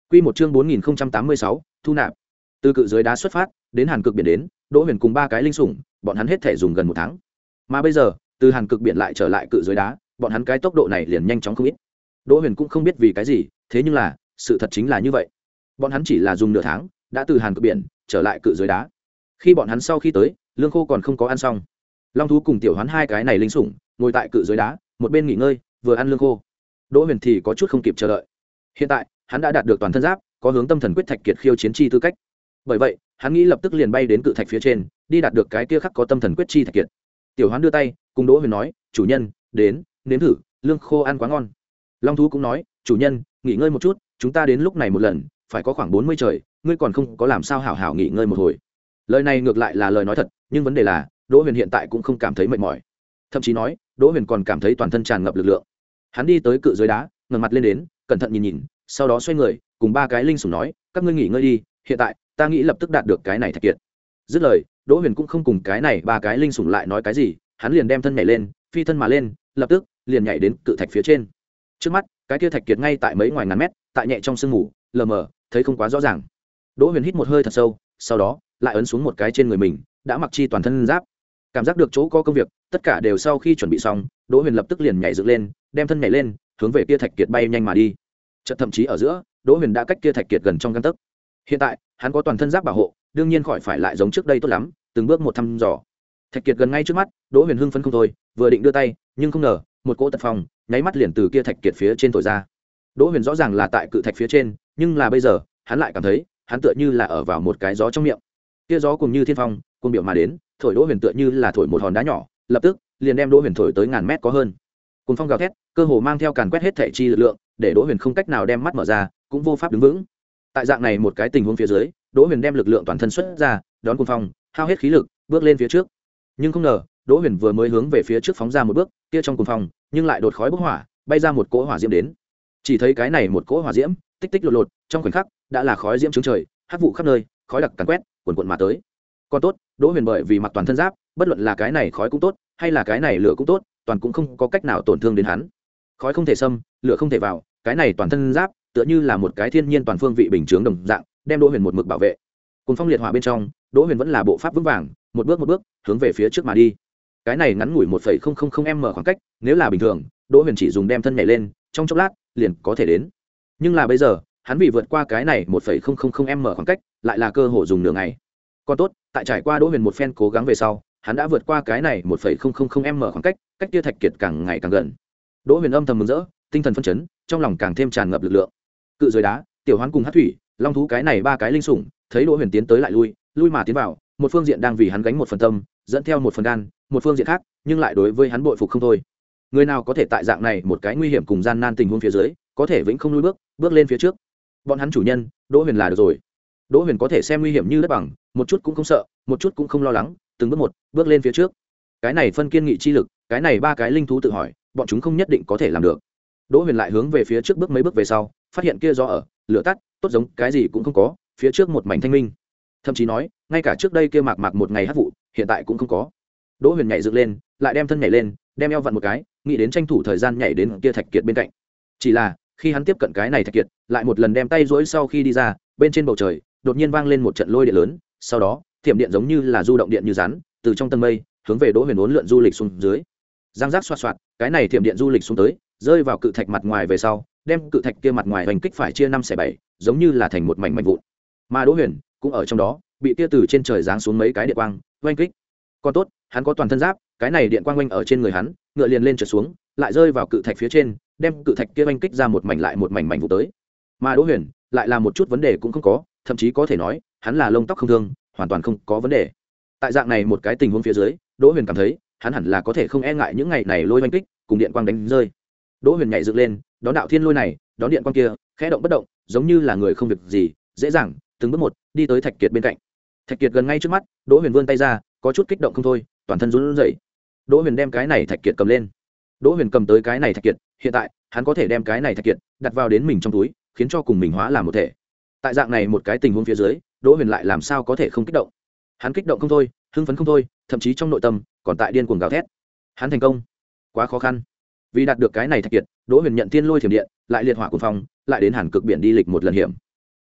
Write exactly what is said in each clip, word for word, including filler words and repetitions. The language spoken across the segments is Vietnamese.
Quy một chương bốn nghìn tám mươi sáu, thu nạp. Từ cự dưới đá xuất phát, đến Hàn Cực biển đến, Đỗ Huyền cùng ba cái linh sủng, bọn hắn hết thể dùng gần một tháng. Mà bây giờ, từ Hàn Cực biển lại trở lại cự dưới đá, bọn hắn cái tốc độ này liền nhanh chóng không ít. Đỗ Huyền cũng không biết vì cái gì, thế nhưng là, sự thật chính là như vậy. Bọn hắn chỉ là dùng nửa tháng, đã từ Hàn Cực biển trở lại cự dưới đá. Khi bọn hắn sau khi tới, lương khô còn không có ăn xong. Long thú cùng tiểu hoán hai cái này linh sủng, ngồi tại cự dưới đá, một bên nghỉ ngơi, vừa ăn lương khô. Đỗ Huyền thì có chút không kịp chờ đợi. Hiện tại, hắn đã đạt được toàn thân giáp, có hướng tâm thần quyết thạch kiệt khiêu chiến chi tư cách. Bởi vậy, hắn nghĩ lập tức liền bay đến cự thạch phía trên, đi đạt được cái kia khắc có tâm thần quyết chi thạch kiệt. Tiểu hoán đưa tay, cùng Đỗ Huyền nói, "Chủ nhân, đến, nếm thử, lương khô ăn quá ngon." Long thú cũng nói, "Chủ nhân, nghỉ ngơi một chút, chúng ta đến lúc này một lần, phải có khoảng bốn mươi trời, ngươi còn không có làm sao hảo hảo nghỉ ngơi một hồi." Lời này ngược lại là lời nói thật, nhưng vấn đề là, Đỗ Huyền hiện tại cũng không cảm thấy mệt mỏi. Thậm chí nói, Đỗ Huyền còn cảm thấy toàn thân tràn ngập lực lượng. Hắn đi tới cự dưới đá, ngẩng mặt lên đến, cẩn thận nhìn nhìn, sau đó xoay người, cùng ba cái linh sủng nói, "Các ngươi nghỉ ngơi đi, hiện tại, ta nghĩ lập tức đạt được cái này thạch kiệt." Dứt lời, Đỗ Huyền cũng không cùng cái này ba cái linh sủng lại nói cái gì, hắn liền đem thân nhảy lên, phi thân mà lên, lập tức liền nhảy đến cự thạch phía trên. Trước mắt, cái kia thạch kiệt ngay tại mấy ngoài ngàn mét, tại nhẹ trong sương mù, lờ mờ, thấy không quá rõ ràng. Đỗ Huyền hít một hơi thật sâu, sau đó lại ấn xuống một cái trên người mình, đã mặc chi toàn thân giáp. Cảm giác được chỗ có công việc, tất cả đều sau khi chuẩn bị xong, Đỗ Huyền lập tức liền nhảy dựng lên, đem thân nhảy lên, hướng về kia thạch kiệt bay nhanh mà đi. Chợt thậm chí ở giữa, Đỗ Huyền đã cách kia thạch kiệt gần trong gang tấc. Hiện tại, hắn có toàn thân giáp bảo hộ, đương nhiên khỏi phải lại giống trước đây tốt lắm, từng bước một thăm dò. Thạch kiệt gần ngay trước mắt, Đỗ Huyền hưng phấn không thôi, vừa định đưa tay, nhưng không ngờ, một cỗ tật phong, nháy mắt liền từ kia thạch kiệt phía trên thổi ra. Đỗ Huyền rõ ràng là tại cự thạch phía trên, nhưng là bây giờ, hắn lại cảm thấy, hắn tựa như là ở vào một cái gió trong miệng. Kia gió cùng như thiên phong, cuồng biểu mà đến, thổi Đỗ Huyền tựa như là thổi một hòn đá nhỏ, lập tức, liền đem Đỗ Huyền thổi tới ngàn mét có hơn. Cuồng phong gào thét, cơ hồ mang theo càn quét hết thể chi lực lượng, để Đỗ Huyền không cách nào đem mắt mở ra, cũng vô pháp đứng vững. Tại dạng này một cái tình huống phía dưới, Đỗ Huyền đem lực lượng toàn thân xuất ra, đón cuồng phong, hao hết khí lực, bước lên phía trước. Nhưng không ngờ, Đỗ Huyền vừa mới hướng về phía trước phóng ra một bước, kia trong cuồng phong, nhưng lại đột khói bốc hỏa, bay ra một cỗ hỏa diễm đến. Chỉ thấy cái này một cỗ hỏa diễm, tích tích lột lột, trong khoảnh khắc, đã là khói diễm trướng trời, hắc vụ khắp nơi, khói đặc càn quét, cuồn cuộn mà tới. Còn tốt, Đỗ Huyền bởi vì mặc toàn thân giáp, bất luận là cái này khói cũng tốt, hay là cái này lửa cũng tốt, toàn cũng không có cách nào tổn thương đến hắn. Khói không thể xâm, lửa không thể vào, cái này toàn thân giáp, tựa như là một cái thiên nhiên toàn phương vị bình chướng đồng dạng, đem Đỗ Huyền một mực bảo vệ. Cùng phong liệt hỏa bên trong, Đỗ Huyền vẫn là bộ pháp vững vàng, một bước một bước, hướng về phía trước mà đi. Cái này ngắn ngủi một phẩy không không không m khoảng cách, nếu là bình thường, Đỗ Huyền chỉ dùng đem thân nhảy lên, trong chốc lát, liền có thể đến. Nhưng là bây giờ, hắn vì vượt qua cái này một phẩy không không không m khoảng cách, lại là cơ hội dùng nửa ngày. Còn tốt, tại trải qua Đỗ Huyền một phen cố gắng về sau, hắn đã vượt qua cái này một phẩy không không không m khoảng cách, cách kia thạch kiệt càng ngày càng gần. Đỗ Huyền âm thầm mừng rỡ, tinh thần phấn chấn, trong lòng càng thêm tràn ngập lực lượng. Cự dưới đá, tiểu hoán cùng hắc thủy, long thú cái này ba cái linh sủng, thấy Đỗ Huyền tiến tới lại lui, lui mà tiến vào, một phương diện đang vì hắn gánh một phần tâm, dẫn theo một phần gan, một phương diện khác, nhưng lại đối với hắn bội phục không thôi. Người nào có thể tại dạng này một cái nguy hiểm cùng gian nan tình huống phía dưới, có thể vĩnh không lùi bước, bước lên phía trước. Bọn hắn chủ nhân, Đỗ Huyền là được rồi. Đỗ Huyền có thể xem nguy hiểm như đất bằng, một chút cũng không sợ, một chút cũng không lo lắng, từng bước một, bước lên phía trước. Cái này phân kiên nghị chi lực, cái này ba cái linh thú tự hỏi, bọn chúng không nhất định có thể làm được. Đỗ Huyền lại hướng về phía trước bước mấy bước về sau, phát hiện kia gió ở, lửa tắt, tốt giống cái gì cũng không có, phía trước một mảnh thanh minh. Thậm chí nói, ngay cả trước đây kia mạc mạc một ngày hắc vụ, hiện tại cũng không có. Đỗ Huyền nhảy dựng lên, lại đem thân nhảy lên, đem eo vặn một cái, nghĩ đến tranh thủ thời gian nhảy đến kia thạch kiệt bên cạnh. Chỉ là, khi hắn tiếp cận cái này thạch kiệt, lại một lần đem tay duỗi sau khi đi ra, bên trên bầu trời, đột nhiên vang lên một trận lôi điện lớn, sau đó, thiểm điện giống như là du động điện như rắn, từ trong tầng mây, hướng về Đỗ Huyền uốn lượn du lịch xuống dưới. Giang giác xoạt xoạt, cái này thiểm điện du lịch xuống tới, rơi vào cự thạch mặt ngoài về sau, đem cự thạch kia mặt ngoài hoành kích phải chia năm xẻ bảy, giống như là thành một mảnh mảnh vụn. Mà Đỗ Huyền cũng ở trong đó, bị kia từ trên trời giáng xuống mấy cái điện quang, hoành kích. Còn tốt, hắn có toàn thân giáp, cái này điện quang quanh ở trên người hắn, ngựa liền lên trượt xuống, lại rơi vào cự thạch phía trên, đem cự thạch kia hoành kích ra một mảnh lại một mảnh mảnh vụn tới. Mà Đỗ Huyền lại là một chút vấn đề cũng không có, thậm chí có thể nói, hắn là lông tóc không thương, hoàn toàn không có vấn đề. Tại dạng này một cái tình huống phía dưới, Đỗ Huyền cảm thấy, hắn hẳn là có thể không e ngại những ngày này lôi hoành kích, cùng điện quang đánh rơi. Đỗ Huyền nhảy dựng lên, đón đạo thiên lôi này, đón điện quang kia, khẽ động bất động, giống như là người không việc gì, dễ dàng, từng bước một, đi tới thạch kiệt bên cạnh. Thạch kiệt gần ngay trước mắt, Đỗ Huyền vươn tay ra, có chút kích động không thôi, toàn thân run rẩy. Đỗ Huyền đem cái này thạch kiệt cầm lên. Đỗ Huyền cầm tới cái này thạch kiệt, hiện tại, hắn có thể đem cái này thạch kiệt đặt vào đến mình trong túi, khiến cho cùng mình hóa làm một thể. Tại dạng này một cái tình huống phía dưới, Đỗ Huyền lại làm sao có thể không kích động? Hắn kích động không thôi, hưng phấn không thôi, thậm chí trong nội tâm còn tại điên cuồng gào thét. Hắn thành công, quá khó khăn. Vì đạt được cái này thạch kiệt, Đỗ Huyền nhận thiên lôi thiểm điện, lại liệt hỏa cuồng phong, lại đến Hàn Cực biển đi lịch một lần hiểm.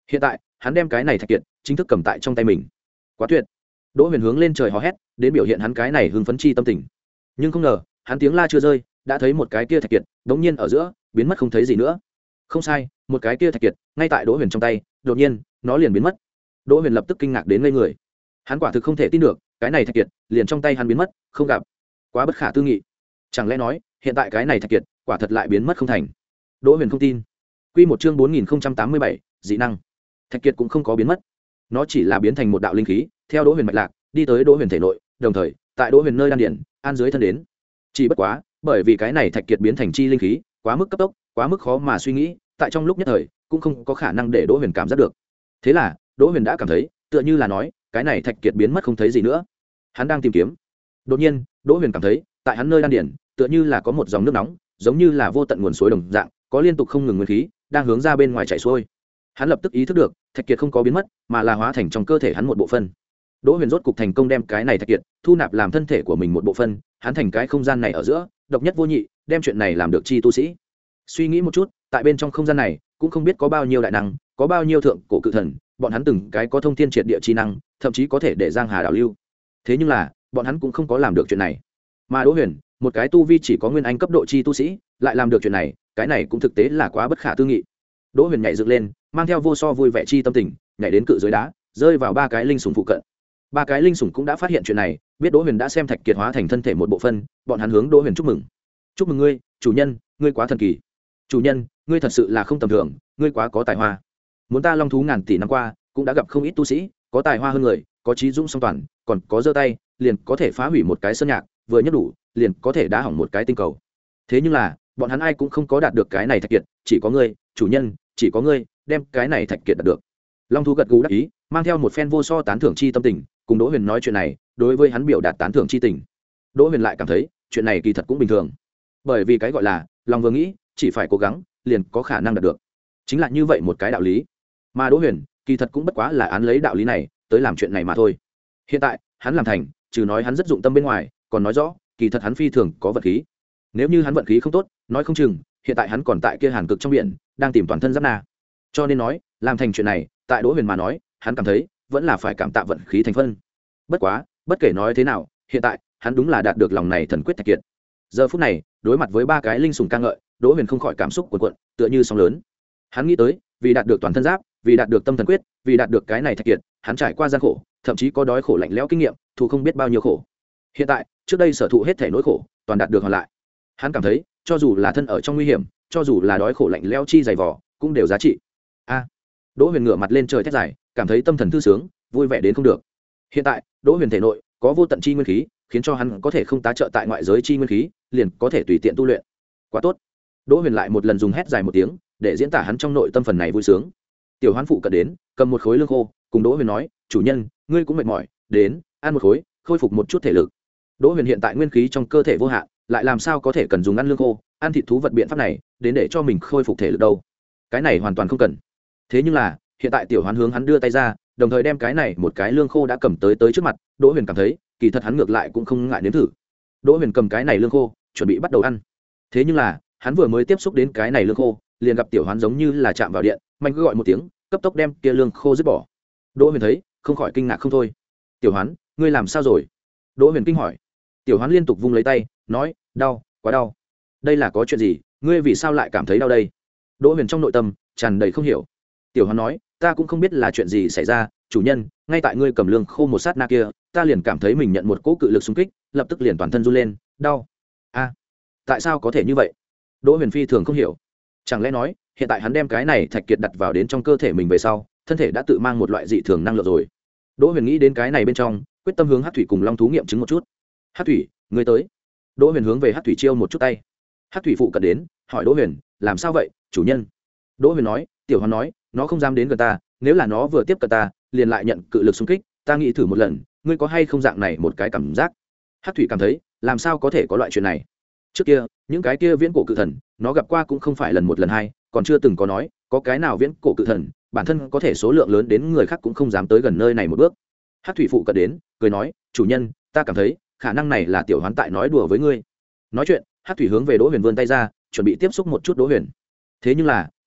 hiện tại hắn đem cái này thạch kiệt chính thức cầm tại trong tay mình. Quá tuyệt. Đỗ Huyền hướng lên trời hò hét, đến biểu hiện hắn cái này hưng phấn chi tâm tình. Nhưng không ngờ, hắn tiếng la chưa rơi, đã thấy một cái kia thạch kiệt đống nhiên ở giữa biến mất không thấy gì nữa. Không sai, một cái kia thạch kiệt ngay tại Đỗ Huyền trong tay, đột nhiên nó liền biến mất. Đỗ Huyền lập tức kinh ngạc đến ngây người. Hắn quả thực không thể tin được, cái này thạch kiệt liền trong tay hắn biến mất, không gặp. Quá bất khả tư nghị. Chẳng lẽ nói, hiện tại cái này thạch kiệt quả thật lại biến mất không thành? Đỗ Huyền không tin. Quy một chương bốn nghìn không trăm tám mươi bảy, dị năng. Thạch kiệt cũng không có biến mất, nó chỉ là biến thành một đạo linh khí, theo Đỗ Huyền mạch lạc, đi tới Đỗ Huyền thể nội, đồng thời, tại Đỗ Huyền nơi đan điền, an dưới thân đến. Chỉ bất quá, bởi vì cái này thạch kiệt biến thành chi linh khí, quá mức cấp tốc, quá mức khó mà suy nghĩ, tại trong lúc nhất thời, cũng không có khả năng để Đỗ Huyền cảm giác được. Thế là, Đỗ Huyền đã cảm thấy, tựa như là nói, cái này thạch kiệt biến mất không thấy gì nữa. Hắn đang tìm kiếm. Đột nhiên, Đỗ Huyền cảm thấy, tại hắn nơi đan điền, tựa như là có một dòng nước nóng, giống như là vô tận nguồn suối đồng dạng, có liên tục không ngừng nguyên khí, đang hướng ra bên ngoài chảy xuôi. Hắn lập tức ý thức được, thạch kiệt không có biến mất, mà là hóa thành trong cơ thể hắn một bộ phận. Đỗ Huyền rốt cục thành công đem cái này thạch kiệt thu nạp làm thân thể của mình một bộ phận, hắn thành cái không gian này ở giữa, độc nhất vô nhị, đem chuyện này làm được chi tu sĩ. Suy nghĩ một chút, tại bên trong không gian này, cũng không biết có bao nhiêu đại năng, có bao nhiêu thượng cổ cự thần, bọn hắn từng cái có thông thiên triệt địa chi năng, thậm chí có thể để giang hà đảo lưu. Thế nhưng là, bọn hắn cũng không có làm được chuyện này. Mà Đỗ Huyền, một cái tu vi chỉ có nguyên anh cấp độ chi tu sĩ, lại làm được chuyện này, cái này cũng thực tế là quá bất khả tư nghị. Đỗ Huyền nhảy dựng lên, mang theo vô so vui vẻ chi tâm tình, nhảy đến cự dưới đá, rơi vào ba cái linh sủng phụ cận. Ba cái linh sủng cũng đã phát hiện chuyện này, biết Đỗ Huyền đã xem thạch kiệt hóa thành thân thể một bộ phận, bọn hắn hướng Đỗ Huyền chúc mừng. "Chúc mừng ngươi, chủ nhân, ngươi quá thần kỳ. Chủ nhân, ngươi thật sự là không tầm thường, ngươi quá có tài hoa. Muốn ta long thú ngàn tỷ năm qua, cũng đã gặp không ít tu sĩ, có tài hoa hơn người, có trí dũng song toàn, còn có giơ tay, liền có thể phá hủy một cái sơn nhạc, vừa nhất đủ, liền có thể đá hỏng một cái tinh cầu. Thế nhưng là, bọn hắn ai cũng không có đạt được cái này thạch kiệt, chỉ có ngươi, chủ nhân, chỉ có ngươi đem cái này thạch kiệt đạt được." Long thú gật gù đáp ý, mang theo một phen vô so tán thưởng chi tâm tình, cùng Đỗ Huyền nói chuyện này, đối với hắn biểu đạt tán thưởng chi tình. Đỗ Huyền lại cảm thấy, chuyện này kỳ thật cũng bình thường. Bởi vì cái gọi là, lòng vừa nghĩ, chỉ phải cố gắng, liền có khả năng đạt được. Chính là như vậy một cái đạo lý. Mà Đỗ Huyền, kỳ thật cũng bất quá là án lấy đạo lý này, tới làm chuyện này mà thôi. Hiện tại, hắn làm thành, trừ nói hắn rất dụng tâm bên ngoài, còn nói rõ, kỳ thật hắn phi thường có vận khí. Nếu như hắn vận khí không tốt, nói không chừng, hiện tại hắn còn tại kia Hàn Cực trong biển, đang tìm toàn thân giáp na. Cho nên nói, làm thành chuyện này, tại Đỗ Huyền mà nói, hắn cảm thấy, vẫn là phải cảm tạ vận khí thành phân. Bất quá, bất kể nói thế nào, hiện tại, hắn đúng là đạt được lòng này thần quyết thạch kiệt. Giờ phút này, đối mặt với ba cái linh sủng ca ngợi, Đỗ Huyền không khỏi cảm xúc cuộn cuộn, tựa như sóng lớn. Hắn nghĩ tới, vì đạt được toàn thân giáp, vì đạt được tâm thần quyết, vì đạt được cái này thạch kiệt, hắn trải qua gian khổ, thậm chí có đói khổ lạnh lẽo kinh nghiệm, thù không biết bao nhiêu khổ. Hiện tại, trước đây sở thụ hết thể nỗi khổ, toàn đạt được hoàn lại. Hắn cảm thấy, cho dù là thân ở trong nguy hiểm, cho dù là đói khổ lạnh lẽo chi dày vò, cũng đều giá trị. A. Đỗ Huyền ngửa mặt lên trời thét dài, cảm thấy tâm thần thư sướng, vui vẻ đến không được. Hiện tại, Đỗ Huyền thể nội có vô tận chi nguyên khí, khiến cho hắn có thể không tá trợ tại ngoại giới chi nguyên khí, liền có thể tùy tiện tu luyện. Quá tốt. Đỗ Huyền lại một lần dùng hét dài một tiếng, để diễn tả hắn trong nội tâm phần này vui sướng. Tiểu Hoán phụ cận đến, cầm một khối lương khô, cùng Đỗ Huyền nói, "Chủ nhân, ngươi cũng mệt mỏi, đến, ăn một khối, khôi phục một chút thể lực." Đỗ Huyền hiện tại nguyên khí trong cơ thể vô hạn, lại làm sao có thể cần dùng ăn lương khô, ăn thịt thú vật biện pháp này, đến để cho mình khôi phục thể lực đâu? Cái này hoàn toàn không cần. Thế nhưng là, hiện tại Tiểu Hoán hướng hắn đưa tay ra, đồng thời đem cái này một cái lương khô đã cầm tới tới trước mặt, Đỗ Huyền cảm thấy, kỳ thật hắn ngược lại cũng không ngại nếm thử. Đỗ Huyền cầm cái này lương khô, chuẩn bị bắt đầu ăn. Thế nhưng là, hắn vừa mới tiếp xúc đến cái này lương khô, liền gặp Tiểu Hoán giống như là chạm vào điện, mạnh cứ gọi một tiếng, cấp tốc đem kia lương khô dứt bỏ. Đỗ Huyền thấy, không khỏi kinh ngạc không thôi. "Tiểu Hoán, ngươi làm sao rồi?" Đỗ Huyền kinh hỏi. Tiểu Hoán liên tục vung lấy tay, nói, "Đau, quá đau." "Đây là có chuyện gì, ngươi vì sao lại cảm thấy đau đây?" Đỗ Huyền trong nội tâm tràn đầy không hiểu. Tiểu Hoán nói, "Ta cũng không biết là chuyện gì xảy ra, chủ nhân, ngay tại ngươi cầm lương khô một sát na kia, ta liền cảm thấy mình nhận một cỗ cự lực xung kích, lập tức liền toàn thân run lên, đau." "A, tại sao có thể như vậy?" Đỗ Huyền phi thường không hiểu. Chẳng lẽ nói, hiện tại hắn đem cái này thạch kiệt đặt vào đến trong cơ thể mình về sau, thân thể đã tự mang một loại dị thường năng lượng rồi. Đỗ Huyền nghĩ đến cái này bên trong, quyết tâm hướng Hắc Thủy cùng Long thú nghiệm chứng một chút. "Hắc Thủy, ngươi tới." Đỗ Huyền hướng về Hắc Thủy chiêu một chút tay. Hắc Thủy phụ cận đến, hỏi Đỗ Huyền, "Làm sao vậy, chủ nhân?" Đỗ Huyền nói, "Tiểu Hoán nói, nó không dám đến gần ta, nếu là nó vừa tiếp cận ta, liền lại nhận cự lực xung kích, ta nghĩ thử một lần, ngươi có hay không dạng này một cái cảm giác?" Hắc Thủy cảm thấy, làm sao có thể có loại chuyện này? Trước kia, những cái kia viễn cổ cự thần, nó gặp qua cũng không phải lần một lần hai, còn chưa từng có nói, có cái nào viễn cổ cự thần, bản thân có thể số lượng lớn đến người khác cũng không dám tới gần nơi này một bước. Hắc Thủy phụ cận đến, cười nói, "Chủ nhân, ta cảm thấy, khả năng này là Tiểu Hoán tại nói đùa với ngươi." Nói chuyện, Hắc Thủy hướng về Đỗ Huyền vươn tay ra, chuẩn bị tiếp xúc một chút Đỗ Huyền. Thế nhưng là,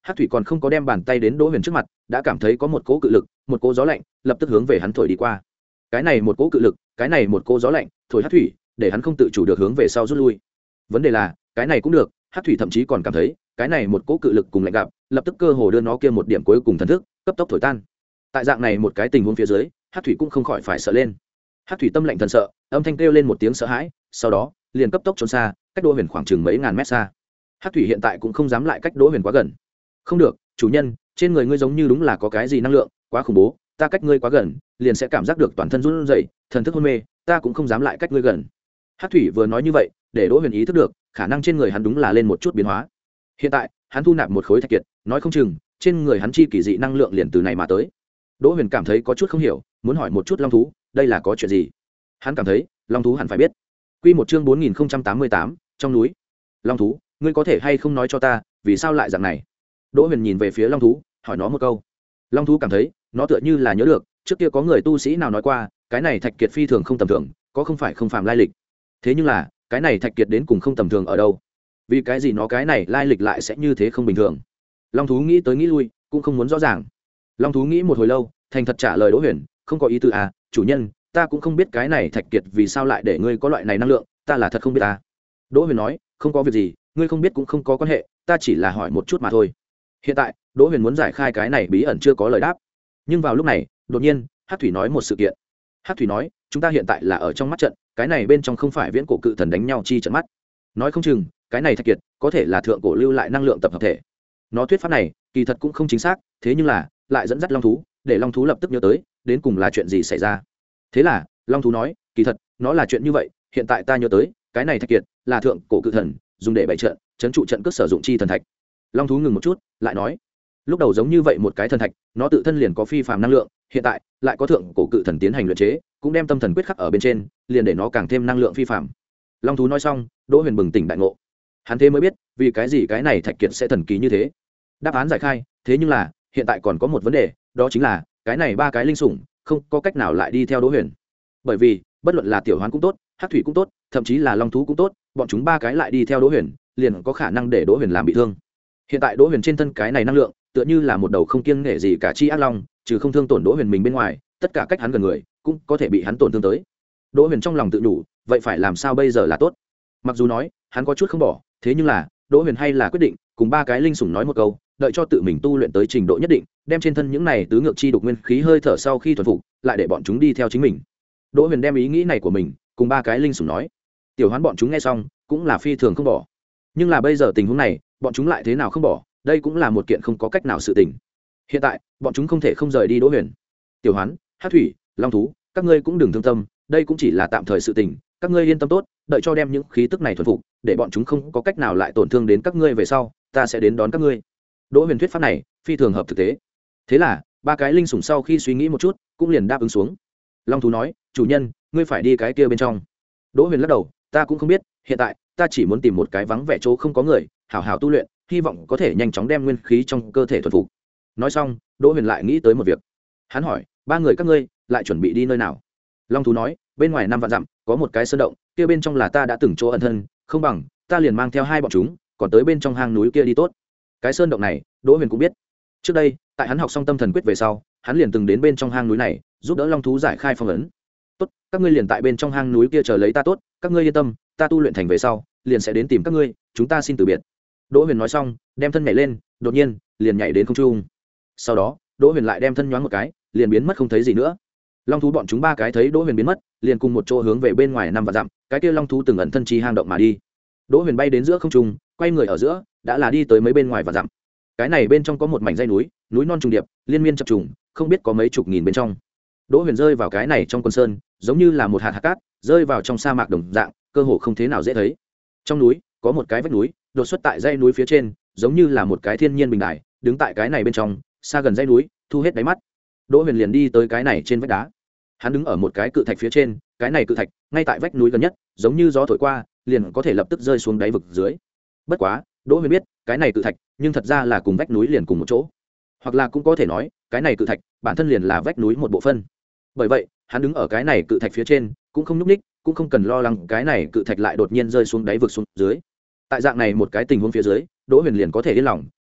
Hắc thủy còn không có đem bàn tay đến Đỗ Huyền trước mặt, đã cảm thấy có một cỗ cự lực, một cỗ gió lạnh, lập tức hướng về hắn thổi đi qua. Cái này một cỗ cự lực, cái này một cỗ gió lạnh, thổi Hắc thủy, để hắn không tự chủ được hướng về sau rút lui. Vấn đề là, cái này cũng được, Hắc thủy thậm chí còn cảm thấy, cái này một cỗ cự lực cùng lạnh gặp, lập tức cơ hồ đưa nó kia một điểm cuối cùng thần thức, cấp tốc thổi tan. Tại dạng này một cái tình huống phía dưới, Hắc thủy cũng không khỏi phải sợ lên. Hắc thủy tâm lạnh thần sợ, âm thanh kêu lên một tiếng sợ hãi, sau đó, liền cấp tốc trốn xa, cách Đỗ Huyền khoảng chừng mấy ngàn mét xa. Hắc thủy hiện tại cũng không dám lại cách Đỗ Huyền quá gần. Không được, chủ nhân, trên người ngươi giống như đúng là có cái gì năng lượng, quá khủng bố, ta cách ngươi quá gần, liền sẽ cảm giác được toàn thân run rẩy, thần thức hôn mê, ta cũng không dám lại cách ngươi gần. Hắc thủy vừa nói như vậy, để Đỗ Huyền ý thức được, khả năng trên người hắn đúng là lên một chút biến hóa. Hiện tại, hắn thu nạp một khối thạch kiệt, nói không chừng, trên người hắn chi kỳ dị năng lượng liền từ này mà tới. Đỗ Huyền cảm thấy có chút không hiểu, muốn hỏi một chút Long thú, đây là có chuyện gì? Hắn cảm thấy, Long thú hẳn phải biết. Quy một chương bốn nghìn không trăm tám mươi tám, trong núi. Long thú, ngươi có thể hay không nói cho ta, vì sao lại dạng này? Đỗ Huyền nhìn về phía Long thú, hỏi nó một câu. Long thú cảm thấy, nó tựa như là nhớ được, trước kia có người tu sĩ nào nói qua, cái này thạch kiệt phi thường không tầm thường, có không phải không phàm lai lịch. Thế nhưng là, cái này thạch kiệt đến cùng không tầm thường ở đâu? Vì cái gì nó cái này lai lịch lại sẽ như thế không bình thường? Long thú nghĩ tới nghĩ lui, cũng không muốn rõ ràng. Long thú nghĩ một hồi lâu, thành thật trả lời Đỗ Huyền, không có ý tư à, chủ nhân, ta cũng không biết cái này thạch kiệt vì sao lại để ngươi có loại này năng lượng, ta là thật không biết ta. Đỗ Huyền nói, không có việc gì, ngươi không biết cũng không có quan hệ, ta chỉ là hỏi một chút mà thôi. Hiện tại, Đỗ Huyền muốn giải khai cái này bí ẩn chưa có lời đáp. Nhưng vào lúc này, đột nhiên, Hắc thủy nói một sự kiện. Hắc thủy nói, chúng ta hiện tại là ở trong mắt trận, cái này bên trong không phải viễn cổ cự thần đánh nhau chi trận mắt. Nói không chừng, cái này thạch kiệt có thể là thượng cổ lưu lại năng lượng tập hợp thể. Nó thuyết pháp này, kỳ thật cũng không chính xác, thế nhưng là, lại dẫn dắt Long thú, để Long thú lập tức nhớ tới, đến cùng là chuyện gì xảy ra. Thế là, Long thú nói, kỳ thật, nó là chuyện như vậy, hiện tại ta nhớ tới, cái này thạch kiệt là thượng cổ cự thần, dùng để bày trận, trấn trụ trận cước sử dụng chi thần thạch. Long thú ngừng một chút, lại nói, lúc đầu giống như vậy một cái thần thạch, nó tự thân liền có phi phàm năng lượng, hiện tại lại có thượng cổ cự thần tiến hành luyện chế, cũng đem tâm thần quyết khắc ở bên trên, liền để nó càng thêm năng lượng phi phàm. Long thú nói xong, Đỗ Huyền bừng tỉnh đại ngộ. Hắn thế mới biết, vì cái gì cái này thạch kiệt sẽ thần kỳ như thế. Đáp án giải khai, thế nhưng là, hiện tại còn có một vấn đề, đó chính là, cái này ba cái linh sủng không có cách nào lại đi theo Đỗ Huyền. Bởi vì, bất luận là tiểu hoán cũng tốt, hắc thủy cũng tốt, thậm chí là long thú cũng tốt, bọn chúng ba cái lại đi theo Đỗ Huyền, liền có khả năng để Đỗ Huyền làm bị thương. Hiện tại Đỗ Huyền trên thân cái này năng lượng, tựa như là một đầu không kiêng nể gì cả chi ác long, trừ không thương tổn Đỗ Huyền mình bên ngoài, tất cả cách hắn gần người, cũng có thể bị hắn tổn thương tới. Đỗ Huyền trong lòng tự nhủ, vậy phải làm sao bây giờ là tốt? Mặc dù nói, hắn có chút không bỏ, thế nhưng là, Đỗ Huyền hay là quyết định, cùng ba cái linh sủng nói một câu, đợi cho tự mình tu luyện tới trình độ nhất định, đem trên thân những này tứ ngược chi đục nguyên khí hơi thở sau khi thuần phục, lại để bọn chúng đi theo chính mình. Đỗ Huyền đem ý nghĩ này của mình cùng ba cái linh sủng nói. Tiểu Hoán bọn chúng nghe xong, cũng là phi thường không bỏ. Nhưng là bây giờ tình huống này, bọn chúng lại thế nào không bỏ, đây cũng là một kiện không có cách nào sự tình. Hiện tại, bọn chúng không thể không rời đi Đỗ Huyền. Tiểu Hoán, Hắc thủy, Long thú, các ngươi cũng đừng thương tâm, đây cũng chỉ là tạm thời sự tình, các ngươi yên tâm tốt, đợi cho đem những khí tức này thuần phục, để bọn chúng không có cách nào lại tổn thương đến các ngươi về sau, ta sẽ đến đón các ngươi. Đỗ Huyền thuyết pháp này, phi thường hợp thực tế. Thế là, ba cái linh sủng sau khi suy nghĩ một chút, cũng liền đáp ứng xuống. Long thú nói, chủ nhân, ngươi phải đi cái kia bên trong. Đỗ Huyền lắc đầu, ta cũng không biết, hiện tại ta chỉ muốn tìm một cái vắng vẻ chỗ không có người, hảo hảo tu luyện, hy vọng có thể nhanh chóng đem nguyên khí trong cơ thể thuần phục. Nói xong, Đỗ Huyền lại nghĩ tới một việc. Hắn hỏi, ba người các ngươi lại chuẩn bị đi nơi nào? Long thú nói, bên ngoài năm vạn dặm có một cái sơn động, kia bên trong là ta đã từng chỗ ẩn thân, không bằng ta liền mang theo hai bọn chúng, còn tới bên trong hang núi kia đi tốt. Cái sơn động này, Đỗ Huyền cũng biết. Trước đây, tại hắn học xong tâm thần quyết về sau, hắn liền từng đến bên trong hang núi này, giúp đỡ long thú giải khai phong ấn. Tốt, các ngươi liền tại bên trong hang núi kia chờ lấy ta tốt, các ngươi yên tâm, ta tu luyện thành về sau, liền sẽ đến tìm các ngươi, chúng ta xin từ biệt. Đỗ Huyền nói xong, đem thân nhảy lên, đột nhiên, liền nhảy đến không trung. Sau đó, Đỗ Huyền lại đem thân nhoáng một cái, liền biến mất không thấy gì nữa. Long thú bọn chúng ba cái thấy Đỗ Huyền biến mất, liền cùng một chỗ hướng về bên ngoài năm vạn dặm, cái kia long thú từng ẩn thân chi hang động mà đi. Đỗ Huyền bay đến giữa không trung, quay người ở giữa, đã là đi tới mấy bên ngoài vạn dặm. Cái này bên trong có một mảnh dãy núi, núi non trùng điệp, liên miên chập trùng, không biết có mấy chục nghìn bên trong. Đỗ Huyền rơi vào cái này trong quân sơn, giống như là một hạt hạt cát, rơi vào trong sa mạc đồng dạng, cơ hồ không thế nào dễ thấy. Trong núi, có một cái vách núi, đột xuất tại dãy núi phía trên, giống như là một cái thiên nhiên bình đài, đứng tại cái này bên trong, xa gần dãy núi, thu hết đáy mắt. Đỗ Huyền liền đi tới cái này trên vách đá. Hắn đứng ở một cái cự thạch phía trên, cái này cự thạch ngay tại vách núi gần nhất, giống như gió thổi qua, liền có thể lập tức rơi xuống đáy vực dưới. Bất quá, Đỗ Huyền biết, cái này cự thạch, nhưng thật ra là cùng vách núi liền cùng một chỗ. Hoặc là cũng có thể nói, cái này cự thạch, bản thân liền là vách núi một bộ phận. Bởi vậy, hắn đứng ở cái này cự thạch phía trên, cũng không nhúc nhích, cũng không cần lo lắng cái này cự thạch lại đột nhiên rơi xuống đáy vực xuống dưới. Tại dạng này một cái tình huống phía dưới, Đỗ Huyền liền có thể yên lòng,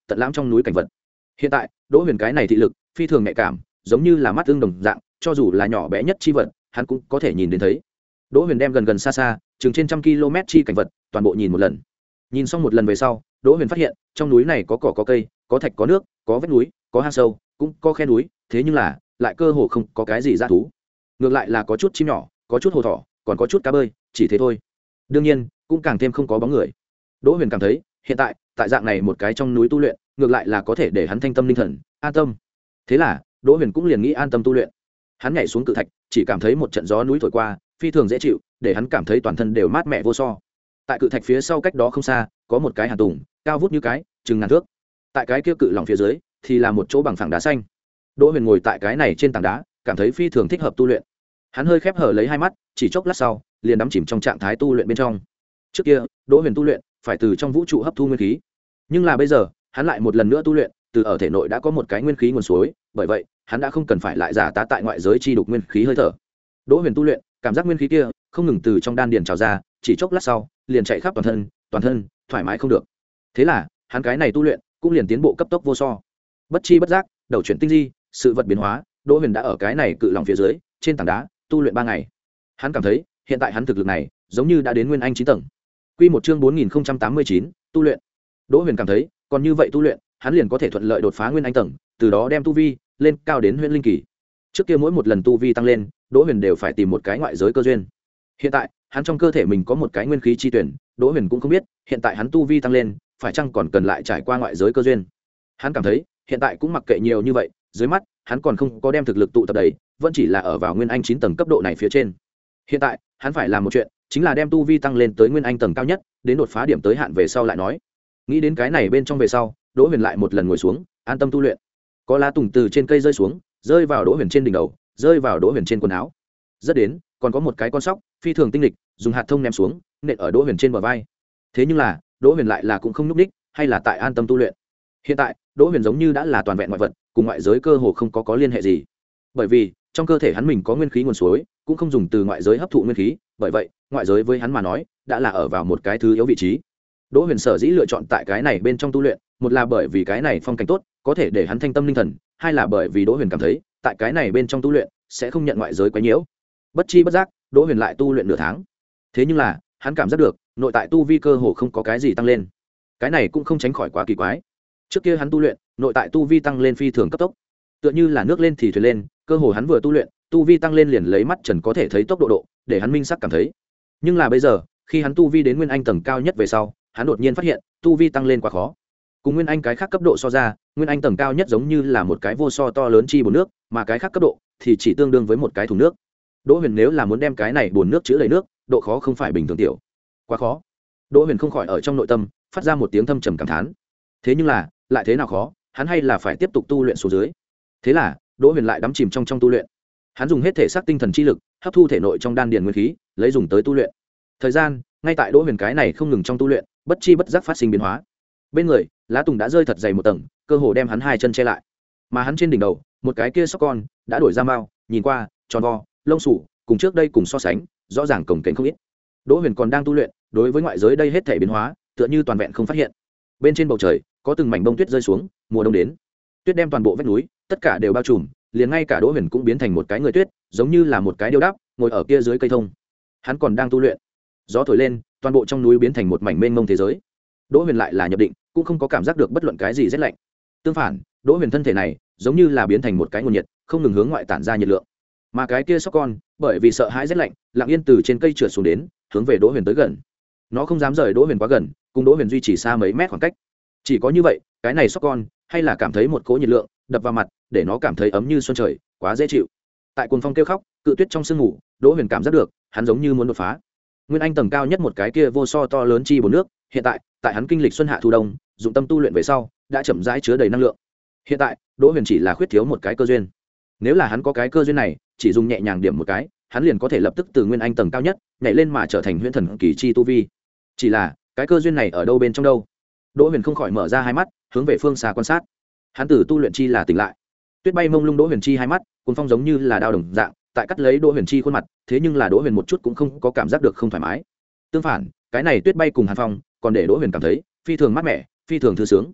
tận lãm trong núi cảnh vật. Hiện tại đỗ huyền cái này thị lực phi thường nhạy cảm, giống như là mắt tương đồng dạng, cho dù là nhỏ bé nhất chi vật hắn cũng có thể nhìn đến thấy. Đỗ huyền đem gần gần xa xa chừng trên trăm km chi cảnh vật toàn bộ nhìn một lần. Nhìn xong một lần về sau, đỗ huyền phát hiện trong núi này có cỏ có cây, có thạch có nước, có vách núi, có hang sâu, cũng có khe núi, thế nhưng là lại cơ hồ không có cái gì dã thú. Ngược lại là có chút chim nhỏ, có chút hồ thỏ, còn có chút cá bơi, chỉ thế thôi. Đương nhiên cũng càng thêm không có bóng người. Đỗ huyền cảm thấy hiện tại tại dạng này một cái trong núi tu luyện, ngược lại là có thể để hắn thanh tâm linh thần, an tâm. Thế là đỗ huyền cũng liền nghĩ an tâm tu luyện. Hắn nhảy xuống cự thạch, chỉ cảm thấy một trận gió núi thổi qua, phi thường dễ chịu, để hắn cảm thấy toàn thân đều mát mẻ vô so. Tại cự thạch phía sau cách đó không xa có một cái hàn tùng, cao vút như cái chừng ngàn thước. Tại cái kia cự lòng phía dưới thì là một chỗ bằng phẳng đá xanh. Đỗ huyền ngồi tại cái này trên tảng đá, cảm thấy phi thường thích hợp tu luyện. Hắn hơi khép hở lấy hai mắt, chỉ chốc lát sau liền đắm chìm trong trạng thái tu luyện bên trong. Trước kia đỗ huyền tu luyện phải từ trong vũ trụ hấp thu nguyên khí, nhưng là bây giờ hắn lại một lần nữa tu luyện từ ở thể nội đã có một cái nguyên khí nguồn suối, bởi vậy hắn đã không cần phải lại giả tá tại ngoại giới chi đục nguyên khí hơi thở. Đỗ huyền tu luyện, cảm giác nguyên khí kia không ngừng từ trong đan điền trào ra, chỉ chốc lát sau liền chạy khắp toàn thân, toàn thân thoải mái không được. Thế là hắn cái này tu luyện cũng liền tiến bộ cấp tốc vô so. Bất chi bất giác đầu chuyển tinh di, sự vật biến hóa, Đỗ huyền đã ở cái này cự lòng phía dưới trên tảng đá tu luyện ba ngày. Hắn cảm thấy hiện tại hắn thực lực này giống như đã đến nguyên anh chín tầng. Quy một chương bốn nghìn tám mươi chín, tu luyện. Đỗ huyền cảm thấy còn như vậy tu luyện hắn liền có thể thuận lợi đột phá nguyên anh tầng, từ đó đem tu vi lên cao đến nguyên linh kỳ. Trước kia mỗi một lần tu vi tăng lên, Đỗ huyền đều phải tìm một cái ngoại giới cơ duyên. Hiện tại hắn trong cơ thể mình có một cái nguyên khí chi tuyển, Đỗ huyền cũng không biết hiện tại hắn tu vi tăng lên phải chăng còn cần lại trải qua ngoại giới cơ duyên. Hắn cảm thấy hiện tại cũng mặc kệ nhiều như vậy, dưới mắt hắn còn không có đem thực lực tụ tập đầy, vẫn chỉ là ở vào nguyên anh chín tầng cấp độ này phía trên. Hiện tại hắn phải làm một chuyện, chính là đem tu vi tăng lên tới nguyên anh tầng cao nhất, đến đột phá điểm tới hạn về sau lại nói. Nghĩ đến cái này bên trong về sau, Đỗ huyền lại một lần ngồi xuống an tâm tu luyện. Có lá tùng từ trên cây rơi xuống, rơi vào Đỗ huyền trên đỉnh đầu, rơi vào Đỗ huyền trên quần áo. Rất đến còn có một cái con sóc phi thường tinh lịch, dùng hạt thông ném xuống nện ở Đỗ huyền trên bờ vai. Thế nhưng là Đỗ huyền lại là cũng không nhúc ních, hay là tại an tâm tu luyện. Hiện tại Đỗ huyền giống như đã là toàn vẹn ngoại vật, cùng ngoại giới cơ hồ không có có liên hệ gì, bởi vì trong cơ thể hắn mình có nguyên khí nguồn suối, cũng không dùng từ ngoại giới hấp thụ nguyên khí, bởi vậy ngoại giới với hắn mà nói đã là ở vào một cái thứ yếu vị trí. Đỗ huyền sở dĩ lựa chọn tại cái này bên trong tu luyện, một là bởi vì cái này phong cảnh tốt, có thể để hắn thanh tâm linh thần, hai là bởi vì Đỗ huyền cảm thấy tại cái này bên trong tu luyện sẽ không nhận ngoại giới quấy nhiễu. Bất chi bất giác Đỗ huyền lại tu luyện nửa tháng, thế nhưng là hắn cảm giác được nội tại tu vi cơ hồ không có cái gì tăng lên. Cái này cũng không tránh khỏi quá kỳ quái. Trước kia hắn tu luyện nội tại tu vi tăng lên phi thường cấp tốc, tựa như là nước lên thì thuyền lên, cơ hồ hắn vừa tu luyện tu vi tăng lên liền lấy mắt trần có thể thấy tốc độ độ để hắn minh sắc cảm thấy. Nhưng là bây giờ khi hắn tu vi đến nguyên anh tầng cao nhất về sau, hắn đột nhiên phát hiện tu vi tăng lên quá khó. Cùng nguyên anh cái khác cấp độ so ra, nguyên anh tầng cao nhất giống như là một cái vô so to lớn chi bồn nước, mà cái khác cấp độ thì chỉ tương đương với một cái thùng nước. Đỗ huyền nếu là muốn đem cái này bồn nước chứa đầy nước, độ khó không phải bình thường tiểu, quá khó. Đỗ huyền không khỏi ở trong nội tâm phát ra một tiếng thâm trầm cảm thán. Thế nhưng là lại thế nào khó, hắn hay là phải tiếp tục tu luyện xuống dưới. Thế là Đỗ huyền lại đắm chìm trong trong tu luyện. Hắn dùng hết thể xác tinh thần chi lực hấp thu thể nội trong đan điền nguyên khí, lấy dùng tới tu luyện. Thời gian ngay tại Đỗ huyền cái này không ngừng trong tu luyện, bất chi bất giác phát sinh biến hóa. Bên người lá tùng đã rơi thật dày một tầng, cơ hồ đem hắn hai chân che lại, mà hắn trên đỉnh đầu một cái kia sóc con đã đổi ra mao, nhìn qua tròn vo, lông sủ, cùng trước đây cùng so sánh rõ ràng cồng kềnh không ít. Đỗ huyền còn đang tu luyện, đối với ngoại giới đây hết thể biến hóa tựa như toàn vẹn không phát hiện. Bên trên bầu trời có từng mảnh bông tuyết rơi xuống, mùa đông đến, tuyết đem toàn bộ vách núi tất cả đều bao trùm, liền ngay cả Đỗ huyền cũng biến thành một cái người tuyết, giống như là một cái điêu đắp ngồi ở kia dưới cây thông. Hắn còn đang tu luyện, gió thổi lên, toàn bộ trong núi biến thành một mảnh mênh mông thế giới. Đỗ huyền lại là nhập định, cũng không có cảm giác được bất luận cái gì rét lạnh. Tương phản, Đỗ huyền thân thể này giống như là biến thành một cái nguồn nhiệt, không ngừng hướng ngoại tản ra nhiệt lượng. Mà cái kia sóc con bởi vì sợ hãi rét lạnh, lặng yên từ trên cây trượt xuống đến, hướng về Đỗ huyền tới gần. Nó không dám rời Đỗ huyền quá gần, cùng Đỗ huyền duy trì xa mấy mét khoảng cách. Chỉ có như vậy, cái này sóc con hay là cảm thấy một cỗ nhiệt lượng đập vào mặt, để nó cảm thấy ấm như xuân trời, quá dễ chịu. Tại cuồng phong kêu khóc, cự tuyết trong sương ngủ, Đỗ huyền cảm giác được hắn giống như muốn đột phá nguyên anh tầng cao nhất một cái kia vô so to lớn chi bồn nước. Hiện tại tại hắn kinh lịch xuân hạ thu đông, dụng tâm tu luyện về sau đã chậm rãi chứa đầy năng lượng. Hiện tại Đỗ huyền chỉ là khuyết thiếu một cái cơ duyên. Nếu là hắn có cái cơ duyên này, chỉ dùng nhẹ nhàng điểm một cái, hắn liền có thể lập tức từ nguyên anh tầng cao nhất nhảy lên mà trở thành huyễn thần kỳ chi tu vi. Chỉ là cái cơ duyên này ở đâu bên trong đâu? Đỗ huyền không khỏi mở ra hai mắt, hướng về phương xa quan sát. Hắn từ tu luyện chi là tỉnh lại, tuyết bay mông lung Đỗ huyền chi hai mắt, cuốn phong giống như là đao đồng dạng tại cắt lấy Đỗ huyền chi khuôn mặt. Thế nhưng là Đỗ huyền một chút cũng không có cảm giác được không thoải mái. Tương phản, cái này tuyết bay cùng hàn phong còn để Đỗ huyền cảm thấy phi thường mát mẻ, phi thường thư sướng.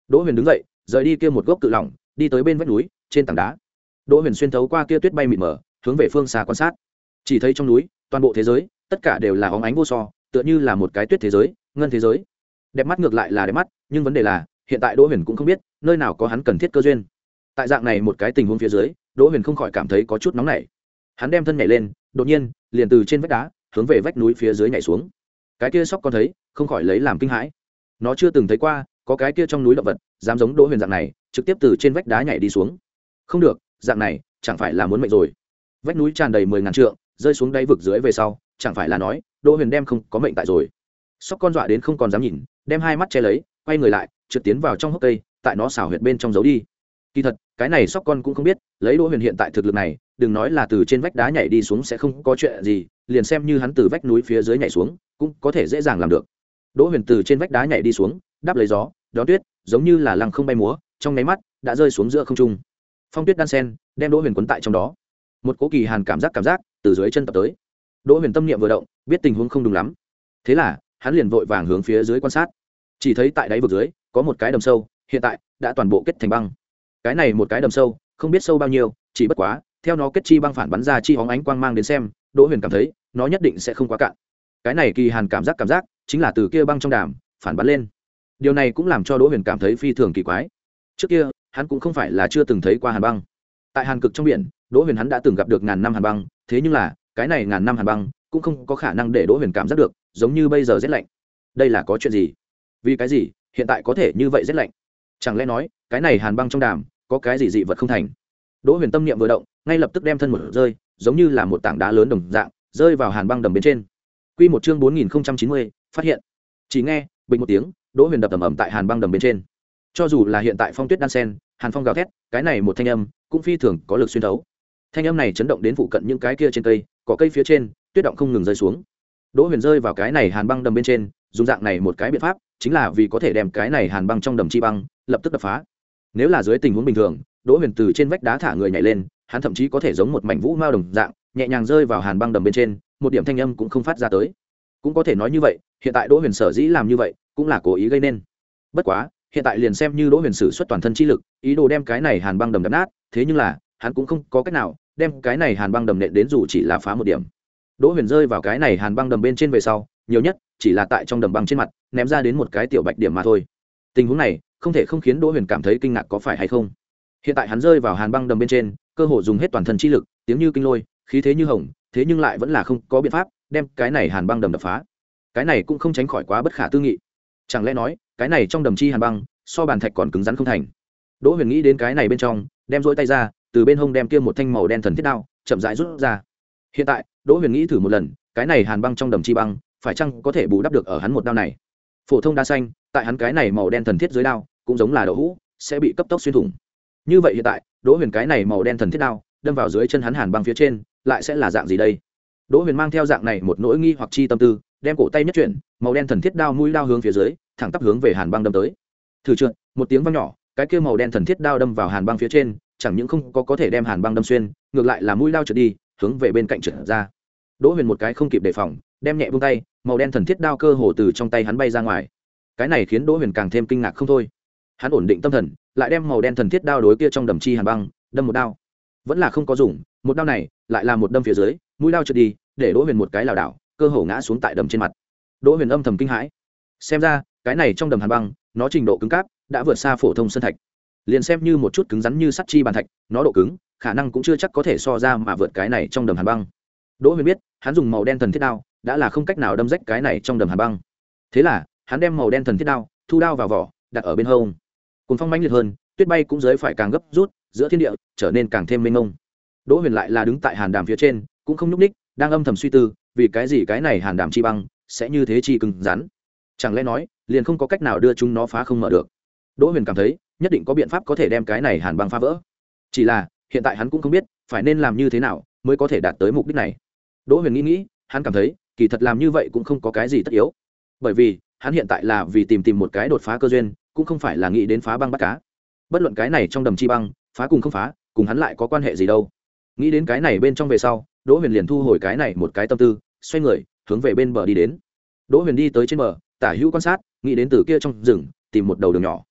Đỗ Huyền đứng dậy rời đi kia một gốc cự lỏng, đi tới bên vách núi trên tảng đá. Đỗ Huyền xuyên thấu qua kia tuyết bay mịt mờ, hướng về phương xa quan sát. Chỉ thấy trong núi toàn bộ thế giới tất cả đều là óng ánh vô so, tựa như là một cái tuyết thế giới, ngân thế giới. Đẹp mắt ngược lại là đẹp mắt, nhưng vấn đề là hiện tại Đỗ Huyền cũng không biết nơi nào có hắn cần thiết cơ duyên. Tại dạng này một cái tình huống phía dưới, Đỗ Huyền không khỏi cảm thấy có chút nóng nảy. Hắn đem thân nhảy lên, đột nhiên liền từ trên vách đá hướng về vách núi phía dưới nhảy xuống. Cái kia sóc con thấy, không khỏi lấy làm kinh hãi. Nó chưa từng thấy qua có cái kia trong núi động vật dám giống Đỗ Huyền dạng này trực tiếp từ trên vách đá nhảy đi xuống. Không được, dạng này chẳng phải là muốn mệnh rồi. Vách núi tràn đầy mười ngàn trượng, rơi xuống đáy vực dưới về sau, chẳng phải là nói Đỗ Huyền đem không có mệnh tại rồi. Sóc con dọa đến không còn dám nhìn, đem hai mắt che lấy, quay người lại trượt tiến vào trong hốc cây, tại nó xảo huyệt bên trong giấu đi. Kỳ thật cái này sóc con cũng không biết, lấy Đỗ Huyền hiện tại thực lực này, đừng nói là từ trên vách đá nhảy đi xuống sẽ không có chuyện gì, liền xem như hắn từ vách núi phía dưới nhảy xuống cũng có thể dễ dàng làm được. Đỗ Huyền từ trên vách đá nhảy đi xuống, đáp lấy gió đón tuyết, giống như là lăng không bay múa, trong nháy mắt đã rơi xuống giữa không trung. Phong tuyết đan sen đem Đỗ Huyền cuốn tại trong đó, một cố kỳ hàn cảm giác cảm giác từ dưới chân tập tới. Đỗ Huyền tâm niệm vừa động, biết tình huống không đúng lắm, thế là hắn liền vội vàng hướng phía dưới quan sát. Chỉ thấy tại đáy vực dưới có một cái đầm sâu, hiện tại đã toàn bộ kết thành băng. Cái này một cái đầm sâu không biết sâu bao nhiêu, chỉ bất quá theo nó kết chi băng phản bắn ra chi hóng ánh quang mang đến xem, Đỗ Huyền cảm thấy nó nhất định sẽ không quá cạn. Cái này kỳ hàn cảm giác cảm giác chính là từ kia băng trong đàm phản bắn lên. Điều này cũng làm cho Đỗ Huyền cảm thấy phi thường kỳ quái. Trước kia hắn cũng không phải là chưa từng thấy qua hàn băng. Tại hàn cực trong biển, Đỗ Huyền hắn đã từng gặp được ngàn năm hàn băng, thế nhưng là cái này ngàn năm hàn băng cũng không có khả năng để Đỗ Huyền cảm giác được giống như bây giờ rét lạnh. Đây là có chuyện gì? Vì cái gì hiện tại có thể như vậy rét lạnh? Chẳng lẽ nói cái này hàn băng trong đàm có cái gì dị vật không thành? Đỗ Huyền tâm niệm vừa động, ngay lập tức đem thân một rơi, giống như là một tảng đá lớn đồng dạng rơi vào hàn băng đầm bên trên. Quy một chương bốn nghìn chín mươi, phát hiện. Chỉ nghe bình một tiếng, Đỗ Huyền đập ầm ầm tại hàn băng đầm bên trên. Cho dù là hiện tại phong tuyết đan sen, hàn phong gào thét, cái này một thanh âm cũng phi thường có lực xuyên thấu. Thanh âm này chấn động đến phụ cận những cái kia trên cây, cỏ cây phía trên, tuyết động không ngừng rơi xuống. Đỗ Huyền rơi vào cái này hàn băng đầm bên trên, dùng dạng này một cái biện pháp, chính là vì có thể đem cái này hàn băng trong đầm chi băng lập tức đập phá. Nếu là dưới tình huống bình thường, Đỗ Huyền từ trên vách đá thả người nhảy lên, hắn thậm chí có thể giống một mảnh vũ mao đồng dạng, nhẹ nhàng rơi vào hàn băng đầm bên trên, một điểm thanh âm cũng không phát ra tới. Cũng có thể nói như vậy, hiện tại Đỗ Huyền sở dĩ làm như vậy, cũng là cố ý gây nên. Bất quá, hiện tại liền xem như Đỗ Huyền sử xuất toàn thân chi lực, ý đồ đem cái này hàn băng đầm đập nát, thế nhưng là, hắn cũng không có cách nào đem cái này hàn băng đầm nện đến dù chỉ là phá một điểm. Đỗ Huyền rơi vào cái này hàn băng đầm bên trên về sau, nhiều nhất chỉ là tại trong đầm băng trên mặt ném ra đến một cái tiểu bạch điểm mà thôi. Tình huống này không thể không khiến Đỗ Huyền cảm thấy kinh ngạc, có phải hay không? Hiện tại hắn rơi vào hàn băng đầm bên trên, cơ hồ dùng hết toàn thân chi lực, tiếng như kinh lôi, khí thế như hồng, thế nhưng lại vẫn là không có biện pháp đem cái này hàn băng đầm đập phá. Cái này cũng không tránh khỏi quá bất khả tư nghị. Chẳng lẽ nói cái này trong đầm chi hàn băng so bàn thạch còn cứng rắn không thành? Đỗ Huyền nghĩ đến cái này bên trong, đem rỗi tay ra, từ bên hông đem kia một thanh màu đen thần thiết đao chậm rãi rút ra. Hiện tại Đỗ Huyền nghĩ thử một lần, cái này hàn băng trong đầm chi băng phải chăng có thể bù đắp được ở hắn một đao này? Phổ thông đa xanh, tại hắn cái này màu đen thần thiết dưới đao, cũng giống là đậu hũ, sẽ bị cấp tốc xuyên thủng. Như vậy hiện tại, Đỗ Huyền cái này màu đen thần thiết đao đâm vào dưới chân hắn hàn băng phía trên, lại sẽ là dạng gì đây? Đỗ Huyền mang theo dạng này một nỗi nghi hoặc chi tâm tư, đem cổ tay nhất chuyển, màu đen thần thiết đao mũi đao hướng phía dưới, thẳng tắp hướng về hàn băng đâm tới. Thử trượt, một tiếng vang nhỏ, cái kia màu đen thần thiết đao đâm vào hàn băng phía trên, chẳng những không có có thể đem hàn băng đâm xuyên, ngược lại là mũi đao trượt đi, hướng về bên cạnh trượt ra. Đỗ Huyền một cái không kịp đề phòng, đem nhẹ buông tay, màu đen thần thiết đao cơ hồ từ trong tay hắn bay ra ngoài. Cái này khiến Đỗ Huyền càng thêm kinh ngạc không thôi. Hắn ổn định tâm thần, lại đem màu đen thần thiết đao đối kia trong đầm chi hàn băng đâm một đao, vẫn là không có dùng. Một đao này lại là một đâm phía dưới, mũi đao trượt đi, để Đỗ Huyền một cái lảo đảo, cơ hồ ngã xuống tại đầm trên mặt. Đỗ Huyền âm thầm kinh hãi, xem ra cái này trong đầm hàn băng, nó trình độ cứng cáp đã vượt xa phổ thông sơn thạch. Liền xem như một chút cứng rắn như sắt chi bàn thạch, nó độ cứng khả năng cũng chưa chắc có thể so ra mà vượt cái này trong đầm hàn băng. Đỗ Huyền biết, hắn dùng màu đen thần thiết đao đã là không cách nào đâm rách cái này trong đầm hàn băng. Thế là, hắn đem màu đen thần thiết đao thu đao vào vỏ, đặt ở bên hông. Cùng phong mãnh liệt hơn, tuyết bay cũng dưới phải càng gấp rút, giữa thiên địa trở nên càng thêm mênh mông. Đỗ Huyền lại là đứng tại hàn đàm phía trên, cũng không nhúc ních, đang âm thầm suy tư, vì cái gì cái này hàn đàm chi băng sẽ như thế chi cứng rắn? Chẳng lẽ nói, liền không có cách nào đưa chúng nó phá không mở được? Đỗ Huyền cảm thấy, nhất định có biện pháp có thể đem cái này hàn băng phá vỡ. Chỉ là, hiện tại hắn cũng không biết phải nên làm như thế nào mới có thể đạt tới mục đích này. Đỗ Huyền nghĩ nghĩ, hắn cảm thấy, kỳ thật làm như vậy cũng không có cái gì tất yếu. Bởi vì, hắn hiện tại là vì tìm tìm một cái đột phá cơ duyên, cũng không phải là nghĩ đến phá băng bắt cá. Bất luận cái này trong đầm chi băng, phá cùng không phá, cùng hắn lại có quan hệ gì đâu. Nghĩ đến cái này bên trong về sau, Đỗ Huyền liền thu hồi cái này một cái tâm tư, xoay người, hướng về bên bờ đi đến. Đỗ Huyền đi tới trên bờ, tả hữu quan sát, nghĩ đến từ kia trong rừng tìm một đầu đường nhỏ.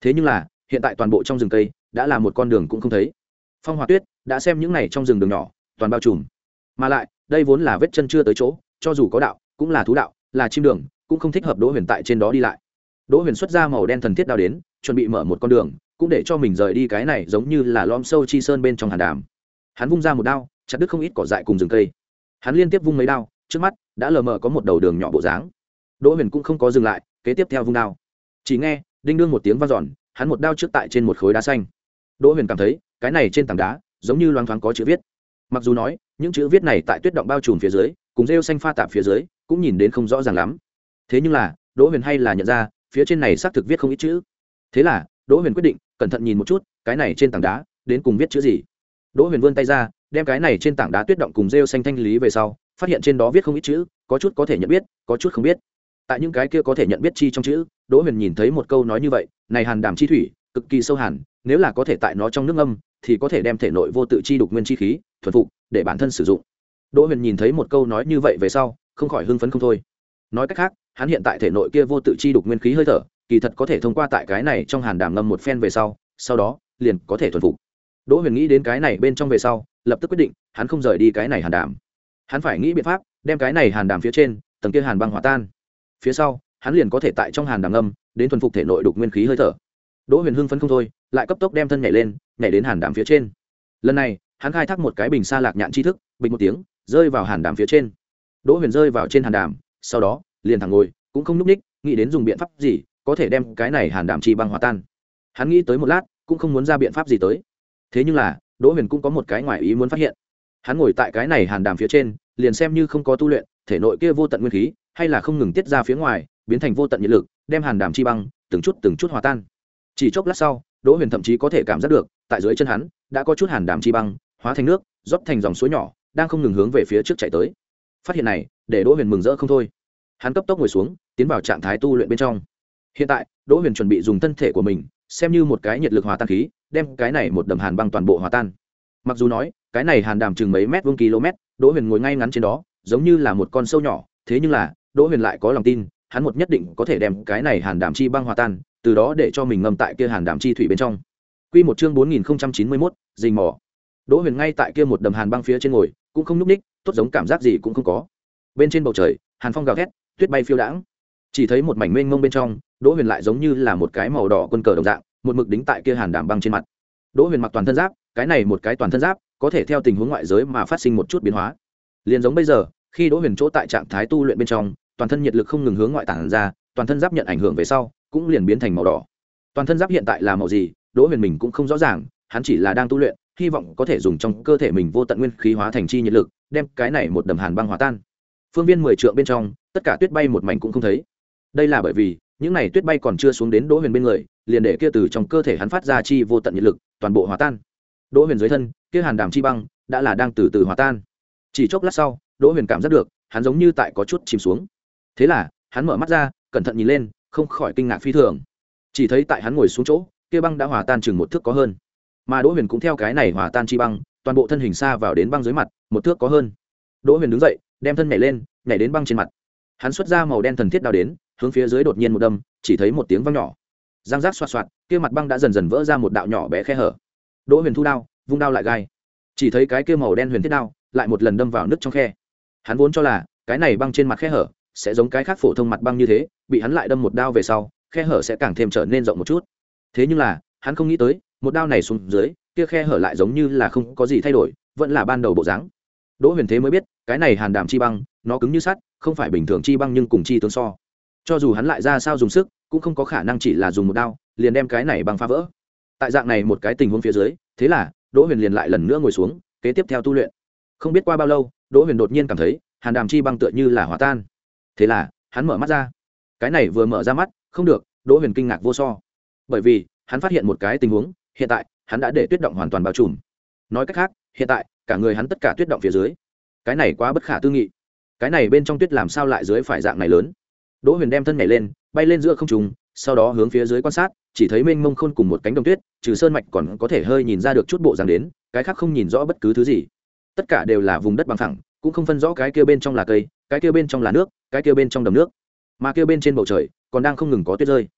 thế nhưng là hiện tại toàn bộ trong rừng cây đã là một con đường cũng không thấy. Phong hỏa tuyết đã xem những này trong rừng đường nhỏ toàn bao trùm, mà lại đây vốn là vết chân chưa tới chỗ, cho dù có đạo cũng là thú đạo, là chim đường, cũng không thích hợp Đỗ Huyền tại trên đó đi lại. Đỗ Huyền xuất ra màu đen thần thiết đao đến, chuẩn bị mở một con đường, cũng để cho mình rời đi cái này giống như là lom sâu chi sơn bên trong hàn đàm. Hắn vung ra một đao, chặt đứt không ít cỏ dại cùng rừng cây. Hắn liên tiếp vung mấy đao, trước mắt đã lờ mờ có một đầu đường nhỏ bộ dáng. Đỗ Huyền cũng không có dừng lại, kế tiếp theo vung đao. Chỉ nghe đinh đương một tiếng vang dọn, hắn một đao trước tại trên một khối đá xanh. Đỗ Huyền cảm thấy cái này trên tảng đá giống như loáng thoáng có chữ viết. Mặc dù nói những chữ viết này tại tuyết động bao trùm phía dưới, cùng rêu xanh pha tạp phía dưới, cũng nhìn đến không rõ ràng lắm. Thế nhưng là Đỗ Huyền hay là nhận ra phía trên này xác thực viết không ít chữ. Thế là Đỗ Huyền quyết định cẩn thận nhìn một chút cái này trên tảng đá đến cùng viết chữ gì. Đỗ Huyền vươn tay ra, đem cái này trên tảng đá tuyết động cùng rêu xanh thanh lý về sau, phát hiện trên đó viết không ít chữ, có chút có thể nhận biết, có chút không biết. Tại những cái kia có thể nhận biết chi trong chữ, Đỗ Huyền nhìn thấy một câu nói như vậy: này hàn đàm chi thủy cực kỳ sâu hàn, nếu là có thể tại nó trong nước ngâm thì có thể đem thể nội vô tự chi đục nguyên chi khí thuần phục để bản thân sử dụng. Đỗ Huyền nhìn thấy một câu nói như vậy về sau, không khỏi hưng phấn không thôi. Nói cách khác, hắn hiện tại thể nội kia vô tự chi đục nguyên khí hơi thở, kỳ thật có thể thông qua tại cái này trong hàn đàm ngâm một phen về sau, sau đó liền có thể thuần phục. Đỗ Huyền nghĩ đến cái này bên trong về sau, lập tức quyết định, hắn không rời đi cái này hàn đàm. Hắn phải nghĩ biện pháp đem cái này hàn đàm phía trên tầng kia hàn băng hòa tan. Phía sau, hắn liền có thể tại trong hàn đàm ngâm đến thuần phục thể nội đục nguyên khí hơi thở. Đỗ Huyền hưng phấn không thôi, lại cấp tốc đem thân nhảy lên, nhảy đến hàn đàm phía trên. Lần này, hắn khai thác một cái bình xa lạc nhạn chi thức, bình một tiếng, rơi vào hàn đàm phía trên. Đỗ Huyền rơi vào trên hàn đàm, sau đó liền thẳng ngồi, cũng không nhúc nhích, nghĩ đến dùng biện pháp gì có thể đem cái này hàn đàm chi băng hòa tan. Hắn nghĩ tới một lát, cũng không muốn ra biện pháp gì tới. Thế nhưng là, Đỗ Huyền cũng có một cái ngoài ý muốn phát hiện. Hắn ngồi tại cái này hàn đàm phía trên, liền xem như không có tu luyện, thể nội kia vô tận nguyên khí, hay là không ngừng tiết ra phía ngoài, biến thành vô tận nhiệt lực, đem hàn đàm chi băng từng chút từng chút hòa tan. Chỉ chốc lát sau, Đỗ Huyền thậm chí có thể cảm giác được, tại dưới chân hắn đã có chút hàn đàm chi băng hóa thành nước, rót thành dòng suối nhỏ, đang không ngừng hướng về phía trước chảy tới. Phát hiện này, để Đỗ Huyền mừng rỡ không thôi. Hắn cấp tốc ngồi xuống, tiến vào trạng thái tu luyện bên trong. Hiện tại, Đỗ Huyền chuẩn bị dùng thân thể của mình, xem như một cái nhiệt lực hòa tan khí, đem cái này một đầm hàn băng toàn bộ hòa tan. Mặc dù nói, cái này hàn đàm chừng mấy mét vuông km, Đỗ Huyền ngồi ngay ngắn trên đó, giống như là một con sâu nhỏ, thế nhưng là, Đỗ Huyền lại có lòng tin, hắn một nhất định có thể đem cái này hàn đàm chi băng hòa tan, từ đó để cho mình ngâm tại kia hàn đàm chi thủy bên trong. Quy một chương bốn nghìn không trăm chín mươi mốt, rình mò. Đỗ Huyền ngay tại kia một đầm hàn băng phía trên ngồi, cũng không nhúc nhích, tốt giống cảm giác gì cũng không có. Bên trên bầu trời, hàn phong gào thét, tuyết bay phiêu đãng. Chỉ thấy một mảnh mênh mông bên trong, Đỗ Huyền lại giống như là một cái màu đỏ quân cờ đồng dạng, một mực đính tại kia hàn đàm băng trên mặt. Đỗ Huyền mặc toàn thân giáp, cái này một cái toàn thân giáp, có thể theo tình huống ngoại giới mà phát sinh một chút biến hóa. Liền giống bây giờ, khi Đỗ Huyền chỗ tại trạng thái tu luyện bên trong, toàn thân nhiệt lực không ngừng hướng ngoại tản ra, toàn thân giáp nhận ảnh hưởng về sau, cũng liền biến thành màu đỏ. Toàn thân giáp hiện tại là màu gì, Đỗ Huyền mình cũng không rõ ràng, hắn chỉ là đang tu luyện, hy vọng có thể dùng trong cơ thể mình vô tận nguyên khí hóa thành chi nhiệt lực, đem cái này một đầm hàn băng hòa tan. Phương viên mười trượng bên trong, tất cả tuyết bay một mảnh cũng không thấy. Đây là bởi vì, những này tuyết bay còn chưa xuống đến Đỗ Huyền bên người, liền để kia từ trong cơ thể hắn phát ra chi vô tận nhiệt lực, toàn bộ hòa tan. Đỗ Huyền dưới thân, kia hàn đàm chi băng đã là đang từ từ hòa tan. Chỉ chốc lát sau, Đỗ Huyền cảm giác được, hắn giống như tại có chút chìm xuống. Thế là, hắn mở mắt ra, cẩn thận nhìn lên, không khỏi kinh ngạc phi thường. Chỉ thấy tại hắn ngồi xuống chỗ, kia băng đã hòa tan chừng một thước có hơn. Mà Đỗ Huyền cũng theo cái này hòa tan chi băng, toàn bộ thân hình xa vào đến băng dưới mặt, một thước có hơn. Đỗ Huyền đứng dậy, đem thân nhảy lên, nhảy đến băng trên mặt. Hắn xuất ra màu đen thần thiết đao đến, hướng phía dưới đột nhiên một đâm, chỉ thấy một tiếng vang nhỏ. Giang giác xoạt xoạt, kia mặt băng đã dần dần vỡ ra một đạo nhỏ bé khe hở. Đỗ Huyền thu đao, vung đao lại gai. Chỉ thấy cái kia màu đen huyền thiết đao, lại một lần đâm vào nứt trong khe. Hắn vốn cho là, cái này băng trên mặt khe hở sẽ giống cái khác phổ thông mặt băng như thế, bị hắn lại đâm một đao về sau, khe hở sẽ càng thêm trở nên rộng một chút. Thế nhưng là, hắn không nghĩ tới, một đao này xuống dưới, kia khe hở lại giống như là không có gì thay đổi, vẫn là ban đầu bộ dáng. Đỗ Huyền thế mới biết, cái này hàn đàm chi băng, nó cứng như sắt, không phải bình thường chi băng nhưng cùng chi tướng so. Cho dù hắn lại ra sao dùng sức, cũng không có khả năng chỉ là dùng một đao, liền đem cái này băng phá vỡ. Tại dạng này một cái tình huống phía dưới, thế là, Đỗ Huyền liền lại lần nữa ngồi xuống, kế tiếp theo tu luyện. Không biết qua bao lâu, Đỗ Huyền đột nhiên cảm thấy, hàn đàm chi băng tựa như là hòa tan. Thế là, hắn mở mắt ra. Cái này vừa mở ra mắt, không được, Đỗ Huyền kinh ngạc vô so. Bởi vì, hắn phát hiện một cái tình huống, hiện tại, hắn đã để tuyết động hoàn toàn bao trùm. Nói cách khác, hiện tại, cả người hắn tất cả tuyết động phía dưới. Cái này quá bất khả tư nghị. Cái này bên trong tuyết làm sao lại dưới phải dạng này lớn? Đỗ Huyền đem thân nhảy lên, bay lên giữa không trung, sau đó hướng phía dưới quan sát, chỉ thấy mênh mông khôn cùng một cánh đồng tuyết, trừ sơn mạch còn có thể hơi nhìn ra được chút bộ dáng đến, cái khác không nhìn rõ bất cứ thứ gì. Tất cả đều là vùng đất bằng phẳng, cũng không phân rõ cái kia bên trong là cây, cái kia bên trong là nước, cái kia bên trong đầm nước, mà kia bên trên bầu trời còn đang không ngừng có tuyết rơi.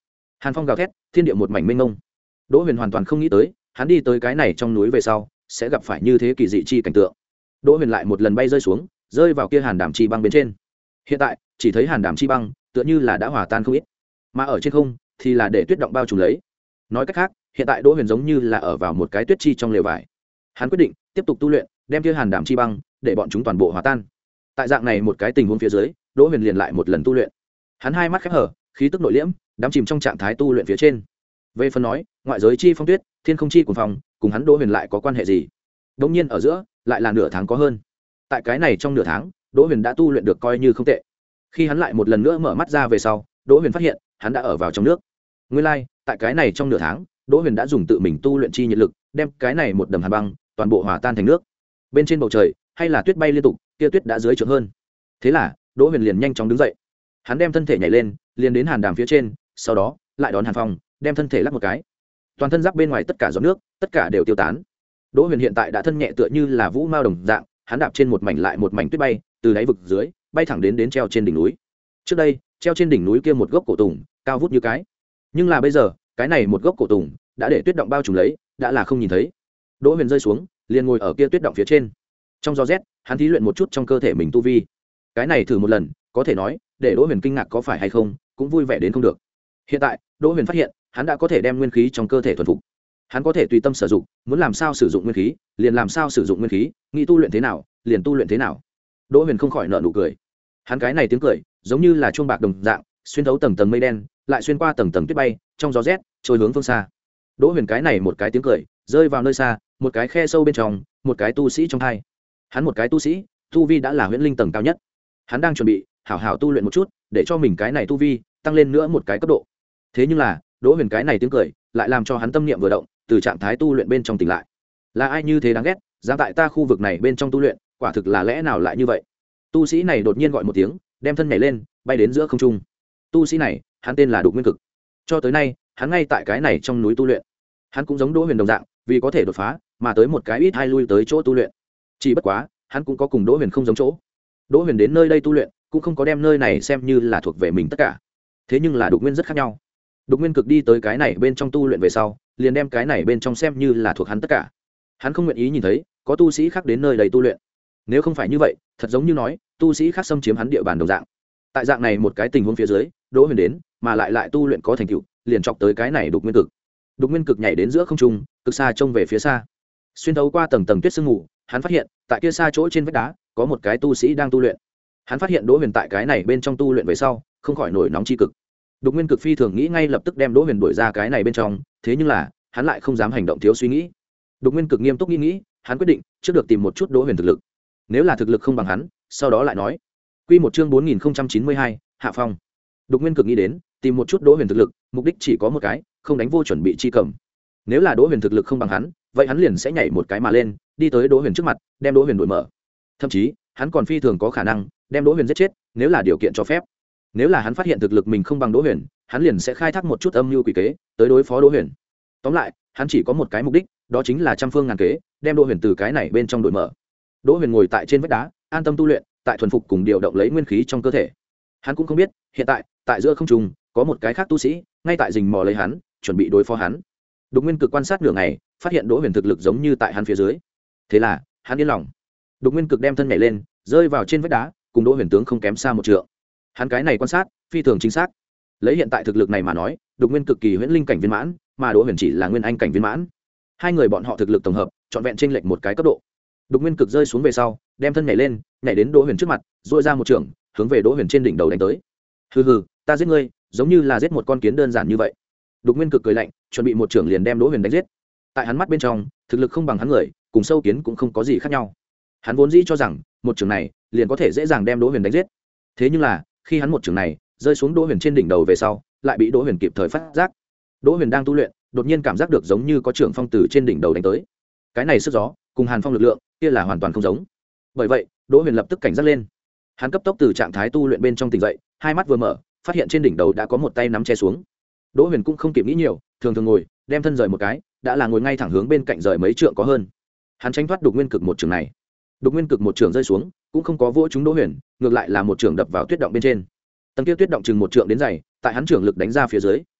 hàn phong gào thét, thiên địa một mảnh mênh mông. Đỗ Huyền hoàn toàn không nghĩ tới, hắn đi tới cái này trong núi về sau sẽ gặp phải như thế kỳ dị chi cảnh tượng. Đỗ Huyền lại một lần bay rơi xuống, rơi vào kia hàn đảm chi băng bên trên. Hiện tại chỉ thấy hàn đảm chi băng tựa như là đã hòa tan không ít, mà ở trên không thì là để tuyết động bao trùm lấy. Nói cách khác, hiện tại Đỗ Huyền giống như là ở vào một cái tuyết chi trong lều vải. Hắn quyết định tiếp tục tu luyện, đem kia hàn đảm chi băng để bọn chúng toàn bộ hòa tan. Tại dạng này một cái tình huống phía dưới, Đỗ Huyền liền lại một lần tu luyện. Hắn hai mắt khép hờ, khí tức nội liễm, đắm chìm trong trạng thái tu luyện phía trên. Về phần nói, ngoại giới chi phong tuyết, thiên không chi cuồng phong, cùng hắn Đỗ Huyền lại có quan hệ gì? Đống nhiên ở giữa, lại là nửa tháng có hơn. Tại cái này trong nửa tháng, Đỗ Huyền đã tu luyện được coi như không tệ. Khi hắn lại một lần nữa mở mắt ra về sau, Đỗ Huyền phát hiện, hắn đã ở vào trong nước. Nguyên lai, like, tại cái này trong nửa tháng, Đỗ Huyền đã dùng tự mình tu luyện chi nhiệt lực, đem cái này một đầm hàn băng toàn bộ hòa tan thành nước. Bên trên bầu trời, hay là tuyết bay liên tục, kia tuyết đã dưới trượng hơn. Thế là, Đỗ Huyền liền nhanh chóng đứng dậy. Hắn đem thân thể nhảy lên, liền đến hàn đàm phía trên, sau đó, lại đón Hàn Phong, đem thân thể lắc một cái. Toàn thân giáp bên ngoài tất cả giọt nước, tất cả đều tiêu tán. Đỗ Huyền hiện tại đã thân nhẹ tựa như là vũ mao đồng dạng, hắn đạp trên một mảnh lại một mảnh tuyết bay, từ đáy vực dưới, bay thẳng đến đến treo trên đỉnh núi. Trước đây, treo trên đỉnh núi kia một gốc cổ tùng, cao vút như cái. Nhưng là bây giờ, cái này một gốc cổ tùng đã để tuyết động bao trùm lấy, đã là không nhìn thấy. Đỗ Huyền rơi xuống, liền ngồi ở kia tuyết động phía trên. Trong gió rét, hắn thí luyện một chút trong cơ thể mình tu vi. Cái này thử một lần, có thể nói, để Đỗ Huyền kinh ngạc có phải hay không, cũng vui vẻ đến không được. Hiện tại, Đỗ Huyền phát hiện, hắn đã có thể đem nguyên khí trong cơ thể thuần phục. Hắn có thể tùy tâm sử dụng, muốn làm sao sử dụng nguyên khí, liền làm sao sử dụng nguyên khí, nghĩ tu luyện thế nào, liền tu luyện thế nào. Đỗ Huyền không khỏi nở nụ cười. Hắn cái này tiếng cười, giống như là chuông bạc đồng dạng, xuyên thấu tầng tầng mây đen, lại xuyên qua tầng tầng tuyết bay, trong gió rét, trôi hướng phương xa. Đỗ Huyền cái này một cái tiếng cười, rơi vào nơi xa, một cái khe sâu bên trong, một cái tu sĩ trong hai. Hắn một cái tu sĩ, tu vi đã là huyễn linh tầng cao nhất. Hắn đang chuẩn bị hảo hảo tu luyện một chút, để cho mình cái này tu vi tăng lên nữa một cái cấp độ. Thế nhưng là, Đỗ Huyền cái này tiếng cười, lại làm cho hắn tâm niệm vừa động, từ trạng thái tu luyện bên trong tỉnh lại. Là ai như thế đáng ghét, dám tại ta khu vực này bên trong tu luyện, quả thực là lẽ nào lại như vậy? Tu sĩ này đột nhiên gọi một tiếng, đem thân nhảy lên, bay đến giữa không trung. Tu sĩ này, hắn tên là Đục Nguyên Cực. Cho tới nay, hắn ngay tại cái này trong núi tu luyện. Hắn cũng giống Đỗ Huyền đồng dạng, vì có thể đột phá, mà tới một cái ít hai lui tới chỗ tu luyện. Chỉ bất quá, hắn cũng có cùng Đỗ Huyền không giống chỗ. Đỗ Huyền đến nơi đây tu luyện, cũng không có đem nơi này xem như là thuộc về mình tất cả. Thế nhưng là Đục Nguyên rất khác nhau. Đục Nguyên Cực đi tới cái này bên trong tu luyện về sau, liền đem cái này bên trong xem như là thuộc hắn tất cả. Hắn không nguyện ý nhìn thấy có tu sĩ khác đến nơi đây tu luyện. Nếu không phải như vậy, thật giống như nói, tu sĩ khác xâm chiếm hắn địa bàn đồng dạng. Tại dạng này một cái tình huống phía dưới, Đỗ Huyền đến, mà lại lại tu luyện có thành tựu, liền chọc tới cái này Đục Nguyên Cực. Đục Nguyên Cực nhảy đến giữa không trung, cực xa trông về phía xa. Xuyên thấu qua tầng tầng tuyết sương mù, hắn phát hiện, tại kia xa chỗ trên vách đá, có một cái tu sĩ đang tu luyện. Hắn phát hiện Đỗ Huyền tại cái này bên trong tu luyện về sau, không khỏi nổi nóng chi cực. Đục Nguyên Cực phi thường nghĩ ngay lập tức đem Đỗ Huyền đuổi ra cái này bên trong, thế nhưng là, hắn lại không dám hành động thiếu suy nghĩ. Đục Nguyên Cực nghiêm túc nghĩ nghĩ, hắn quyết định, trước được tìm một chút Đỗ Huyền thực lực. Nếu là thực lực không bằng hắn, sau đó lại nói. Quy một chương bốn nghìn không trăm chín mươi hai, Hạ Phong. Đục Nguyên Cực nghĩ đến, tìm một chút Đỗ Huyền thực lực, mục đích chỉ có một cái, không đánh vô chuẩn bị chi cầm. Nếu là Đỗ Huyền thực lực không bằng hắn, vậy hắn liền sẽ nhảy một cái mà lên, đi tới Đỗ Huyền trước mặt, đem Đỗ Huyền đuổi mở. Thậm chí, hắn còn phi thường có khả năng đem Đỗ Huyền giết chết, nếu là điều kiện cho phép. Nếu là hắn phát hiện thực lực mình không bằng Đỗ Huyền, hắn liền sẽ khai thác một chút âm mưu quỷ kế, tới đối phó Đỗ Huyền. Tóm lại, hắn chỉ có một cái mục đích, đó chính là trăm phương ngàn kế, đem Đỗ Huyền từ cái này bên trong đuổi mở. Đỗ Huyền ngồi tại trên vách đá, an tâm tu luyện, tại thuần phục cùng điều động lấy nguyên khí trong cơ thể. Hắn cũng không biết, hiện tại, tại giữa không trung, có một cái khác tu sĩ, ngay tại rình mò lấy hắn, chuẩn bị đối phó hắn. Đục Nguyên Cực quan sát nửa ngày, phát hiện Đỗ Huyền thực lực giống như tại hắn phía dưới. Thế là, hắn yên lòng. Đục Nguyên Cực đem thân nhảy lên, rơi vào trên vách đá, cùng Đỗ Huyền tướng không kém xa một trượng. Hắn cái này quan sát, phi thường chính xác. Lấy hiện tại thực lực này mà nói, Đục Nguyên cực kỳ huyễn linh cảnh viên mãn, mà Đỗ Huyền chỉ là nguyên anh cảnh viên mãn. Hai người bọn họ thực lực tổng hợp, trọn vẹn chênh lệch một cái cấp độ. Đục Nguyên cực rơi xuống về sau, đem thân nhảy lên, nhảy đến Đỗ Huyền trước mặt, duỗi ra một trường, hướng về Đỗ Huyền trên đỉnh đầu đánh tới. Hừ hừ, ta giết ngươi, giống như là giết một con kiến đơn giản như vậy. Đục Nguyên cực cười lạnh, chuẩn bị một trường liền đem Đỗ Huyền đánh giết. Tại hắn mắt bên trong, thực lực không bằng hắn người, cùng sâu kiến cũng không có gì khác nhau. Hắn vốn dĩ cho rằng, một trường này liền có thể dễ dàng đem Đỗ Huyền đánh giết. Thế nhưng là, khi hắn một trường này rơi xuống Đỗ Huyền trên đỉnh đầu về sau, lại bị Đỗ Huyền kịp thời phát giác. Đỗ Huyền đang tu luyện, đột nhiên cảm giác được giống như có trường phong từ trên đỉnh đầu đánh tới. Cái này sức gió, cùng Hàn Phong lực lượng, kia là hoàn toàn không giống. Bởi vậy, Đỗ Huyền lập tức cảnh giác lên. Hắn cấp tốc từ trạng thái tu luyện bên trong tỉnh dậy, hai mắt vừa mở, phát hiện trên đỉnh đầu đã có một tay nắm che xuống. Đỗ Huyền cũng không kịp nghĩ nhiều, thường thường ngồi, đem thân rời một cái, đã là ngồi ngay thẳng hướng bên cạnh rời mấy trượng có hơn. Hắn tránh thoát Đục Nguyên cực một trường này. Đục Nguyên cực một trường rơi xuống, cũng không có vỗ trúng Đỗ Huyền, ngược lại là một trường đập vào tuyết động bên trên. Tầng kia tuyết động chừng một trượng đến dày, tại hắn trường lực đánh ra phía dưới,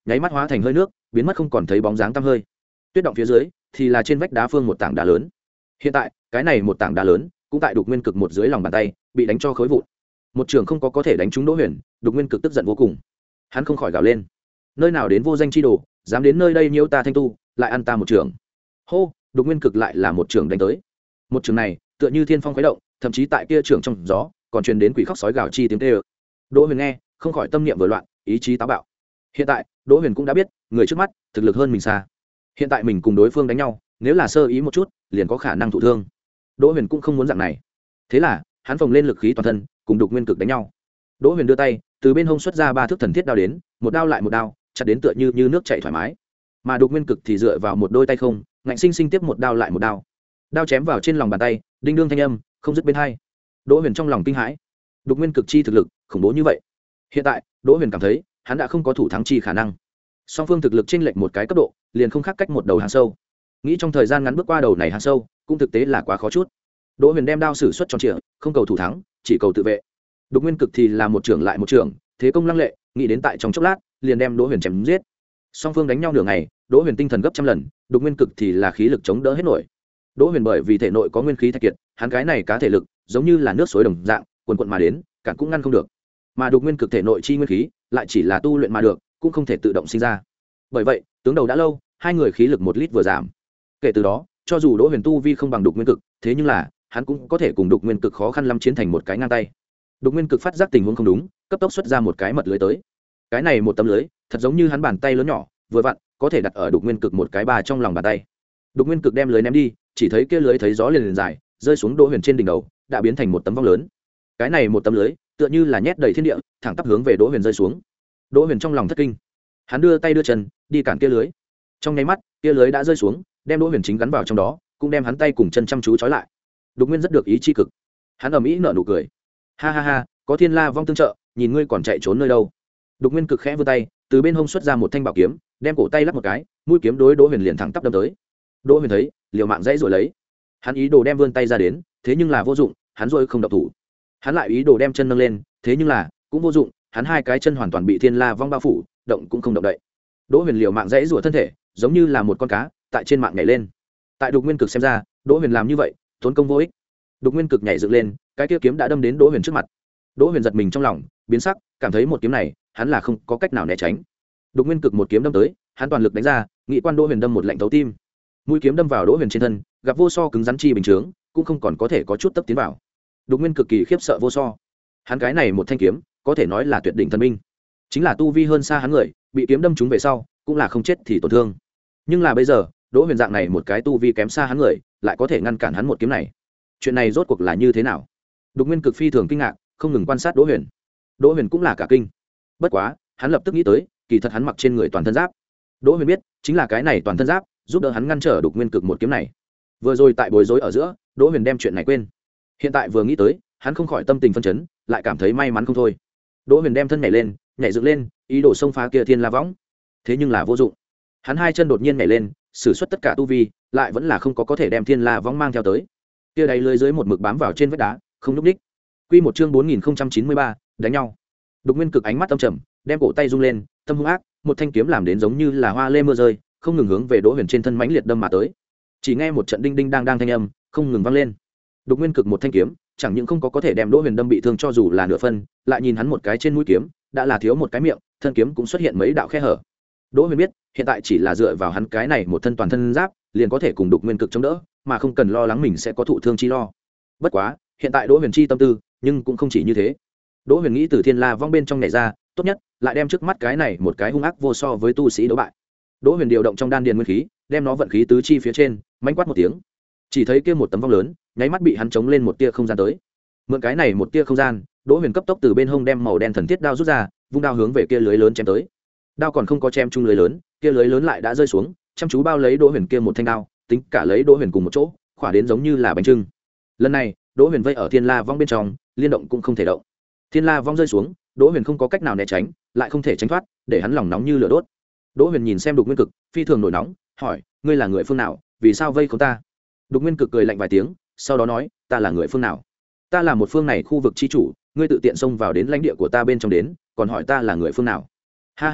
nháy mắt hóa thành hơi nước biến mất không còn thấy bóng dáng tăm hơi. Tuyết động phía dưới thì là trên vách đá phương một tảng đá lớn. Hiện tại cái này một tảng đá lớn cũng tại đục nguyên cực một dưới lòng bàn tay bị đánh cho khối vụn. Một trường không có có thể đánh trúng Đỗ Huyền, đục nguyên cực tức giận vô cùng. Hắn không khỏi gào lên, nơi nào đến vô danh chi đồ, dám đến nơi đây nhiễu ta thanh tu, lại ăn ta một trường. Hô, đục nguyên cực lại là một trường đánh tới. Một trường này tựa như thiên phong khuấy động, thậm chí tại kia trường trong gió còn truyền đến quỷ khóc sói gào chi tiếng kêu. Đỗ Huyền nghe không khỏi tâm niệm vừa loạn, ý chí táo bạo. Hiện tại Đỗ Huyền cũng đã biết người trước mắt thực lực hơn mình xa. Hiện tại mình cùng đối phương đánh nhau, nếu là sơ ý một chút liền có khả năng thụ thương. Đỗ Huyền cũng không muốn dạng này, thế là hắn phồng lên lực khí toàn thân cùng đục nguyên cực đánh nhau. Đỗ Huyền đưa tay từ bên hông xuất ra ba thước thần thiết đao đến, một đao lại một đao, chặt đến tựa như như nước chảy thoải mái. Mà đục nguyên cực thì dựa vào một đôi tay không, ngạnh sinh sinh tiếp một đao lại một đao. Đao chém vào trên lòng bàn tay, đinh đương thanh âm không dứt bên hai. Đỗ Huyền trong lòng kinh hãi, đục nguyên cực chi thực lực khủng bố như vậy. Hiện tại Đỗ Huyền cảm thấy hắn đã không có thủ thắng chi khả năng. Song phương thực lực chênh lệch một cái cấp độ, liền không khác cách một đầu hàng sâu. Nghĩ trong thời gian ngắn bước qua đầu này hàng sâu, cũng thực tế là quá khó chút. Đỗ Huyền đem đao sử xuất tròn trịa, không cầu thủ thắng, chỉ cầu tự vệ. Đục nguyên cực thì là một trưởng lại một trưởng, thế công lăng lệ, nghĩ đến tại trong chốc lát, liền đem Đỗ Huyền chém giết. Song phương đánh nhau nửa ngày, Đỗ Huyền tinh thần gấp trăm lần, đục nguyên cực thì là khí lực chống đỡ hết nổi. Đỗ Huyền bởi vì thể nội có nguyên khí thạch kiệt, hắn cái này cá thể lực giống như là nước suối đồng dạng, cuồn cuộn mà đến, cản cũng ngăn không được. Mà đục nguyên cực thể nội chi nguyên khí lại chỉ là tu luyện mà được, cũng không thể tự động sinh ra. Bởi vậy, tướng đầu đã lâu, hai người khí lực một lít vừa giảm. Kể từ đó, cho dù Đỗ Huyền tu vi không bằng đục nguyên cực, thế nhưng là hắn cũng có thể cùng đục nguyên cực khó khăn lắm chiến thành một cái ngang tay. Đục nguyên cực phát giác tình huống không đúng, cấp tốc xuất ra một cái mật lưới tới. Cái này một tấm lưới thật giống như hắn bàn tay lớn nhỏ, vừa vặn có thể đặt ở đục nguyên cực một cái ba trong lòng bàn tay. Đục nguyên cực đem lưới ném đi, chỉ thấy kia lưới thấy gió liền liền dài, rơi xuống Đỗ Huyền trên đỉnh đầu, đã biến thành một tấm vong lớn. Cái này một tấm lưới tựa như là nhét đầy thiên địa, thẳng tắp hướng về Đỗ Huyền rơi xuống. Đỗ Huyền trong lòng thất kinh, hắn đưa tay đưa chân đi cản kia lưới. Trong nháy mắt, kia lưới đã rơi xuống, đem Đỗ Huyền chính gắn vào trong đó, cũng đem hắn tay cùng chân chăm chú trói lại. Đục Nguyên rất được ý chi cực, hắn ầm ĩ nở nụ cười, ha ha ha, có Thiên La vong tương trợ, nhìn ngươi còn chạy trốn nơi đâu. Đục Nguyên cực khẽ vươn tay, từ bên hông xuất ra một thanh bảo kiếm, đem cổ tay lắp một cái, mũi kiếm đối Đỗ Huyền liền thẳng tắp đâm tới. Đỗ Huyền thấy, liều mạng dãy rồi lấy, hắn ý đồ đem vươn tay ra đến, thế nhưng là vô dụng, hắn rồi không động thủ. Hắn lại ý đồ đem chân nâng lên, thế nhưng là cũng vô dụng, hắn hai cái chân hoàn toàn bị Thiên La vong bao phủ, động cũng không động đậy. Đỗ Huyền liều mạng dãy rủa thân thể, giống như là một con cá tại trên mạng nhảy lên. Tại Đục Nguyên cực xem ra, Đỗ Huyền làm như vậy tốn công vô ích. Đục Nguyên cực nhảy dựng lên, cái kia kiếm đã đâm đến Đỗ Huyền trước mặt. Đỗ Huyền giật mình trong lòng, biến sắc, cảm thấy một kiếm này hắn là không có cách nào né tránh. Đục Nguyên cực một kiếm đâm tới, hắn toàn lực đánh ra, nghị quan Đỗ Huyền đâm một lạnh thấu tim. Mũi kiếm đâm vào Đỗ Huyền trên thân, gặp vô so cứng rắn chi bình chướng, cũng không còn có thể có chút tấp tiến vào. Đục Nguyên cực kỳ khiếp sợ vô so. Hắn cái này một thanh kiếm, có thể nói là tuyệt đỉnh thần binh. Chính là tu vi hơn xa hắn người, bị kiếm đâm trúng về sau, cũng là không chết thì tổn thương. Nhưng là bây giờ, Đỗ Huyền dạng này một cái tu vi kém xa hắn người, lại có thể ngăn cản hắn một kiếm này. Chuyện này rốt cuộc là như thế nào? Đục Nguyên cực phi thường kinh ngạc, không ngừng quan sát Đỗ Huyền. Đỗ Huyền cũng là cả kinh. Bất quá, hắn lập tức nghĩ tới, kỳ thật hắn mặc trên người toàn thân giáp. Đỗ Huyền biết, chính là cái này toàn thân giáp, giúp đỡ hắn ngăn trở Đục Nguyên cực một kiếm này. Vừa rồi tại bối rối ở giữa, Đỗ Huyền đem chuyện này quên. Hiện tại vừa nghĩ tới, hắn không khỏi tâm tình phân chấn, lại cảm thấy may mắn không thôi. Đỗ Huyền đem thân nhảy lên, nhảy dựng lên, ý đồ xông phá kia Thiên La võng. Thế nhưng là vô dụng. Hắn hai chân đột nhiên nhảy lên, sử xuất tất cả tu vi, lại vẫn là không có có thể đem Thiên La võng mang theo tới. Kia đáy lưới dưới một mực bám vào trên vách đá, không nhúc nhích. Quy một chương bốn nghìn không trăm chín mươi ba, đánh nhau. Đục Nguyên cực ánh mắt âm trầm, đem cổ tay rung lên, tâm hung ác, một thanh kiếm làm đến giống như là hoa lê mưa rơi, không ngừng hướng về Đỗ Huyền trên thân mãnh liệt đâm mà tới. Chỉ nghe một trận đinh đinh đang đang thanh âm, không ngừng vang lên. Đục Nguyên cực một thanh kiếm, chẳng những không có có thể đem Đỗ Huyền đâm bị thương cho dù là nửa phân, lại nhìn hắn một cái trên mũi kiếm, đã là thiếu một cái miệng, thân kiếm cũng xuất hiện mấy đạo khe hở. Đỗ Huyền biết, hiện tại chỉ là dựa vào hắn cái này một thân toàn thân giáp, liền có thể cùng Đục Nguyên cực chống đỡ, mà không cần lo lắng mình sẽ có thụ thương chi lo. Bất quá, hiện tại Đỗ Huyền chi tâm tư, nhưng cũng không chỉ như thế. Đỗ Huyền nghĩ từ Thiên La vong bên trong nhảy ra, tốt nhất lại đem trước mắt cái này một cái hung ác vô so với tu sĩ đấu bại. Đỗ Huyền điều động trong đan điền nguyên khí, đem nó vận khí tứ chi phía trên, mãnh quát một tiếng. Chỉ thấy kia một tấm vong lớn, nháy mắt bị hắn chống lên một tia không gian tới. Mượn cái này một tia không gian, Đỗ Huyền cấp tốc từ bên hông đem màu đen thần thiết đao rút ra, vung đao hướng về kia lưới lớn chém tới. Đao còn không có chém chung lưới lớn, kia lưới lớn lại đã rơi xuống, chăm chú bao lấy Đỗ Huyền kia một thanh đao, tính cả lấy Đỗ Huyền cùng một chỗ, khỏa đến giống như là bánh trưng. Lần này, Đỗ Huyền vây ở Thiên La vong bên trong, liên động cũng không thể động. Thiên La vong rơi xuống, Đỗ Huyền không có cách nào né tránh, lại không thể tránh thoát, để hắn lòng nóng như lửa đốt. Đỗ Huyền nhìn xem Đục Nguyên cực, phi thường nổi nóng, hỏi: "Ngươi là người phương nào, vì sao vây khốn ta?" Đục Nguyên cực cười lạnh vài tiếng, sau đó nói: "Ta là người phương nào? Ta là một phương này khu vực chi chủ, ngươi tự tiện xông vào đến lãnh địa của ta bên trong đến, còn hỏi ta là người phương nào?" Ha ha ha,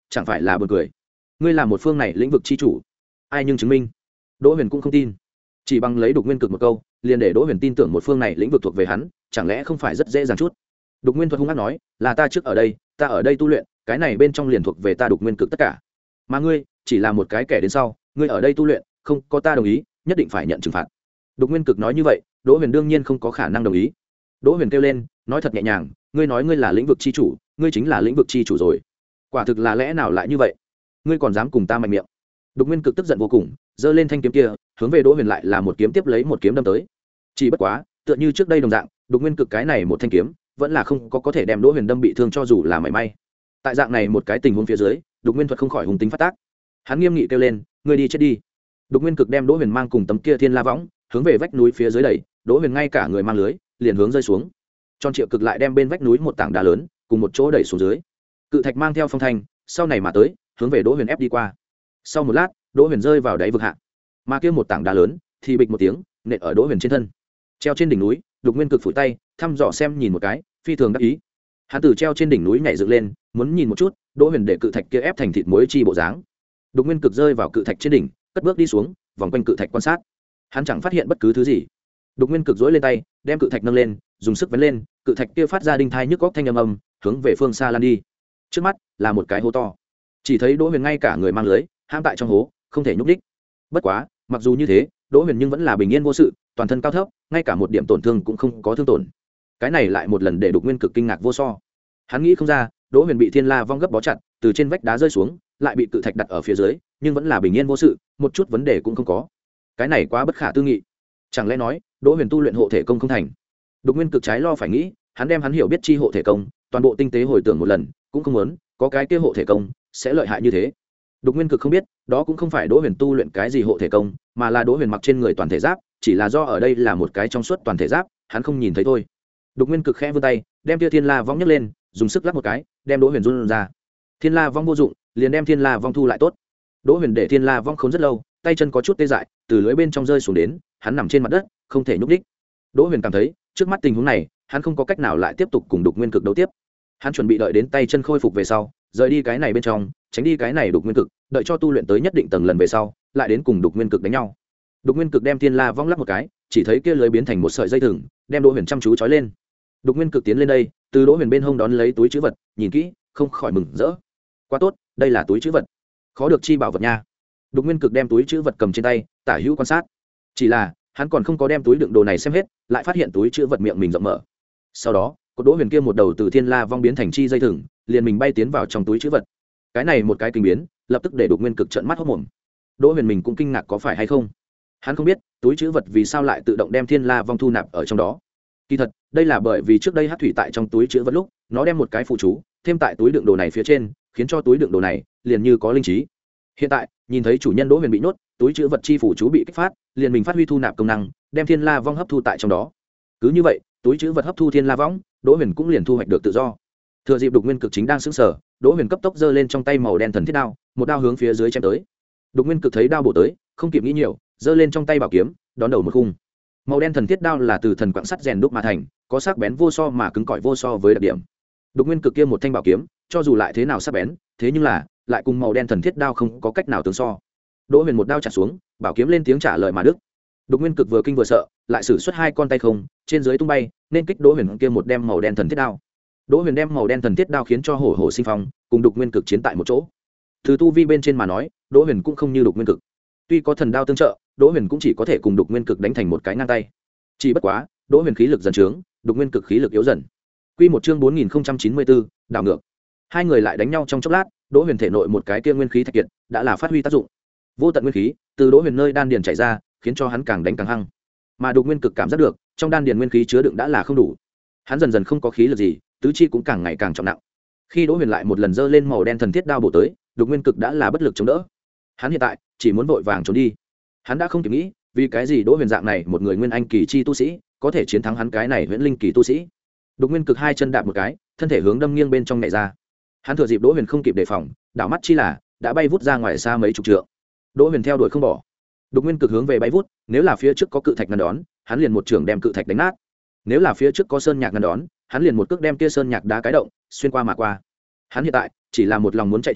chẳng phải là buồn cười. Ngươi là một phương này lĩnh vực chi chủ, ai nhưng chứng minh? Đỗ Huyền cũng không tin, chỉ bằng lấy Đục Nguyên Cực một câu liền để Đỗ Huyền tin tưởng một phương này lĩnh vực thuộc về hắn, chẳng lẽ không phải rất dễ dàng chút? Đục Nguyên Thuật hung ác nói, là ta trước ở đây, ta ở đây tu luyện, cái này bên trong liền thuộc về ta Đục Nguyên Cực tất cả, mà ngươi chỉ là một cái kẻ đến sau, ngươi ở đây tu luyện, không có ta đồng ý, nhất định phải nhận trừng phạt. Đục Nguyên Cực nói như vậy, Đỗ Huyền đương nhiên không có khả năng đồng ý. Đỗ Huyền kêu lên, nói thật nhẹ nhàng, ngươi nói ngươi là lĩnh vực chi chủ, ngươi chính là lĩnh vực chi chủ rồi. Quả thực là lẽ nào lại như vậy? Ngươi còn dám cùng ta mạnh miệng? Đục Nguyên Cực tức giận vô cùng, giơ lên thanh kiếm kia, hướng về Đỗ Huyền lại là một kiếm tiếp lấy một kiếm đâm tới. Chỉ bất quá, tựa như trước đây đồng dạng, Đục Nguyên Cực cái này một thanh kiếm, vẫn là không có có thể đem Đỗ Huyền đâm bị thương cho dù là mảy may. Tại dạng này một cái tình huống phía dưới, Đục Nguyên Thuật không khỏi hùng tính phát tác. Hắn nghiêm nghị kêu lên, ngươi đi chết đi. Đục Nguyên Cực đem Đỗ Huyền mang cùng tấm kia thiên la võng, hướng về vách núi phía dưới đẩy, Đỗ Huyền ngay cả người mang lưới, liền hướng rơi xuống. Tròn Triệu Cực lại đem bên vách núi một tảng đá lớn, cùng một chỗ đẩy xuống dưới. Cự thạch mang theo phong thanh, sau này mà tới, hướng về Đỗ Huyền ép đi qua. Sau một lát, Đỗ Huyền rơi vào đáy vực hạ, mà kia một tảng đá lớn thì bịch một tiếng nện ở Đỗ Huyền trên thân. Treo trên đỉnh núi, Đục Nguyên Cực phủi tay, thăm dò xem nhìn một cái, phi thường đắc ý. Hắn từ treo trên đỉnh núi nhảy dựng lên, muốn nhìn một chút Đỗ Huyền để cự thạch kia ép thành thịt muối chi bộ dáng. Đục Nguyên Cực rơi vào cự thạch trên đỉnh, cất bước đi xuống, vòng quanh cự thạch quan sát. Hắn chẳng phát hiện bất cứ thứ gì. Đục Nguyên Cực duỗi lên tay, đem cự thạch nâng lên, dùng sức vén lên, cự thạch kia phát ra đinh thai nhức góc thanh âm ầm, hướng về phương xa lan đi. Trước mắt là một cái hố to, chỉ thấy Đỗ Huyền ngay cả người mang lưới, hãm tại trong hố, không thể nhúc nhích. Bất quá, mặc dù như thế, Đỗ Huyền nhưng vẫn là bình yên vô sự, toàn thân cao thấp, ngay cả một điểm tổn thương cũng không có thương tổn. Cái này lại một lần để Đục Nguyên Cực kinh ngạc vô so. Hắn nghĩ không ra, Đỗ Huyền bị thiên la vong gấp bó chặt, từ trên vách đá rơi xuống, lại bị cự thạch đặt ở phía dưới, nhưng vẫn là bình yên vô sự, một chút vấn đề cũng không có. Cái này quá bất khả tư nghị. Chẳng lẽ nói, Đỗ Huyền tu luyện hộ thể công không thành? Đục Nguyên Cực trái lo phải nghĩ, hắn đem hắn hiểu biết chi hộ thể công, toàn bộ tinh tế hồi tưởng một lần, cũng không muốn có cái kia hộ thể công sẽ lợi hại như thế. Đục Nguyên Cực không biết, đó cũng không phải Đỗ Huyền tu luyện cái gì hộ thể công, mà là Đỗ Huyền mặc trên người toàn thể giáp, chỉ là do ở đây là một cái trong suốt toàn thể giáp, hắn không nhìn thấy thôi. Đục Nguyên Cực khẽ vươn tay, đem Tia Thiên La vong nhấc lên, dùng sức lắc một cái, đem Đỗ Huyền run ra. Thiên La vong vô dụng, liền đem Thiên La vong thu lại tốt. Đỗ Huyền để Thiên La vong khốn rất lâu, tay chân có chút tê dại, từ lưới bên trong rơi xuống đến, hắn nằm trên mặt đất, không thể nhúc nhích. Đỗ Huyền cảm thấy, trước mắt tình huống này, hắn không có cách nào lại tiếp tục cùng Đục Nguyên Cực đấu tiếp. Hắn chuẩn bị đợi đến tay chân khôi phục về sau, rời đi cái này bên trong, tránh đi cái này Đục Nguyên Cực, đợi cho tu luyện tới nhất định tầng lần về sau, lại đến cùng Đục Nguyên Cực đánh nhau. Đục Nguyên Cực đem Thiên La vong lắc một cái, chỉ thấy kia lưới biến thành một sợi dây thừng, đem Đỗ Huyền chăm chú trói lên. Đục Nguyên Cực tiến lên đây, từ Đỗ Huyền bên hông đón lấy túi trữ vật, nhìn kỹ, không khỏi mừng rỡ. Quá tốt, đây là túi trữ vật, khó được chi bảo vật nha. Đục Nguyên Cực đem túi trữ vật cầm trên tay, tả hữu quan sát. Chỉ là, hắn còn không có đem túi đựng đồ này xem hết, lại phát hiện túi trữ vật miệng mình rộng mở. Sau đó, cột Đỗ Huyền kia một đầu từ Thiên La vong biến thành chi dây thừng, liền mình bay tiến vào trong túi trữ vật. Cái này một cái kinh biến, lập tức để Đục Nguyên Cực trợn mắt hốt mồm. Đỗ Huyền mình cũng kinh ngạc có phải hay không. Hắn không biết, túi trữ vật vì sao lại tự động đem Thiên La vong thu nạp ở trong đó. Kỳ thật, đây là bởi vì trước đây Hắc Thủy tại trong túi trữ vật lúc, nó đem một cái phụ chú thêm tại túi đựng đồ này phía trên, khiến cho túi đựng đồ này liền như có linh trí. Hiện tại, nhìn thấy chủ nhân Đỗ Huyền bị nhốt, túi trữ vật chi phụ chú bị kích phát, liền mình phát huy thu nạp công năng, đem Thiên La vong hấp thu tại trong đó. Cứ như vậy, túi trữ vật hấp thu Thiên La vong, Đỗ Huyền cũng liền thu hoạch được tự do. Thừa dịp Đục Nguyên Cực chính đang sững sờ, Đỗ Huyền cấp tốc giơ lên trong tay màu đen thần thiết đao, một đao hướng phía dưới chém tới. Đục Nguyên Cực thấy đao bổ tới, không kịp nghĩ nhiều, giơ lên trong tay bảo kiếm, đón đầu một khung. Màu đen thần thiết đao là từ thần quặng sắt rèn đúc mà thành, có sắc bén vô so mà cứng cỏi vô so với đặc điểm. Đục Nguyên Cực kia một thanh bảo kiếm, cho dù lại thế nào sắc bén, thế nhưng là lại cùng màu đen thần thiết đao không có cách nào tương so. Đỗ Huyền một đao chặt xuống, bảo kiếm lên tiếng trả lời mà đứt. Đục Nguyên Cực vừa kinh vừa sợ, lại sử xuất hai con tay không, trên dưới tung bay, nên kích Đỗ Huyền kia một đem màu đen thần thiết đao. Đỗ Huyền đem màu đen thần thiết đao khiến cho hổ hổ sinh phong, cùng Đục Nguyên Cực chiến tại một chỗ. Từ tu vi bên trên mà nói, Đỗ Huyền cũng không như Đục Nguyên Cực. Tuy có thần đao tương trợ, Đỗ Huyền cũng chỉ có thể cùng Đục Nguyên Cực đánh thành một cái ngang tay. Chỉ bất quá, Đỗ Huyền khí lực dần trướng, Đục Nguyên Cực khí lực yếu dần. Quy một chương bốn nghìn không trăm chín mươi bốn, đảo ngược. Hai người lại đánh nhau trong chốc lát, Đỗ Huyền thể nội một cái kia nguyên khí thạch kiệt đã là phát huy tác dụng. Vô tận nguyên khí từ Đỗ Huyền nơi đan điền chảy ra, khiến cho hắn càng đánh càng hăng. Mà Đục Nguyên Cực cảm giác được, trong đan điền nguyên khí chứa đựng đã là không đủ. Hắn dần dần không có khí lực gì, tứ chi cũng càng ngày càng trọng nặng. Khi Đỗ Huyền lại một lần giơ lên màu đen thần thiết đao bổ tới, Đục Nguyên Cực đã là bất lực chống đỡ. Hắn hiện tại chỉ muốn vội vàng trốn đi. Hắn đã không kịp nghĩ, vì cái gì Đỗ Huyền dạng này một người nguyên anh kỳ chi tu sĩ, có thể chiến thắng hắn cái này huyễn linh kỳ tu sĩ. Đục Nguyên Cực hai chân đạp một cái, thân thể hướng đâm nghiêng bên trong nhảy ra. Hắn thừa dịp Đỗ Huyền không kịp đề phòng, đảo mắt chi là đã bay vút ra ngoài xa mấy chục trượng. Đỗ Huyền theo đuổi không bỏ. Đục Nguyên Cực hướng về bay vút, nếu là phía trước có cự thạch ngăn đón, hắn liền một trường đem cự thạch đánh nát. Nếu là phía trước có sơn nhạc ngăn đón, hắn liền một cước đem kia sơn nhạc đá cái động, xuyên qua mà qua. Hắn hiện tại chỉ là một lòng muốn chạy trốn,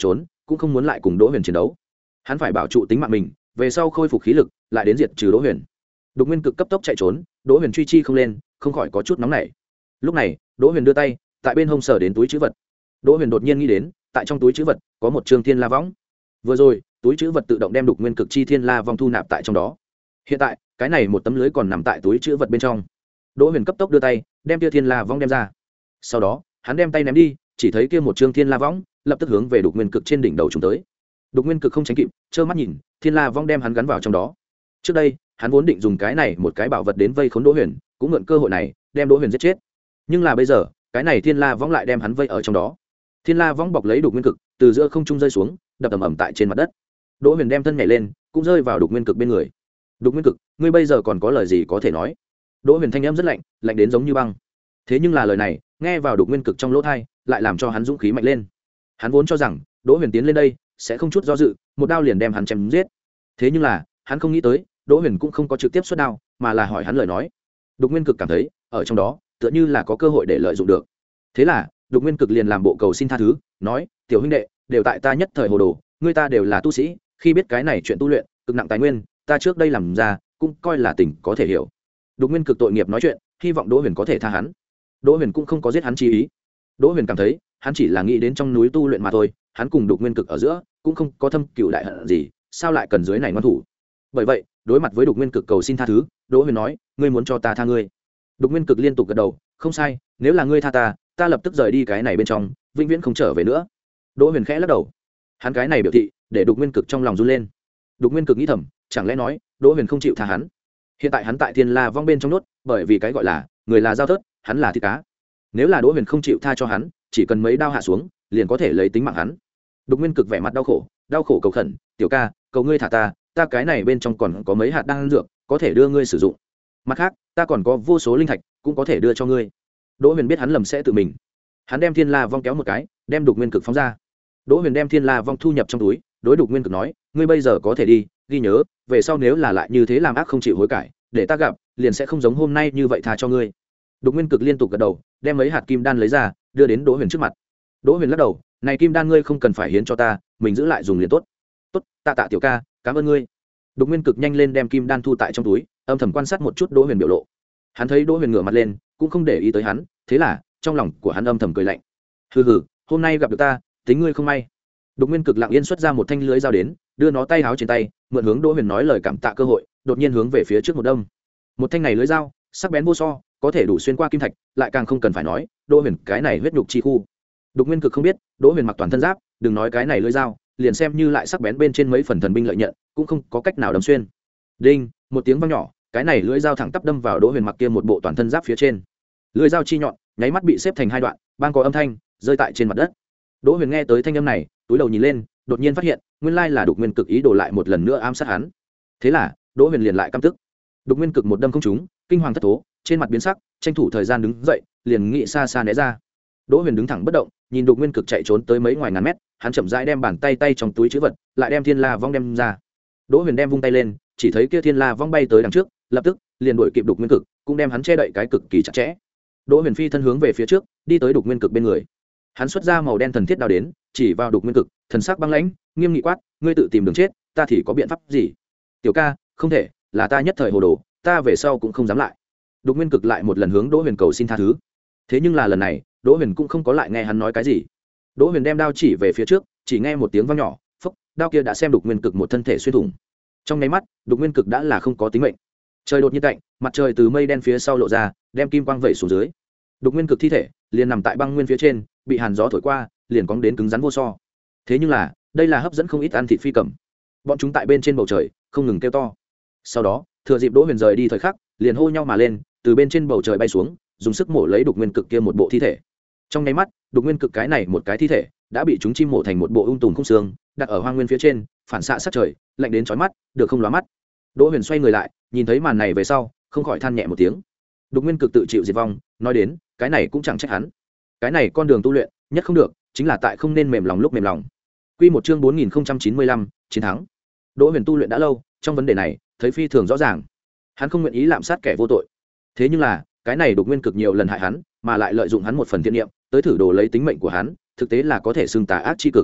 cũng không muốn lại cùng đỗ huyền chiến đấu. Hắn phải bảo trụ tính mạng mình, về sau khôi phục khí lực lại đến diệt trừ đỗ huyền. Đục Nguyên Cực cấp tốc chạy trốn, đỗ huyền truy chi không lên, không khỏi có chút nóng nảy. Lúc này đỗ huyền đưa tay tại bên hông sờ đến túi chữ vật. Đỗ huyền đột nhiên nghĩ đến, tại trong túi chữ vật có một trương thiên la võng. Vừa rồi túi chữ vật tự động đem Đục Nguyên Cực chi thiên la vong thu nạp tại trong đó. Hiện tại cái này một tấm lưới còn nằm tại túi chữ vật bên trong. Đỗ huyền cấp tốc đưa tay đem kia thiên la võng đem ra. Sau đó hắn đem tay ném đi, chỉ thấy kia một trương thiên la võng lập tức hướng về Đục Nguyên Cực trên đỉnh đầu chúng tới. Đục Nguyên Cực không tránh kịp, trơ mắt nhìn thiên la võng đem hắn gắn vào trong đó. Trước đây hắn vốn định dùng cái này một cái bảo vật đến vây khốn đỗ huyền, cũng mượn cơ hội này đem đỗ huyền giết chết. Nhưng là bây giờ cái này thiên la võng lại đem hắn vây ở trong đó. Thiên la võng bọc lấy Đục Nguyên Cực từ giữa không trung rơi xuống, đập ầm ầm tại trên mặt đất. Đỗ huyền đem thân nhảy lên, cũng rơi vào Đục Nguyên Cực bên người. Đục Nguyên Cực, ngươi bây giờ còn có lời gì có thể nói? Đỗ huyền thanh âm rất lạnh, lạnh đến giống như băng. Thế nhưng là lời này nghe vào Đục Nguyên Cực trong lỗ tai, lại làm cho hắn dũng khí mạnh lên. Hắn vốn cho rằng đỗ huyền tiến lên đây sẽ không chút do dự, một đao liền đem hắn chém giết. Thế nhưng là hắn không nghĩ tới đỗ huyền cũng không có trực tiếp xuất đao, mà là hỏi hắn lời nói. Đục Nguyên Cực cảm thấy ở trong đó tựa như là có cơ hội để lợi dụng được. Thế là Đục Nguyên Cực liền làm bộ cầu xin tha thứ, nói: tiểu huynh đệ, đều tại ta nhất thời hồ đồ, ngươi ta đều là tu sĩ, khi biết cái này chuyện tu luyện cực nặng tài nguyên, ta trước đây làm ra cũng coi là tình có thể hiểu. Đục Nguyên Cực tội nghiệp nói chuyện, hy vọng đỗ huyền có thể tha hắn. Đỗ huyền cũng không có giết hắn chi ý. Đỗ huyền cảm thấy hắn chỉ là nghĩ đến trong núi tu luyện mà thôi, hắn cùng Đục Nguyên Cực ở giữa cũng không có thâm cựu đại hận gì, sao lại cần dưới này ngoan thủ. Bởi vậy đối mặt với Đục Nguyên Cực cầu xin tha thứ, đỗ huyền nói: ngươi muốn cho ta tha ngươi? Đục Nguyên Cực liên tục gật đầu: không sai, nếu là ngươi tha ta, ta lập tức rời đi cái này bên trong, vĩnh viễn không trở về nữa. Đỗ huyền khẽ lắc đầu. Hắn cái này biểu thị để Đục Nguyên Cực trong lòng run lên. Đục Nguyên Cực nghĩ thầm, chẳng lẽ nói đỗ huyền không chịu tha hắn? Hiện tại hắn tại thiên la vong bên trong nốt, bởi vì cái gọi là người là dao thớt, hắn là thịt cá. Nếu là đỗ huyền không chịu tha cho hắn, chỉ cần mấy đao hạ xuống liền có thể lấy tính mạng hắn. Đục Nguyên Cực vẻ mặt đau khổ, đau khổ cầu khẩn: tiểu ca, cầu ngươi thả ta, ta cái này bên trong còn có mấy hạt đan dược có thể đưa ngươi sử dụng, mặt khác ta còn có vô số linh thạch cũng có thể đưa cho ngươi. Đỗ huyền biết hắn lầm sẽ tự mình, hắn đem thiên la vong kéo một cái, đem Đục Nguyên Cực phóng ra. Đỗ huyền đem thiên la vong thu nhập trong túi, đối Đục Nguyên Cực nói: ngươi bây giờ có thể đi, ghi nhớ về sau nếu là lại như thế làm ác không chịu hối cải, để ta gặp liền sẽ không giống hôm nay như vậy tha cho ngươi. Đục Nguyên Cực liên tục gật đầu, đem mấy hạt kim đan lấy ra đưa đến Đỗ huyền trước mặt. Đỗ huyền lắc đầu: này kim đan ngươi không cần phải hiến cho ta, mình giữ lại dùng liền tốt. Tốt, tạ tạ tiểu ca, cảm ơn ngươi. Đục Nguyên Cực nhanh lên đem kim đan thu tại trong túi, âm thầm quan sát một chút Đỗ huyền biểu lộ. Hắn thấy Đỗ huyền ngửa mặt lên cũng không để ý tới hắn, thế là trong lòng của hắn âm thầm cười lạnh. Hừ hừ, hôm nay gặp được ta, tính ngươi không may. Đục Nguyên Cực lặng yên xuất ra một thanh lưới dao đến, đưa nó tay háo trên tay, mượn hướng Đỗ huyền nói lời cảm tạ cơ hội, đột nhiên hướng về phía trước một đâm. Một thanh này lưới dao sắc bén vô so, có thể đủ xuyên qua kim thạch, lại càng không cần phải nói Đỗ huyền cái này huyết nhục chi khu. Đục Nguyên Cực không biết Đỗ huyền mặc toàn thân giáp, đừng nói cái này lưới dao, liền xem như lại sắc bén bên trên mấy phần thần binh lợi nhận cũng không có cách nào đâm xuyên. Đinh, một tiếng vang nhỏ, cái này lưỡi dao thẳng tắp đâm vào Đỗ huyền mặc kia một bộ toàn thân giáp phía trên. Lưỡi dao chi nhọn nháy mắt bị xếp thành hai đoạn, bang có âm thanh rơi tại trên mặt đất. Đỗ huyền nghe tới thanh âm này, túi đầu nhìn lên, đột nhiên phát hiện nguyên lai là Đục Nguyên Cực ý đồ lại một lần nữa ám sát hắn. Thế là Đỗ huyền liền lại căm tức. Đục Nguyên Cực một đâm không trúng, kinh hoàng thất thố, trên mặt biến sắc, tranh thủ thời gian đứng dậy, liền nghĩ xa xa né ra. Đỗ huyền đứng thẳng bất động, nhìn Đục Nguyên Cực chạy trốn tới mấy ngoài ngàn mét, hắn chậm rãi đem bàn tay tay trong túi trữ vật, lại đem thiên la vong đem ra. Đỗ huyền đem vung tay lên, chỉ thấy kia thiên la vong bay tới đằng trước, lập tức liền đuổi kịp Đục Nguyên Cực, cũng đem hắn che đậy cái cực kỳ chặt chẽ. Đỗ huyền phi thân hướng về phía trước, đi tới Đục Nguyên Cực bên người. Hắn xuất ra màu đen thần thiết đao đến, chỉ vào Đục Nguyên Cực, thần sắc băng lãnh, nghiêm nghị quát: ngươi tự tìm đường chết, ta thì có biện pháp gì? Tiểu ca, không thể, là ta nhất thời hồ đồ, ta về sau cũng không dám lại. Đục Nguyên Cực lại một lần hướng Đỗ huyền cầu xin tha thứ. Thế nhưng là lần này Đỗ huyền cũng không có lại nghe hắn nói cái gì. Đỗ huyền đem đao chỉ về phía trước, chỉ nghe một tiếng vang nhỏ, phốc, đao kia đã xem Đục Nguyên Cực một thân thể xuyên thủng. Trong nháy mắt Đục Nguyên Cực đã là không có tính mệnh. Trời đột nhiên cạnh, mặt trời từ mây đen phía sau lộ ra, đem kim quang vẩy xuống dưới. Đục Nguyên Cực thi thể liền nằm tại băng nguyên phía trên, bị hàn gió thổi qua, liền cong đến cứng rắn vô so. Thế nhưng là đây là hấp dẫn không ít ăn thịt phi cầm, bọn chúng tại bên trên bầu trời không ngừng kêu to. Sau đó thừa dịp Đỗ huyền rời đi thời khắc, liền hô nhau mà lên, từ bên trên bầu trời bay xuống, dùng sức mổ lấy Đục Nguyên Cực kia một bộ thi thể. Trong nháy mắt Đục Nguyên Cực cái này một cái thi thể đã bị chúng chim mổ thành một bộ ung tùm khung xương, đặt ở hoang nguyên phía trên, phản xạ sát trời, lạnh đến chói mắt, được không lóa mắt. Đỗ huyền xoay người lại, nhìn thấy màn này về sau, không khỏi than nhẹ một tiếng. Đục Nguyên Cực tự chịu diệt vong, nói đến cái này cũng chẳng trách hắn. Cái này con đường tu luyện nhất không được, chính là tại không nên mềm lòng lúc mềm lòng. Quy một chương bốn nghìn không trăm chín mươi lăm, chiến thắng. Đỗ huyền tu luyện đã lâu, trong vấn đề này thấy phi thường rõ ràng. Hắn không nguyện ý lạm sát kẻ vô tội. Thế nhưng là cái này Đục Nguyên Cực nhiều lần hại hắn, mà lại lợi dụng hắn một phần thiện niệm tới thử đồ lấy tính mệnh của hắn, thực tế là có thể xưng tà ác chi cực.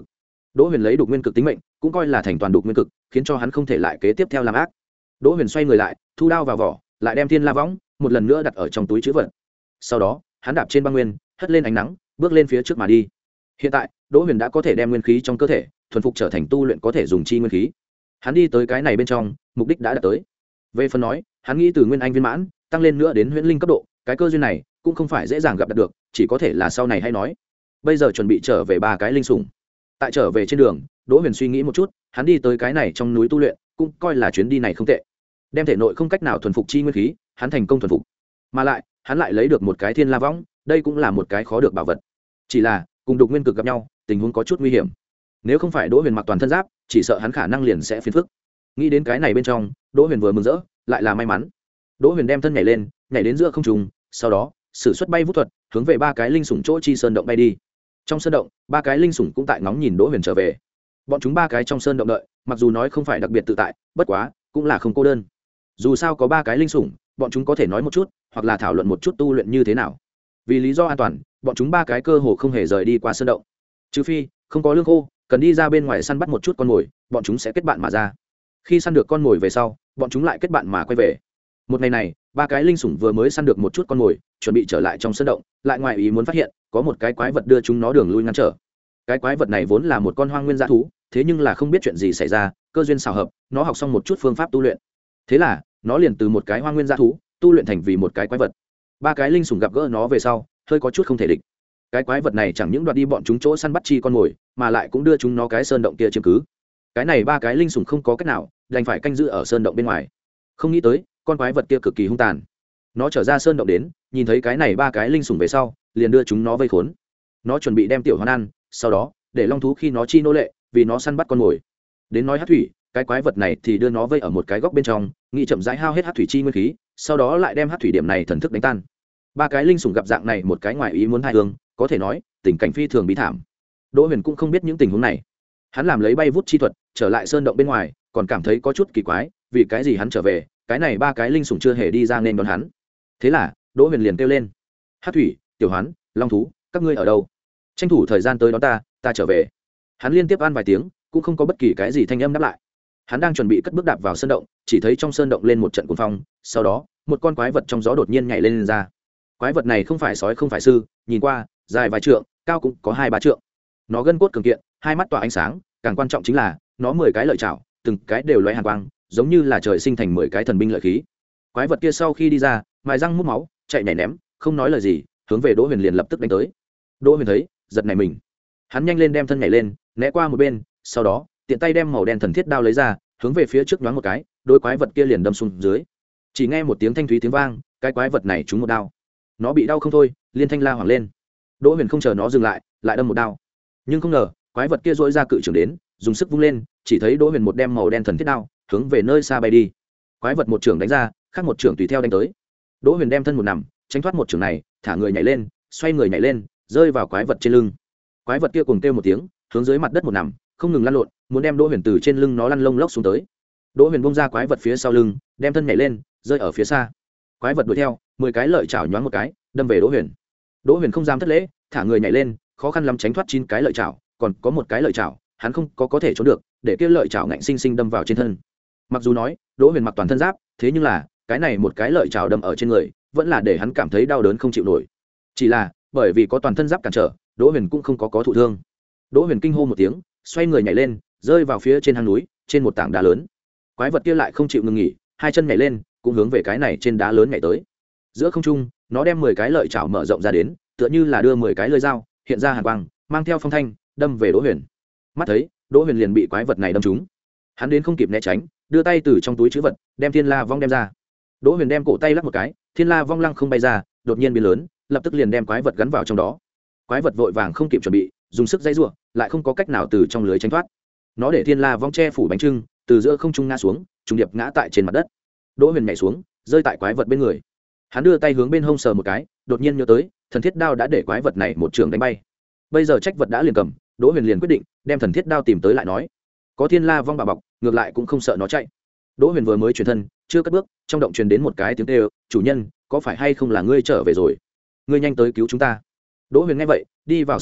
Đỗ Huyền lấy đục nguyên cực tính mệnh, cũng coi là thành toàn đục nguyên cực, khiến cho hắn không thể lại kế tiếp theo làm ác. Đỗ Huyền xoay người lại, thu đao vào vỏ, lại đem thiên la võng một lần nữa đặt ở trong túi trữ vật. Sau đó, hắn đạp trên băng nguyên, hất lên ánh nắng, bước lên phía trước mà đi. Hiện tại, Đỗ Huyền đã có thể đem nguyên khí trong cơ thể thuần phục trở thành tu luyện có thể dùng chi nguyên khí. Hắn đi tới cái này bên trong, mục đích đã đạt tới. Về phần nói, hắn nghĩ từ nguyên anh viên mãn tăng lên nữa đến huyễn linh cấp độ, cái cơ duyên này cũng không phải dễ dàng gặp được, chỉ có thể là sau này hay nói. Bây giờ chuẩn bị trở về ba cái linh sủng. Tại trở về trên đường, Đỗ Huyền suy nghĩ một chút, hắn đi tới cái này trong núi tu luyện, cũng coi là chuyến đi này không tệ. Đem thể nội không cách nào thuần phục chi nguyên khí, hắn thành công thuần phục. Mà lại, hắn lại lấy được một cái thiên la võng, đây cũng là một cái khó được bảo vật. Chỉ là, cùng đục nguyên cực gặp nhau, tình huống có chút nguy hiểm. Nếu không phải Đỗ Huyền mặc toàn thân giáp, chỉ sợ hắn khả năng liền sẽ phiền phức. Nghĩ đến cái này bên trong, Đỗ Huyền vừa mừng rỡ, lại là may mắn. Đỗ Huyền đem thân nhảy lên, nhảy đến giữa không trung, sau đó, sử xuất bay vút thuật, hướng về ba cái linh sủng chỗ chi sơn động bay đi. Trong sơn động, ba cái linh sủng cũng tại ngóng nhìn Đỗ Huyền trở về. Bọn chúng ba cái trong sơn động đợi, mặc dù nói không phải đặc biệt tự tại, bất quá cũng là không cô đơn. Dù sao có ba cái linh sủng, bọn chúng có thể nói một chút, hoặc là thảo luận một chút tu luyện như thế nào. Vì lý do an toàn, bọn chúng ba cái cơ hồ không hề rời đi qua sơn động. Trừ phi không có lương khô, cần đi ra bên ngoài săn bắt một chút con mồi, bọn chúng sẽ kết bạn mà ra. Khi săn được con mồi về sau, bọn chúng lại kết bạn mà quay về. Một ngày này, ba cái linh sủng vừa mới săn được một chút con mồi, chuẩn bị trở lại trong sơn động, lại ngoài ý muốn phát hiện có một cái quái vật đưa chúng nó đường lui ngăn trở. Cái quái vật này vốn là một con hoang nguyên dã thú, thế nhưng là không biết chuyện gì xảy ra, cơ duyên xảo hợp, nó học xong một chút phương pháp tu luyện. Thế là, nó liền từ một cái hoang nguyên dã thú, tu luyện thành vì một cái quái vật. Ba cái linh sủng gặp gỡ nó về sau, hơi có chút không thể địch. Cái quái vật này chẳng những đoạt đi bọn chúng chỗ săn bắt chi con mồi, mà lại cũng đưa chúng nó cái sơn động kia chiếm cứ. Cái này ba cái linh sủng không có cách nào, đành phải canh giữ ở sơn động bên ngoài. Không nghĩ tới, con quái vật kia cực kỳ hung tàn. Nó trở ra sơn động đến, nhìn thấy cái này ba cái linh sủng về sau, liền đưa chúng nó vây khốn. Nó chuẩn bị đem tiểu hoán ăn, sau đó để long thú khi nó chi nô lệ, vì nó săn bắt con mồi. Đến nói hắc thủy, cái quái vật này thì đưa nó vây ở một cái góc bên trong, nghĩ chậm rãi hao hết hắc thủy chi nguyên khí, sau đó lại đem hắc thủy điểm này thần thức đánh tan. Ba cái linh sủng gặp dạng này một cái ngoài ý muốn hai hướng, có thể nói tình cảnh phi thường bí thảm. Đỗ Huyền cũng không biết những tình huống này. Hắn làm lấy bay vút chi thuật, trở lại sơn động bên ngoài, còn cảm thấy có chút kỳ quái, vì cái gì hắn trở về, cái này ba cái linh sủng chưa hề đi ra nên đón hắn. Thế là, Đỗ Huyền liền kêu lên: "Hắc thủy, tiểu hoán, long thú, các ngươi ở đâu? Tranh thủ thời gian tới đón ta, ta trở về." Hắn liên tiếp an vài tiếng, cũng không có bất kỳ cái gì thanh âm đáp lại. Hắn đang chuẩn bị cất bước đạp vào sơn động, chỉ thấy trong sơn động lên một trận cuồng phong, sau đó, một con quái vật trong gió đột nhiên nhảy lên, lên ra. Quái vật này không phải sói không phải sư, nhìn qua, dài vài trượng, cao cũng có hai ba trượng. Nó gân cốt cường kiện, hai mắt tỏa ánh sáng, càng quan trọng chính là, nó mười cái lợi chảo, từng cái đều lóe hàn quang, giống như là trời sinh thành mười cái thần binh lợi khí. Quái vật kia sau khi đi ra, mài răng mút máu, chạy nhảy ném, không nói lời gì, hướng về Đỗ Huyền liền lập tức đánh tới. Đỗ Huyền thấy, giật nảy mình. Hắn nhanh lên đem thân nhảy lên, né qua một bên, sau đó, tiện tay đem màu đen thần thiết đao lấy ra, hướng về phía trước nhoáng một cái, đôi quái vật kia liền đâm xuống dưới. Chỉ nghe một tiếng thanh thúy tiếng vang, cái quái vật này trúng một đao. Nó bị đau không thôi, liên thanh la hoảng lên. Đỗ Huyền không chờ nó dừng lại, lại đâm một đao. Nhưng không ngờ, quái vật kia dỗi ra cự trưởng đến, dùng sức vung lên, chỉ thấy Đỗ Huyền một đem màu đen thần thiết đao, hướng về nơi xa bay đi. Quái vật một trưởng đánh ra, khác một trưởng tùy theo đánh tới. Đỗ Huyền đem thân một nằm, tránh thoát một trưởng này, thả người nhảy lên, xoay người nhảy lên, rơi vào quái vật trên lưng. Quái vật kia cùng kêu một tiếng, hướng dưới mặt đất một nằm, không ngừng lăn lộn, muốn đem Đỗ Huyền từ trên lưng nó lăn lông lốc xuống tới. Đỗ Huyền bung ra quái vật phía sau lưng, đem thân nhảy lên, rơi ở phía xa. Quái vật đuổi theo, mười cái lợi chảo nhoáng một cái, đâm về Đỗ Huyền. Đỗ Huyền không dám thất lễ, thả người nhảy lên, khó khăn lắm tránh thoát chín cái lợi chảo, còn có một cái lợi chảo, hắn không có có thể trốn được, để kia lợi chảo ngạnh sinh sinh đâm vào trên thân. Mặc dù nói, Đỗ Huyền mặc toàn thân giáp, thế nhưng là, cái này một cái lợi chảo đâm ở trên người, vẫn là để hắn cảm thấy đau đớn không chịu nổi. Chỉ là, bởi vì có toàn thân giáp cản trở, Đỗ Huyền cũng không có có thụ thương. Đỗ Huyền kinh hô một tiếng, xoay người nhảy lên, rơi vào phía trên hang núi, trên một tảng đá lớn. Quái vật kia lại không chịu ngừng nghỉ, hai chân nhảy lên, cũng hướng về cái này trên đá lớn nhảy tới. Giữa không trung, nó đem mười cái lợi chảo mở rộng ra đến, tựa như là đưa mười cái lưỡi dao, hiện ra hàn quang, mang theo phong thanh, đâm về Đỗ Huyền. Mắt thấy, Đỗ Huyền liền bị quái vật này đâm trúng. Hắn đến không kịp né tránh, đưa tay từ trong túi trữ vật, đem Thiên La vong đem ra. Đỗ Huyền đem cổ tay lắc một cái, Thiên La vong lăng không bay ra, đột nhiên biến lớn, lập tức liền đem quái vật gắn vào trong đó. Quái vật vội vàng không kịp chuẩn bị, dùng sức dây rủa, lại không có cách nào từ trong lưới tránh thoát. Nó để Thiên La vong che phủ bánh trưng, từ giữa không trung ngã xuống, trùng điệp ngã tại trên mặt đất. Đỗ Huyền nhảy xuống, rơi tại quái vật bên người. Hắn đưa tay hướng bên hông sờ một cái, đột nhiên nhớ tới, thần thiết đao đã để quái vật này một trường đánh bay. Bây giờ trách vật đã liền cầm, Đỗ Huyền liền quyết định đem thần thiết đao tìm tới lại nói. Có Thiên La vong bà bọc, ngược lại cũng không sợ nó chạy. Đỗ Huyền vừa mới chuyển thân, chưa cất bước, trong động truyền đến một cái tiếng kêu, "Chủ nhân, có phải hay không là ngươi trở về rồi? Ngươi nhanh tới cứu chúng ta." Đỗ Huyền nghe vậy, đi vào sân động,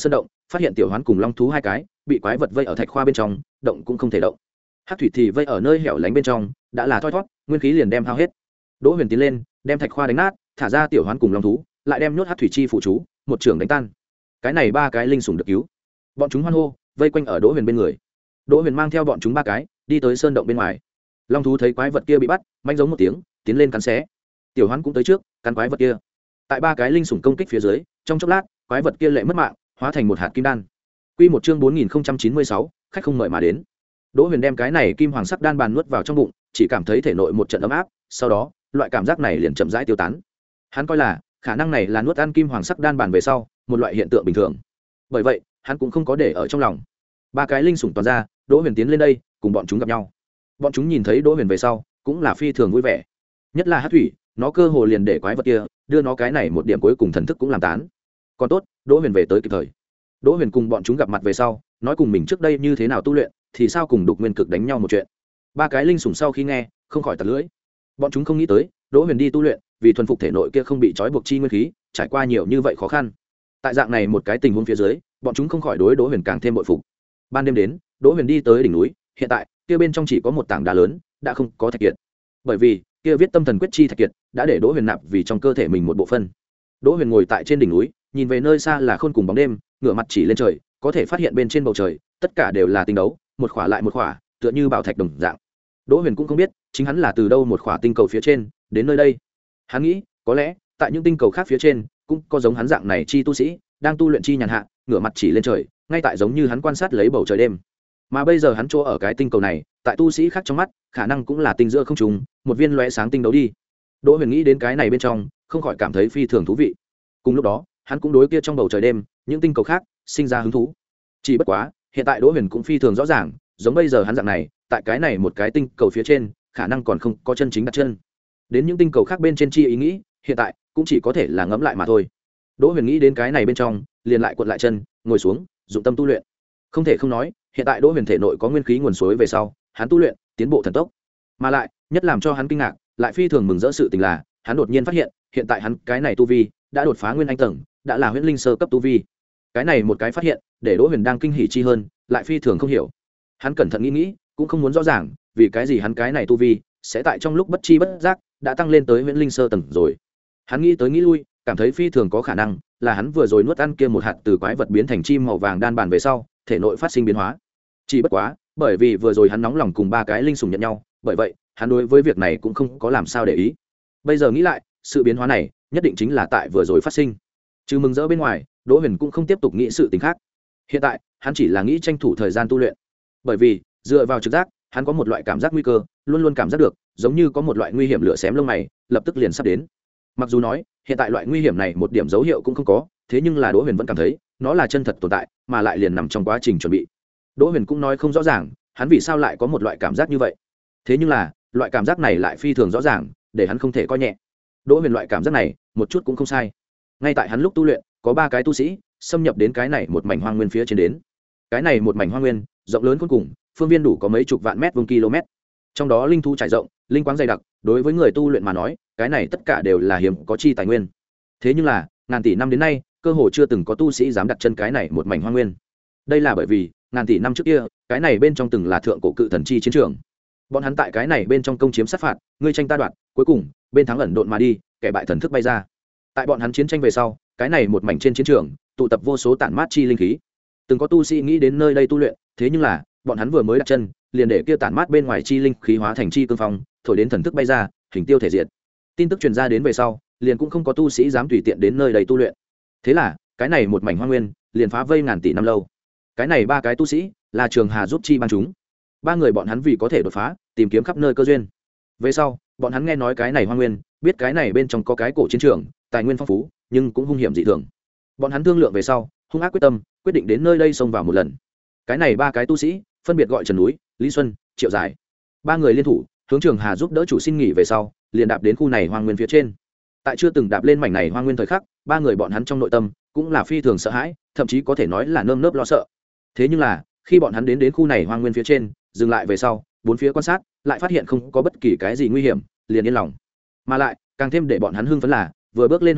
phát hiện tiểu hoán cùng long thú hai cái bị quái vật vây ở thạch khoa bên trong, động cũng không thể động. Hắc thủy thì vây ở nơi hẻo lánh bên trong, đã là thoi thoát, nguyên khí liền đem hao hết. Đỗ Huyền tiến lên, đem thạch khoa đánh nát, thả ra tiểu hoán cùng long thú, lại đem nhốt Hắc thủy chi phụ chú, một trường đánh tan. Cái này ba cái linh sủng được cứu. Bọn chúng hoan hô, vây quanh ở Đỗ Huyền bên người. Đỗ Huyền mang theo bọn chúng ba cái, đi tới sơn động bên ngoài. Long thú thấy quái vật kia bị bắt, manh giống một tiếng, tiến lên cắn xé. Tiểu hoán cũng tới trước, cắn quái vật kia. Tại ba cái linh sủng công kích phía dưới, trong chốc lát, quái vật kia lệ mất mạng, hóa thành một hạt kim đan. Quy một chương bốn nghìn không trăm chín mươi sáu, khách không mời mà đến. Đỗ Huyền đem cái này kim hoàng sắc đan bàn nuốt vào trong bụng, chỉ cảm thấy thể nội một trận ấm áp, sau đó, loại cảm giác này liền chậm rãi tiêu tán. Hắn coi là, khả năng này là nuốt ăn kim hoàng sắc đan bàn về sau, một loại hiện tượng bình thường. Bởi vậy, hắn cũng không có để ở trong lòng. Ba cái linh sủng toàn ra, Đỗ Huyền tiến lên đây, cùng bọn chúng gặp nhau. Bọn chúng nhìn thấy Đỗ Huyền về sau, cũng là phi thường vui vẻ. Nhất là Hắc thủy, nó cơ hồ liền để quái vật kia, đưa nó cái này một điểm cuối cùng thần thức cũng làm tán. Còn tốt, Đỗ Huyền về tới kịp thời. Đỗ Huyền cùng bọn chúng gặp mặt về sau, nói cùng mình trước đây như thế nào tu luyện, thì sao cùng Đục Nguyên Cực đánh nhau một chuyện. Ba cái linh sủng sau khi nghe, không khỏi tặc lưỡi. Bọn chúng không nghĩ tới, Đỗ Huyền đi tu luyện, vì thuần phục thể nội kia không bị trói buộc chi nguyên khí, trải qua nhiều như vậy khó khăn. Tại dạng này một cái tình huống phía dưới, bọn chúng không khỏi đối Đỗ Huyền càng thêm bội phục. Ban đêm đến, Đỗ Huyền đi tới đỉnh núi, hiện tại, kia bên trong chỉ có một tảng đá lớn, đã không có thạch kiệt. Bởi vì, kia viết tâm thần quyết chi thạch kiệt, đã để Đỗ Huyền nạp vì trong cơ thể mình một bộ phận. Đỗ Huyền ngồi tại trên đỉnh núi, nhìn về nơi xa là khôn cùng bóng đêm, ngửa mặt chỉ lên trời, có thể phát hiện bên trên bầu trời, tất cả đều là tinh đấu, một khỏa lại một khỏa, tựa như bảo thạch đồng dạng. Đỗ Huyền cũng không biết, chính hắn là từ đâu một khỏa tinh cầu phía trên đến nơi đây. Hắn nghĩ, có lẽ, tại những tinh cầu khác phía trên, cũng có giống hắn dạng này chi tu sĩ, đang tu luyện chi nhàn hạ, ngửa mặt chỉ lên trời, ngay tại giống như hắn quan sát lấy bầu trời đêm. Mà bây giờ hắn chỗ ở cái tinh cầu này, tại tu sĩ khác trong mắt, khả năng cũng là tinh giữa không trùng, một viên lóe sáng tinh đấu đi. Đỗ Huyền nghĩ đến cái này bên trong, không khỏi cảm thấy phi thường thú vị. Cùng lúc đó, hắn cũng đối kia trong bầu trời đêm, những tinh cầu khác sinh ra hứng thú. Chỉ bất quá, hiện tại Đỗ Huyền cũng phi thường rõ ràng, giống bây giờ hắn dạng này, tại cái này một cái tinh cầu phía trên, khả năng còn không có chân chính đặt chân. Đến những tinh cầu khác bên trên chi ý nghĩ, hiện tại cũng chỉ có thể là ngẫm lại mà thôi. Đỗ Huyền nghĩ đến cái này bên trong, liền lại cuộn lại chân, ngồi xuống, dụng tâm tu luyện. Không thể không nói, hiện tại Đỗ Huyền thể nội có nguyên khí nguồn suối về sau, hắn tu luyện tiến bộ thần tốc. Mà lại, nhất làm cho hắn kinh ngạc, lại phi thường mừng rỡ sự tình là, hắn đột nhiên phát hiện, hiện tại hắn cái này tu vi đã đột phá nguyên anh tầng, đã là huyễn linh sơ cấp tu vi. Cái này một cái phát hiện, để Đỗ Huyền đang kinh hỉ chi hơn, lại phi thường không hiểu. Hắn cẩn thận nghĩ nghĩ, cũng không muốn rõ ràng, vì cái gì hắn cái này tu vi sẽ tại trong lúc bất chi bất giác đã tăng lên tới huyễn linh sơ tầng rồi. Hắn nghĩ tới nghĩ lui, cảm thấy phi thường có khả năng là hắn vừa rồi nuốt ăn kia một hạt từ quái vật biến thành chim màu vàng đan bàn về sau, thể nội phát sinh biến hóa. Chỉ bất quá, bởi vì vừa rồi hắn nóng lòng cùng ba cái linh sủng nhận nhau, bởi vậy, hắn đối với việc này cũng không có làm sao để ý. Bây giờ nghĩ lại, sự biến hóa này nhất định chính là tại vừa rồi phát sinh. Trừ mừng rỡ bên ngoài, Đỗ Huyền cũng không tiếp tục nghĩ sự tình khác. Hiện tại, hắn chỉ là nghĩ tranh thủ thời gian tu luyện. Bởi vì, dựa vào trực giác, hắn có một loại cảm giác nguy cơ, luôn luôn cảm giác được, giống như có một loại nguy hiểm lửa xém lông mày, lập tức liền sắp đến. Mặc dù nói, hiện tại loại nguy hiểm này một điểm dấu hiệu cũng không có, thế nhưng là Đỗ Huyền vẫn cảm thấy, nó là chân thật tồn tại, mà lại liền nằm trong quá trình chuẩn bị. Đỗ Huyền cũng nói không rõ ràng, hắn vì sao lại có một loại cảm giác như vậy. Thế nhưng là, loại cảm giác này lại phi thường rõ ràng, để hắn không thể coi nhẹ. Đỗ Huyền loại cảm giác này, một chút cũng không sai. Ngay tại hắn lúc tu luyện, có ba cái tu sĩ xâm nhập đến cái này một mảnh hoang nguyên phía trên đến. Cái này một mảnh hoang nguyên, rộng lớn cuối cùng, phương viên đủ có mấy chục vạn mét vuông km. Trong đó linh thú trải rộng, linh quáng dày đặc, đối với người tu luyện mà nói, cái này tất cả đều là hiếm có chi tài nguyên. Thế nhưng là, ngàn tỷ năm đến nay, cơ hồ chưa từng có tu sĩ dám đặt chân cái này một mảnh hoang nguyên. Đây là bởi vì, ngàn tỷ năm trước kia, cái này bên trong từng là thượng cổ cự thần chi chiến trường. Bọn hắn tại cái này bên trong công chiếm sát phạt, ngươi tranh ta đoạt, cuối cùng, bên thắng ẩn độn mà đi, kẻ bại thần thức bay ra. Tại bọn hắn chiến tranh về sau, cái này một mảnh trên chiến trường, tụ tập vô số tản mát chi linh khí. Từng có tu sĩ nghĩ đến nơi đây tu luyện, thế nhưng là, bọn hắn vừa mới đặt chân, liền để kia tản mát bên ngoài chi linh khí hóa thành chi cương phong, thổi đến thần thức bay ra, hình tiêu thể diệt. Tin tức truyền ra đến về sau, liền cũng không có tu sĩ dám tùy tiện đến nơi đây tu luyện. Thế là, cái này một mảnh hoang nguyên, liền phá vây ngàn tỷ năm lâu. Cái này ba cái tu sĩ, là Trường Hà giúp chi ban chúng. Ba người bọn hắn vì có thể đột phá, tìm kiếm khắp nơi cơ duyên. Về sau, bọn hắn nghe nói cái này hoang nguyên, biết cái này bên trong có cái cổ chiến trường, tài nguyên phong phú, nhưng cũng hung hiểm dị thường. Bọn hắn thương lượng về sau, hung ác quyết tâm, quyết định đến nơi đây xông vào một lần. Cái này ba cái tu sĩ, phân biệt gọi Trần Núi, Lý Xuân, Triệu Giải. Ba người liên thủ, hướng Trường Hà giúp đỡ chủ xin nghỉ về sau, liền đạp đến khu này hoang nguyên phía trên. Tại chưa từng đạp lên mảnh này hoang nguyên thời khắc, ba người bọn hắn trong nội tâm cũng là phi thường sợ hãi, thậm chí có thể nói là nơm nớp lo sợ. Thế nhưng là, khi bọn hắn đến đến khu này hoang nguyên phía trên, dừng lại về sau, bốn phía quan sát, lại phát hiện không có bất kỳ cái gì nguy hiểm, liền yên lòng. Mà lại, càng thêm để bọn hắn hưng phấn là, vừa bước lên hoang nguyên,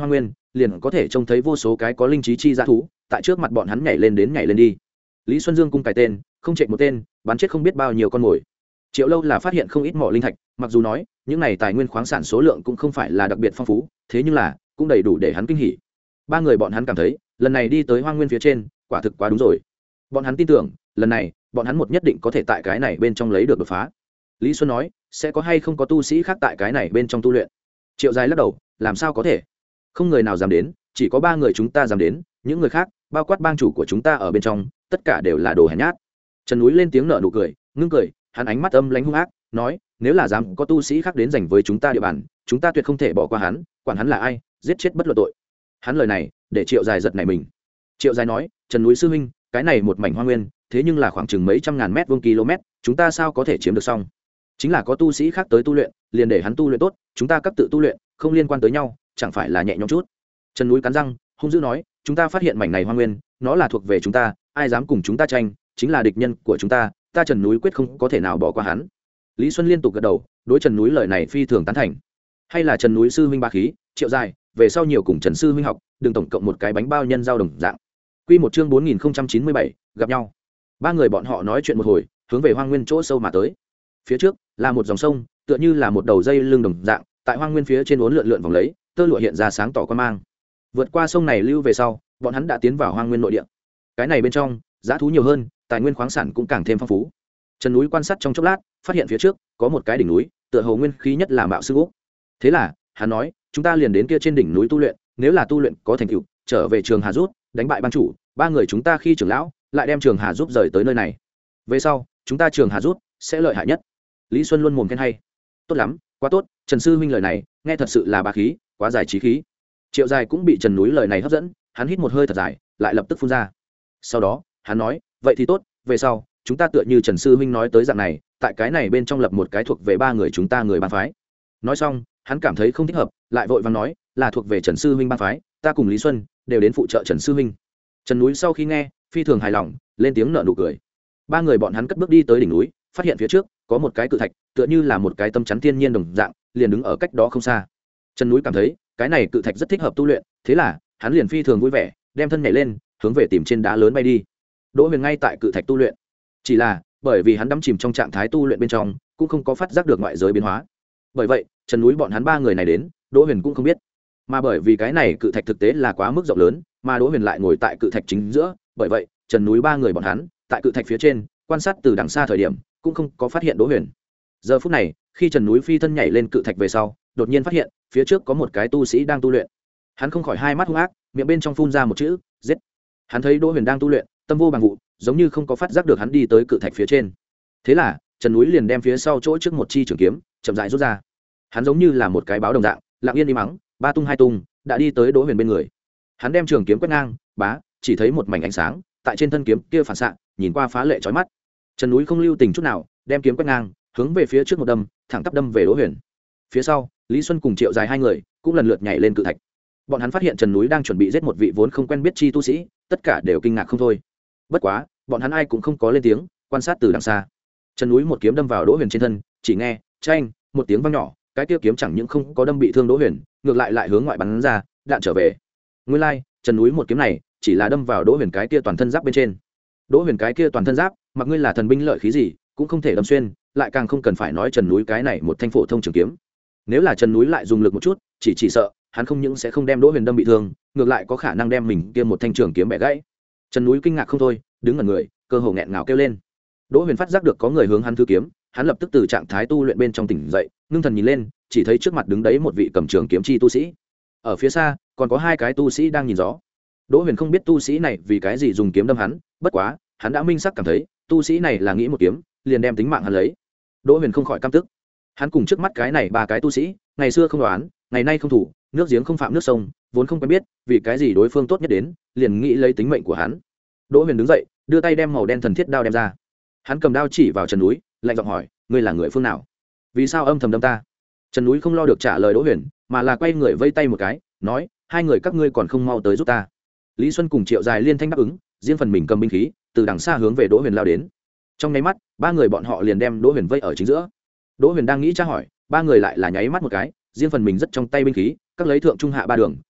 liền có thể trông thấy vô số cái có linh trí chi dã thú tại trước mặt bọn hắn nhảy lên đến nhảy lên đi. Lý Xuân Dương cung cài tên không chạy một tên, bắn chết không biết bao nhiêu con mồi. Triệu Lâu là phát hiện không ít mỏ linh thạch, mặc dù nói những này tài nguyên khoáng sản số lượng cũng không phải là đặc biệt phong phú, thế nhưng là cũng đầy đủ để hắn kinh hỉ. Ba người bọn hắn cảm thấy lần này đi tới hoang nguyên phía trên quả thực quá đúng rồi. Bọn hắn tin tưởng lần này bọn hắn một nhất định có thể tại cái này bên trong lấy được đột phá. Lý Xuân nói sẽ có hay không có tu sĩ khác tại cái này bên trong tu luyện. Triệu Dài lắc đầu, làm sao có thể, không người nào dám đến, chỉ có ba người chúng ta dám đến, những người khác bao quát bang chủ của chúng ta ở bên trong tất cả đều là đồ hèn nhát. Trần Núi lên tiếng nở nụ cười, ngưng cười, hắn ánh mắt âm lãnh hung ác, nói nếu là dám có tu sĩ khác đến giành với chúng ta địa bàn, chúng ta tuyệt không thể bỏ qua hắn, quản hắn là ai, giết chết bất luận tội. Hắn lời này để Triệu Dài giật nảy mình. Triệu Dài nói, Trần Núi sư huynh, cái này một mảnh hoang nguyên thế nhưng là khoảng chừng mấy trăm ngàn mét vuông km, chúng ta sao có thể chiếm được xong? Chính là có tu sĩ khác tới tu luyện, liền để hắn tu luyện tốt, chúng ta cấp tự tu luyện, không liên quan tới nhau, chẳng phải là nhẹ nhõm chút. Trần Núi cắn răng hung dữ nói, chúng ta phát hiện mảnh này hoang nguyên, nó là thuộc về chúng ta, ai dám cùng chúng ta tranh chính là địch nhân của chúng ta, ta Trần Núi quyết không có thể nào bỏ qua hắn. Lý Xuân liên tục gật đầu, đối Trần Núi lời này phi thường tán thành. Hay là Trần Núi sư huynh ba khí, Triệu Dài, về sau nhiều cùng Trần sư huynh học, đừng tổng cộng một cái bánh bao nhân giao đồng dạng. Quy một chương bốn nghìn không trăm chín mươi bảy, gặp nhau. Ba người bọn họ nói chuyện một hồi, hướng về hoang nguyên chỗ sâu mà tới. Phía trước là một dòng sông, tựa như là một đầu dây lưng đồng dạng, tại hoang nguyên phía trên uốn lượn lượn vòng lấy, tơ lụa hiện ra sáng tỏ quan mang. Vượt qua sông này lưu về sau, bọn hắn đã tiến vào hoang nguyên nội địa. Cái này bên trong giá thú nhiều hơn, tài nguyên khoáng sản cũng càng thêm phong phú. Trần Núi quan sát trong chốc lát, phát hiện phía trước có một cái đỉnh núi, tựa hồ nguyên khí nhất là mạo sư úc. Thế là hắn nói, chúng ta liền đến kia trên đỉnh núi tu luyện, nếu là tu luyện có thành tựu, trở về Trường Hà rút, đánh bại ban chủ, ba người chúng ta khi trưởng lão lại đem Trường Hà rút rời tới nơi này. Về sau chúng ta Trường Hà rút sẽ lợi hại nhất. Lý Xuân luôn mồm khen hay. Tốt lắm, quá tốt, Trần sư huynh lời này nghe thật sự là bá khí, quá giải trí khí. Triệu Dài cũng bị Trần Núi lời này hấp dẫn, hắn hít một hơi thật dài, lại lập tức phun ra. Sau đó hắn nói, vậy thì tốt, về sau chúng ta tựa như Trần sư huynh nói tới dạng này, tại cái này bên trong lập một cái thuộc về ba người chúng ta người ban phái. Nói xong hắn cảm thấy không thích hợp, lại vội vàng nói, là thuộc về Trần sư huynh ban phái, ta cùng Lý Xuân đều đến phụ trợ Trần sư huynh. Trần Núi sau khi nghe phi thường hài lòng, lên tiếng nở nụ cười. Ba người bọn hắn cất bước đi tới đỉnh núi, phát hiện phía trước có một cái cự thạch, tựa như là một cái tâm chắn thiên nhiên đồng dạng, liền đứng ở cách đó không xa. Trần Núi cảm thấy cái này cự thạch rất thích hợp tu luyện, thế là hắn liền phi thường vui vẻ, đem thân nhảy lên, hướng về tìm trên đá lớn bay đi. Đỗ Huyền ngay tại cự thạch tu luyện, chỉ là bởi vì hắn đắm chìm trong trạng thái tu luyện bên trong, cũng không có phát giác được ngoại giới biến hóa. Bởi vậy Trần Núi bọn hắn ba người này đến, Đỗ Huyền cũng không biết. Mà bởi vì cái này cự thạch thực tế là quá mức rộng lớn, mà Đỗ Huyền lại ngồi tại cự thạch chính giữa, bởi vậy Trần Núi ba người bọn hắn tại cự thạch phía trên quan sát từ đằng xa thời điểm, cũng không có phát hiện Đỗ Huyền. Giờ phút này khi Trần Núi phi thân nhảy lên cự thạch về sau, đột nhiên phát hiện phía trước có một cái tu sĩ đang tu luyện. Hắn không khỏi hai mắt hung ác, miệng bên trong phun ra một chữ giết. Hắn thấy Đỗ Huyền đang tu luyện, tâm vô bằng vụ, giống như không có phát giác được hắn đi tới cự thạch phía trên. Thế là Trần Núi liền đem phía sau chỗ trước một chi trường kiếm chậm rãi rút ra. Hắn giống như là một cái báo đồng dạng, lặng yên đi mắng, ba tung hai tung đã đi tới Đỗ Huyền bên người. Hắn đem trường kiếm quét ngang, bá, chỉ thấy một mảnh ánh sáng tại trên thân kiếm kia phản xạ, nhìn qua phá lệ chói mắt. Trần Núi không lưu tình chút nào, đem kiếm quét ngang, hướng về phía trước một đâm, thẳng tắp đâm về Đỗ Huyền. Phía sau Lý Xuân cùng Triệu Dài hai người cũng lần lượt nhảy lên cự thạch. Bọn hắn phát hiện Trần Núi đang chuẩn bị giết một vị vốn không quen biết chi tu sĩ, tất cả đều kinh ngạc không thôi. Bất quá bọn hắn ai cũng không có lên tiếng, quan sát từ đằng xa. Trần Núi một kiếm đâm vào Đỗ Huyền trên thân, chỉ nghe chanh một tiếng vang nhỏ, cái kia kiếm chẳng những không có đâm bị thương Đỗ Huyền, ngược lại lại hướng ngoại bắn ra, đạn trở về. Nguyên lai like, Trần Núi một kiếm này chỉ là đâm vào Đỗ Huyền cái kia toàn thân giáp bên trên. Đỗ Huyền cái kia toàn thân giáp, mặc ngươi là thần binh lợi khí gì, cũng không thể đâm xuyên, lại càng không cần phải nói Trần Núi cái này một thanh phổ thông trường kiếm. Nếu là Trần Núi lại dùng lực một chút, chỉ chỉ sợ hắn không những sẽ không đem Đỗ Huyền đâm bị thương, ngược lại có khả năng đem mình kia một thanh trường kiếm bẻ gãy. Trần Núi kinh ngạc không thôi, đứng ngẩn người, cơ hồ nghẹn ngào kêu lên. Đỗ Huyền phát giác được có người hướng hắn thư kiếm, hắn lập tức từ trạng thái tu luyện bên trong tỉnh dậy, ngưng thần nhìn lên, chỉ thấy trước mặt đứng đấy một vị cầm trường kiếm chi tu sĩ. Ở phía xa còn có hai cái tu sĩ đang nhìn gió. Đỗ Huyền không biết tu sĩ này vì cái gì dùng kiếm đâm hắn, bất quá hắn đã minh xác cảm thấy tu sĩ này là nghĩ một kiếm liền đem tính mạng hắn lấy. Đỗ Huyền không khỏi căm tức. Hắn cùng trước mắt cái này ba cái tu sĩ, ngày xưa không đoán, ngày nay không thủ, nước giếng không phạm nước sông, vốn không quen biết, vì cái gì đối phương tốt nhất đến, liền nghĩ lấy tính mệnh của hắn. Đỗ Huyền đứng dậy, đưa tay đem màu đen thần thiết đao đem ra. Hắn cầm đao chỉ vào Trần Núi, lạnh giọng hỏi, ngươi là người phương nào? Vì sao âm thầm đâm ta? Trần Núi không lo được trả lời Đỗ Huyền, mà là quay người vây tay một cái, nói, hai người các ngươi còn không mau tới giúp ta. Lý Xuân cùng Triệu Dài liên thanh đáp ứng, riêng phần mình cầm binh khí, từ đằng xa hướng về Đỗ Huyền lao đến. Trong nháy mắt, ba người bọn họ liền đem Đỗ Huyền vây ở chính giữa. Đỗ Huyền đang nghĩ tra hỏi, ba người lại là nháy mắt một cái, riêng phần mình rất trong tay binh khí, các lấy thượng trung hạ ba đường,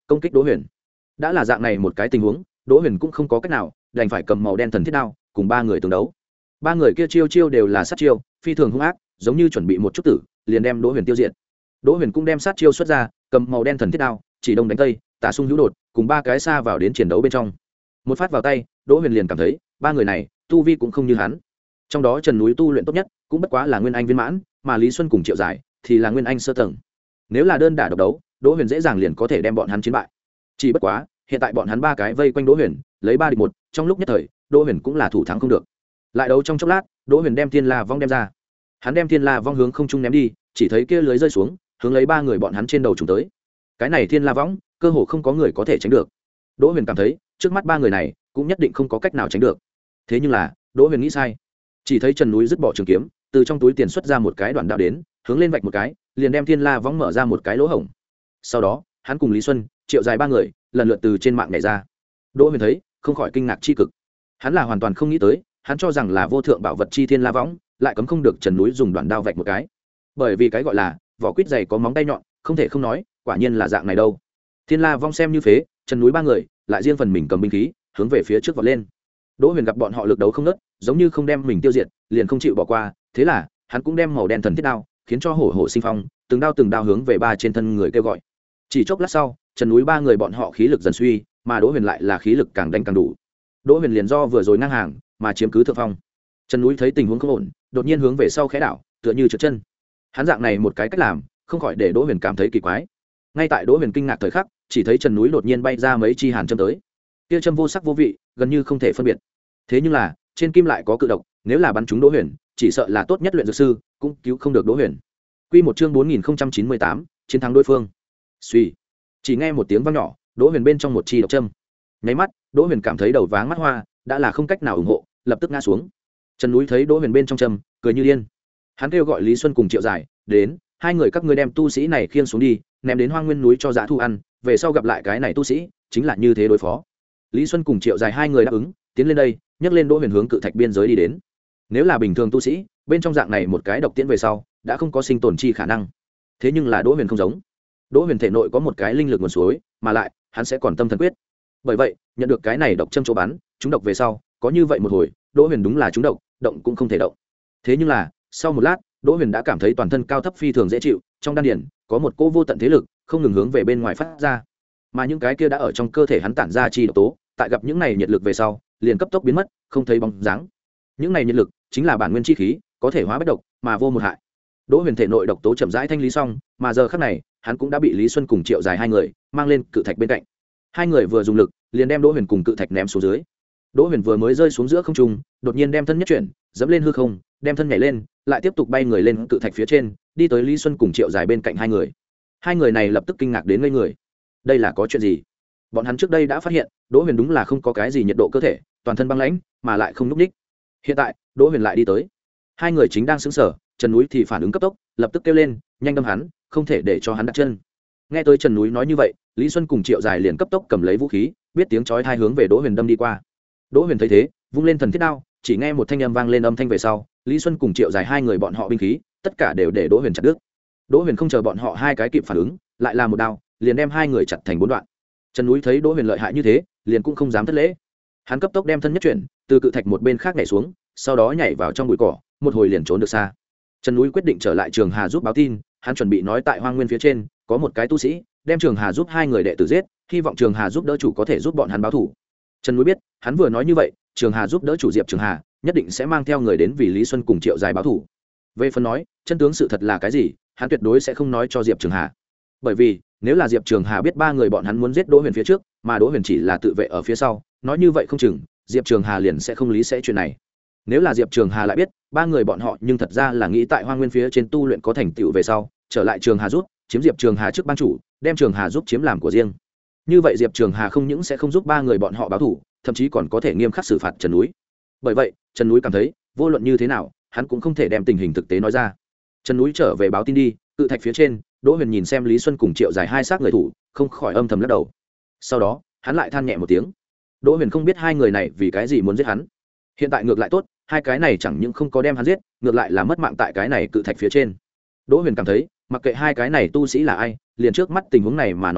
công kích Đỗ Huyền. Đã là dạng này một cái tình huống, Đỗ Huyền cũng không có cách nào, đành phải cầm màu đen thần thiết đao cùng ba người tương đấu. Ba người kia chiêu chiêu đều là sát chiêu, phi thường hung ác, giống như chuẩn bị một chút tử, liền đem Đỗ Huyền tiêu diệt. Đỗ Huyền cũng đem sát chiêu xuất ra, cầm màu đen thần thiết đao, chỉ đông đánh tây, tả xung hữu đột, cùng ba cái xa vào đến chiến đấu bên trong. Một phát vào tay, Đỗ Huyền liền cảm thấy, ba người này, tu vi cũng không như hắn. Trong đó Trần Núi tu luyện tốt nhất, cũng bất quá là Nguyên Anh viên mãn, mà Lý Xuân cùng Triệu Giải thì là Nguyên Anh sơ tầng. Nếu là đơn đả độc đấu, Đỗ Huyền dễ dàng liền có thể đem bọn hắn chiến bại. Chỉ bất quá, hiện tại bọn hắn ba cái vây quanh Đỗ Huyền, lấy ba địch một, trong lúc nhất thời, Đỗ Huyền cũng là thủ thắng không được. Lại đấu trong chốc lát, Đỗ Huyền đem Thiên La Vong đem ra. Hắn đem Thiên La Vong hướng không trung ném đi, chỉ thấy kia lưới rơi xuống, hướng lấy ba người bọn hắn trên đầu trùng tới. Cái này Thiên La Vong, cơ hồ không có người có thể tránh được. Đỗ Huyền cảm thấy, trước mắt ba người này, cũng nhất định không có cách nào tránh được. Thế nhưng là, Đỗ Huyền nghĩ sai. Chỉ thấy Trần Núi dứt bỏ trường kiếm, từ trong túi tiền xuất ra một cái đoạn đạo đến, hướng lên vạch một cái, liền đem Thiên La Vong mở ra một cái lỗ hổng. Sau đó, hắn cùng Lý Xuân, Triệu Dài ba người, lần lượt từ trên mạng nhảy ra. Đỗ Huyền thấy, không khỏi kinh ngạc chi cực. Hắn là hoàn toàn không nghĩ tới, hắn cho rằng là vô thượng bảo vật chi Thiên La Võng, lại cấm không được Trần Núi dùng đoạn đao vạch một cái. Bởi vì cái gọi là vỏ quýt dày có móng tay nhọn, không thể không nói, quả nhiên là dạng này đâu. Thiên La Vong xem như phế, Trần Núi ba người lại riêng phần mình cầm binh khí, hướng về phía trước vọt lên. Đỗ Huyền gặp bọn họ lực đấu không ngớt, giống như không đem mình tiêu diệt, liền không chịu bỏ qua, thế là, hắn cũng đem màu đen thần thiết đao, khiến cho hổ hổ sinh phong, từng đao từng đao hướng về ba trên thân người kêu gọi. Chỉ chốc lát sau, Trần Núi ba người bọn họ khí lực dần suy, mà Đỗ Huyền lại là khí lực càng đánh càng đủ. Đỗ Huyền liền do vừa rồi ngang hàng, mà chiếm cứ thượng phong. Trần Núi thấy tình huống không ổn, đột nhiên hướng về sau khẽ đảo, tựa như trượt chân. Hắn dạng này một cái cách làm, không khỏi để Đỗ Huyền cảm thấy kỳ quái. Ngay tại Đỗ Huyền kinh ngạc thời khắc, chỉ thấy Trần Núi đột nhiên bay ra mấy chi hàn châm tới. Kia châm vô sắc vô vị, gần như không thể phân biệt. Thế nhưng là, trên kim lại có cự độc, nếu là bắn trúng Đỗ Huyền, chỉ sợ là tốt nhất luyện dược sư, cũng cứu không được Đỗ Huyền. Quy một chương bốn nghìn không trăm chín mươi tám, chiến thắng đối phương. Suy, chỉ nghe một tiếng vang nhỏ, Đỗ Huyền bên trong một chi độc châm. Nháy mắt, Đỗ Huyền cảm thấy đầu váng mắt hoa, đã là không cách nào ủng hộ, lập tức ngã xuống. Trần Núi thấy Đỗ Huyền bên trong châm, cười như điên. Hắn kêu gọi Lý Xuân cùng Triệu Giải, "Đến, hai người các ngươi đem tu sĩ này khiêng xuống đi, ném đến Hoang Nguyên núi cho dã thu ăn, về sau gặp lại cái này tu sĩ, chính là như thế đối phó." Lý Xuân cùng Triệu Giải hai người đáp ứng, tiến lên đây, nhấc lên Đỗ Huyền hướng cự thạch biên giới đi đến. Nếu là bình thường tu sĩ, bên trong dạng này một cái độc tiễn về sau, đã không có sinh tồn chi khả năng. Thế nhưng là Đỗ Huyền không giống. Đỗ Huyền thể nội có một cái linh lực nguồn suối, mà lại, hắn sẽ còn tâm thần quyết. Bởi vậy, nhận được cái này độc châm chỗ bắn, chúng độc về sau, có như vậy một hồi, Đỗ Huyền đúng là chúng độc, động cũng không thể động. Thế nhưng là, sau một lát, Đỗ Huyền đã cảm thấy toàn thân cao thấp phi thường dễ chịu, trong đan điền có một cỗ vô tận thế lực, không ngừng hướng về bên ngoài phát ra. Mà những cái kia đã ở trong cơ thể hắn tản ra chi độc tố, tại gặp những này nhiệt lực về sau, liền cấp tốc biến mất, không thấy bóng dáng. Những này nhiệt lực chính là bản nguyên chi khí, có thể hóa bất độc, mà vô một hại. Đỗ Huyền thể nội độc tố chậm rãi thanh lý xong, mà giờ khắc này, hắn cũng đã bị Lý Xuân cùng Triệu Dài hai người mang lên cự thạch bên cạnh. Hai người vừa dùng lực, liền đem Đỗ Huyền cùng cự thạch ném xuống dưới. Đỗ Huyền vừa mới rơi xuống giữa không trung, đột nhiên đem thân nhất chuyển, dẫm lên hư không, đem thân nhảy lên, lại tiếp tục bay người lên cự thạch phía trên, đi tới Lý Xuân cùng Triệu Dài bên cạnh hai người. Hai người này lập tức kinh ngạc đến ngây người. Đây là có chuyện gì? Bọn hắn trước đây đã phát hiện, Đỗ Huyền đúng là không có cái gì nhiệt độ cơ thể, toàn thân băng lãnh, mà lại không nhúc nhích. Hiện tại, Đỗ Huyền lại đi tới. Hai người chính đang sững sờ, Trần Núi thì phản ứng cấp tốc, lập tức kêu lên, nhanh đâm hắn, không thể để cho hắn đặt chân. Nghe tới Trần Núi nói như vậy, Lý Xuân cùng Triệu Dài liền cấp tốc cầm lấy vũ khí, biết tiếng chói tai hướng về Đỗ Huyền đâm đi qua. Đỗ Huyền thấy thế, vung lên thần thiết đao, chỉ nghe một thanh âm vang lên âm thanh về sau, Lý Xuân cùng Triệu Dài hai người bọn họ binh khí, tất cả đều để Đỗ Huyền chặt đứt. Đỗ Huyền không chờ bọn họ hai cái kịp phản ứng, lại là một đao, liền đem hai người chặt thành bốn đoạn. Trần Núi thấy Đỗ Huyền lợi hại như thế, liền cũng không dám thất lễ. Hắn cấp tốc đem thân nhất chuyển, từ cự thạch một bên khác nhảy xuống, sau đó nhảy vào trong bụi cỏ, một hồi liền trốn được xa. Trần Núi quyết định trở lại Trường Hà giúp báo tin, hắn chuẩn bị nói tại Hoang Nguyên phía trên, có một cái tu sĩ, đem Trường Hà giúp hai người đệ tử giết, hy vọng Trường Hà giúp đỡ chủ có thể giúp bọn hắn báo thù. Trần Núi biết, hắn vừa nói như vậy, Trường Hà giúp đỡ chủ Diệp Trường Hà, nhất định sẽ mang theo người đến vì Lý Xuân cùng Triệu Dài báo thù. Về phần nói, chân tướng sự thật là cái gì, hắn tuyệt đối sẽ không nói cho Diệp Trường Hà. Bởi vì, nếu là Diệp Trường Hà biết ba người bọn hắn muốn giết Đỗ Huyền phía trước, mà Đỗ Huyền chỉ là tự vệ ở phía sau, nói như vậy không chừng, Diệp Trường Hà liền sẽ không lý sẽ chuyện này. Nếu là Diệp Trường Hà lại biết, ba người bọn họ nhưng thật ra là nghĩ tại Hoang Nguyên phía trên tu luyện có thành tựu về sau, trở lại Trường Hà giúp, chiếm Diệp Trường Hà trước ban chủ, đem Trường Hà giúp chiếm làm của riêng. Như vậy Diệp Trường Hà không những sẽ không giúp ba người bọn họ báo thù, thậm chí còn có thể nghiêm khắc xử phạt Trần Núi. Bởi vậy, Trần Núi cảm thấy, vô luận như thế nào, hắn cũng không thể đem tình hình thực tế nói ra. Trần Núi trở về báo tin đi, cự thạch phía trên, Đỗ Huyền nhìn xem Lý Xuân cùng Triệu Dài hai xác người thủ, không khỏi âm thầm lắc đầu. Sau đó, hắn lại than nhẹ một tiếng. Đỗ Huyền không biết hai người này vì cái gì muốn giết hắn. Hiện tại ngược lại tốt, hai cái này chẳng những không có đem hắn giết, ngược lại là mất mạng tại cái này cự thạch phía trên. Đỗ Huyền cảm thấy, mặc kệ hai cái này tu sĩ là ai, liền trước mắt tình huống này mà nói chi,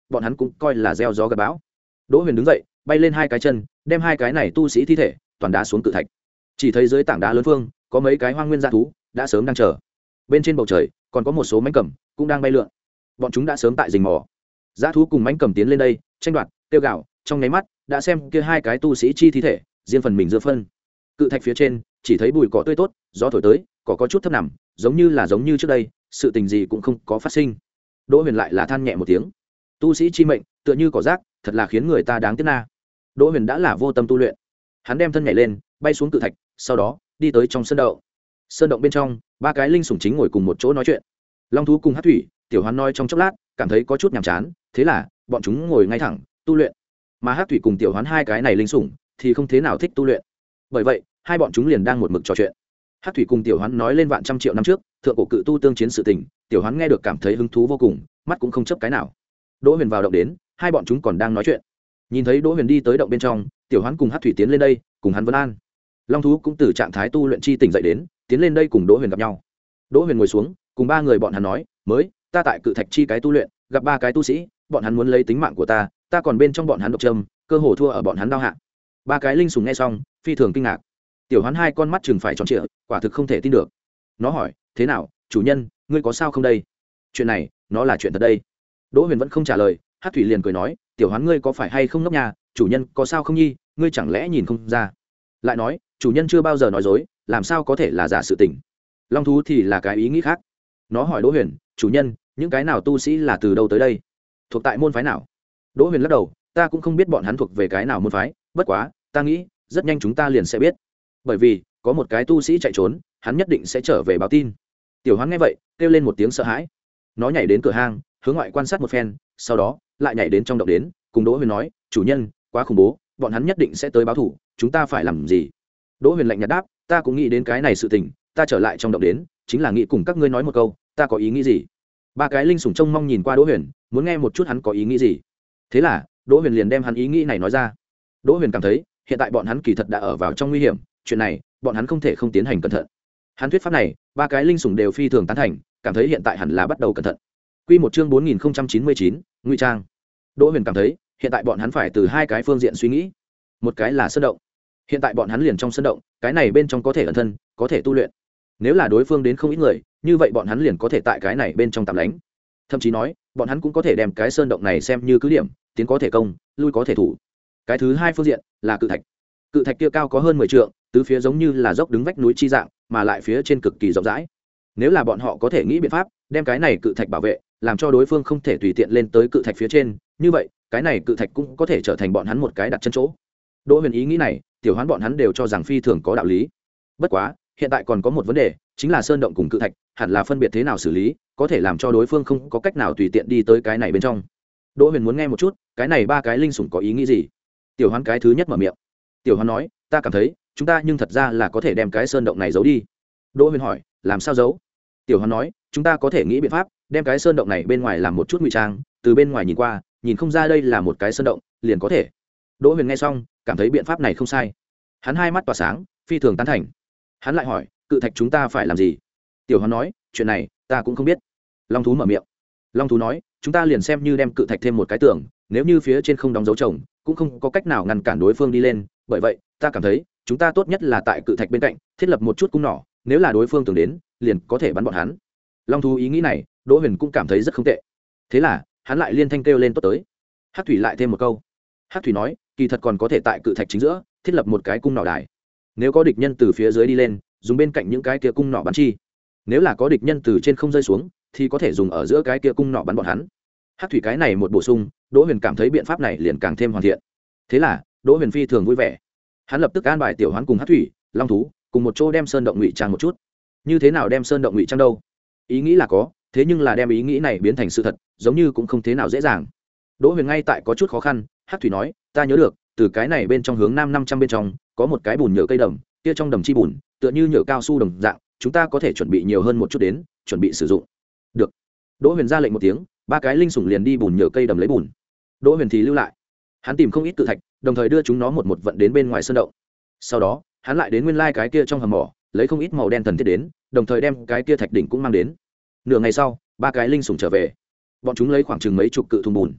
bọn hắn cũng coi là gieo gió gặp bão. Đỗ Huyền đứng dậy, bay lên hai cái chân, đem hai cái này tu sĩ thi thể toàn đá xuống cự thạch. Chỉ thấy dưới tảng đá lớn phương có mấy cái hoang nguyên dã thú đã sớm đang chờ. Bên trên bầu trời còn có một số mãnh cầm cũng đang bay lượn. Bọn chúng đã sớm tại rình mò. Dã thú cùng mãnh cầm tiến lên đây, tranh đoạt, tiêu gạo, trong nháy mắt đã xem kia hai cái tu sĩ chi thi thể, riêng phần mình dưa phân. Cự thạch phía trên chỉ thấy bụi cỏ tươi tốt, gió thổi tới, cỏ có chút thấp nằm, giống như là giống như trước đây, sự tình gì cũng không có phát sinh. Đỗ Huyền lại là than nhẹ một tiếng. Tu sĩ chi mệnh, tựa như cỏ rác, thật là khiến người ta đáng tiếc na. Đỗ Huyền đã là vô tâm tu luyện. Hắn đem thân nhảy lên, bay xuống cự thạch, sau đó đi tới trong sơn động. Sơn động bên trong, ba cái linh sủng chính ngồi cùng một chỗ nói chuyện. Long thú cùng Hắc thủy, Tiểu Hoán nói trong chốc lát, cảm thấy có chút nhàm chán, thế là bọn chúng ngồi ngay thẳng tu luyện. Mà Hắc thủy cùng Tiểu Hoán hai cái này linh sủng thì không thế nào thích tu luyện. Bởi vậy, hai bọn chúng liền đang một mực trò chuyện. Hắc thủy cùng Tiểu Hoán nói lên vạn trăm triệu năm trước, thượng cổ cự tu tương chiến sự tình, Tiểu Hoán nghe được cảm thấy hứng thú vô cùng, mắt cũng không chớp cái nào. Đỗ Huyền vào động đến, hai bọn chúng còn đang nói chuyện. Nhìn thấy Đỗ Huyền đi tới động bên trong, Tiểu Hoán cùng Hắc thủy tiến lên đây, cùng hắn vân an. Long thú cũng từ trạng thái tu luyện chi tỉnh dậy đến, tiến lên đây cùng Đỗ Huyền gặp nhau. Đỗ Huyền ngồi xuống, cùng ba người bọn hắn nói, mới, ta tại cự thạch chi cái tu luyện, gặp ba cái tu sĩ, bọn hắn muốn lấy tính mạng của ta, ta còn bên trong bọn hắn độc châm, cơ hồ thua ở bọn hắn đao hạ. Ba cái linh sủng nghe xong, phi thường kinh ngạc. Tiểu Hoán hai con mắt chừng phải tròn trịa, quả thực không thể tin được. Nó hỏi, thế nào, chủ nhân, ngươi có sao không đây? Chuyện này, nó là chuyện thật đây. Đỗ Huyền vẫn không trả lời, Hắc thủy liền cười nói, Tiểu Hoán ngươi có phải hay không ngốc nhà, chủ nhân có sao không nhi, ngươi chẳng lẽ nhìn không ra? Lại nói, chủ nhân chưa bao giờ nói dối, làm sao có thể là giả sự tình? Long thú thì là cái ý nghĩ khác. Nó hỏi Đỗ Huyền, chủ nhân, những cái nào tu sĩ là từ đâu tới đây? Thuộc tại môn phái nào? Đỗ Huyền lắc đầu, ta cũng không biết bọn hắn thuộc về cái nào môn phái, bất quá, ta nghĩ, rất nhanh chúng ta liền sẽ biết. Bởi vì, có một cái tu sĩ chạy trốn, hắn nhất định sẽ trở về báo tin. Tiểu Hoán nghe vậy, kêu lên một tiếng sợ hãi. Nó nhảy đến cửa hang, hướng ngoại quan sát một phen, sau đó lại nhảy đến trong động đến, cùng Đỗ Huyền nói, chủ nhân, quá khủng bố, bọn hắn nhất định sẽ tới báo thù, chúng ta phải làm gì? Đỗ Huyền lạnh nhạt đáp, ta cũng nghĩ đến cái này sự tình, ta trở lại trong động đến, chính là nghĩ cùng các ngươi nói một câu, ta có ý nghĩ gì? Ba cái linh sủng trông mong nhìn qua Đỗ Huyền, muốn nghe một chút hắn có ý nghĩ gì. Thế là, Đỗ Huyền liền đem hắn ý nghĩ này nói ra. Đỗ Huyền cảm thấy, hiện tại bọn hắn kỳ thật đã ở vào trong nguy hiểm, chuyện này, bọn hắn không thể không tiến hành cẩn thận. Hắn thuyết pháp này, ba cái linh sủng đều phi thường tán thành, cảm thấy hiện tại hẳn là bắt đầu cẩn thận. Quy một chương bốn nghìn không trăm chín mươi chín, ngụy trang. Đỗ Huyền cảm thấy, hiện tại bọn hắn phải từ hai cái phương diện suy nghĩ. Một cái là sơn động. Hiện tại bọn hắn liền trong sơn động, cái này bên trong có thể ẩn thân, có thể tu luyện. Nếu là đối phương đến không ít người, như vậy bọn hắn liền có thể tại cái này bên trong tạm lánh. Thậm chí nói, bọn hắn cũng có thể đem cái sơn động này xem như cứ điểm, tiến có thể công, lui có thể thủ. Cái thứ hai phương diện là cự thạch. Cự thạch kia cao có hơn mười trượng, tứ phía giống như là dốc đứng vách núi chi dạng, mà lại phía trên cực kỳ rộng rãi. Nếu là bọn họ có thể nghĩ biện pháp, đem cái này cự thạch bảo vệ, làm cho đối phương không thể tùy tiện lên tới cự thạch phía trên, như vậy, cái này cự thạch cũng có thể trở thành bọn hắn một cái đặt chân chỗ. Đỗ Huyền ý nghĩ này, Tiểu Hoán bọn hắn đều cho rằng phi thường có đạo lý. Bất quá, hiện tại còn có một vấn đề, chính là sơn động cùng cự thạch, hẳn là phân biệt thế nào xử lý, có thể làm cho đối phương không có cách nào tùy tiện đi tới cái này bên trong. Đỗ Huyền muốn nghe một chút, cái này ba cái linh sủng có ý nghĩ gì. Tiểu Hoán cái thứ nhất mở miệng. Tiểu Hoán nói, ta cảm thấy, chúng ta nhưng thật ra là có thể đem cái sơn động này giấu đi. Đỗ Huyền hỏi, làm sao giấu? Tiểu Hoán nói, chúng ta có thể nghĩ biện pháp, đem cái sơn động này bên ngoài làm một chút ngụy trang, từ bên ngoài nhìn qua, nhìn không ra đây là một cái sơn động, liền có thể. Đỗ Huyền nghe xong, cảm thấy biện pháp này không sai. Hắn hai mắt tỏa sáng, phi thường tán thành. Hắn lại hỏi, cự thạch chúng ta phải làm gì? Tiểu Hoán nói, chuyện này, ta cũng không biết. Long thú mở miệng. Long thú nói, chúng ta liền xem như đem cự thạch thêm một cái tường, nếu như phía trên không đóng dấu chồng, cũng không có cách nào ngăn cản đối phương đi lên, bởi vậy, ta cảm thấy, chúng ta tốt nhất là tại cự thạch bên cạnh, thiết lập một chút cung nỏ, nếu là đối phương tưởng đến, liền có thể bắn bọn hắn. Long thú ý nghĩ này, Đỗ Huyền cũng cảm thấy rất không tệ. Thế là, hắn lại liên thanh kêu lên tốt tới. Hắc thủy lại thêm một câu. Hắc thủy nói, kỳ thật còn có thể tại cự thạch chính giữa, thiết lập một cái cung nỏ đài. Nếu có địch nhân từ phía dưới đi lên, dùng bên cạnh những cái kia cung nỏ bắn chi. Nếu là có địch nhân từ trên không rơi xuống, thì có thể dùng ở giữa cái kia cung nỏ bắn bọn hắn. Hắc thủy cái này một bổ sung, Đỗ Huyền cảm thấy biện pháp này liền càng thêm hoàn thiện. Thế là, Đỗ Huyền phi thường vui vẻ. Hắn lập tức an bài Tiểu Hoán cùng Hắc thủy, Long thú, cùng một chỗ đem sơn động ngụy trang một chút. Như thế nào đem sơn động ngụy trang đâu? Ý nghĩ là có, thế nhưng là đem ý nghĩ này biến thành sự thật, giống như cũng không thế nào dễ dàng. Đỗ Huyền ngay tại có chút khó khăn, Hắc thủy nói, ta nhớ được, từ cái này bên trong hướng nam năm trăm bên trong, có một cái bùn nhựa cây đầm, kia trong đầm chi bùn, tựa như nhựa cao su đồng dạng, chúng ta có thể chuẩn bị nhiều hơn một chút đến, chuẩn bị sử dụng. Được. Đỗ Huyền ra lệnh một tiếng, ba cái linh sủng liền đi bùn nhựa cây đầm lấy bùn. Đỗ Huyền thì lưu lại. Hắn tìm không ít cự thạch, đồng thời đưa chúng nó một một vận đến bên ngoài sơn động. Sau đó, hắn lại đến nguyên lai cái kia trong hầm mỏ, lấy không ít màu đen thần thiết đến, đồng thời đem cái kia thạch đỉnh cũng mang đến. Nửa ngày sau, ba cái linh sủng trở về. Bọn chúng lấy khoảng chừng mấy chục cự thùng bùn.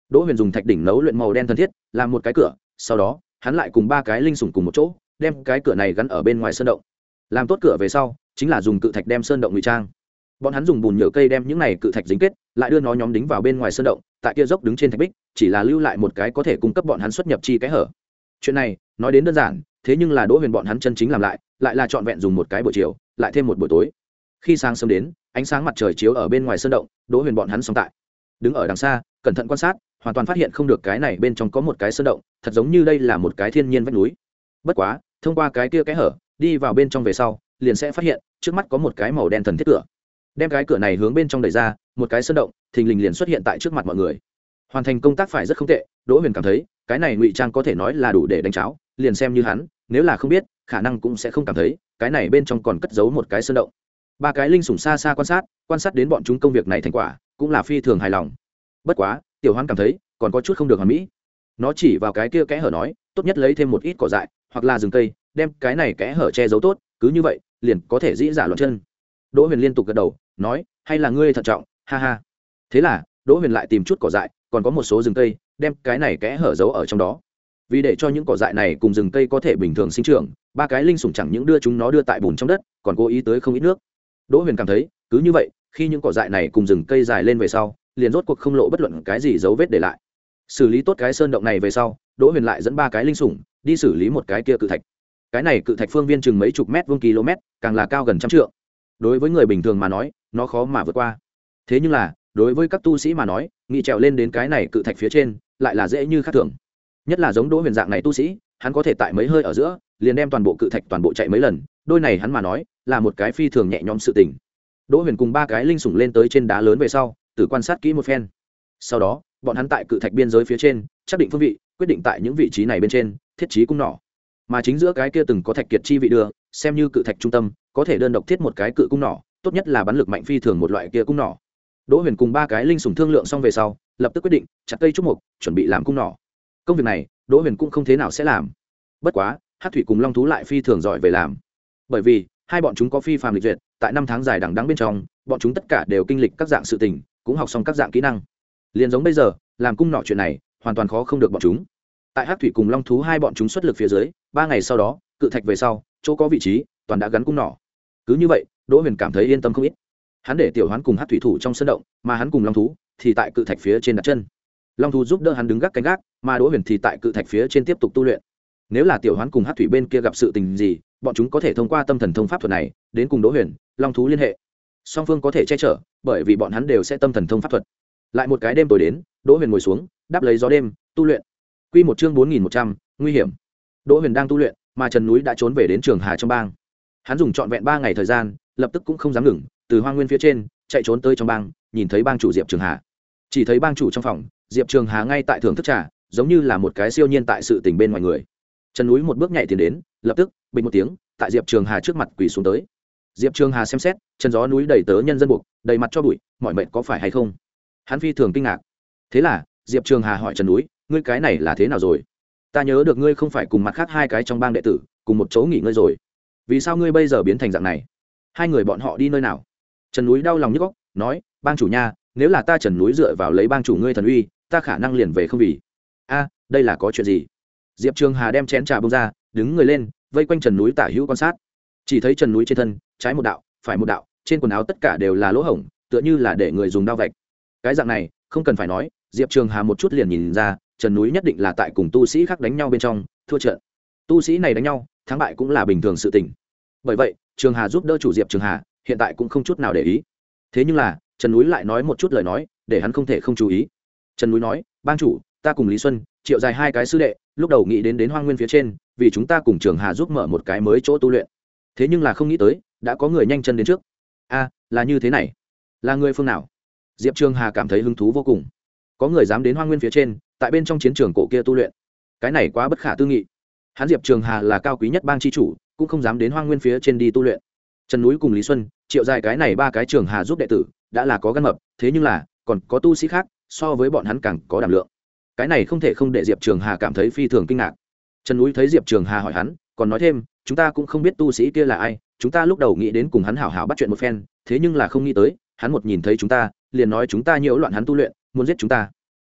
Đỗ Huyền dùng thạch đỉnh nấu luyện màu đen thân thiết làm một cái cửa, sau đó hắn lại cùng ba cái linh sủng cùng một chỗ đem cái cửa này gắn ở bên ngoài sơn động. Làm tốt cửa về sau chính là dùng cự thạch đem sơn động ngụy trang. Bọn hắn dùng bùn nhựa cây đem những này cự thạch dính kết, lại đưa nó nhóm đính vào bên ngoài sơn động, tại kia dốc đứng trên thạch bích, chỉ là lưu lại một cái có thể cung cấp bọn hắn xuất nhập chi cái hở. Chuyện này nói đến đơn giản, thế nhưng là Đỗ Huyền bọn hắn chân chính làm lại, lại là trọn vẹn dùng một cái buổi chiều, lại thêm một buổi tối. Khi sáng sớm đến, ánh sáng mặt trời chiếu ở bên ngoài sơn động, Đỗ Huyền bọn hắn sống tại, đứng ở đằng xa, cẩn thận quan sát, hoàn toàn phát hiện không được cái này bên trong có một cái sơn động, thật giống như đây là một cái thiên nhiên vách núi. Bất quá, thông qua cái kia cái hở, đi vào bên trong về sau, liền sẽ phát hiện, trước mắt có một cái màu đen thần thiết cửa. Đem cái cửa này hướng bên trong đẩy ra, một cái sơn động, thình lình liền xuất hiện tại trước mặt mọi người. Hoàn thành công tác phải rất không tệ, Đỗ Huyền cảm thấy, cái này ngụy trang có thể nói là đủ để đánh cháo, liền xem như hắn, nếu là không biết, khả năng cũng sẽ không cảm thấy, cái này bên trong còn cất giấu một cái sơn động. Ba cái linh sủng xa xa quan sát, quan sát đến bọn chúng công việc này thành quả, cũng là phi thường hài lòng. Bất quá, Tiểu Hoán cảm thấy, còn có chút không được hoàn mỹ. Nó chỉ vào cái kia kẽ hở nói, tốt nhất lấy thêm một ít cỏ dại, hoặc là rừng cây, đem cái này kẽ hở che giấu tốt, cứ như vậy, liền có thể dĩ giả loạn chân. Đỗ Huyền liên tục gật đầu, nói, hay là ngươi thận trọng, ha ha. Thế là, Đỗ Huyền lại tìm chút cỏ dại, còn có một số rừng cây, đem cái này kẽ hở giấu ở trong đó. Vì để cho những cỏ dại này cùng rừng cây có thể bình thường sinh trưởng, ba cái linh sủng chẳng những đưa chúng nó đưa tại bùn trong đất, còn cố ý tới không ít nước. Đỗ Huyền cảm thấy, cứ như vậy, khi những cỏ dại này cùng rừng cây dài lên về sau, liền rốt cuộc không lộ bất luận cái gì dấu vết để lại. Xử lý tốt cái sơn động này về sau, Đỗ Huyền lại dẫn ba cái linh sủng đi xử lý một cái kia cự thạch. Cái này cự thạch phương viên chừng mấy chục mét vuông km, càng là cao gần trăm trượng. Đối với người bình thường mà nói, nó khó mà vượt qua. Thế nhưng là, đối với các tu sĩ mà nói, nghĩ trèo lên đến cái này cự thạch phía trên, lại là dễ như khác thường. Nhất là giống Đỗ Huyền dạng này tu sĩ, hắn có thể tại mấy hơi ở giữa, liền đem toàn bộ cự thạch toàn bộ chạy mấy lần, đôi này hắn mà nói, là một cái phi thường nhẹ nhõm sự tình. Đỗ Huyền cùng ba cái linh sủng lên tới trên đá lớn về sau, tự quan sát kỹ một phen. Sau đó, bọn hắn tại cự thạch biên giới phía trên, xác định phương vị, quyết định tại những vị trí này bên trên thiết trí cung nỏ. Mà chính giữa cái kia từng có thạch kiệt chi vị đưa, xem như cự thạch trung tâm, có thể đơn độc thiết một cái cự cung nỏ, tốt nhất là bắn lực mạnh phi thường một loại kia cung nỏ. Đỗ Huyền cùng ba cái linh sủng thương lượng xong về sau, lập tức quyết định chặt cây trúc mục, chuẩn bị làm cung nỏ. Công việc này, Đỗ Huyền cũng không thế nào sẽ làm. Bất quá, Hắc Thủy cùng Long Thú lại phi thường giỏi về làm. Bởi vì, hai bọn chúng có phi phàm lịch duyệt, tại năm tháng dài đằng đẵng bên trong, bọn chúng tất cả đều kinh lịch các dạng sự tình, cũng học xong các dạng kỹ năng. Liền giống bây giờ, làm cung nỏ chuyện này, hoàn toàn khó không được bọn chúng. Tại Hắc Thủy cùng Long Thú hai bọn chúng xuất lực phía dưới, ba ngày sau đó, cự thạch về sau, chỗ có vị trí, toàn đã gắn cung nỏ. Cứ như vậy, Đỗ Huyền cảm thấy yên tâm không ít. Hắn để Tiểu Hoán cùng Hắc Thủy thủ trong sân động, mà hắn cùng Long Thú thì tại cự thạch phía trên đặt chân. Long Thú giúp đỡ hắn đứng gác canh gác, mà Đỗ Huyền thì tại cự thạch phía trên tiếp tục tu luyện. Nếu là Tiểu Hoán cùng Hắc Thủy bên kia gặp sự tình gì, bọn chúng có thể thông qua tâm thần thông pháp thuật này đến cùng Đỗ Huyền, Long Thú liên hệ. Song phương có thể che chở, bởi vì bọn hắn đều sẽ tâm thần thông pháp thuật. Lại một cái đêm tối đến, Đỗ Huyền ngồi xuống, đáp lấy gió đêm, tu luyện. Quy một chương bốn nghìn một trăm, nguy hiểm. Đỗ Huyền đang tu luyện, mà Trần Núi đã trốn về đến Trường Hà trong bang. Hắn dùng trọn vẹn ba ngày thời gian, lập tức cũng không dám ngừng, từ hoang nguyên phía trên chạy trốn tới trong bang, nhìn thấy bang chủ Diệp Trường Hà. Chỉ thấy bang chủ trong phòng, Diệp Trường Hà ngay tại thưởng thức trà, giống như là một cái siêu nhiên tại sự tình bên ngoài người. Trần Núi một bước nhảy tiến đến, lập tức bình một tiếng, tại Diệp Trường Hà trước mặt quỳ xuống tới. Diệp Trường Hà xem xét, chân gió núi đầy tớ nhân dân buộc, đầy mặt cho bụi, mọi mệnh có phải hay không? Hắn phi thường kinh ngạc. Thế là, Diệp Trường Hà hỏi Trần Núi, ngươi cái này là thế nào rồi? Ta nhớ được ngươi không phải cùng mặt khác hai cái trong bang đệ tử, cùng một chỗ nghỉ ngơi rồi. Vì sao ngươi bây giờ biến thành dạng này? Hai người bọn họ đi nơi nào? Trần Núi đau lòng nhức óc, nói, bang chủ nha, nếu là ta Trần Núi dựa vào lấy bang chủ ngươi thần uy, ta khả năng liền về không vì. A, đây là có chuyện gì? Diệp Trường Hà đem chén trà bông ra, đứng người lên, vây quanh Trần Núi tả hữu quan sát. Chỉ thấy Trần Núi trên thân, trái một đạo, phải một đạo, trên quần áo tất cả đều là lỗ hổng, tựa như là để người dùng dao vạch. Cái dạng này, không cần phải nói, Diệp Trường Hà một chút liền nhìn ra, Trần Núi nhất định là tại cùng tu sĩ khác đánh nhau bên trong, thua trận. Tu sĩ này đánh nhau, thắng bại cũng là bình thường sự tình. Bởi vậy, Trường Hà giúp đỡ chủ Diệp Trường Hà, hiện tại cũng không chút nào để ý. Thế nhưng là, Trần Núi lại nói một chút lời nói, để hắn không thể không chú ý. Trần Núi nói, bang chủ, ta cùng Lý Xuân, Triệu Dài hai cái sư đệ, lúc đầu nghĩ đến đến Hoang Nguyên phía trên, vì chúng ta cùng Trường Hà giúp mở một cái mới chỗ tu luyện. Thế nhưng là không nghĩ tới, đã có người nhanh chân đến trước. A, là như thế này. Là người phương nào? Diệp Trường Hà cảm thấy hứng thú vô cùng. Có người dám đến Hoang Nguyên phía trên, tại bên trong chiến trường cổ kia tu luyện. Cái này quá bất khả tư nghị. Hắn Diệp Trường Hà là cao quý nhất bang chi chủ, cũng không dám đến Hoang Nguyên phía trên đi tu luyện. Trần Núi cùng Lý Xuân, Triệu Dài cái này ba cái Trường Hà giúp đệ tử, đã là có gan mập, thế nhưng là, còn có tu sĩ khác, so với bọn hắn càng có đảm lượng. Cái này không thể không để Diệp Trường Hà cảm thấy phi thường kinh ngạc. Trần Núi thấy Diệp Trường Hà hỏi hắn, còn nói thêm, chúng ta cũng không biết tu sĩ kia là ai, chúng ta lúc đầu nghĩ đến cùng hắn hảo hảo bắt chuyện một phen, thế nhưng là không nghĩ tới, hắn một nhìn thấy chúng ta, liền nói chúng ta nhiễu loạn hắn tu luyện, muốn giết chúng ta.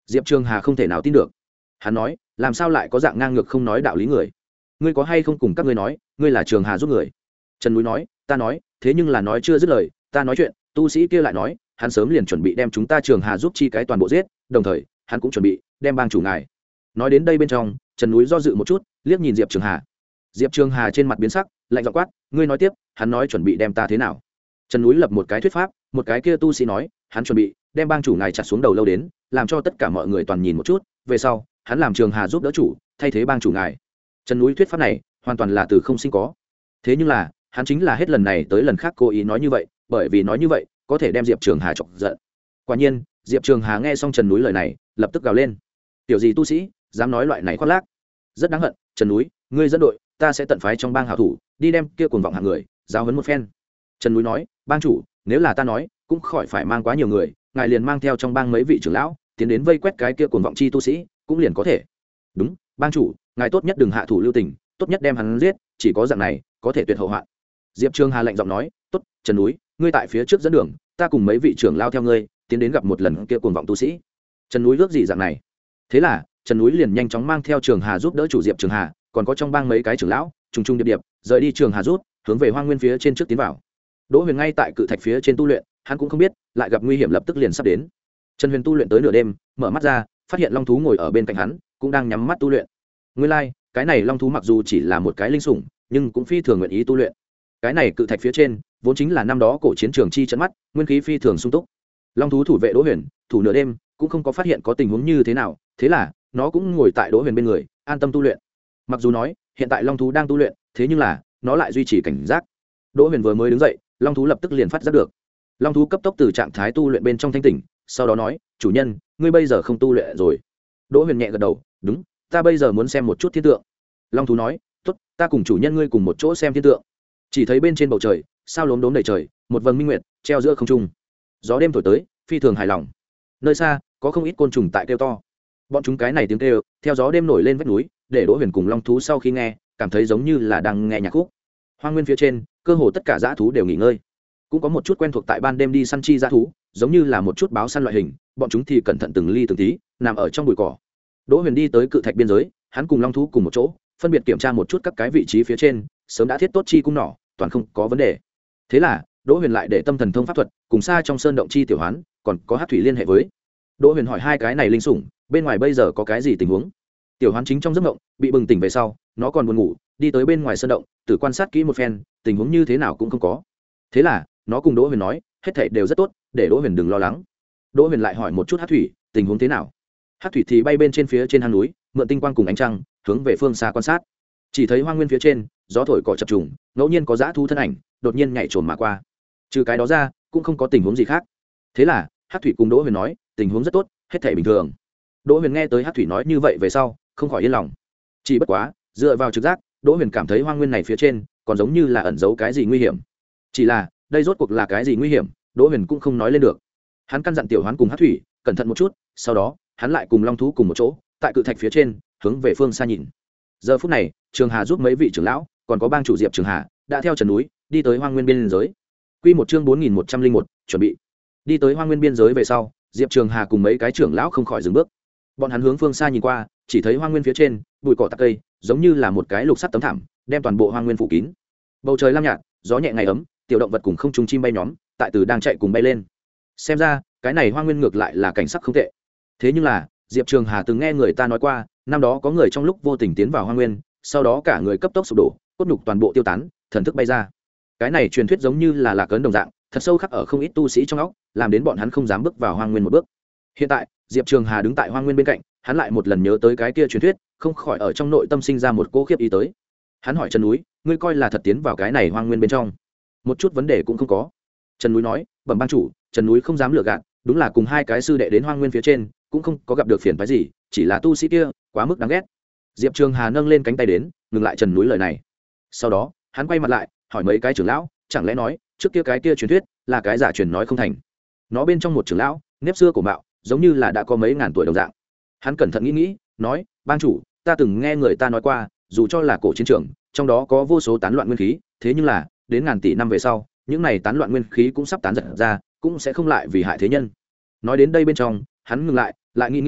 Diệp Trường Hà không thể nào tin được. Hắn nói, làm sao lại có dạng ngang ngược không nói đạo lý người? Ngươi có hay không cùng các ngươi nói, ngươi là Trường Hà giúp người? Trần Núi nói, ta nói, thế nhưng là nói chưa dứt lời, ta nói chuyện, tu sĩ kia lại nói, hắn sớm liền chuẩn bị đem chúng ta Trường Hà giúp chi cái toàn bộ giết, đồng thời, hắn cũng chuẩn bị đem bang chủ ngài. Nói đến đây bên trong, Trần Núi do dự một chút, liếc nhìn Diệp Trường Hà. Diệp Trường Hà trên mặt biến sắc, lạnh giọng quát, ngươi nói tiếp, hắn nói chuẩn bị đem ta thế nào? Trần Núi lập một cái thuyết pháp, một cái kia tu sĩ nói, hắn chuẩn bị đem bang chủ ngài chặt xuống đầu lâu đến, làm cho tất cả mọi người toàn nhìn một chút, về sau, hắn làm Trường Hà giúp đỡ chủ, thay thế bang chủ ngài. Trần Núi thuyết pháp này, hoàn toàn là từ không sinh có. Thế nhưng là, hắn chính là hết lần này tới lần khác cố ý nói như vậy, bởi vì nói như vậy, có thể đem Diệp Trường Hà chọc giận. Quả nhiên, Diệp Trường Hà nghe xong Trần Núi lời này, lập tức gào lên. Tiểu gì tu sĩ, dám nói loại này khoác lác. Rất đáng hận, Trần Núi, ngươi dẫn đội, ta sẽ tận phái trong bang hảo thủ, đi đem kia cuồng vọng hạng người, giáo huấn một phen. Trần Núi nói, bang chủ, nếu là ta nói, cũng khỏi phải mang quá nhiều người, ngài liền mang theo trong bang mấy vị trưởng lão, tiến đến vây quét cái kia cuồng vọng chi tu sĩ, cũng liền có thể. Đúng, bang chủ, ngài tốt nhất đừng hạ thủ lưu tình, tốt nhất đem hắn giết, chỉ có dạng này, có thể tuyệt hậu hoạn. Diệp Trường Hà lạnh giọng nói, tốt, Trần Núi, ngươi tại phía trước dẫn đường, ta cùng mấy vị trưởng lao theo ngươi, tiến đến gặp một lần kia cuồng vọng tu sĩ. Trần Núi ước gì dạng này. Thế là, Trần Núi liền nhanh chóng mang theo Trường Hà giúp đỡ chủ Diệp Trường Hà, còn có trong bang mấy cái trưởng lão, trùng trùng điệp điệp, rời đi Trường Hà rút, hướng về Hoang Nguyên phía trên trước tiến vào. Đỗ Huyền ngay tại cự thạch phía trên tu luyện, hắn cũng không biết, lại gặp nguy hiểm lập tức liền sắp đến. Trần Huyền tu luyện tới nửa đêm, mở mắt ra, phát hiện long thú ngồi ở bên cạnh hắn, cũng đang nhắm mắt tu luyện. Nguyên lai, like, cái này long thú mặc dù chỉ là một cái linh sủng, nhưng cũng phi thường nguyện ý tu luyện. Cái này cự thạch phía trên, vốn chính là năm đó cổ chiến trường chi trận mắt, nguyên khí phi thường sung túc. Long thú thủ vệ Đỗ Huyền, thủ nửa đêm, cũng không có phát hiện có tình huống như thế nào, thế là nó cũng ngồi tại Đỗ Huyền bên người, an tâm tu luyện. Mặc dù nói, hiện tại long thú đang tu luyện, thế nhưng là nó lại duy trì cảnh giác. Đỗ Huyền vừa mới đứng dậy, long thú lập tức liền phát giác được. Long thú cấp tốc từ trạng thái tu luyện bên trong thanh tỉnh, sau đó nói, chủ nhân, ngươi bây giờ không tu luyện rồi. Đỗ Huyền nhẹ gật đầu, đúng, ta bây giờ muốn xem một chút thiên tượng. Long thú nói, tốt, ta cùng chủ nhân ngươi cùng một chỗ xem thiên tượng. Chỉ thấy bên trên bầu trời, sao lốm đốm đầy trời, một vầng minh nguyệt treo giữa không trung. Gió đêm thổi tới, phi thường hài lòng. Nơi xa có không ít côn trùng tại kêu to. Bọn chúng cái này tiếng kêu, theo gió đêm nổi lên vách núi, để Đỗ Huyền cùng long thú sau khi nghe, cảm thấy giống như là đang nghe nhạc khúc. Hoang nguyên phía trên, cơ hồ tất cả dã thú đều nghỉ ngơi. Cũng có một chút quen thuộc tại ban đêm đi săn chi dã thú, giống như là một chút báo săn loại hình, bọn chúng thì cẩn thận từng ly từng tí, nằm ở trong bụi cỏ. Đỗ Huyền đi tới cự thạch biên giới, hắn cùng long thú cùng một chỗ, phân biệt kiểm tra một chút các cái vị trí phía trên, sớm đã thiết tốt chi cung nỏ, toàn không có vấn đề. Thế là, Đỗ Huyền lại để tâm thần thông pháp thuật, cùng xa trong sơn động chi tiểu hoán, còn có hắc thủy liên hệ với. Đỗ Huyền hỏi hai cái này linh sủng, bên ngoài bây giờ có cái gì tình huống? Tiểu hoán chính trong giấc mộng, bị bừng tỉnh về sau, nó còn buồn ngủ, đi tới bên ngoài sơn động, tự quan sát kỹ một phen, tình huống như thế nào cũng không có. Thế là, nó cùng Đỗ Huyền nói, hết thảy đều rất tốt, để Đỗ Huyền đừng lo lắng. Đỗ Huyền lại hỏi một chút hắc thủy, tình huống thế nào? Hắc thủy thì bay bên trên phía trên hang núi, mượn tinh quang cùng ánh trăng, hướng về phương xa quan sát. Chỉ thấy hoang nguyên phía trên, gió thổi cỏ chập trùng, ngẫu nhiên có dã thú thân ảnh, đột nhiên nhảy trồm mà qua. Trừ cái đó ra, cũng không có tình huống gì khác. Thế là, hắc thủy cùng Đỗ Huyền nói, tình huống rất tốt, hết thảy bình thường. Đỗ Huyền nghe tới hắc thủy nói như vậy về sau, không khỏi yên lòng. Chỉ bất quá, dựa vào trực giác, Đỗ Huyền cảm thấy hoang nguyên này phía trên, còn giống như là ẩn giấu cái gì nguy hiểm. Chỉ là, đây rốt cuộc là cái gì nguy hiểm, Đỗ Huyền cũng không nói lên được. Hắn căn dặn tiểu hoán cùng hắc thủy, cẩn thận một chút, sau đó, hắn lại cùng long thú cùng một chỗ, tại cự thạch phía trên, hướng về phương xa nhìn. Giờ phút này, Trường Hà giúp mấy vị trưởng lão, còn có bang chủ Diệp Trường Hà, đã theo Trần Núi, đi tới hoang nguyên biên giới. Quy một chương bốn nghìn một trăm linh một, chuẩn bị. Đi tới hoang nguyên biên giới về sau, Diệp Trường Hà cùng mấy cái trưởng lão không khỏi dừng bước. Bọn hắn hướng phương xa nhìn qua, chỉ thấy hoang nguyên phía trên, bụi cỏ tắc cây, giống như là một cái lục sắt tấm thảm, đem toàn bộ hoang nguyên phủ kín. Bầu trời lam nhạt, gió nhẹ ngày ấm, tiểu động vật cùng không trung chim bay nhóm, tại từ đang chạy cùng bay lên. Xem ra, cái này hoang nguyên ngược lại là cảnh sắc không tệ. Thế nhưng là, Diệp Trường Hà từng nghe người ta nói qua, năm đó có người trong lúc vô tình tiến vào hoang nguyên, sau đó cả người cấp tốc sụp đổ, cốt nhục toàn bộ tiêu tán, thần thức bay ra. Cái này truyền thuyết giống như là lạc ấn đồng dạng, thật sâu khắc ở không ít tu sĩ trong óc, làm đến bọn hắn không dám bước vào hoang nguyên một bước. Hiện tại, Diệp Trường Hà đứng tại hoang nguyên bên cạnh, hắn lại một lần nhớ tới cái kia truyền thuyết, không khỏi ở trong nội tâm sinh ra một cỗ khiếp ý tới. Hắn hỏi Trần Núi, ngươi coi là thật tiến vào cái này hoang nguyên bên trong? Một chút vấn đề cũng không có. Trần Núi nói, bẩm ban chủ, Trần Núi không dám lừa gạt, đúng là cùng hai cái sư đệ đến hoang nguyên phía trên, cũng không có gặp được phiền phức gì, chỉ là tu sĩ kia quá mức đáng ghét. Diệp Trường Hà nâng lên cánh tay đến, ngừng lại Trần Núi lời này. Sau đó, hắn quay mặt lại, hỏi mấy cái trưởng lão, chẳng lẽ nói, trước kia cái kia truyền thuyết là cái giả truyền nói không thành? Nó bên trong một trưởng lão, nếp xưa của mạo, giống như là đã có mấy ngàn tuổi đồng dạng. Hắn cẩn thận nghĩ nghĩ, nói, ban chủ, ta từng nghe người ta nói qua, dù cho là cổ chiến trường, trong đó có vô số tán loạn nguyên khí, thế nhưng là, đến ngàn tỷ năm về sau, những này tán loạn nguyên khí cũng sắp tán dật ra, cũng sẽ không lại vì hại thế nhân. Nói đến đây bên trong, hắn ngừng lại, lại nghĩ nghĩ,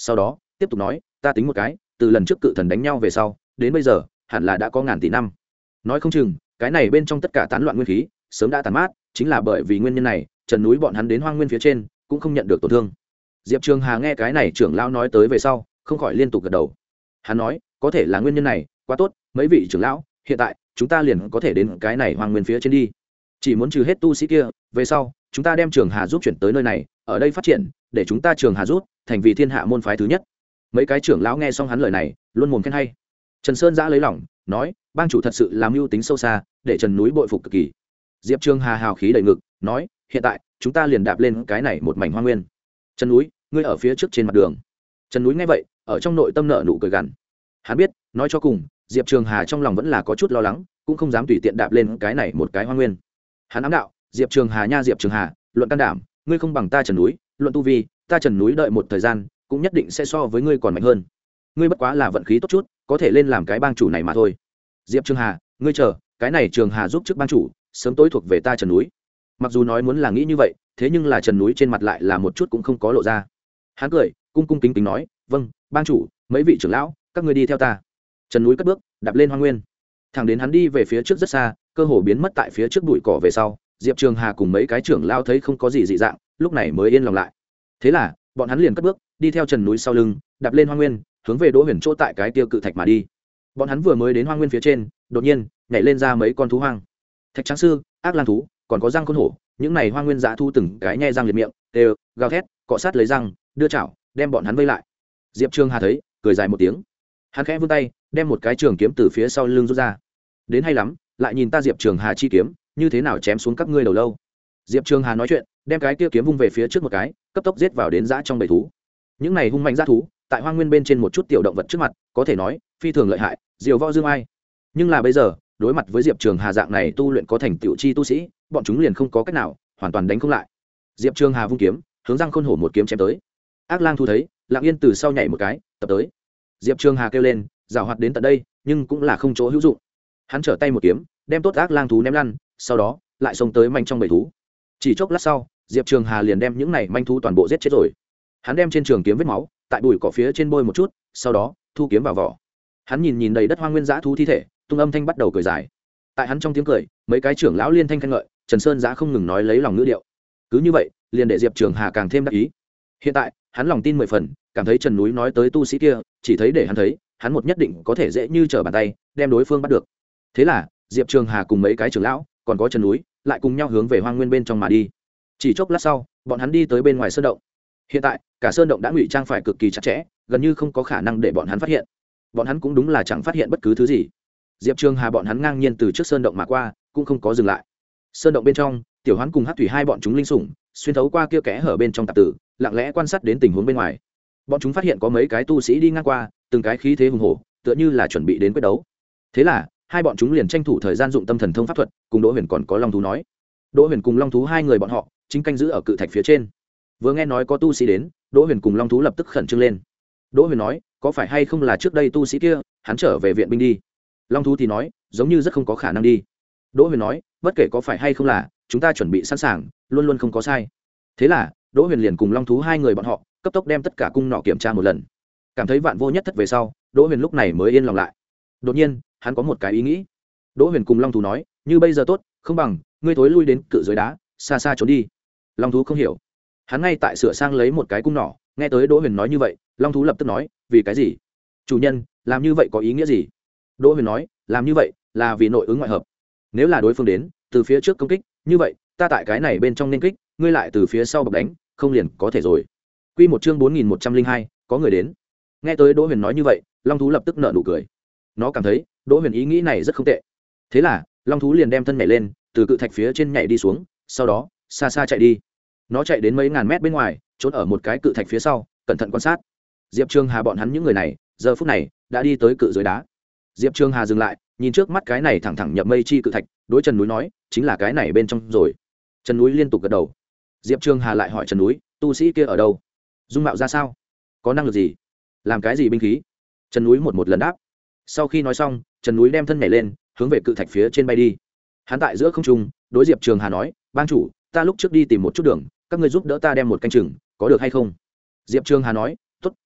sau đó tiếp tục nói, ta tính một cái, từ lần trước cự thần đánh nhau về sau đến bây giờ hẳn là đã có ngàn tỷ năm. Nói không chừng cái này bên trong tất cả tán loạn nguyên khí sớm đã tàn mát, chính là bởi vì nguyên nhân này trần núi bọn hắn đến hoang nguyên phía trên cũng không nhận được tổn thương. Diệp Trường Hà nghe cái này trưởng lão nói tới về sau không khỏi liên tục gật đầu. Hắn nói có thể là nguyên nhân này, quá tốt, mấy vị trưởng lão, hiện tại chúng ta liền có thể đến cái này hoang nguyên phía trên đi. Chỉ muốn trừ hết tu sĩ kia về sau chúng ta đem Trường Hà giúp chuyển tới nơi này, ở đây phát triển, để chúng ta Trường Hà giúp thành vì thiên hạ môn phái thứ nhất. Mấy cái trưởng lão nghe xong hắn lời này luôn mồm khen hay. Trần Sơn giã lấy lòng nói, bang chủ thật sự làm mưu tính sâu xa, để Trần núi bội phục cực kỳ. Diệp Trường Hà hào khí đầy ngực nói, hiện tại chúng ta liền đạp lên cái này một mảnh hoang nguyên. Trần núi, ngươi ở phía trước trên mặt đường. Trần núi nghe vậy ở trong nội tâm nợ nụ cười gằn. Hắn biết nói cho cùng Diệp Trường Hà trong lòng vẫn là có chút lo lắng, cũng không dám tùy tiện đạp lên cái này một cái hoang nguyên. Hắn ám đạo, Diệp Trường Hà nha, Diệp Trường Hà, luận can đảm ngươi không bằng ta Trần núi, luận tu vi ta Trần núi đợi một thời gian cũng nhất định sẽ so với ngươi còn mạnh hơn. Ngươi bất quá là vận khí tốt chút, có thể lên làm cái bang chủ này mà thôi. Diệp Trường Hà, ngươi chờ, cái này Trường Hà giúp trước bang chủ sớm tối thuộc về ta Trần núi. Mặc dù nói muốn là nghĩ như vậy, thế nhưng là Trần núi trên mặt lại là một chút cũng không có lộ ra. Hắn cười cung cung kính kính nói, vâng bang chủ, mấy vị trưởng lão các ngươi đi theo ta. Trần núi cất bước đạp lên hoang nguyên, thẳng đến hắn đi về phía trước rất xa, cơ hồ biến mất tại phía trước bụi cỏ về sau. Diệp Trường Hà cùng mấy cái trưởng lão thấy không có gì dị dạng, lúc này mới yên lòng lại. Thế là bọn hắn liền cất bước đi theo Trần núi sau lưng, đạp lên hoang nguyên, hướng về Đỗ Huyền chỗ tại cái tiêu cự thạch mà đi. Bọn hắn vừa mới đến hoang nguyên phía trên, đột nhiên nhảy lên ra mấy con thú hoang. Thạch tráng sư, ác lang thú, còn có răng khôn hổ, những này hoang nguyên dã thu từng cái nhe răng liệt miệng, đều gào thét, cọ sát lấy răng, đưa chảo, đem bọn hắn vây lại. Diệp Trường Hà thấy, cười dài một tiếng. Hắn khẽ vươn tay, đem một cái trường kiếm từ phía sau lưng rút ra. Đến hay lắm, lại nhìn ta Diệp Trường Hà chi kiếm, như thế nào chém xuống các ngươi đầu lâu. Diệp Trường Hà nói chuyện, đem cái kia kiếm vung về phía trước một cái, cấp tốc giết vào đến dã trong bầy thú. Những này hung mạnh dã thú, tại hoang nguyên bên trên một chút tiểu động vật trước mặt, có thể nói phi thường lợi hại, diều võ dương ai. Nhưng là bây giờ, đối mặt với Diệp Trường Hà dạng này tu luyện có thành tựu chi tu sĩ, bọn chúng liền không có cách nào, hoàn toàn đánh không lại. Diệp Trường Hà vung kiếm, hướng răng khôn hổ một kiếm chém tới. Ác lang thú thấy, lặng yên từ sau nhảy một cái, tập tới. Diệp Trường Hà kêu lên, giảo hoạt đến tận đây, nhưng cũng là không chỗ hữu dụng. Hắn trở tay một kiếm, đem tốt ác lang thú ném lăn, sau đó lại xông tới manh trong bầy thú. Chỉ chốc lát sau, Diệp Trường Hà liền đem những này manh thú toàn bộ giết chết rồi. Hắn đem trên trường kiếm vết máu, tại bụi cỏ phía trên bôi một chút, sau đó thu kiếm vào vỏ. Hắn nhìn nhìn đầy đất hoang nguyên dã thú thi thể, tung âm thanh bắt đầu cười dài. Tại hắn trong tiếng cười, mấy cái trưởng lão liên thanh khen ngợi, Trần Sơn Giã không ngừng nói lấy lòng ngữ điệu. Cứ như vậy, liền để Diệp Trường Hà càng thêm đắc ý. Hiện tại, hắn lòng tin mười phần, cảm thấy Trần núi nói tới tu sĩ kia, chỉ thấy để hắn thấy, hắn một nhất định có thể dễ như trở bàn tay đem đối phương bắt được. Thế là, Diệp Trường Hà cùng mấy cái trưởng lão, còn có Trần núi, lại cùng nhau hướng về hoang nguyên bên trong mà đi. Chỉ chốc lát sau, bọn hắn đi tới bên ngoài sơn động. Hiện tại, cả sơn động đã ngụy trang phải cực kỳ chặt chẽ, gần như không có khả năng để bọn hắn phát hiện. Bọn hắn cũng đúng là chẳng phát hiện bất cứ thứ gì. Diệp Trường Hà bọn hắn ngang nhiên từ trước sơn động mà qua, cũng không có dừng lại. Sơn động bên trong, Tiểu Hoán cùng Hắc Thủy hai bọn chúng linh sủng, xuyên thấu qua kia kẽ hở bên trong tạp tử, lặng lẽ quan sát đến tình huống bên ngoài. Bọn chúng phát hiện có mấy cái tu sĩ đi ngang qua, từng cái khí thế hùng hổ, tựa như là chuẩn bị đến quyết đấu. Thế là, hai bọn chúng liền tranh thủ thời gian dụng tâm thần thông pháp thuật, cùng Đỗ Huyền còn có Long thú nói. Đỗ Huyền cùng Long thú hai người bọn họ chính canh giữ ở cự thạch phía trên. Vừa nghe nói có tu sĩ đến, Đỗ Huyền cùng Long thú lập tức khẩn trương lên. Đỗ Huyền nói, có phải hay không là trước đây tu sĩ kia, hắn trở về viện binh đi. Long thú thì nói, giống như rất không có khả năng đi. Đỗ Huyền nói, bất kể có phải hay không là, chúng ta chuẩn bị sẵn sàng, luôn luôn không có sai. Thế là, Đỗ Huyền liền cùng Long thú hai người bọn họ cấp tốc đem tất cả cung nọ kiểm tra một lần. Cảm thấy vạn vô nhất thất về sau, Đỗ Huyền lúc này mới yên lòng lại. Đột nhiên, hắn có một cái ý nghĩ. Đỗ Huyền cùng Long thú nói, như bây giờ tốt, không bằng ngươi thối lui đến cự dưới đá, xa xa trốn đi. Long thú không hiểu. Hắn ngay tại sửa sang lấy một cái cung nỏ, nghe tới Đỗ Huyền nói như vậy, Long thú lập tức nói, vì cái gì? Chủ nhân, làm như vậy có ý nghĩa gì? Đỗ Huyền nói, làm như vậy là vì nội ứng ngoại hợp. Nếu là đối phương đến từ phía trước công kích, như vậy ta tại cái này bên trong nên kích, ngươi lại từ phía sau bọc đánh, không liền có thể rồi. Quy một chương bốn nghìn một trăm linh hai, có người đến. Nghe tới Đỗ Huyền nói như vậy, Long thú lập tức nở nụ cười. Nó cảm thấy Đỗ Huyền ý nghĩ này rất không tệ. Thế là, Long thú liền đem thân nhảy lên, từ cự thạch phía trên nhảy đi xuống, sau đó xa xa chạy đi. Nó chạy đến mấy ngàn mét bên ngoài, trốn ở một cái cự thạch phía sau, cẩn thận quan sát. Diệp Trường Hà bọn hắn những người này, giờ phút này đã đi tới cự dưới đá. Diệp Trường Hà dừng lại, nhìn trước mắt cái này thẳng thẳng nhập mây chi cự thạch, đối Trần núi nói, chính là cái này bên trong rồi. Trần núi liên tục gật đầu. Diệp Trường Hà lại hỏi Trần núi, tu sĩ kia ở đâu? Dung mạo ra sao? Có năng lực gì? Làm cái gì binh khí? Trần núi một một lần đáp. Sau khi nói xong, Trần núi đem thân nhảy lên, hướng về cự thạch phía trên bay đi. Hắn tại giữa không trung, đối Diệp Trường Hà nói, bang chủ, ta lúc trước đi tìm một chút đường, các ngươi giúp đỡ ta đem một canh chừng, có được hay không? Diệp Trường Hà nói, tốt,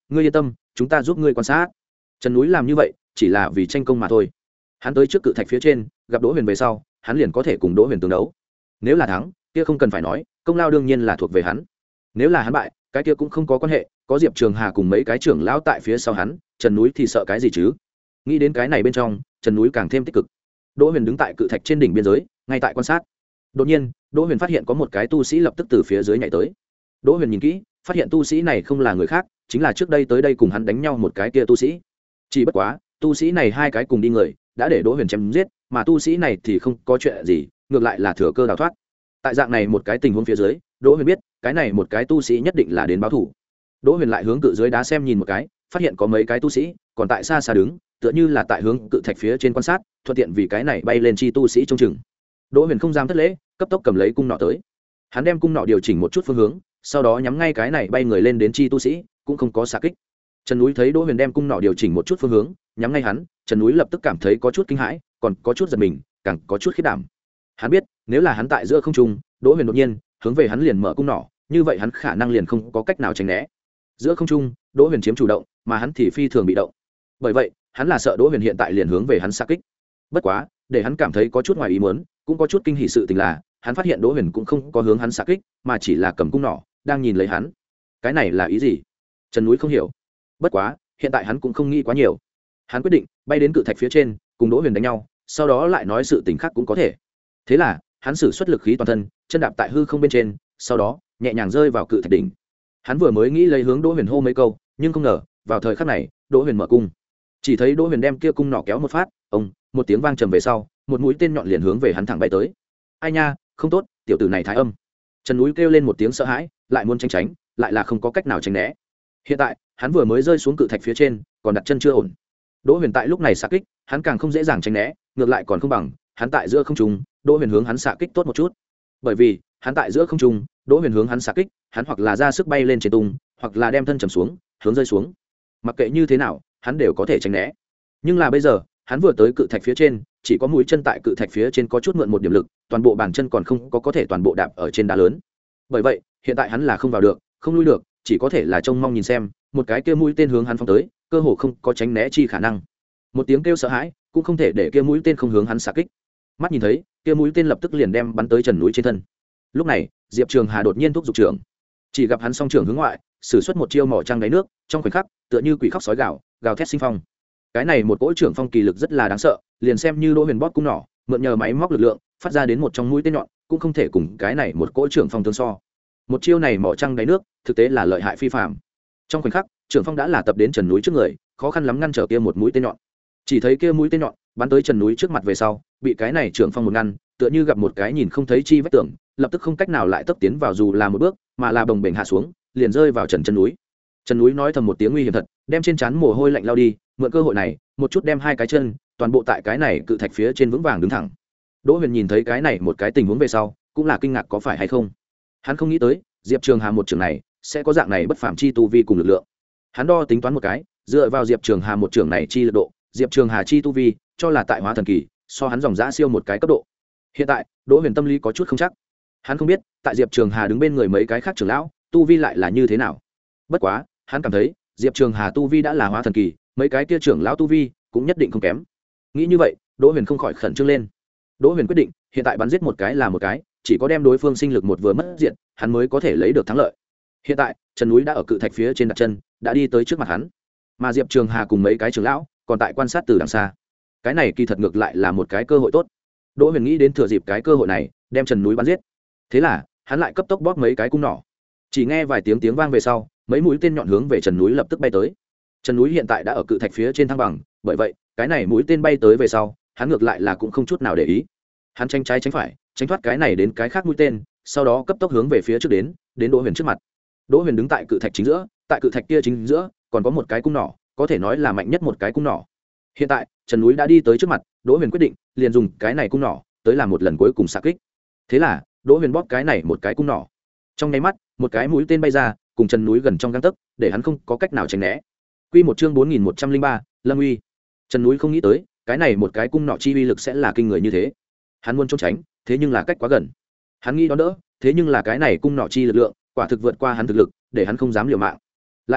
ngươi yên tâm chúng ta giúp ngươi quan sát. Trần Núi làm như vậy chỉ là vì tranh công mà thôi. Hắn tới trước cự thạch phía trên gặp Đỗ Huyền về sau, hắn liền có thể cùng Đỗ Huyền tương đấu. Nếu là thắng kia không cần phải nói, công lao đương nhiên là thuộc về hắn. Nếu là hắn bại cái kia cũng không có quan hệ, có Diệp Trường Hà cùng mấy cái trưởng lão tại phía sau hắn, Trần Núi thì sợ cái gì chứ. Nghĩ đến cái này bên trong, Trần Núi càng thêm tích cực. Đỗ Huyền đứng tại cự thạch trên đỉnh biên giới ngay tại quan sát. Đột nhiên Đỗ Huyền phát hiện có một cái tu sĩ lập tức từ phía dưới nhảy tới. Đỗ Huyền nhìn kỹ phát hiện tu sĩ này không là người khác, chính là trước đây tới đây cùng hắn đánh nhau một cái kia tu sĩ. Chỉ bất quá tu sĩ này hai cái cùng đi người đã để Đỗ Huyền chém giết, mà tu sĩ này thì không có chuyện gì, ngược lại là thừa cơ đào thoát. Tại dạng này một cái tình huống phía dưới, Đỗ Huyền biết cái này một cái tu sĩ nhất định là đến báo thù. Đỗ Huyền lại hướng cự dưới đá xem nhìn một cái, phát hiện có mấy cái tu sĩ còn tại xa xa đứng, tựa như là tại hướng cự thạch phía trên quan sát, thuận tiện vì cái này bay lên chi tu sĩ trông chừng. Đỗ Huyền không dám thất lễ, cấp tốc cầm lấy cung nỏ tới. Hắn đem cung nỏ điều chỉnh một chút phương hướng, sau đó nhắm ngay cái này bay người lên đến chi tu sĩ, cũng không có xạ kích. Trần Núi thấy Đỗ Huyền đem cung nỏ điều chỉnh một chút phương hướng, nhắm ngay hắn, Trần Núi lập tức cảm thấy có chút kinh hãi, còn có chút giật mình, càng có chút khiếp đảm. Hắn biết, nếu là hắn tại giữa không trung, Đỗ Huyền đột nhiên hướng về hắn liền mở cung nỏ, như vậy hắn khả năng liền không có cách nào tránh né. Giữa không trung, Đỗ Huyền chiếm chủ động, mà hắn thì phi thường bị động. Bởi vậy, hắn là sợ Đỗ Huyền hiện tại liền hướng về hắn xạ kích. Bất quá, để hắn cảm thấy có chút ngoài ý muốn, cũng có chút kinh hỉ sự tình là, hắn phát hiện Đỗ Huyền cũng không có hướng hắn xạ kích, mà chỉ là cầm cung nỏ, đang nhìn lấy hắn. Cái này là ý gì? Trần Núi không hiểu. Bất quá, hiện tại hắn cũng không nghĩ quá nhiều. Hắn quyết định bay đến cự thạch phía trên, cùng Đỗ Huyền đánh nhau, sau đó lại nói sự tình khác cũng có thể. Thế là, hắn sử xuất lực khí toàn thân, chân đạp tại hư không bên trên, sau đó nhẹ nhàng rơi vào cự thạch đỉnh. Hắn vừa mới nghĩ lấy hướng Đỗ Huyền hô mấy câu, nhưng không ngờ, vào thời khắc này, Đỗ Huyền mở cung. Chỉ thấy Đỗ Huyền đem kia cung nỏ kéo một phát, ông, một tiếng vang trầm về sau, một mũi tên nhọn liền hướng về hắn thẳng bay tới. Ai nha, không tốt, tiểu tử này thái âm. Trần Núi kêu lên một tiếng sợ hãi, lại muốn tránh tránh, lại là không có cách nào tránh né. Hiện tại, hắn vừa mới rơi xuống cự thạch phía trên, còn đặt chân chưa ổn. Đỗ Huyền tại lúc này xạ kích, hắn càng không dễ dàng tránh né, ngược lại còn không bằng, hắn tại giữa không trung, Đỗ Huyền hướng hắn xạ kích tốt một chút. Bởi vì, hắn tại giữa không trung, Đỗ Huyền hướng hắn xạ kích, hắn hoặc là ra sức bay lên trên tung, hoặc là đem thân trầm xuống, hướng rơi xuống. Mặc kệ như thế nào, hắn đều có thể tránh né. Nhưng là bây giờ, hắn vừa tới cự thạch phía trên, chỉ có mũi chân tại cự thạch phía trên có chút mượn một điểm lực, toàn bộ bàn chân còn không có có thể toàn bộ đạp ở trên đá lớn. Bởi vậy, hiện tại hắn là không vào được, không lui được, chỉ có thể là trông mong nhìn xem, một cái kia mũi tên hướng hắn phóng tới, cơ hồ không có tránh né chi khả năng. Một tiếng kêu sợ hãi, cũng không thể để kia mũi tên không hướng hắn xạ kích. Mắt nhìn thấy, kia mũi tên lập tức liền đem bắn tới Trần Núi trên thân. Lúc này, Diệp Trường Hà đột nhiên thúc giục trưởng, chỉ gặp hắn song trưởng hướng ngoại, sử xuất một chiêu mỏ trăng đáy nước, trong khoảnh khắc, tựa như quỷ khóc sói gào, gào thét sinh phong. Cái này một cỗ trưởng phong kỳ lực rất là đáng sợ, liền xem như Đỗ Huyền bóp cung nỏ, mượn nhờ máy móc lực lượng, phát ra đến một trong mũi tên nhọn, cũng không thể cùng cái này một cỗ trưởng phong tương so. Một chiêu này mỏ trăng đáy nước, thực tế là lợi hại phi phàm. Trong khoảnh khắc, trưởng phong đã là tập đến Trần Núi trước người, khó khăn lắm ngăn trở kia một mũi tên nhọn. Chỉ thấy kia mũi tên nhọn bắn tới Trần Núi trước mặt về sau, bị cái này trưởng phong một ngăn, tựa như gặp một cái nhìn không thấy chi vách tường, lập tức không cách nào lại tấp tiến vào dù là một bước, mà là bồng bềnh hạ xuống, liền rơi vào Trần Chân Núi. Trần Núi nói thầm một tiếng nguy hiểm thật, đem trên trán mồ hôi lạnh lao đi, mượn cơ hội này, một chút đem hai cái chân, toàn bộ tại cái này cự thạch phía trên vững vàng đứng thẳng. Đỗ Huyền nhìn thấy cái này một cái tình huống về sau, cũng là kinh ngạc có phải hay không. Hắn không nghĩ tới, Diệp Trường Hà một trường này sẽ có dạng này bất phàm chi tu vi cùng lực lượng. Hắn đo tính toán một cái, dựa vào Diệp Trường Hà một trường này chi lực độ, Diệp Trường Hà chi tu vi, cho là tại hóa thần kỳ, so hắn dòng dã siêu một cái cấp độ. Hiện tại, Đỗ Huyền tâm lý có chút không chắc. Hắn không biết, tại Diệp Trường Hà đứng bên người mấy cái khác trưởng lão, tu vi lại là như thế nào. Bất quá, hắn cảm thấy, Diệp Trường Hà tu vi đã là hóa thần kỳ, mấy cái kia trưởng lão tu vi cũng nhất định không kém. Nghĩ như vậy, Đỗ Huyền không khỏi khẩn trương lên. Đỗ Huyền quyết định, hiện tại bắn giết một cái là một cái, chỉ có đem đối phương sinh lực một vừa mất diện, hắn mới có thể lấy được thắng lợi. Hiện tại, Trần Núi đã ở cự thạch phía trên đặt chân, đã đi tới trước mặt hắn, mà Diệp Trường Hà cùng mấy cái trưởng lão còn tại quan sát từ đằng xa. Cái này kỳ thật ngược lại là một cái cơ hội tốt. Đỗ Huyền nghĩ đến thừa dịp cái cơ hội này, đem Trần Núi bắn giết. Thế là, hắn lại cấp tốc bóp mấy cái cung nỏ. Chỉ nghe vài tiếng tiếng vang về sau, mấy mũi tên nhọn hướng về Trần Núi lập tức bay tới. Trần Núi hiện tại đã ở cự thạch phía trên thăng bằng, bởi vậy, cái này mũi tên bay tới về sau, hắn ngược lại là cũng không chút nào để ý. Hắn tránh trái tránh phải, tránh thoát cái này đến cái khác mũi tên, sau đó cấp tốc hướng về phía trước đến, đến Đỗ Huyền trước mặt. Đỗ Huyền đứng tại cự thạch chính giữa, tại cự thạch kia chính giữa, còn có một cái cung nỏ, có thể nói là mạnh nhất một cái cung nỏ. Hiện tại, Trần Núi đã đi tới trước mặt, Đỗ Huyền quyết định, liền dùng cái này cung nỏ, tới làm một lần cuối cùng xạ kích. Thế là, Đỗ Huyền bóp cái này một cái cung nỏ. Trong nháy mắt, một cái mũi tên bay ra, cùng Trần Núi gần trong gang tấc, để hắn không có cách nào tránh né. Quy một chương bốn nghìn một trăm linh ba, Lâm Uy. Trần Núi không nghĩ tới, cái này một cái cung nỏ chi uy lực sẽ là kinh người như thế. Hắn muốn trốn tránh, thế nhưng là cách quá gần. Hắn nghĩ đón đỡ, thế nhưng là cái này cung nỏ chi lực lượng, quả thực vượt qua hắn thực lực, để hắn không dám liều mạng. Lại thêm,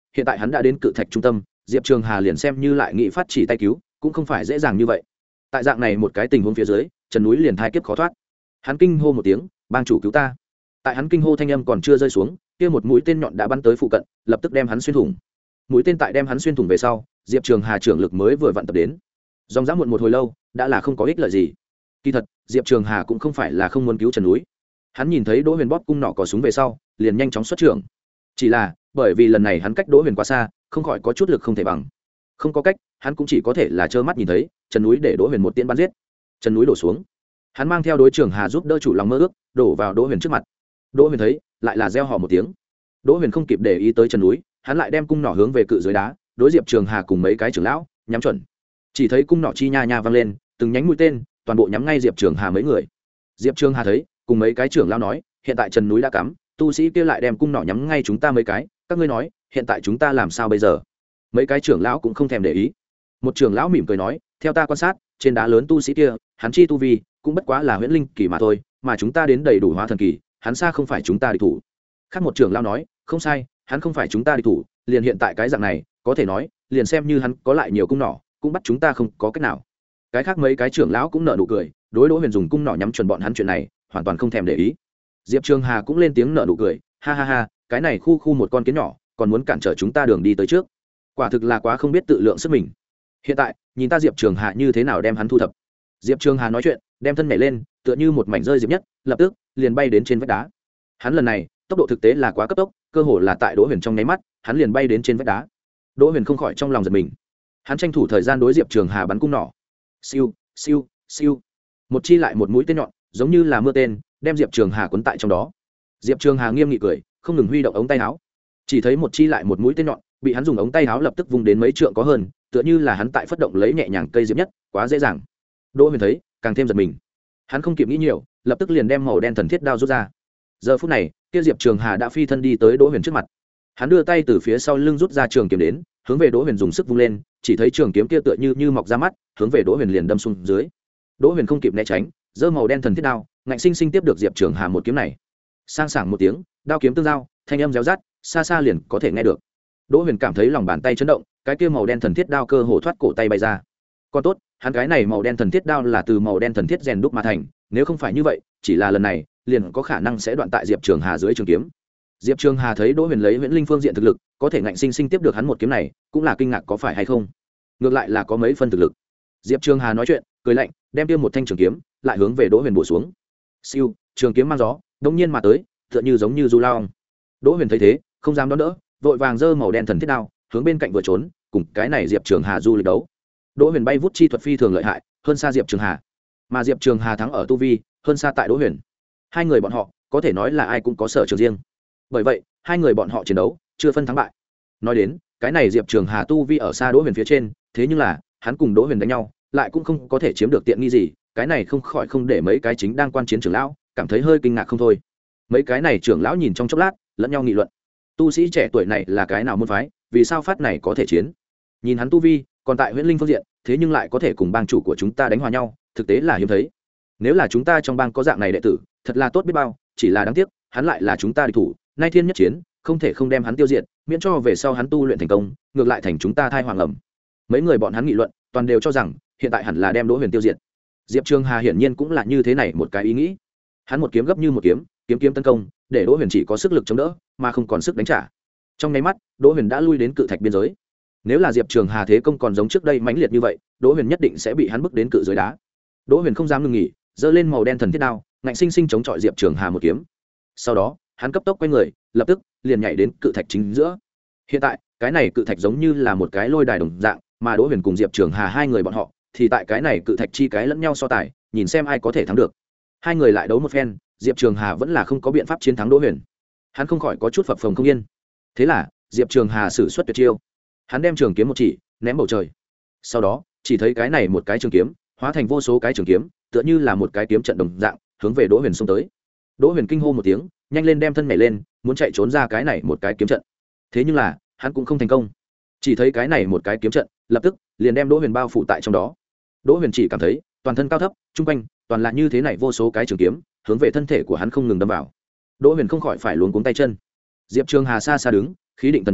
hiện tại hắn đã đến cự thạch trung tâm, diệp trường hà liền xem như lại nghị phát chỉ tay cứu cũng không phải dễ dàng như vậy. Tại dạng này một cái tình huống phía dưới, trần núi liền thai kiếp khó thoát. Hắn kinh hô một tiếng, bang chủ cứu ta. Tại hắn kinh hô thanh âm còn chưa rơi xuống, kia một mũi tên nhọn đã bắn tới phụ cận, lập tức đem hắn xuyên thủng. Mũi tên tại đem hắn xuyên thủng về sau, diệp trường hà trưởng lực mới vừa vặn tập đến. Dòng dã muộn một hồi lâu, đã là không có ích lợi gì. Kỳ thật, diệp trường hà cũng không phải là không muốn cứu trần núi. Hắn nhìn thấy đỗ huyền bóp cung nỏ cò súng về sau, liền nhanh chóng xuất trưởng. Chỉ là bởi vì lần này hắn cách đỗ huyền quá xa, không khỏi có chút lực không thể bằng. Không có cách, hắn cũng chỉ có thể là trơ mắt nhìn thấy trần núi để đỗ huyền một tiễn bắn giết. Trần núi đổ xuống, hắn mang theo đối trường hà giúp đỡ chủ lòng mơ ước, đổ vào đỗ huyền trước mặt. Đỗ huyền thấy, lại là reo hò một tiếng. Đỗ huyền không kịp để ý tới trần núi, hắn lại đem cung nỏ hướng về cự dưới đá, đối diệp trường hà cùng mấy cái trưởng lão nhắm chuẩn. Chỉ thấy cung nỏ chi nha nha vang lên, từng nhánh mũi tên toàn bộ nhắm ngay diệp trường hà mấy người. Diệp trường hà thấy, cùng mấy cái trưởng lão nói, hiện tại trần núi đã cắm, tu sĩ kia lại đem cung nỏ nhắm ngay chúng ta mấy cái, các ngươi nói hiện tại chúng ta làm sao bây giờ? Mấy cái trưởng lão cũng không thèm để ý. Một trưởng lão mỉm cười nói, theo ta quan sát, trên đá lớn tu sĩ kia, hắn chi tu vi cũng bất quá là huyễn linh kỳ mà thôi, mà chúng ta đến đầy đủ hóa thần kỳ, hắn xa không phải chúng ta địch thủ. Khác một trưởng lão nói, không sai, hắn không phải chúng ta địch thủ, liền hiện tại cái dạng này, có thể nói, liền xem như hắn có lại nhiều cung nỏ, cũng bắt chúng ta không có cách nào. Cái khác mấy cái trưởng lão cũng nở nụ cười, đối Đỗ Huyền dùng cung nỏ nhắm chuẩn bọn hắn chuyện này, hoàn toàn không thèm để ý. Diệp Trường Hà cũng lên tiếng nở nụ cười, ha ha ha, cái này khu khu một con kiến nhỏ, còn muốn cản trở chúng ta đường đi tới trước, quả thực là quá không biết tự lượng sức mình. Hiện tại nhìn ta Diệp Trường Hà như thế nào đem hắn thu thập. Diệp Trường Hà nói chuyện, đem thân nhảy lên, tựa như một mảnh rơi diệp nhất, lập tức liền bay đến trên vách đá. Hắn lần này tốc độ thực tế là quá cấp tốc, cơ hồ là tại Đỗ Huyền trong nháy mắt, hắn liền bay đến trên vách đá. Đỗ Huyền không khỏi trong lòng giật mình, hắn tranh thủ thời gian đối Diệp Trường Hà bắn cung nỏ. Siêu, siêu, siêu, một chi lại một mũi tên nhọn, giống như là mưa tên, đem Diệp Trường Hà cuốn tại trong đó. Diệp Trường Hà nghiêm nghị cười, không ngừng huy động ống tay áo. Chỉ thấy một chi lại một mũi tên nhọn bị hắn dùng ống tay áo lập tức vung đến mấy trượng có hơn, tựa như là hắn tại phất động lấy nhẹ nhàng cây diệp nhất, quá dễ dàng. Đỗ Huyền thấy, càng thêm giật mình. Hắn không kịp nghĩ nhiều, lập tức liền đem màu đen thần thiết đao rút ra. Giờ phút này, kia Diệp Trường Hà đã phi thân đi tới Đỗ Huyền trước mặt. Hắn đưa tay từ phía sau lưng rút ra trường kiếm đến, hướng về Đỗ Huyền dùng sức vung lên, chỉ thấy trường kiếm kia tựa như như mọc ra mắt, hướng về Đỗ Huyền liền đâm xuống dưới. Đỗ Huyền không kịp né tránh, giơ màu đen thần thiết đao, ngạnh sinh sinh tiếp được Diệp Trường Hà một kiếm này. Sang sảng một tiếng, đao kiếm tương giao, thanh âm réo rát, xa xa liền có thể nghe được. Đỗ Huyền cảm thấy lòng bàn tay chấn động, cái kia màu đen thần thiết đao cơ hồ thoát cổ tay bay ra. Còn tốt, hắn cái này màu đen thần thiết đao là từ màu đen thần thiết rèn đúc mà thành, nếu không phải như vậy, chỉ là lần này, liền có khả năng sẽ đoạn tại Diệp Trường Hà dưới trường kiếm. Diệp Trường Hà thấy Đỗ Huyền lấy huyễn linh phương diện thực lực, có thể ngạnh sinh sinh tiếp được hắn một kiếm này, cũng là kinh ngạc có phải hay không. Ngược lại là có mấy phân thực lực. Diệp Trường Hà nói chuyện, cười lạnh, đem tiêu một thanh trường kiếm, lại hướng về Đỗ Huyền bổ xuống. Siêu, trường kiếm mang gió, đột nhiên mà tới, tựa như giống như du lao. Đỗ Huyền thấy thế, không dám đón đỡ, vội vàng giơ màu đen thần thiết đao, hướng bên cạnh vừa trốn, cùng cái này Diệp Trường Hà du lịch đấu. Đỗ Huyền bay vút chi thuật phi thường lợi hại, hơn xa Diệp Trường Hà, mà Diệp Trường Hà thắng ở tu vi, hơn xa tại Đỗ Huyền. Hai người bọn họ có thể nói là ai cũng có sở trường riêng, bởi vậy hai người bọn họ chiến đấu chưa phân thắng bại. Nói đến cái này Diệp Trường Hà tu vi ở xa Đỗ Huyền phía trên, thế nhưng là hắn cùng Đỗ Huyền đánh nhau lại cũng không có thể chiếm được tiện nghi gì, cái này không khỏi không để mấy cái chính đang quan chiến trưởng lão cảm thấy hơi kinh ngạc không thôi. Mấy cái này trưởng lão nhìn trong chốc lát, lẫn nhau nghị luận, tu sĩ trẻ tuổi này là cái nào môn phái, vì sao phát này có thể chiến? Nhìn hắn tu vi còn tại huyễn linh phương diện, thế nhưng lại có thể cùng bang chủ của chúng ta đánh hòa nhau, thực tế là hiếm thấy. Nếu là chúng ta trong bang có dạng này đệ tử, thật là tốt biết bao, chỉ là đáng tiếc, hắn lại là chúng ta địch thủ, nay thiên nhất chiến, không thể không đem hắn tiêu diệt, miễn cho về sau hắn tu luyện thành công, ngược lại thành chúng ta thai hoàng ẩm. Mấy người bọn hắn nghị luận, toàn đều cho rằng hiện tại hẳn là đem Đỗ Huyền tiêu diệt. Diệp Trường Hà hiển nhiên cũng là như thế này một cái ý nghĩ. Hắn một kiếm gấp như một kiếm, kiếm kiếm tấn công, để Đỗ Huyền chỉ có sức lực chống đỡ, mà không còn sức đánh trả. Trong nháy mắt, Đỗ Huyền đã lui đến cự thạch biên giới. Nếu là Diệp Trường Hà thế công còn giống trước đây mãnh liệt như vậy, Đỗ Huyền nhất định sẽ bị hắn bức đến cự dưới đá. Đỗ Huyền không dám ngừng nghỉ, giơ lên màu đen thần thiết đao, ngạnh sinh sinh chống chọi Diệp Trường Hà một kiếm. Sau đó, hắn cấp tốc quay người, lập tức liền nhảy đến cự thạch chính giữa. Hiện tại, cái này cự thạch giống như là một cái lôi đài đồng dạng, mà Đỗ Huyền cùng Diệp Trường Hà hai người bọn họ, thì tại cái này cự thạch chi cái lẫn nhau so tài, nhìn xem ai có thể thắng được. Hai người lại đấu một phen, Diệp Trường Hà vẫn là không có biện pháp chiến thắng Đỗ Huyền. Hắn không khỏi có chút phập phồng không yên. Thế là, Diệp Trường Hà sử xuất tuyệt chiêu. Hắn đem trường kiếm một chỉ, ném bầu trời. Sau đó, chỉ thấy cái này một cái trường kiếm, hóa thành vô số cái trường kiếm, tựa như là một cái kiếm trận đồng dạng, hướng về Đỗ Huyền xông tới. Đỗ Huyền kinh hô một tiếng, nhanh lên đem thân nhảy lên, muốn chạy trốn ra cái này một cái kiếm trận. Thế nhưng là, hắn cũng không thành công. Chỉ thấy cái này một cái kiếm trận, lập tức liền đem Đỗ Huyền bao phủ tại trong đó. Đỗ Huyền chỉ cảm thấy, toàn thân cao thấp, trung quanh toàn là như thế này vô số cái trường kiếm, hướng về thân thể của hắn không ngừng đâm vào. Đỗ Huyền không khỏi phải luống cuống tay chân. Diệp Trường Hà xa xa đứng, khí định thần nhàn,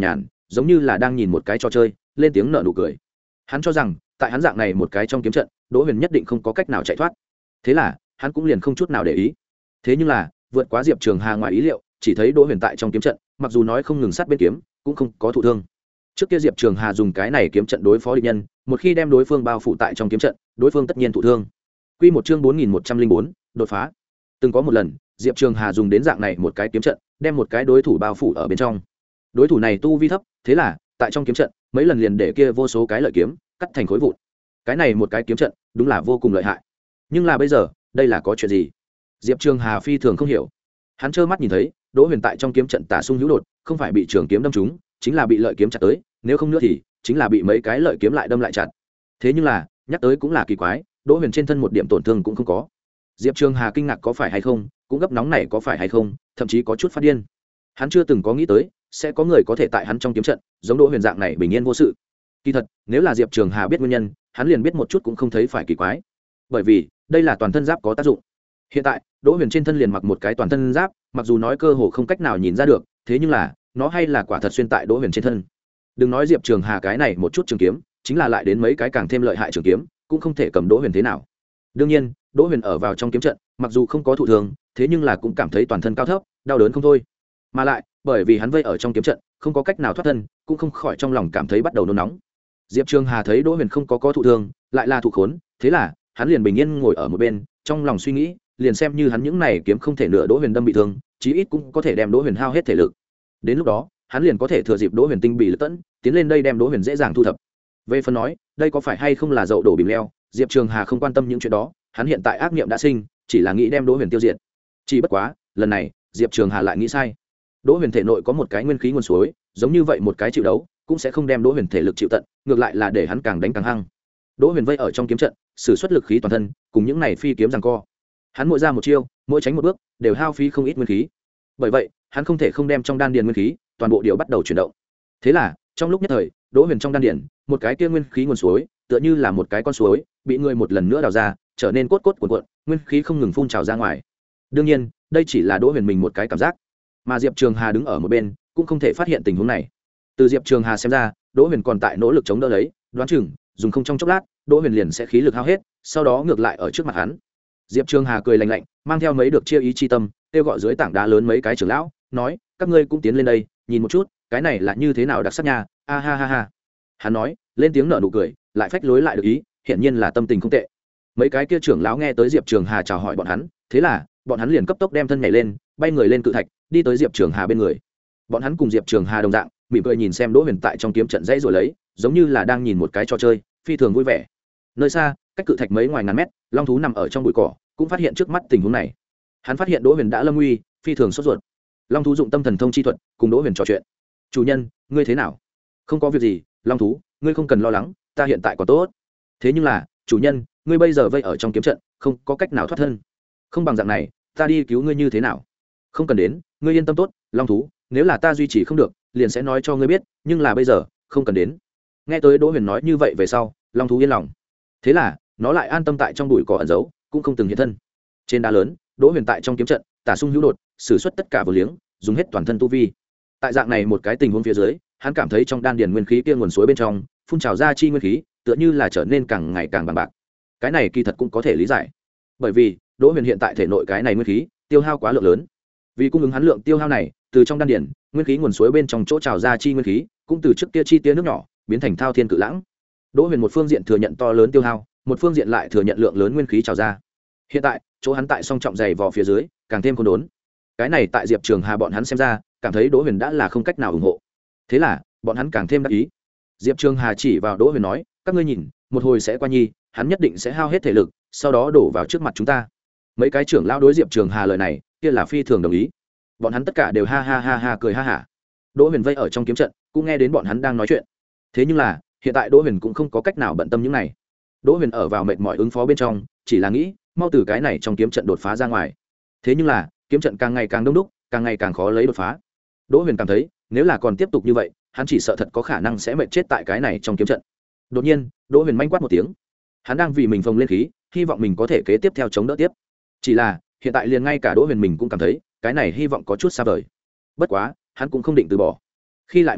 giống như là đang nhìn một cái trò chơi, lên tiếng nở nụ cười. Hắn cho rằng tại hắn dạng này một cái trong kiếm trận, Đỗ Huyền nhất định không có cách nào chạy thoát. Thế là hắn cũng liền không chút nào để ý. Thế nhưng là vượt quá Diệp Trường Hà ngoài ý liệu, chỉ thấy Đỗ Huyền tại trong kiếm trận, mặc dù nói không ngừng sát bên kiếm, cũng không có thụ thương. Trước kia Diệp Trường Hà dùng cái này kiếm trận đối phó địch nhân, một khi đem đối phương bao phủ tại trong kiếm trận, đối phương tất nhiên thụ thương. Quy một chương bốn nghìn một trăm linh bốn, đột phá. Từng có một lần, Diệp Trường Hà dùng đến dạng này một cái kiếm trận, đem một cái đối thủ bao phủ ở bên trong. Đối thủ này tu vi thấp, thế là tại trong kiếm trận, mấy lần liền để kia vô số cái lợi kiếm cắt thành khối vụn. Cái này một cái kiếm trận, đúng là vô cùng lợi hại. Nhưng là bây giờ, đây là có chuyện gì? Diệp Trường Hà phi thường không hiểu. Hắn trơ mắt nhìn thấy, Đỗ Huyền tại trong kiếm trận tả xung hữu đột, không phải bị trường kiếm đâm trúng, chính là bị lợi kiếm chặt tới, nếu không nữa thì chính là bị mấy cái lợi kiếm lại đâm lại chặt. Thế nhưng là, nhắc tới cũng là kỳ quái, Đỗ Huyền trên thân một điểm tổn thương cũng không có. Diệp Trường Hà kinh ngạc có phải hay không, cũng gấp nóng này có phải hay không, thậm chí có chút phát điên. Hắn chưa từng có nghĩ tới sẽ có người có thể tại hắn trong kiếm trận giống Đỗ Huyền dạng này bình yên vô sự. Kỳ thật, nếu là Diệp Trường Hà biết nguyên nhân, hắn liền biết một chút cũng không thấy phải kỳ quái. Bởi vì, đây là toàn thân giáp có tác dụng. Hiện tại, Đỗ Huyền trên thân liền mặc một cái toàn thân giáp, mặc dù nói cơ hồ không cách nào nhìn ra được, thế nhưng là, nó hay là quả thật xuyên tại Đỗ Huyền trên thân. Đừng nói Diệp Trường Hà cái này một chút trường kiếm, chính là lại đến mấy cái càng thêm lợi hại trường kiếm, cũng không thể cầm Đỗ Huyền thế nào. Đương nhiên, Đỗ Huyền ở vào trong kiếm trận, mặc dù không có thụ thường, thế nhưng là cũng cảm thấy toàn thân cao thấp, đau đớn không thôi. Mà lại, bởi vì hắn vây ở trong kiếm trận, không có cách nào thoát thân, cũng không khỏi trong lòng cảm thấy bắt đầu nôn nóng. Diệp Trường Hà thấy Đỗ Huyền không có có thụ thương, lại là thụ khốn, thế là, hắn liền bình yên ngồi ở một bên, trong lòng suy nghĩ, liền xem như hắn những này kiếm không thể nửa Đỗ Huyền đâm bị thương, chí ít cũng có thể đem Đỗ Huyền hao hết thể lực. Đến lúc đó, hắn liền có thể thừa dịp Đỗ Huyền tinh bị lực tận, tiến lên đây đem Đỗ Huyền dễ dàng thu thập. Về phần nói, đây có phải hay không là dậu đổ bìm leo, Diệp Trường Hà không quan tâm những chuyện đó, hắn hiện tại ác niệm đã sinh, chỉ là nghĩ đem Đỗ Huyền tiêu diệt. Chỉ bất quá, lần này, Diệp Trường Hà lại nghĩ sai. Đỗ Huyền thể nội có một cái nguyên khí nguồn suối, giống như vậy một cái chịu đấu, cũng sẽ không đem Đỗ Huyền thể lực chịu tận, ngược lại là để hắn càng đánh càng hăng. Đỗ Huyền vây ở trong kiếm trận, sử xuất lực khí toàn thân, cùng những này phi kiếm giằng co. Hắn mỗi ra một chiêu, mỗi tránh một bước, đều hao phí không ít nguyên khí. Bởi vậy, hắn không thể không đem trong đan điền nguyên khí, toàn bộ điều bắt đầu chuyển động. Thế là, trong lúc nhất thời, Đỗ Huyền trong đan điền, một cái kia nguyên khí nguồn suối, tựa như là một cái con suối, bị người một lần nữa đào ra, trở nên cốt cốt cuộn cuộn, nguyên khí không ngừng phun trào ra ngoài. Đương nhiên, đây chỉ là Đỗ Huyền mình một cái cảm giác, mà Diệp Trường Hà đứng ở một bên, cũng không thể phát hiện tình huống này. Từ Diệp Trường Hà xem ra, Đỗ Huyền còn tại nỗ lực chống đỡ lấy, đoán chừng dùng không trong chốc lát, Đỗ Huyền liền sẽ khí lực hao hết, sau đó ngược lại ở trước mặt hắn. Diệp Trường Hà cười lạnh lạnh, mang theo mấy được chia ý chi tâm, kêu gọi dưới tảng đá lớn mấy cái trưởng lão, nói: "Các ngươi cũng tiến lên đây, nhìn một chút, cái này là như thế nào đặc sắc nha, a ha ha ha." Hắn nói, lên tiếng nở nụ cười, lại phách lối lại được ý, hiển nhiên là tâm tình không tệ. Mấy cái kia trưởng lão nghe tới Diệp Trường Hà chào hỏi bọn hắn, thế là, bọn hắn liền cấp tốc đem thân nhảy lên, bay người lên cự thạch, đi tới Diệp Trường Hà bên người. Bọn hắn cùng Diệp Trường Hà đồng dạng, mỉm cười nhìn xem Đỗ Huyền tại trong kiếm trận dãy rồi lấy, giống như là đang nhìn một cái trò chơi, phi thường vui vẻ. Nơi xa, cách cự thạch mấy ngoài ngàn mét, long thú nằm ở trong bụi cỏ, cũng phát hiện trước mắt tình huống này. Hắn phát hiện Đỗ Huyền đã lâm nguy, phi thường sốt ruột. Long thú dụng tâm thần thông chi thuật, cùng Đỗ Huyền trò chuyện. "Chủ nhân, ngươi thế nào?" "Không có việc gì, Long thú, ngươi không cần lo lắng, ta hiện tại còn tốt." "Thế nhưng là, chủ nhân, ngươi bây giờ vây ở trong kiếm trận, không có cách nào thoát thân. Không bằng dạng này, ta đi cứu ngươi như thế nào?" "Không cần đến, ngươi yên tâm tốt, Long thú, nếu là ta duy trì không được, liền sẽ nói cho ngươi biết, nhưng là bây giờ, không cần đến." Nghe tới Đỗ Huyền nói như vậy về sau, Long thú yên lòng. Thế là, nó lại an tâm tại trong bụi cỏ ẩn giấu, cũng không từng hiện thân. Trên đá lớn, Đỗ Huyền tại trong kiếm trận, tả xung hữu đột, sử xuất tất cả vô liếng, dùng hết toàn thân tu vi. Tại dạng này một cái tình huống phía dưới, hắn cảm thấy trong đan điền nguyên khí kia nguồn suối bên trong, phun trào ra chi nguyên khí, tựa như là trở nên càng ngày càng bằng bạc. Cái này kỳ thật cũng có thể lý giải. Bởi vì, Đỗ Huyền hiện tại thể nội cái này nguyên khí, tiêu hao quá lượng lớn. Vì cung ứng hắn lượng tiêu hao này, từ trong đan điền, nguyên khí nguồn suối bên trong chỗ trào ra chi nguyên khí, cũng từ trước kia chi tia nước nhỏ, biến thành thao thiên cự lãng. Đỗ Huyền một phương diện thừa nhận to lớn tiêu hao, một phương diện lại thừa nhận lượng lớn nguyên khí trào ra. Hiện tại, chỗ hắn tại song trọng dày vò phía dưới, càng thêm khôn đốn. Cái này tại Diệp Trường Hà bọn hắn xem ra, cảm thấy Đỗ Huyền đã là không cách nào ủng hộ. Thế là, bọn hắn càng thêm đắc ý. Diệp Trường Hà chỉ vào Đỗ Huyền nói: "Các ngươi nhìn, một hồi sẽ qua nhi, hắn nhất định sẽ hao hết thể lực, sau đó đổ vào trước mặt chúng ta." Mấy cái trưởng lão đối Diệp Trường Hà lời này, kia là phi thường đồng ý. Bọn hắn tất cả đều ha ha ha ha cười ha hả. Đỗ Huyền vây ở trong kiếm trận, cũng nghe đến bọn hắn đang nói chuyện. Thế nhưng là, hiện tại Đỗ Huyền cũng không có cách nào bận tâm những này. Đỗ Huyền ở vào mệt mỏi ứng phó bên trong, chỉ là nghĩ, mau từ cái này trong kiếm trận đột phá ra ngoài. Thế nhưng là, kiếm trận càng ngày càng đông đúc, càng ngày càng khó lấy đột phá. Đỗ Huyền cảm thấy, nếu là còn tiếp tục như vậy, hắn chỉ sợ thật có khả năng sẽ mệt chết tại cái này trong kiếm trận. Đột nhiên, Đỗ Huyền manh quát một tiếng. Hắn đang vì mình phồng lên khí, hy vọng mình có thể kế tiếp theo chống đỡ tiếp. Chỉ là, hiện tại liền ngay cả Đỗ Huyền mình cũng cảm thấy, cái này hy vọng có chút xa vời. Bất quá, hắn cũng không định từ bỏ. Khi lại một lần,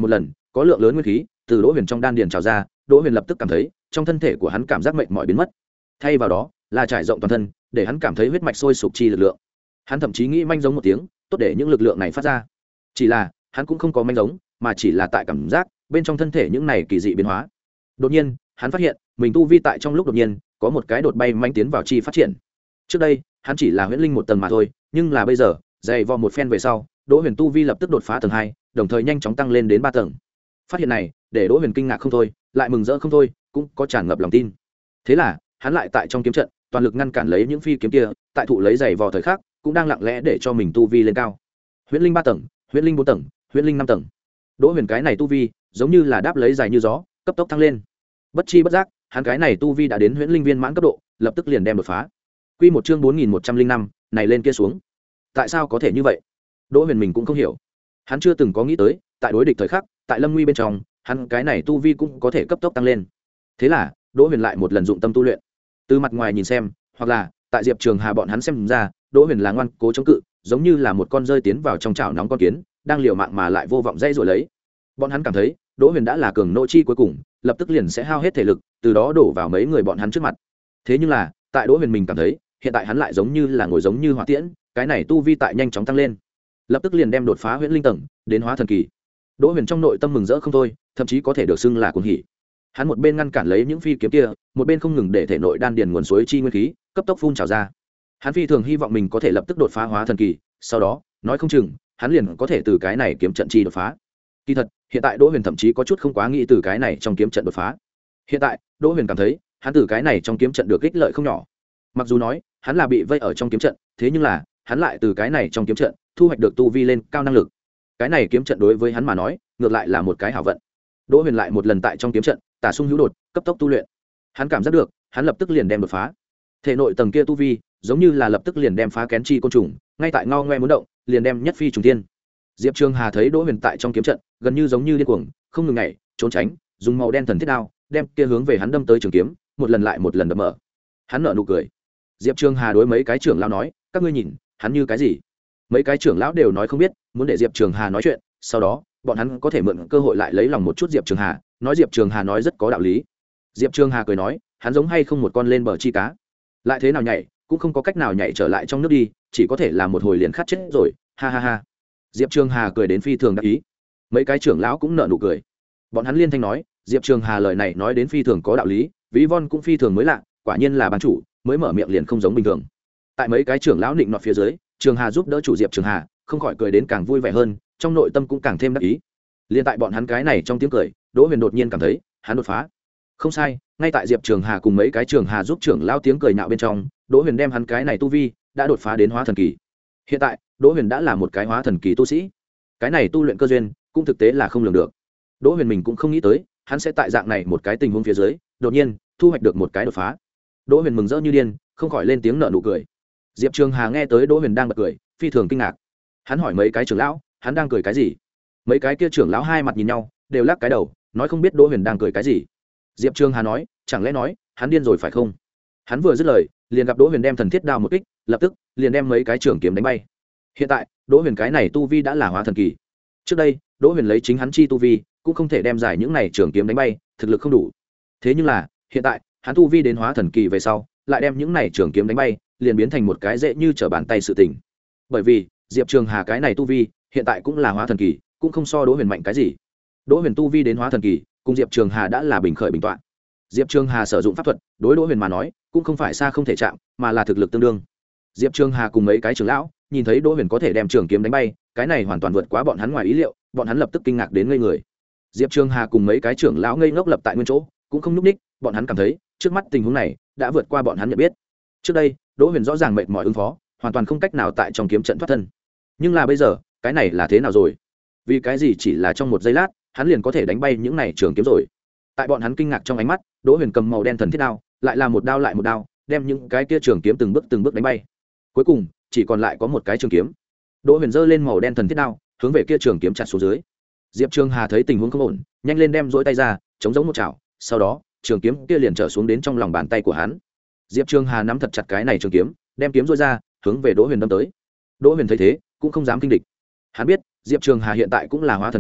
có lượng lớn nguyên khí từ đỗ huyền trong đan điền trào ra. Đỗ huyền lập tức cảm thấy trong thân thể của hắn cảm giác mệt mỏi biến mất, thay vào đó là trải rộng toàn thân, để hắn cảm thấy huyết mạch sôi sục chi lực lượng. Hắn thậm chí nghĩ manh giống một tiếng tốt để những lực lượng này phát ra, chỉ là hắn cũng không có manh giống, mà chỉ là tại cảm giác bên trong thân thể những này kỳ dị biến hóa. Đột nhiên hắn phát hiện mình tu vi tại trong lúc đột nhiên có một cái đột bay manh tiến vào chi phát triển. Trước đây hắn chỉ là huyễn linh một tầng mà thôi, nhưng là bây giờ dày vò một phen về sau, Đỗ Huyền tu vi lập tức đột phá tầng hai, đồng thời nhanh chóng tăng lên đến ba tầng. Phát hiện này để Đỗ Huyền kinh ngạc không thôi, lại mừng rỡ không thôi, cũng có tràn ngập lòng tin. Thế là hắn lại tại trong kiếm trận toàn lực ngăn cản lấy những phi kiếm kia, tại thụ lấy dày vò thời khắc cũng đang lặng lẽ để cho mình tu vi lên cao. Huyễn linh ba tầng, huyễn linh bốn tầng, huyễn linh năm tầng. Đỗ Huyền cái này tu vi giống như là đáp lấy dài như gió, cấp tốc thăng lên. Bất chi bất giác, hắn cái này tu vi đã đến huyễn linh viên mãn cấp độ, lập tức liền đem đột phá. Quy một chương bốn nghìn một trăm linh năm, này lên kia xuống. Tại sao có thể như vậy? Đỗ Huyền mình cũng không hiểu. Hắn chưa từng có nghĩ tới, tại đối địch thời khắc, tại lâm nguy bên trong, hắn cái này tu vi cũng có thể cấp tốc tăng lên. Thế là, Đỗ Huyền lại một lần dụng tâm tu luyện. Từ mặt ngoài nhìn xem, hoặc là tại Diệp Trường Hà bọn hắn xem ra, Đỗ Huyền là ngoan cố chống cự, giống như là một con rơi tiến vào trong chảo nóng con kiến, đang liều mạng mà lại vô vọng dây rồi lấy. Bọn hắn cảm thấy, Đỗ Huyền đã là cường nô chi cuối cùng, lập tức liền sẽ hao hết thể lực, từ đó đổ vào mấy người bọn hắn trước mặt. Thế nhưng là, tại Đỗ Huyền mình cảm thấy, hiện tại hắn lại giống như là ngồi giống như hỏa tiễn, cái này tu vi tại nhanh chóng tăng lên, lập tức liền đem đột phá huyễn linh tầng, đến hóa thần kỳ. Đỗ Huyền trong nội tâm mừng rỡ không thôi, thậm chí có thể được xưng là cuồng hỉ. Hắn một bên ngăn cản lấy những phi kiếm kia, một bên không ngừng để thể nội đan điền nguồn suối chi nguyên khí cấp tốc phun trào ra. Hắn phi thường hy vọng mình có thể lập tức đột phá hóa thần kỳ, sau đó, nói không chừng, hắn liền có thể từ cái này kiếm trận chi đột phá. Kỳ thật, hiện tại Đỗ Huyền thậm chí có chút không quá nghĩ từ cái này trong kiếm trận đột phá. Hiện tại, Đỗ Huyền cảm thấy, hắn từ cái này trong kiếm trận được ích lợi không nhỏ. Mặc dù nói, hắn là bị vây ở trong kiếm trận, thế nhưng là, hắn lại từ cái này trong kiếm trận thu hoạch được tu vi lên cao năng lực. Cái này kiếm trận đối với hắn mà nói, ngược lại là một cái hảo vận. Đỗ Huyền lại một lần tại trong kiếm trận, tả sung hữu đột, cấp tốc tu luyện. Hắn cảm giác được, hắn lập tức liền đem đột phá. Thể nội tầng kia tu vi, giống như là lập tức liền đem phá kén chi côn trùng, ngay tại ngao ngoe muốn động, liền đem nhất phi trùng thiên. Diệp Trường Hà thấy Đỗ Huyền tại trong kiếm trận, gần như giống như điên cuồng, không ngừng nhảy, trốn tránh, dùng màu đen thần thiết đao, đem kia hướng về hắn đâm tới trường kiếm, một lần lại một lần đập mở. Hắn nở nụ cười. Diệp Trường Hà đối mấy cái trưởng lão nói, các ngươi nhìn, hắn như cái gì? Mấy cái trưởng lão đều nói không biết, muốn để Diệp Trường Hà nói chuyện, sau đó, bọn hắn có thể mượn cơ hội lại lấy lòng một chút Diệp Trường Hà, nói Diệp Trường Hà nói rất có đạo lý. Diệp Trường Hà cười nói, hắn giống hay không một con lên bờ chi cá, lại thế nào nhảy cũng không có cách nào nhảy trở lại trong nước đi, chỉ có thể là một hồi liền khát chết rồi, ha ha ha. Diệp Trường Hà cười đến phi thường đắc ý. Mấy cái trưởng lão cũng nở nụ cười. Bọn hắn liên thanh nói, Diệp Trường Hà lời này nói đến phi thường có đạo lý, Vĩ Von cũng phi thường mới lạ, quả nhiên là ban chủ, mới mở miệng liền không giống bình thường. Tại mấy cái trưởng lão định nọt phía dưới, Trường Hà giúp đỡ chủ Diệp Trường Hà, không khỏi cười đến càng vui vẻ hơn, trong nội tâm cũng càng thêm đắc ý. Liên tại bọn hắn cái này trong tiếng cười, Đỗ Huyền đột nhiên cảm thấy, hắn đột phá. Không sai, ngay tại Diệp Trường Hà cùng mấy cái Trường Hà giúp trưởng lão tiếng cười nhạo bên trong, Đỗ Huyền đem hắn cái này tu vi đã đột phá đến hóa thần kỳ. Hiện tại, Đỗ Huyền đã là một cái hóa thần kỳ tu sĩ. Cái này tu luyện cơ duyên, cũng thực tế là không lường được. Đỗ Huyền mình cũng không nghĩ tới, hắn sẽ tại dạng này một cái tình huống phía dưới, đột nhiên thu hoạch được một cái đột phá. Đỗ Huyền mừng rỡ như điên, không khỏi lên tiếng nở nụ cười. Diệp Trường Hà nghe tới Đỗ Huyền đang bật cười, phi thường kinh ngạc. Hắn hỏi mấy cái trưởng lão, hắn đang cười cái gì? Mấy cái kia trưởng lão hai mặt nhìn nhau, đều lắc cái đầu, nói không biết Đỗ Huyền đang cười cái gì. Diệp Trường Hà nói, chẳng lẽ nói, hắn điên rồi phải không? Hắn vừa dứt lời, liền gặp Đỗ Huyền đem thần thiết đao một kích, lập tức liền đem mấy cái trưởng kiếm đánh bay. Hiện tại, Đỗ Huyền cái này tu vi đã là hóa thần kỳ. Trước đây, Đỗ Huyền lấy chính hắn chi tu vi, cũng không thể đem giải những này trưởng kiếm đánh bay, thực lực không đủ. Thế nhưng là, hiện tại, hắn tu vi đến hóa thần kỳ về sau, lại đem những này trưởng kiếm đánh bay, liền biến thành một cái dễ như trở bàn tay sự tình. Bởi vì, Diệp Trường Hà cái này tu vi, hiện tại cũng là hóa thần kỳ, cũng không so Đỗ Huyền mạnh cái gì. Đỗ Huyền tu vi đến hóa thần kỳ, cùng Diệp Trường Hà đã là bình khởi bình toạn. Diệp Trường Hà sử dụng pháp thuật, đối Đỗ Huyền mà nói, cũng không phải xa không thể chạm, mà là thực lực tương đương. Diệp Trường Hà cùng mấy cái trưởng lão, nhìn thấy Đỗ Huyền có thể đem trường kiếm đánh bay, cái này hoàn toàn vượt quá bọn hắn ngoài ý liệu, bọn hắn lập tức kinh ngạc đến ngây người. Diệp Trường Hà cùng mấy cái trưởng lão ngây ngốc lập tại nguyên chỗ, cũng không nhúc nhích, bọn hắn cảm thấy, trước mắt tình huống này đã vượt qua bọn hắn nhận biết. Trước đây, Đỗ Huyền rõ ràng mệt mỏi ứng phó, hoàn toàn không cách nào tại trong kiếm trận thoát thân. Nhưng là bây giờ, cái này là thế nào rồi? Vì cái gì chỉ là trong một giây lát, hắn liền có thể đánh bay những này trường kiếm rồi? Tại bọn hắn kinh ngạc trong ánh mắt, Đỗ Huyền cầm màu đen thần thiết đao, lại là một đao lại một đao, đem những cái kia trường kiếm từng bước từng bước đánh bay. Cuối cùng, chỉ còn lại có một cái trường kiếm. Đỗ Huyền giơ lên màu đen thần thiết đao, hướng về kia trường kiếm chặt xuống dưới. Diệp Trường Hà thấy tình huống không ổn, nhanh lên đem duỗi tay ra, chống giống một chảo, sau đó, trường kiếm kia liền trở xuống đến trong lòng bàn tay của hắn. Diệp Trường Hà nắm thật chặt cái này trường kiếm, đem kiếm duỗi ra, hướng về Đỗ Huyền đâm tới. Đỗ Huyền thấy thế, cũng không dám kinh địch. Hắn biết, Diệp Trường Hà hiện tại cũng là hóa thần kỳ,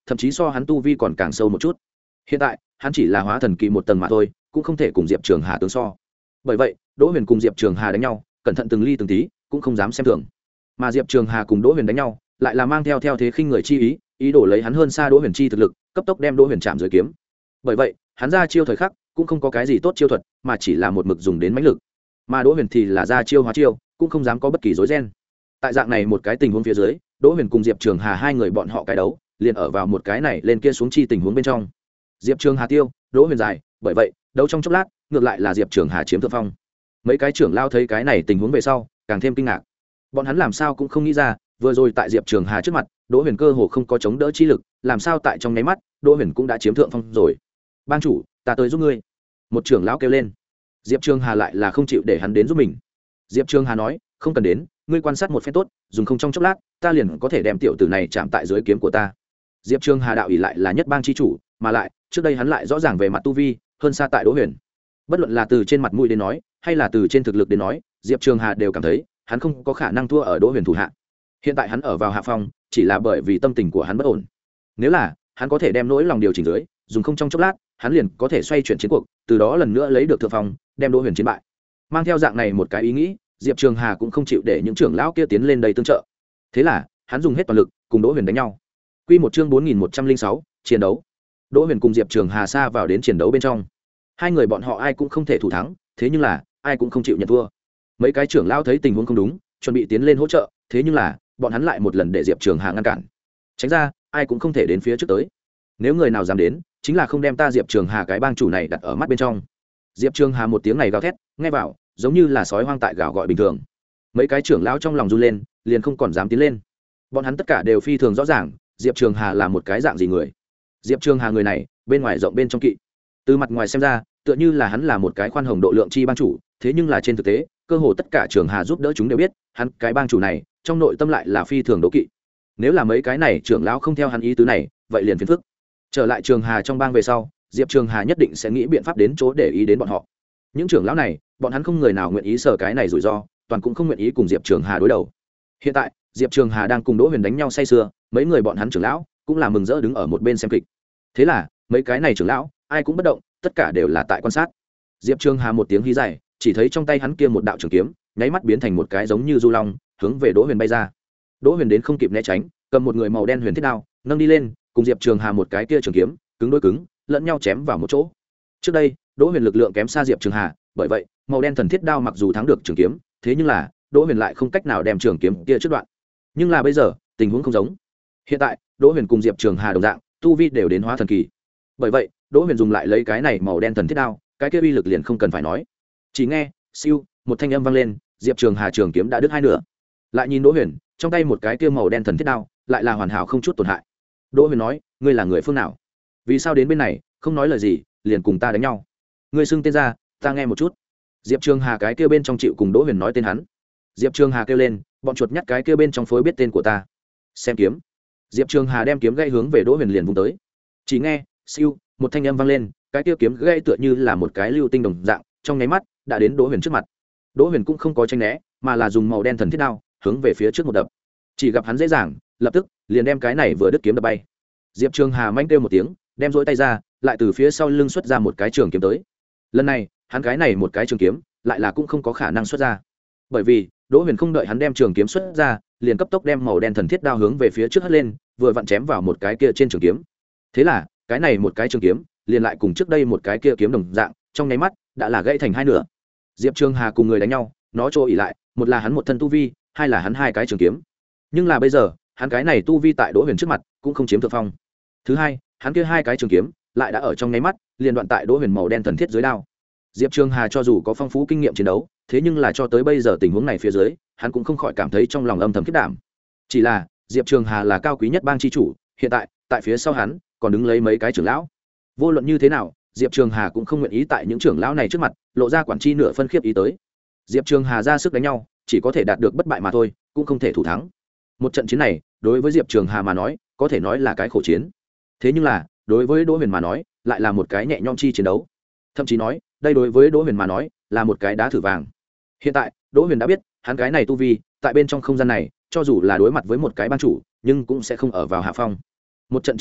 thậm chí so hắn tu vi còn càng sâu một chút. Hiện tại hắn chỉ là hóa thần kỳ một tầng mà thôi, cũng không thể cùng Diệp Trường Hà tương so. Bởi vậy Đỗ Huyền cùng Diệp Trường Hà đánh nhau, cẩn thận từng ly từng tí, cũng không dám xem thường. Mà Diệp Trường Hà cùng Đỗ Huyền đánh nhau, lại là mang theo theo thế khinh người chi ý, ý đồ lấy hắn hơn xa Đỗ Huyền chi thực lực, cấp tốc đem Đỗ Huyền chạm dưới kiếm. Bởi vậy hắn ra chiêu thời khắc cũng không có cái gì tốt chiêu thuật, mà chỉ là một mực dùng đến mãnh lực. Mà Đỗ Huyền thì là ra chiêu hóa chiêu, cũng không dám có bất kỳ rối ren. Tại dạng này một cái tình huống phía dưới, Đỗ Huyền cùng Diệp Trường Hà hai người bọn họ cái đấu, liền ở vào một cái này lên kia xuống chi tình huống bên trong. Diệp Trường Hà tiêu, Đỗ Huyền dài, bởi vậy đấu trong chốc lát, ngược lại là Diệp Trường Hà chiếm thượng phong. Mấy cái trưởng lao thấy cái này tình huống về sau, càng thêm kinh ngạc. Bọn hắn làm sao cũng không nghĩ ra, vừa rồi tại Diệp Trường Hà trước mặt, Đỗ Huyền cơ hồ không có chống đỡ chi lực, làm sao tại trong nháy mắt, Đỗ Huyền cũng đã chiếm thượng phong rồi. "Bang chủ, ta tới giúp ngươi." Một trưởng lão kêu lên. Diệp Trường Hà lại là không chịu để hắn đến giúp mình. Diệp Trường Hà nói, "Không cần đến, ngươi quan sát một phen tốt, dùng không trong chốc lát, ta liền có thể đem tiểu tử này chạm tại dưới kiếm của ta." Diệp Trường Hà đạo ỷ lại là nhất bang chi chủ, mà lại, trước đây hắn lại rõ ràng về mặt tu vi, hơn xa tại Đỗ Huyền. Bất luận là từ trên mặt mũi đến nói, hay là từ trên thực lực đến nói, Diệp Trường Hà đều cảm thấy, hắn không có khả năng thua ở Đỗ Huyền thủ hạ. Hiện tại hắn ở vào hạ phong, chỉ là bởi vì tâm tình của hắn bất ổn. Nếu là hắn có thể đem nỗi lòng điều chỉnh dưới, dùng không trong chốc lát, hắn liền có thể xoay chuyển chiến cuộc, từ đó lần nữa lấy được thượng phong, đem Đỗ Huyền chiến bại. Mang theo dạng này một cái ý nghĩ, Diệp Trường Hà cũng không chịu để những trưởng lão kia tiến lên đây tương trợ. Thế là, hắn dùng hết toàn lực cùng Đỗ Huyền đánh nhau. Quy một chương bốn nghìn một trăm lẻ sáu, chiến đấu. Đỗ Huyền cùng Diệp Trường Hà sa vào đến chiến đấu bên trong. Hai người bọn họ ai cũng không thể thủ thắng, thế nhưng là ai cũng không chịu nhận thua. Mấy cái trưởng lão thấy tình huống không đúng, chuẩn bị tiến lên hỗ trợ, thế nhưng là bọn hắn lại một lần để Diệp Trường Hà ngăn cản. Tránh ra, ai cũng không thể đến phía trước tới. Nếu người nào dám đến, chính là không đem ta Diệp Trường Hà cái bang chủ này đặt ở mắt bên trong. Diệp Trường Hà một tiếng này gào thét, nghe vào, giống như là sói hoang tại gào gọi bình thường. Mấy cái trưởng lão trong lòng run lên, liền không còn dám tiến lên. Bọn hắn tất cả đều phi thường rõ ràng, Diệp Trường Hà là một cái dạng gì người. Diệp Trường Hà người này, bên ngoài rộng bên trong kỵ. Từ mặt ngoài xem ra, tựa như là hắn là một cái khoan hồng độ lượng chi bang chủ, thế nhưng là trên thực tế, cơ hồ tất cả Trường Hà giúp đỡ chúng đều biết, hắn cái bang chủ này, trong nội tâm lại là phi thường đố kỵ. Nếu là mấy cái này trưởng lão không theo hắn ý tứ này, vậy liền phiền phức. Trở lại Trường Hà trong bang về sau, Diệp Trường Hà nhất định sẽ nghĩ biện pháp đến chỗ để ý đến bọn họ. Những trưởng lão này, bọn hắn không người nào nguyện ý sở cái này rủi ro, toàn cũng không nguyện ý cùng Diệp Trường Hà đối đầu. Hiện tại, Diệp Trường Hà đang cùng Đỗ Huyền đánh nhau say sưa, mấy người bọn hắn trưởng lão cũng là mừng rỡ đứng ở một bên xem kịch. Thế là, mấy cái này trưởng lão, ai cũng bất động, tất cả đều là tại quan sát. Diệp Trường Hà một tiếng hí dài, chỉ thấy trong tay hắn kia một đạo trường kiếm, nháy mắt biến thành một cái giống như du long, hướng về Đỗ Huyền bay ra. Đỗ Huyền đến không kịp né tránh, cầm một người màu đen huyền thiết đao, nâng đi lên, cùng Diệp Trường Hà một cái kia trường kiếm, cứng đối cứng, lẫn nhau chém vào một chỗ. Trước đây, Đỗ Huyền lực lượng kém xa Diệp Trường Hà, bởi vậy, màu đen thần thiết đao mặc dù thắng được trường kiếm, thế nhưng là, Đỗ Huyền lại không cách nào đem trường kiếm kia trước đoạn. Nhưng là bây giờ, tình huống không giống. Hiện tại, Đỗ Huyền cùng Diệp Trường Hà đồng dạng, tu vi đều đến hóa thần kỳ. Bởi vậy, Đỗ Huyền dùng lại lấy cái này màu đen thần thiết đao, cái kia uy lực liền không cần phải nói. Chỉ nghe, siêu, một thanh âm vang lên, Diệp Trường Hà trường kiếm đã đứt hai nửa. Lại nhìn Đỗ Huyền, trong tay một cái kia màu đen thần thiết đao, lại là hoàn hảo không chút tổn hại. Đỗ Huyền nói, ngươi là người phương nào? Vì sao đến bên này, không nói lời gì, liền cùng ta đánh nhau? Ngươi xưng tên ra, ta nghe một chút. Diệp Trường Hà cái kia bên trong chịu cùng Đỗ Huyền nói tên hắn. Diệp Trường Hà kêu lên, bọn chuột nhắt cái kia bên trong phối biết tên của ta. Xem kiếm. Diệp Trường Hà đem kiếm gãy hướng về Đỗ Huyền liền vung tới. Chỉ nghe, siêu, một thanh âm vang lên, cái kia kiếm gãy tựa như là một cái lưu tinh đồng dạng, trong nháy mắt đã đến Đỗ Huyền trước mặt. Đỗ Huyền cũng không có tránh né, mà là dùng màu đen thần thiết đao hướng về phía trước một đập. Chỉ gặp hắn dễ dàng, lập tức liền đem cái này vừa đứt kiếm đập bay. Diệp Trường Hà manh kêu một tiếng, đem rỗi tay ra, lại từ phía sau lưng xuất ra một cái trường kiếm tới. Lần này, hắn cái này một cái trường kiếm, lại là cũng không có khả năng xuất ra. Bởi vì, Đỗ Huyền không đợi hắn đem trường kiếm xuất ra, liền cấp tốc đem màu đen thần thiết đao hướng về phía trước hất lên, vừa vặn chém vào một cái kia trên trường kiếm. Thế là, cái này một cái trường kiếm, liền lại cùng trước đây một cái kia kiếm đồng dạng, trong nháy mắt đã là gãy thành hai nửa. Diệp Trường Hà cùng người đánh nhau, nó trô ỉ lại, một là hắn một thân tu vi, hai là hắn hai cái trường kiếm. Nhưng là bây giờ, hắn cái này tu vi tại Đỗ Huyền trước mặt, cũng không chiếm thượng phong. Thứ hai, hắn kia hai cái trường kiếm, lại đã ở trong nháy mắt, liền đoạn tại Đỗ Huyền màu đen thần thiết dưới đao. Diệp Trường Hà cho dù có phong phú kinh nghiệm chiến đấu, thế nhưng là cho tới bây giờ tình huống này phía dưới, hắn cũng không khỏi cảm thấy trong lòng âm thầm khiếp đảm. Chỉ là, Diệp Trường Hà là cao quý nhất bang chi chủ, hiện tại, tại phía sau hắn, còn đứng lấy mấy cái trưởng lão. Vô luận như thế nào, Diệp Trường Hà cũng không nguyện ý tại những trưởng lão này trước mặt, lộ ra quản chi nửa phân khiếp ý tới. Diệp Trường Hà ra sức đánh nhau, chỉ có thể đạt được bất bại mà thôi, cũng không thể thủ thắng. Một trận chiến này, đối với Diệp Trường Hà mà nói, có thể nói là cái khổ chiến. Thế nhưng là, đối với Đỗ Huyền mà nói, lại là một cái nhẹ nhõm chi chiến đấu. Thậm chí nói, đây đối với Đỗ Huyền mà nói, là một cái đá thử vàng. Hiện tại, Đỗ Huyền đã biết, hắn cái này tu vi, tại bên trong không gian này, cho dù là đối mặt với một cái ban chủ, nhưng cũng sẽ không ở vào hạ phong. Một trận chiến này,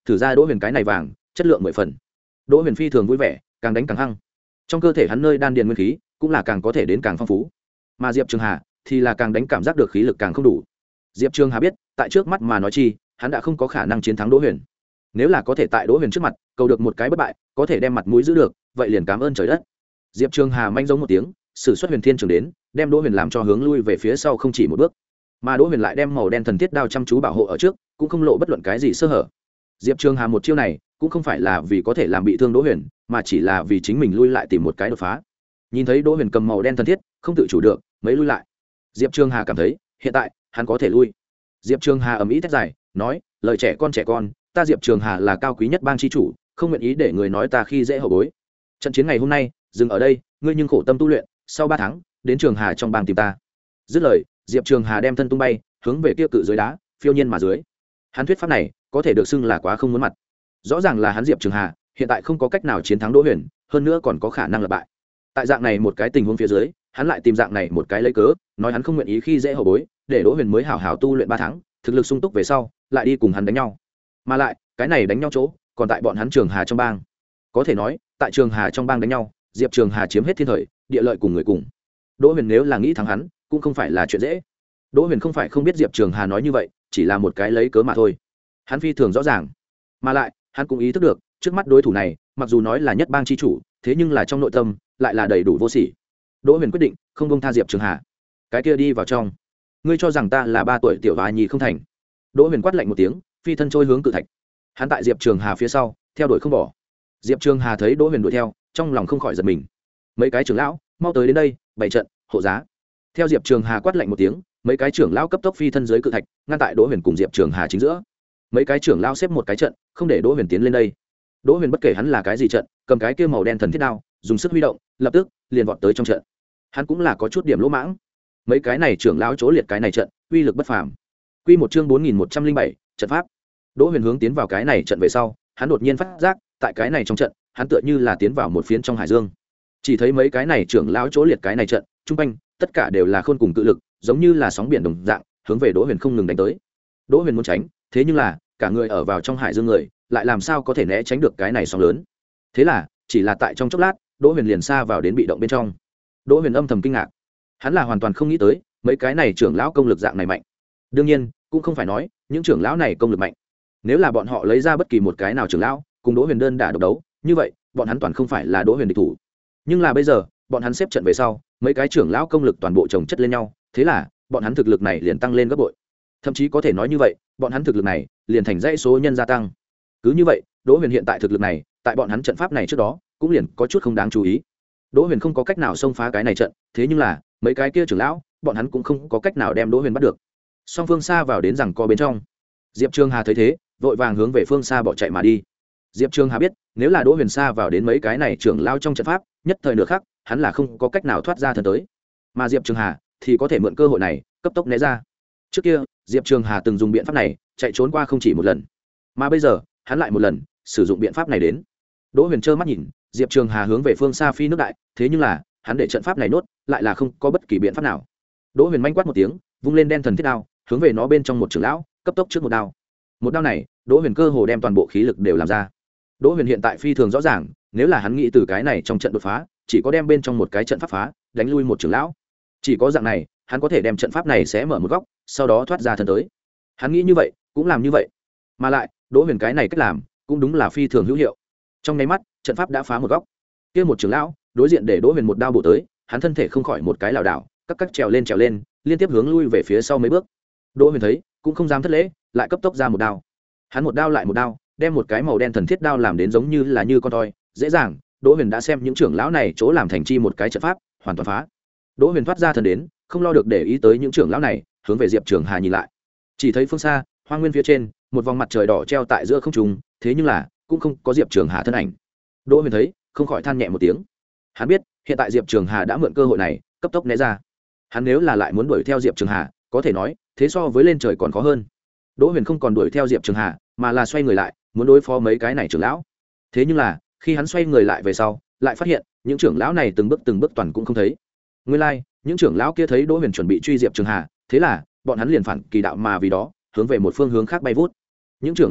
thử ra đỗ huyền cái này vàng chất lượng mười phần. Đỗ huyền phi thường vui vẻ, càng đánh càng hăng, trong cơ thể hắn nơi đan điền nguyên khí cũng là càng có thể đến càng phong phú, mà Diệp Trường Hà thì là càng đánh cảm giác được khí lực càng không đủ. Diệp Trường Hà biết tại trước mắt mà nói chi hắn đã không có khả năng chiến thắng Đỗ Huyền, nếu là có thể tại Đỗ Huyền trước mặt cầu được một cái bất bại, có thể đem mặt mũi giữ được, vậy liền cảm ơn trời đất. Diệp Trường Hà manh giống một tiếng, sử xuất Huyền Thiên Trường đến, đem Đỗ Huyền làm cho hướng lui về phía sau không chỉ một bước, mà Đỗ Huyền lại đem màu đen thần thiết đao chăm chú bảo hộ ở trước, cũng không lộ bất luận cái gì sơ hở. Diệp Trường Hà một chiêu này cũng không phải là vì có thể làm bị thương Đỗ Huyền, mà chỉ là vì chính mình lui lại tìm một cái đột phá. Nhìn thấy Đỗ Huyền cầm màu đen thần thiết không tự chủ được mấy lui lại, Diệp Trường Hà cảm thấy hiện tại hắn có thể lui. Diệp Trường Hà ầm ĩ thét dài nói, lời trẻ con trẻ con, ta Diệp Trường Hà là cao quý nhất bang chi chủ, không nguyện ý để người nói ta khi dễ hậu bối. Trận chiến ngày hôm nay dừng ở đây, ngươi nhưng khổ tâm tu luyện, sau ba tháng đến Trường Hà trong bang tìm ta. Dứt lời, Diệp Trường Hà đem thân tung bay hướng về kia cự dưới đá phiêu nhiên mà dưới. Hắn thuyết pháp này có thể được xưng là quá không muốn mặt. Rõ ràng là hắn Diệp Trường Hà hiện tại không có cách nào chiến thắng Đỗ Huyền, hơn nữa còn có khả năng là bại. Tại dạng này một cái tình huống phía dưới, hắn lại tìm dạng này một cái lấy cớ, nói hắn không nguyện ý khi dễ hậu bối, để Đỗ Huyền mới hảo hảo tu luyện ba tháng, thực lực sung túc về sau, lại đi cùng hắn đánh nhau. Mà lại, cái này đánh nhau chỗ, còn tại bọn hắn Trường Hà trong bang. Có thể nói, tại Trường Hà trong bang đánh nhau, Diệp Trường Hà chiếm hết thiên thời, địa lợi cùng người cùng. Đỗ Huyền nếu là nghĩ thắng hắn, cũng không phải là chuyện dễ. Đỗ Huyền không phải không biết Diệp Trường Hà nói như vậy, chỉ là một cái lấy cớ mà thôi. Hắn phi thường rõ ràng, mà lại, hắn cũng ý thức được, trước mắt đối thủ này, mặc dù nói là nhất bang chi chủ, thế nhưng là trong nội tâm lại là đầy đủ vô sỉ. Đỗ Huyền quyết định không buông tha Diệp Trường Hà. Cái kia đi vào trong, ngươi cho rằng ta là ba tuổi tiểu vài nhì không thành? Đỗ Huyền quát lạnh một tiếng, phi thân trôi hướng cự thạch. Hắn tại Diệp Trường Hà phía sau, theo đuổi không bỏ. Diệp Trường Hà thấy Đỗ Huyền đuổi theo, trong lòng không khỏi giật mình. Mấy cái trưởng lão, mau tới đến đây, bày trận, hộ giá. Theo Diệp Trường Hà quát lạnh một tiếng, mấy cái trưởng lão cấp tốc phi thân dưới cự thạch, ngăn tại Đỗ Huyền cùng Diệp Trường Hà chính giữa. Mấy cái trưởng lão xếp một cái trận, không để Đỗ Huyền tiến lên đây. Đỗ Huyền bất kể hắn là cái gì trận, cầm cái kia màu đen thần thiết đao, dùng sức huy động, lập tức liền vọt tới trong trận. Hắn cũng là có chút điểm lỗ mãng. Mấy cái này trưởng lão chỗ liệt cái này trận, uy lực bất phàm. Quy một chương bốn nghìn một trăm linh bảy, trận pháp. Đỗ Huyền hướng tiến vào cái này trận về sau, hắn đột nhiên phát giác, tại cái này trong trận, hắn tựa như là tiến vào một phiến trong hải dương. Chỉ thấy mấy cái này trưởng lão chỗ liệt cái này trận, trung quanh tất cả đều là khôn cùng cự lực, giống như là sóng biển đồng dạng, hướng về Đỗ Huyền không ngừng đánh tới. Đỗ Huyền muốn tránh, thế nhưng là, cả người ở vào trong hải dương người, lại làm sao có thể né tránh được cái này sóng lớn. Thế là, chỉ là tại trong chốc lát, Đỗ Huyền liền xa vào đến bị động bên trong. Đỗ Huyền âm thầm kinh ngạc, hắn là hoàn toàn không nghĩ tới mấy cái này trưởng lão công lực dạng này mạnh. Đương nhiên, cũng không phải nói những trưởng lão này công lực mạnh. Nếu là bọn họ lấy ra bất kỳ một cái nào trưởng lão cùng Đỗ Huyền đơn đả độc đấu, như vậy bọn hắn toàn không phải là Đỗ Huyền địch thủ. Nhưng là bây giờ, bọn hắn xếp trận về sau, mấy cái trưởng lão công lực toàn bộ chồng chất lên nhau, thế là bọn hắn thực lực này liền tăng lên gấp bội. Thậm chí có thể nói như vậy, bọn hắn thực lực này liền thành dãy số nhân gia tăng. Cứ như vậy, Đỗ Huyền hiện tại thực lực này, tại bọn hắn trận pháp này trước đó, cũng liền có chút không đáng chú ý. Đỗ Huyền không có cách nào xông phá cái này trận, thế nhưng là, mấy cái kia trưởng lão, bọn hắn cũng không có cách nào đem Đỗ Huyền bắt được. Song phương xa vào đến rằng co bên trong. Diệp Trường Hà thấy thế, vội vàng hướng về phương xa bỏ chạy mà đi. Diệp Trường Hà biết, nếu là Đỗ Huyền xa vào đến mấy cái này trưởng lão trong trận pháp, nhất thời nửa khắc, hắn là không có cách nào thoát ra thân tới. Mà Diệp Trường Hà thì có thể mượn cơ hội này, cấp tốc né ra. Trước kia, Diệp Trường Hà từng dùng biện pháp này, chạy trốn qua không chỉ một lần. Mà bây giờ, hắn lại một lần sử dụng biện pháp này đến. Đỗ Huyền trơ mắt nhìn Diệp Trường Hà hướng về phương xa phi nước đại, thế nhưng là hắn để trận pháp này nốt, lại là không có bất kỳ biện pháp nào. Đỗ Huyền manh quát một tiếng, vung lên đen thần thiết đao, hướng về nó bên trong một trưởng lão, cấp tốc trước một đao. Một đao này, Đỗ Huyền cơ hồ đem toàn bộ khí lực đều làm ra. Đỗ Huyền hiện tại phi thường rõ ràng, nếu là hắn nghĩ từ cái này trong trận đột phá, chỉ có đem bên trong một cái trận pháp phá, đánh lui một trưởng lão. Chỉ có dạng này, hắn có thể đem trận pháp này xé mở một góc, sau đó thoát ra thân tới. Hắn nghĩ như vậy, cũng làm như vậy. Mà lại, Đỗ Huyền cái này cách làm, cũng đúng là phi thường hữu hiệu. Trong nháy mắt, trận pháp đã phá một góc. Kia một trưởng lão, đối diện để Đỗ Huyền một đao bổ tới, hắn thân thể không khỏi một cái lảo đảo, các các trèo lên trèo lên, liên tiếp hướng lui về phía sau mấy bước. Đỗ Huyền thấy, cũng không dám thất lễ, lại cấp tốc ra một đao. Hắn một đao lại một đao, đem một cái màu đen thần thiết đao làm đến giống như là như con toy, dễ dàng, Đỗ Huyền đã xem những trưởng lão này chỗ làm thành chi một cái trận pháp, hoàn toàn phá. Đỗ Huyền thoát ra thần đến, không lo được để ý tới những trưởng lão này, hướng về Diệp Trường Hà nhìn lại. Chỉ thấy phương xa, hoang nguyên phía trên, một vòng mặt trời đỏ treo tại giữa không trung, thế nhưng là cũng không có Diệp Trường Hà thân ảnh. Đỗ Huyền thấy, không khỏi than nhẹ một tiếng. Hắn biết, hiện tại Diệp Trường Hà đã mượn cơ hội này, cấp tốc né ra. Hắn nếu là lại muốn đuổi theo Diệp Trường Hà, có thể nói, thế so với lên trời còn khó hơn. Đỗ Huyền không còn đuổi theo Diệp Trường Hà, mà là xoay người lại, muốn đối phó mấy cái này trưởng lão. Thế nhưng là, khi hắn xoay người lại về sau, lại phát hiện, những trưởng lão này từng bước từng bước toàn cũng không thấy. Nguyên lai, like, những trưởng lão kia thấy Đỗ Huyền chuẩn bị truy Diệp Trường Hà, thế là, bọn hắn liền phản kỳ đạo mà vì đó, hướng về một phương hướng khác bay vút. Những trưởng lão này,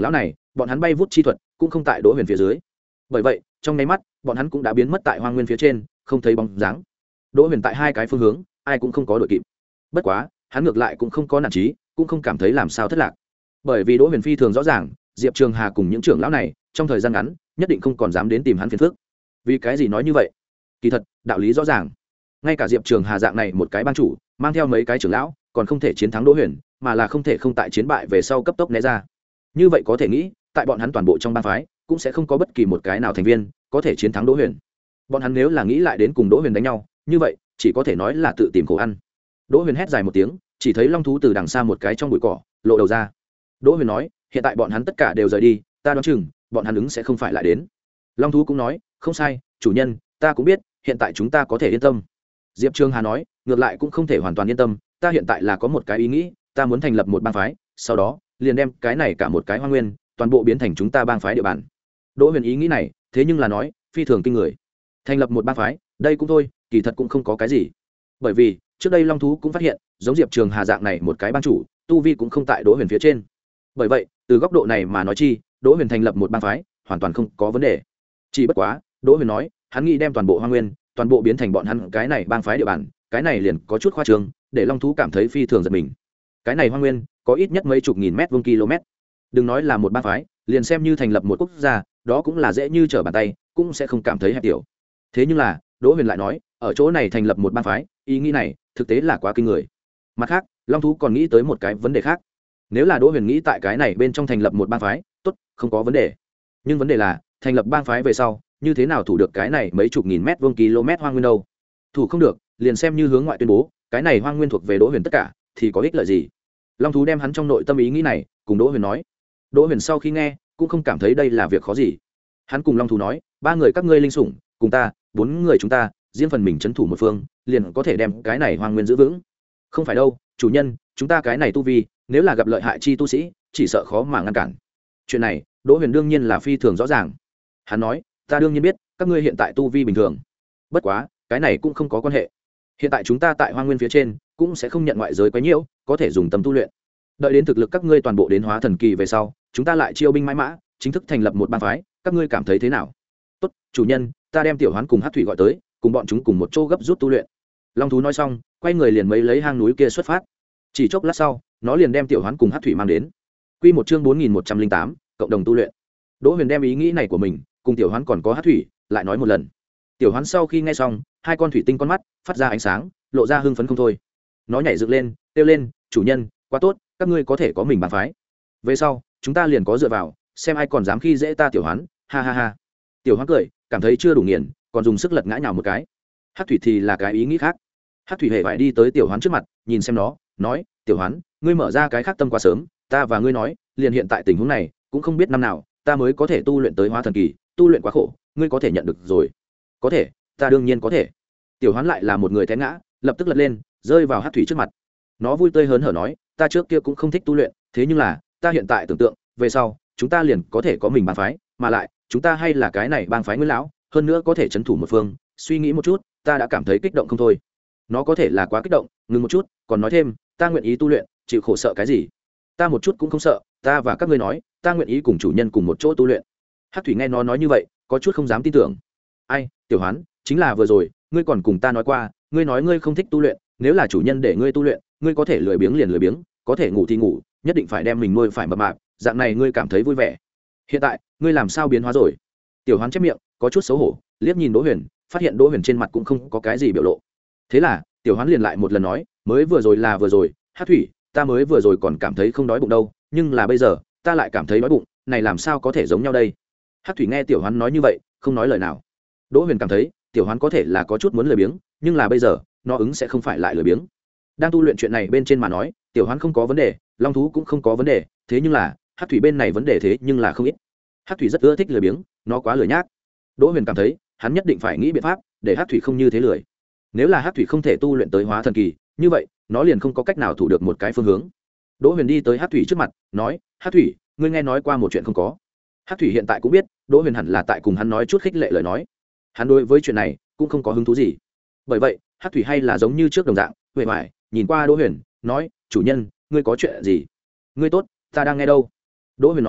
bọn hắn bay vút chi thuật cũng không tại đỗ huyền phía dưới. Bởi vậy trong nháy mắt bọn hắn cũng đã biến mất tại hoang nguyên phía trên, không thấy bóng dáng. Đỗ huyền tại hai cái phương hướng ai cũng không có đội kịp. Bất quá hắn ngược lại cũng không có nản chí, cũng không cảm thấy làm sao thất lạc, bởi vì đỗ huyền phi thường rõ ràng Diệp Trường Hà cùng những trưởng lão này trong thời gian ngắn nhất định không còn dám đến tìm hắn phiền phức. Vì cái gì nói như vậy? Kỳ thật đạo lý rõ ràng, ngay cả Diệp Trường Hà dạng này một cái bang chủ mang theo mấy cái trưởng lão còn không thể chiến thắng đỗ huyền, mà là không thể không tại chiến bại về sau cấp tốc né ra. Như vậy có thể nghĩ tại bọn hắn toàn bộ trong bang phái cũng sẽ không có bất kỳ một cái nào thành viên có thể chiến thắng đỗ huyền. Bọn hắn nếu là nghĩ lại đến cùng đỗ huyền đánh nhau, như vậy chỉ có thể nói là tự tìm khổ ăn. Đỗ huyền hét dài một tiếng, chỉ thấy long thú từ đằng xa một cái trong bụi cỏ lộ đầu ra. Đỗ huyền nói, hiện tại bọn hắn tất cả đều rời đi, ta đoán chừng bọn hắn ứng sẽ không phải lại đến. Long thú cũng nói, không sai chủ nhân, ta cũng biết hiện tại chúng ta có thể yên tâm. Diệp Trường Hà nói, ngược lại cũng không thể hoàn toàn yên tâm, ta hiện tại là có một cái ý nghĩ, ta muốn thành lập một bang phái, sau đó liền đem cái này cả một cái hoang nguyên toàn bộ biến thành chúng ta bang phái địa bàn. Đỗ huyền ý nghĩ này thế nhưng là nói phi thường kinh người. Thành lập một bang phái, đây cũng thôi, kỳ thật cũng không có cái gì. Bởi vì trước đây long thú cũng phát hiện giống Diệp Trường Hà dạng này một cái bang chủ tu vi cũng không tại đỗ huyền phía trên. Bởi vậy từ góc độ này mà nói chi, đỗ huyền thành lập một bang phái hoàn toàn không có vấn đề. Chỉ bất quá đỗ huyền nói hắn nghĩ đem toàn bộ hoang nguyên toàn bộ biến thành bọn hắn cái này bang phái địa bàn, cái này liền có chút khoa trương, để long thú cảm thấy phi thường giật mình. Cái này hoang nguyên có ít nhất mấy chục nghìn mét vuông km, đừng nói là một bang phái, liền xem như thành lập một quốc gia đó cũng là dễ như trở bàn tay, cũng sẽ không cảm thấy hẹp tiểu. Thế nhưng là đỗ huyền lại nói ở chỗ này thành lập một bang phái, ý nghĩ này thực tế là quá kinh người. Mặt khác long thú còn nghĩ tới một cái vấn đề khác, nếu là đỗ huyền nghĩ tại cái này bên trong thành lập một bang phái, tốt, không có vấn đề. Nhưng vấn đề là thành lập bang phái về sau như thế nào thủ được cái này mấy chục nghìn mét vuông km hoang nguyên đâu? Thủ không được, liền xem như hướng ngoại tuyên bố cái này hoang nguyên thuộc về đỗ huyền tất cả thì có ích lợi gì? Long thú đem hắn trong nội tâm ý nghĩ này cùng đỗ huyền nói. Đỗ huyền sau khi nghe cũng không cảm thấy đây là việc khó gì. Hắn cùng long thú nói, ba người các ngươi linh sủng cùng ta, bốn người chúng ta riêng phần mình trấn thủ một phương, liền có thể đem cái này hoang nguyên giữ vững. Không phải đâu chủ nhân, chúng ta cái này tu vi nếu là gặp lợi hại chi tu sĩ chỉ sợ khó mà ngăn cản. Chuyện này đỗ huyền đương nhiên là phi thường rõ ràng. Hắn nói, ta đương nhiên biết các ngươi hiện tại tu vi bình thường, bất quá cái này cũng không có quan hệ. Hiện tại chúng ta tại hoang nguyên phía trên cũng sẽ không nhận ngoại giới quấy nhiễu, có thể dùng tâm tu luyện. Đợi đến thực lực các ngươi toàn bộ đến hóa thần kỳ về sau, chúng ta lại chiêu binh mãi mã chính thức thành lập một bang phái, các ngươi cảm thấy thế nào? Tốt chủ nhân, ta đem tiểu hoán cùng hát thủy gọi tới, cùng bọn chúng cùng một chỗ gấp rút tu luyện. Long thú nói xong quay người liền mấy lấy hang núi kia xuất phát. Chỉ chốc lát sau nó liền đem tiểu hoán cùng hát thủy mang đến. Quy một chương bốn nghìn một trăm linh tám, cộng đồng tu luyện. Đỗ huyền đem ý nghĩ này của mình cùng tiểu hoán còn có hát thủy lại nói một lần. Tiểu hoán sau khi nghe xong, hai con thủy tinh con mắt phát ra ánh sáng, lộ ra hưng phấn không thôi. Nó nhảy dựng lên kêu lên, chủ nhân quá tốt, các ngươi có thể có mình bang phái, về sau chúng ta liền có dựa vào, xem ai còn dám khi dễ ta tiểu hoán, ha ha ha. Tiểu hoán cười, cảm thấy chưa đủ nghiền, còn dùng sức lật ngã nhào một cái. Hát thủy thì là cái ý nghĩ khác. Hát thủy hề phải đi tới tiểu hoán trước mặt, nhìn xem nó, nói, tiểu hoán, ngươi mở ra cái khác tâm quá sớm, ta và ngươi nói, liền hiện tại tình huống này cũng không biết năm nào ta mới có thể tu luyện tới hóa thần kỳ, tu luyện quá khổ, ngươi có thể nhận được rồi. Có thể, ta đương nhiên có thể. Tiểu hoán lại là một người té ngã, lập tức lật lên rơi vào hát thủy trước mặt. Nó vui tươi hớn hở nói, ta trước kia cũng không thích tu luyện, thế nhưng là ta hiện tại tưởng tượng về sau chúng ta liền có thể có mình bang phái, mà lại chúng ta hay là cái này bang phái nguyên lão, hơn nữa có thể trấn thủ một phương, suy nghĩ một chút ta đã cảm thấy kích động không thôi. Nó có thể là quá kích động, ngừng một chút còn nói thêm, ta nguyện ý tu luyện, chịu khổ sợ cái gì? Ta một chút cũng không sợ, ta và các ngươi nói, ta nguyện ý cùng chủ nhân cùng một chỗ tu luyện. Hát thủy nghe nó nói như vậy có chút không dám tin tưởng. Ai, tiểu hoán, chính là vừa rồi ngươi còn cùng ta nói qua, ngươi nói ngươi không thích tu luyện, nếu là chủ nhân để ngươi tu luyện, ngươi có thể lười biếng liền lười biếng, có thể ngủ thì ngủ, nhất định phải đem mình nuôi phải mập mạp, dạng này ngươi cảm thấy vui vẻ. Hiện tại ngươi làm sao biến hóa rồi? Tiểu hoán chép miệng có chút xấu hổ, liếc nhìn đỗ huyền, phát hiện đỗ huyền trên mặt cũng không có cái gì biểu lộ. Thế là tiểu hoán liền lại một lần nói, mới vừa rồi là vừa rồi, Hát thủy, ta mới vừa rồi còn cảm thấy không đói bụng đâu, nhưng là bây giờ ta lại cảm thấy đói bụng, này làm sao có thể giống nhau đây? Hát thủy nghe tiểu hoán nói như vậy không nói lời nào. Đỗ huyền cảm thấy tiểu hoán có thể là có chút muốn lười biếng, nhưng là bây giờ nó ứng sẽ không phải lại lười biếng. Đang tu luyện chuyện này bên trên mà nói, tiểu hoán không có vấn đề, long thú cũng không có vấn đề, thế nhưng là hát thủy bên này vấn đề thế nhưng là không ít. Hát thủy rất ưa thích lười biếng, nó quá lười nhác. Đỗ huyền cảm thấy hắn nhất định phải nghĩ biện pháp để hát thủy không như thế lười. Nếu là hát thủy không thể tu luyện tới hóa thần kỳ, như vậy nó liền không có cách nào thủ được một cái phương hướng. Đỗ huyền đi tới hát thủy trước mặt, nói, hát thủy, ngươi nghe nói qua một chuyện không có? Hát thủy hiện tại cũng biết Đỗ huyền hẳn là tại cùng hắn nói chút khích lệ lời nói. Hắn đối với chuyện này cũng không có hứng thú gì. Bởi vậy hát thủy hay là giống như trước đồng dạng, huệ vải nhìn qua Đỗ huyền, nói, chủ nhân, ngươi có chuyện gì? Ngươi tốt, ta đang nghe đâu. Đỗ huyền nói,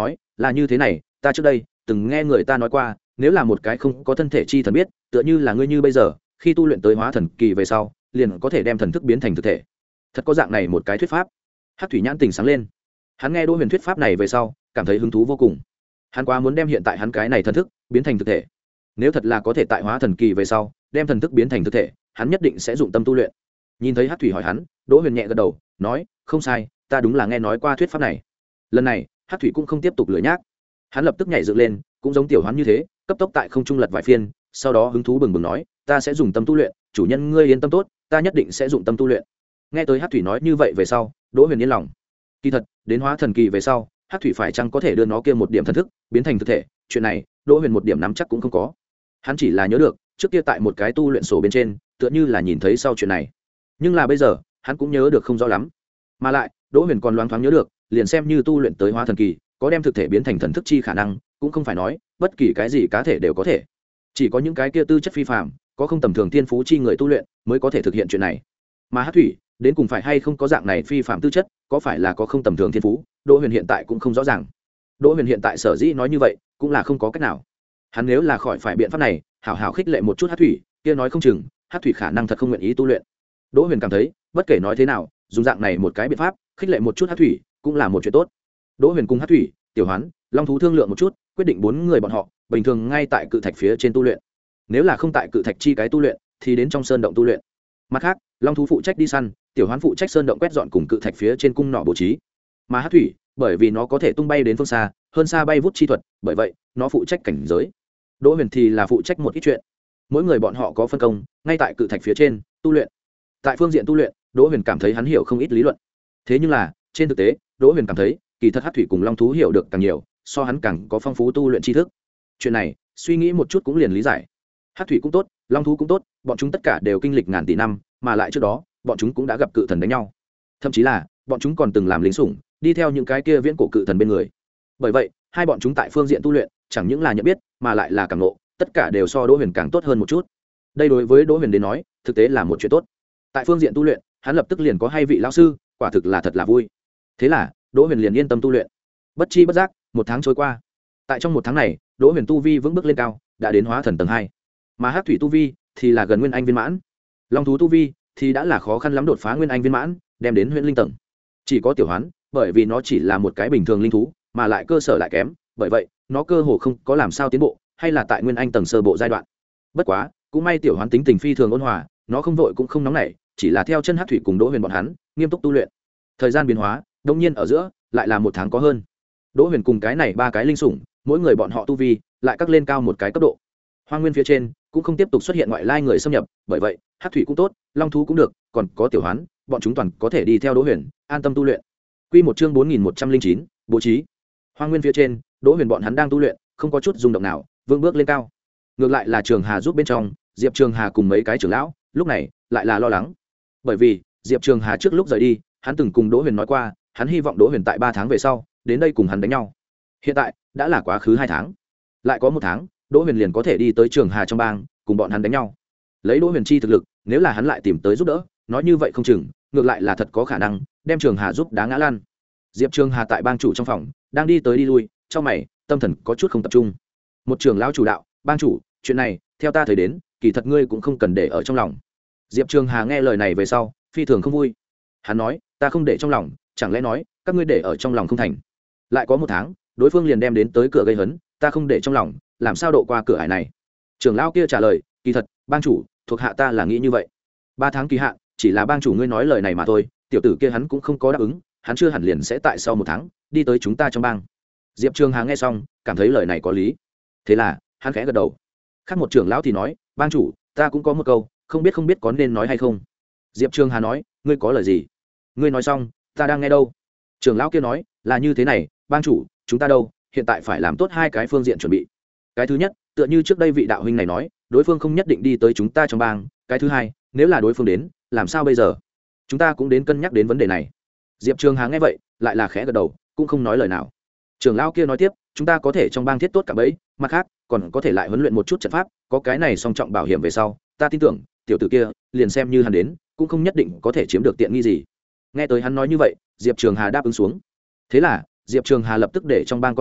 là như thế này, ta trước đây từng nghe người ta nói qua, nếu là một cái không có thân thể chi thần biết, tựa như là ngươi như bây giờ, khi tu luyện tới hóa thần kỳ về sau, liền có thể đem thần thức biến thành thực thể. Thật có dạng này một cái thuyết pháp. Hắc thủy nhãn tình sáng lên, hắn nghe Đỗ Huyền thuyết pháp này về sau, cảm thấy hứng thú vô cùng. Hắn quá muốn đem hiện tại hắn cái này thần thức biến thành thực thể. Nếu thật là có thể tại hóa thần kỳ về sau, đem thần thức biến thành thực thể, hắn nhất định sẽ dụng tâm tu luyện. Nhìn thấy Hắc thủy hỏi hắn, Đỗ Huyền nhẹ gật đầu, nói, không sai, ta đúng là nghe nói qua thuyết pháp này. Lần này, Hắc thủy cũng không tiếp tục lười nhác, hắn lập tức nhảy dựng lên, cũng giống tiểu hoán như thế, cấp tốc tại không trung lật vài phiên, sau đó hứng thú bừng bừng nói, ta sẽ dùng tâm tu luyện, chủ nhân ngươi yên tâm tốt, ta nhất định sẽ dụng tâm tu luyện. Nghe tới Hắc thủy nói như vậy về sau, Đỗ Huyền yên lòng. Kỳ thật, đến hóa thần kỳ về sau, Hắc thủy phải chăng có thể đưa nó kia một điểm thần thức biến thành thực thể, chuyện này, Đỗ Huyền một điểm nắm chắc cũng không có. Hắn chỉ là nhớ được, trước kia tại một cái tu luyện sổ bên trên, tựa như là nhìn thấy sau chuyện này. Nhưng là bây giờ, hắn cũng nhớ được không rõ lắm. Mà lại, Đỗ Huyền còn loáng thoáng nhớ được, liền xem như tu luyện tới hóa thần kỳ, có đem thực thể biến thành thần thức chi khả năng, cũng không phải nói bất kỳ cái gì cá thể đều có thể. Chỉ có những cái kia tư chất phi phàm, có không tầm thường thiên phú chi người tu luyện mới có thể thực hiện chuyện này. Mà Hắc thủy, đến cùng phải hay không có dạng này phi phàm tư chất, có phải là có không tầm thường thiên phú, Đỗ Huyền hiện tại cũng không rõ ràng. Đỗ Huyền hiện tại sở dĩ nói như vậy, cũng là không có cách nào. Hắn nếu là khỏi phải biện pháp này, hảo hảo khích lệ một chút Hắc thủy, kia nói không chừng, Hắc thủy khả năng thật không nguyện ý tu luyện. Đỗ Huyền cảm thấy, bất kể nói thế nào, dùng dạng này một cái biện pháp, khích lệ một chút Hắc thủy, cũng là một chuyện tốt. Đỗ Huyền cùng Hắc thủy, tiểu hoán, long thú thương lượng một chút, quyết định bốn người bọn họ bình thường ngay tại cự thạch phía trên tu luyện. Nếu là không tại cự thạch chi cái tu luyện, thì đến trong sơn động tu luyện. Mặt khác, long thú phụ trách đi săn, tiểu hoán phụ trách sơn động quét dọn cùng cự thạch phía trên cung nỏ bố trí. Mà Hắc thủy, bởi vì nó có thể tung bay đến phương xa, hơn xa bay vút chi thuật, bởi vậy nó phụ trách cảnh giới. Đỗ Huyền thì là phụ trách một ít chuyện. Mỗi người bọn họ có phân công, ngay tại cự thạch phía trên tu luyện. Tại phương diện tu luyện, Đỗ Huyền cảm thấy hắn hiểu không ít lý luận. Thế nhưng là, trên thực tế, Đỗ Huyền cảm thấy, kỳ thật Hắc thủy cùng long thú hiểu được càng nhiều, so hắn càng có phong phú tu luyện tri thức. Chuyện này, suy nghĩ một chút cũng liền lý giải. Hắc thủy cũng tốt, long thú cũng tốt, bọn chúng tất cả đều kinh lịch ngàn tỷ năm, mà lại trước đó, bọn chúng cũng đã gặp cự thần đánh nhau. Thậm chí là, bọn chúng còn từng làm lính sủng, đi theo những cái kia viễn cổ cự thần bên người. Bởi vậy, hai bọn chúng tại phương diện tu luyện, chẳng những là nhận biết, mà lại là cảm ngộ, tất cả đều so Đỗ Huyền càng tốt hơn một chút. Đây đối với Đỗ Huyền đến nói, thực tế là một chuyện tốt. Tại phương diện tu luyện, hắn lập tức liền có hai vị lão sư, quả thực là thật là vui. Thế là, Đỗ Huyền liền yên tâm tu luyện. Bất chi bất giác, một tháng trôi qua. Tại trong một tháng này, Đỗ Huyền tu vi vững bước lên cao, đã đến hóa thần tầng hai. Mà Hắc thủy tu vi thì là gần nguyên anh viên mãn. Long thú tu vi thì đã là khó khăn lắm đột phá nguyên anh viên mãn, đem đến huyền linh tầng. Chỉ có tiểu hoán, bởi vì nó chỉ là một cái bình thường linh thú, mà lại cơ sở lại kém, bởi vậy, nó cơ hồ không có làm sao tiến bộ, hay là tại nguyên anh tầng sơ bộ giai đoạn. Bất quá, cũng may tiểu hoán tính tình phi thường ôn hòa, nó không vội cũng không nóng nảy, chỉ là theo chân Hắc thủy cùng Đỗ Huyền bọn hắn, nghiêm túc tu luyện. Thời gian biến hóa, đột nhiên ở giữa, lại là một tháng có hơn. Đỗ Huyền cùng cái này ba cái linh sủng, mỗi người bọn họ tu vi lại cắt lên cao một cái cấp độ. Hoang nguyên phía trên cũng không tiếp tục xuất hiện ngoại lai người xâm nhập, bởi vậy, Hắc thủy cũng tốt, long thú cũng được, còn có tiểu hoán, bọn chúng toàn có thể đi theo Đỗ Huyền, an tâm tu luyện. Quy một chương bốn nghìn một trăm linh chín, bố trí. Hoang nguyên phía trên, Đỗ Huyền bọn hắn đang tu luyện, không có chút rung động nào, vững bước lên cao. Ngược lại là Trường Hà giúp bên trong, Diệp Trường Hà cùng mấy cái trưởng lão, lúc này lại là lo lắng. Bởi vì, Diệp Trường Hà trước lúc rời đi, hắn từng cùng Đỗ Huyền nói qua, hắn hy vọng Đỗ Huyền tại ba tháng về sau, đến đây cùng hắn đánh nhau. Hiện tại, đã là quá khứ hai tháng. Lại có một tháng, Đỗ Huyền liền có thể đi tới Trường Hà trong bang, cùng bọn hắn đánh nhau. Lấy Đỗ Huyền chi thực lực, nếu là hắn lại tìm tới giúp đỡ, nói như vậy không chừng, ngược lại là thật có khả năng đem Trường Hà giúp đá ngã lăn. Diệp Trường Hà tại bang chủ trong phòng, đang đi tới đi lui, trong mày, tâm thần có chút không tập trung. Một trưởng lão chủ đạo, bang chủ, chuyện này, theo ta thấy đến, kỳ thật ngươi cũng không cần để ở trong lòng. Diệp Trường Hà nghe lời này về sau, phi thường không vui. Hắn nói, ta không để trong lòng, chẳng lẽ nói các ngươi để ở trong lòng không thành? Lại có một tháng, đối phương liền đem đến tới cửa gây hấn, ta không để trong lòng, làm sao độ qua cửa ải này? Trưởng lão kia trả lời, kỳ thật, bang chủ, thuộc hạ ta là nghĩ như vậy. Ba tháng kỳ hạn, chỉ là bang chủ ngươi nói lời này mà thôi, tiểu tử kia hắn cũng không có đáp ứng, hắn chưa hẳn liền sẽ tại sau một tháng đi tới chúng ta trong bang. Diệp Trường Hà nghe xong, cảm thấy lời này có lý. Thế là, hắn khẽ gật đầu. Khác một trưởng lão thì nói, bang chủ, ta cũng có một câu, không biết không biết có nên nói hay không. Diệp Trường Hà nói, ngươi có lời gì? Ngươi nói xong, ta đang nghe đâu. Trưởng lão kia nói, là như thế này, bang chủ, chúng ta đâu, hiện tại phải làm tốt hai cái phương diện chuẩn bị. Cái thứ nhất, tựa như trước đây vị đạo huynh này nói, đối phương không nhất định đi tới chúng ta trong bang. Cái thứ hai, nếu là đối phương đến, làm sao bây giờ? Chúng ta cũng đến cân nhắc đến vấn đề này. Diệp Trường Hà nghe vậy, lại là khẽ gật đầu, cũng không nói lời nào. Trưởng lão kia nói tiếp, chúng ta có thể trong bang thiết tốt cả bẫy, mặt khác, còn có thể lại huấn luyện một chút trận pháp, có cái này song trọng bảo hiểm về sau, ta tin tưởng, tiểu tử kia, liền xem như hắn đến, cũng không nhất định có thể chiếm được tiện nghi gì. Nghe tới hắn nói như vậy, Diệp Trường Hà đáp ứng xuống. Thế là, Diệp Trường Hà lập tức để trong bang con cháu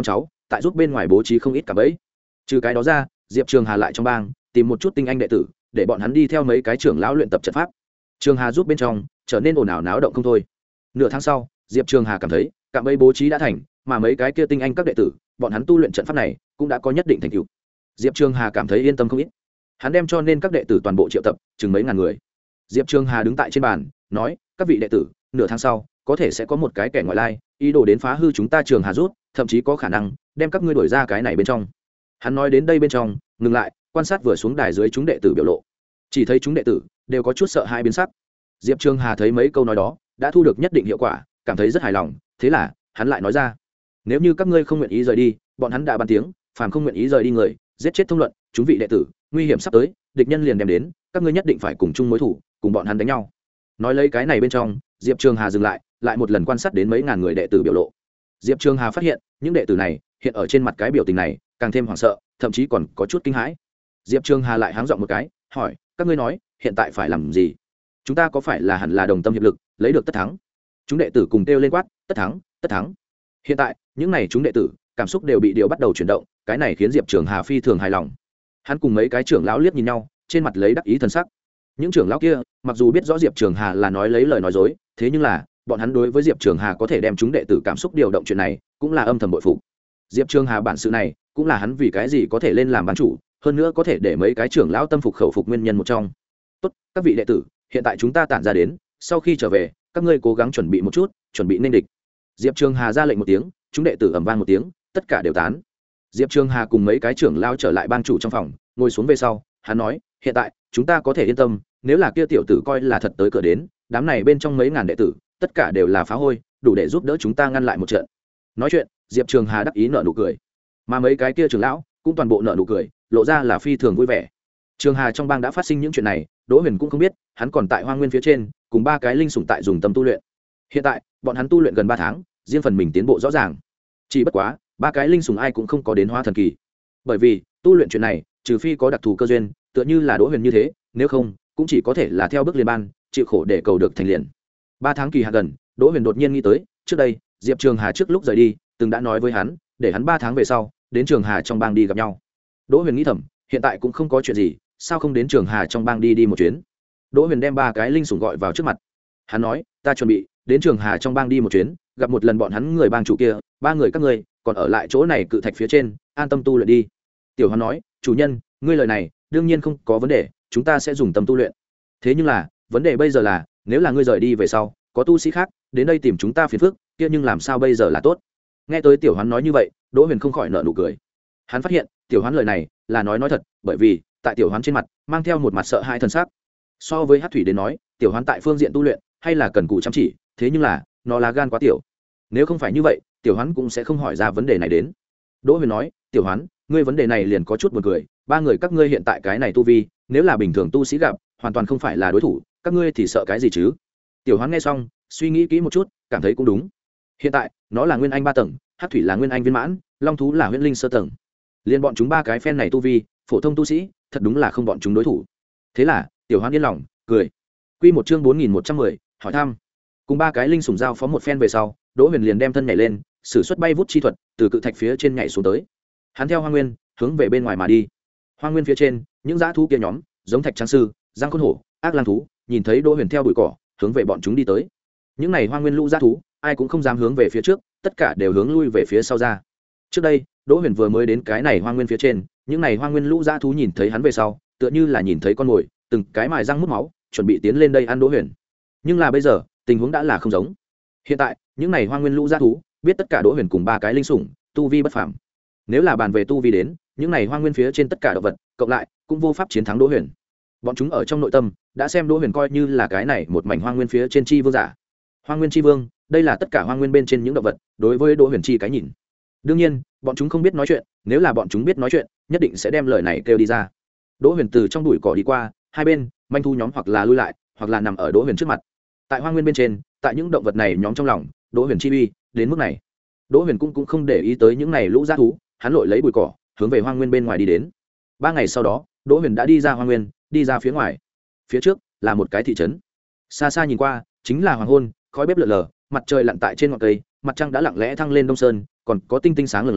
tại giúp bên ngoài bố trí không ít cả bẫy. Trừ cái đó ra, Diệp Trường Hà lại trong bang tìm một chút tinh anh đệ tử, để bọn hắn đi theo mấy cái trưởng lão luyện tập trận pháp. Trường Hà giúp bên trong trở nên ồn ào náo động không thôi. Nửa tháng sau, Diệp Trường Hà cảm thấy cạm bẫy bố trí đã thành, mà mấy cái kia tinh anh các đệ tử, bọn hắn tu luyện trận pháp này cũng đã có nhất định thành tựu. Diệp Trường Hà cảm thấy yên tâm không ít. Hắn đem cho nên các đệ tử toàn bộ triệu tập, chừng mấy ngàn người. Diệp Trường Hà đứng tại trên bàn, nói: "Các vị đệ tử, nửa tháng sau, có thể sẽ có một cái kẻ ngoại lai, ý đồ đến phá hư chúng ta Trường Hà rút, thậm chí có khả năng đem các ngươi đuổi ra cái này bên trong." Hắn nói đến đây bên trong, ngừng lại, quan sát vừa xuống đài dưới chúng đệ tử biểu lộ. Chỉ thấy chúng đệ tử đều có chút sợ hãi biến sắc. Diệp Trường Hà thấy mấy câu nói đó đã thu được nhất định hiệu quả, cảm thấy rất hài lòng, thế là hắn lại nói ra: "Nếu như các ngươi không nguyện ý rời đi, bọn hắn đã ban tiếng, phàm không nguyện ý rời đi người, giết chết thông luận, chúng vị đệ tử, nguy hiểm sắp tới, địch nhân liền đem đến, các ngươi nhất định phải cùng chung mối thủ, cùng bọn hắn đánh nhau." Nói lấy cái này bên trong, Diệp Trường Hà dừng lại, lại một lần quan sát đến mấy ngàn người đệ tử biểu lộ. Diệp Trường Hà phát hiện, những đệ tử này hiện ở trên mặt cái biểu tình này càng thêm hoảng sợ, thậm chí còn có chút kinh hãi. Diệp Trường Hà lại háng giọng một cái, hỏi: "Các ngươi nói, hiện tại phải làm gì? Chúng ta có phải là hẳn là đồng tâm hiệp lực, lấy được tất thắng?" Chúng đệ tử cùng kêu lên quát: "Tất thắng, tất thắng!" Hiện tại, những này chúng đệ tử, cảm xúc đều bị điều bắt đầu chuyển động, cái này khiến Diệp Trường Hà phi thường hài lòng. Hắn cùng mấy cái trưởng lão liếc nhìn nhau, trên mặt lấy đắc ý thần sắc. Những trưởng lão kia, mặc dù biết rõ Diệp Trường Hà là nói lấy lời nói dối, thế nhưng là, bọn hắn đối với Diệp Trường Hà có thể đem chúng đệ tử cảm xúc điều động chuyện này, cũng là âm thầm bội phục. Diệp Trường Hà bản sự này, cũng là hắn vì cái gì có thể lên làm bán chủ, hơn nữa có thể để mấy cái trưởng lão tâm phục khẩu phục nguyên nhân một trong. "Tốt, các vị đệ tử, hiện tại chúng ta tản ra đến, sau khi trở về, các ngươi cố gắng chuẩn bị một chút, chuẩn bị nên địch." Diệp Trường Hà ra lệnh một tiếng, chúng đệ tử ầm vang một tiếng, tất cả đều tán. Diệp Trường Hà cùng mấy cái trưởng lão trở lại bang chủ trong phòng, ngồi xuống về sau, hắn nói: "Hiện tại, chúng ta có thể yên tâm, nếu là kia tiểu tử coi là thật tới cửa đến, đám này bên trong mấy ngàn đệ tử, tất cả đều là phá hôi, đủ để giúp đỡ chúng ta ngăn lại một trận." Nói chuyện, Diệp Trường Hà đắc ý nở nụ cười, mà mấy cái kia trưởng lão cũng toàn bộ nở nụ cười, lộ ra là phi thường vui vẻ. Trường Hà trong bang đã phát sinh những chuyện này, Đỗ Huyền cũng không biết, hắn còn tại Hoang Nguyên phía trên, cùng ba cái linh sủng tại dùng tâm tu luyện. Hiện tại, bọn hắn tu luyện gần ba tháng, riêng phần mình tiến bộ rõ ràng. Chỉ bất quá, ba cái linh sủng ai cũng không có đến hóa thần kỳ. Bởi vì, tu luyện chuyện này, trừ phi có đặc thù cơ duyên, tựa như là Đỗ Huyền như thế, nếu không, cũng chỉ có thể là theo bước liên ban, chịu khổ để cầu được thành liền. Ba tháng kỳ hạn gần, Đỗ Huyền đột nhiên nghĩ tới, trước đây, Diệp Trường Hà trước lúc rời đi, từng đã nói với hắn, để hắn ba tháng về sau, đến Trường Hà trong bang đi gặp nhau. Đỗ Huyền nghĩ thầm, hiện tại cũng không có chuyện gì, sao không đến Trường Hà trong bang đi đi một chuyến. Đỗ Huyền đem ba cái linh sủng gọi vào trước mặt. Hắn nói: "Ta chuẩn bị đến Trường Hà trong bang đi một chuyến, gặp một lần bọn hắn người bang chủ kia, ba người các ngươi còn ở lại chỗ này cự thạch phía trên, an tâm tu luyện đi." Tiểu Hoán nói: "Chủ nhân, ngươi lời này, đương nhiên không có vấn đề, chúng ta sẽ dùng tâm tu luyện. Thế nhưng là, vấn đề bây giờ là, nếu là ngươi rời đi về sau, có tu sĩ khác đến đây tìm chúng ta phiền phức, kia nhưng làm sao bây giờ là tốt." Nghe tới Tiểu Hoán nói như vậy, Đỗ Huyền không khỏi nở nụ cười. Hắn phát hiện, Tiểu Hoán lời này là nói nói thật, bởi vì tại Tiểu Hoán trên mặt mang theo một mặt sợ hãi thần sắc. So với Hắc Thủy đến nói, Tiểu Hoán tại phương diện tu luyện hay là cần cù chăm chỉ, thế nhưng là nó là gan quá tiểu. Nếu không phải như vậy, Tiểu Hoán cũng sẽ không hỏi ra vấn đề này đến. Đỗ Huyền nói: "Tiểu Hoán, ngươi vấn đề này liền có chút buồn cười, ba người các ngươi hiện tại cái này tu vi, nếu là bình thường tu sĩ gặp, hoàn toàn không phải là đối thủ, các ngươi thì sợ cái gì chứ?" Tiểu Hoán nghe xong, suy nghĩ kỹ một chút, cảm thấy cũng đúng. Hiện tại, nó là nguyên anh ba tầng, Hắc Thủy là nguyên anh viên mãn, Long thú là huyễn linh sơ tầng. Liên bọn chúng ba cái phen này tu vi, phổ thông tu sĩ, thật đúng là không bọn chúng đối thủ. Thế là, Tiểu Hoán yên lòng, cười. Quy một chương bốn nghìn một trăm mười, hỏi thăm. Cùng ba cái linh sủng giao phó một phen về sau, Đỗ Huyền liền đem thân nhảy lên, sử xuất bay vút chi thuật, từ cự thạch phía trên nhảy xuống tới. Hắn theo Hoang Nguyên, hướng về bên ngoài mà đi. Hoang Nguyên phía trên, những dã thú kia nhóm, giống thạch trang sư, giang khôn hổ, ác lang thú, nhìn thấy Đỗ Huyền theo bụi cỏ, hướng về bọn chúng đi tới. Những này Hoang Nguyên lũ dã thú, ai cũng không dám hướng về phía trước, tất cả đều hướng lui về phía sau ra. Trước đây, Đỗ Huyền vừa mới đến cái này Hoang Nguyên phía trên, những này Hoang Nguyên lũ dã thú nhìn thấy hắn về sau, tựa như là nhìn thấy con mồi, từng cái mài răng mút máu, chuẩn bị tiến lên đây ăn Đỗ Huyền. Nhưng là bây giờ, tình huống đã là không giống. Hiện tại, những này Hoang Nguyên lũ dã thú biết tất cả Đỗ Huyền cùng ba cái linh sủng, tu vi bất phàm. Nếu là bàn về tu vi đến, những này Hoang Nguyên phía trên tất cả động vật, cộng lại, cũng vô pháp chiến thắng Đỗ Huyền. Bọn chúng ở trong nội tâm đã xem Đỗ Huyền coi như là cái này một mảnh Hoang Nguyên phía trên chi vương giả. Hoang Nguyên chi vương, đây là tất cả Hoang Nguyên bên trên những động vật, đối với Đỗ Huyền chi cái nhìn. Đương nhiên, bọn chúng không biết nói chuyện, nếu là bọn chúng biết nói chuyện, nhất định sẽ đem lời này kêu đi ra. Đỗ Huyền từ trong bụi cỏ đi qua, hai bên, manh thu nhóm hoặc là lui lại, hoặc là nằm ở Đỗ Huyền trước mặt. Tại Hoang Nguyên bên trên, tại những động vật này nhóm trong lòng, Đỗ Huyền chi uy đến mức này. Đỗ Huyền cũng cũng không để ý tới những này lũ dã thú, hắn lội lấy bụi cỏ, hướng về Hoang Nguyên bên ngoài đi đến. Ba ngày sau đó, Đỗ Huyền đã đi ra Hoang Nguyên, đi ra phía ngoài. Phía trước là một cái thị trấn. Xa xa nhìn qua, chính là hoàng hôn, khói bếp lượn lờ, mặt trời lặn tại trên ngọn cây, mặt trăng đã lặng lẽ thăng lên đông sơn, còn có tinh tinh sáng lừng lánh,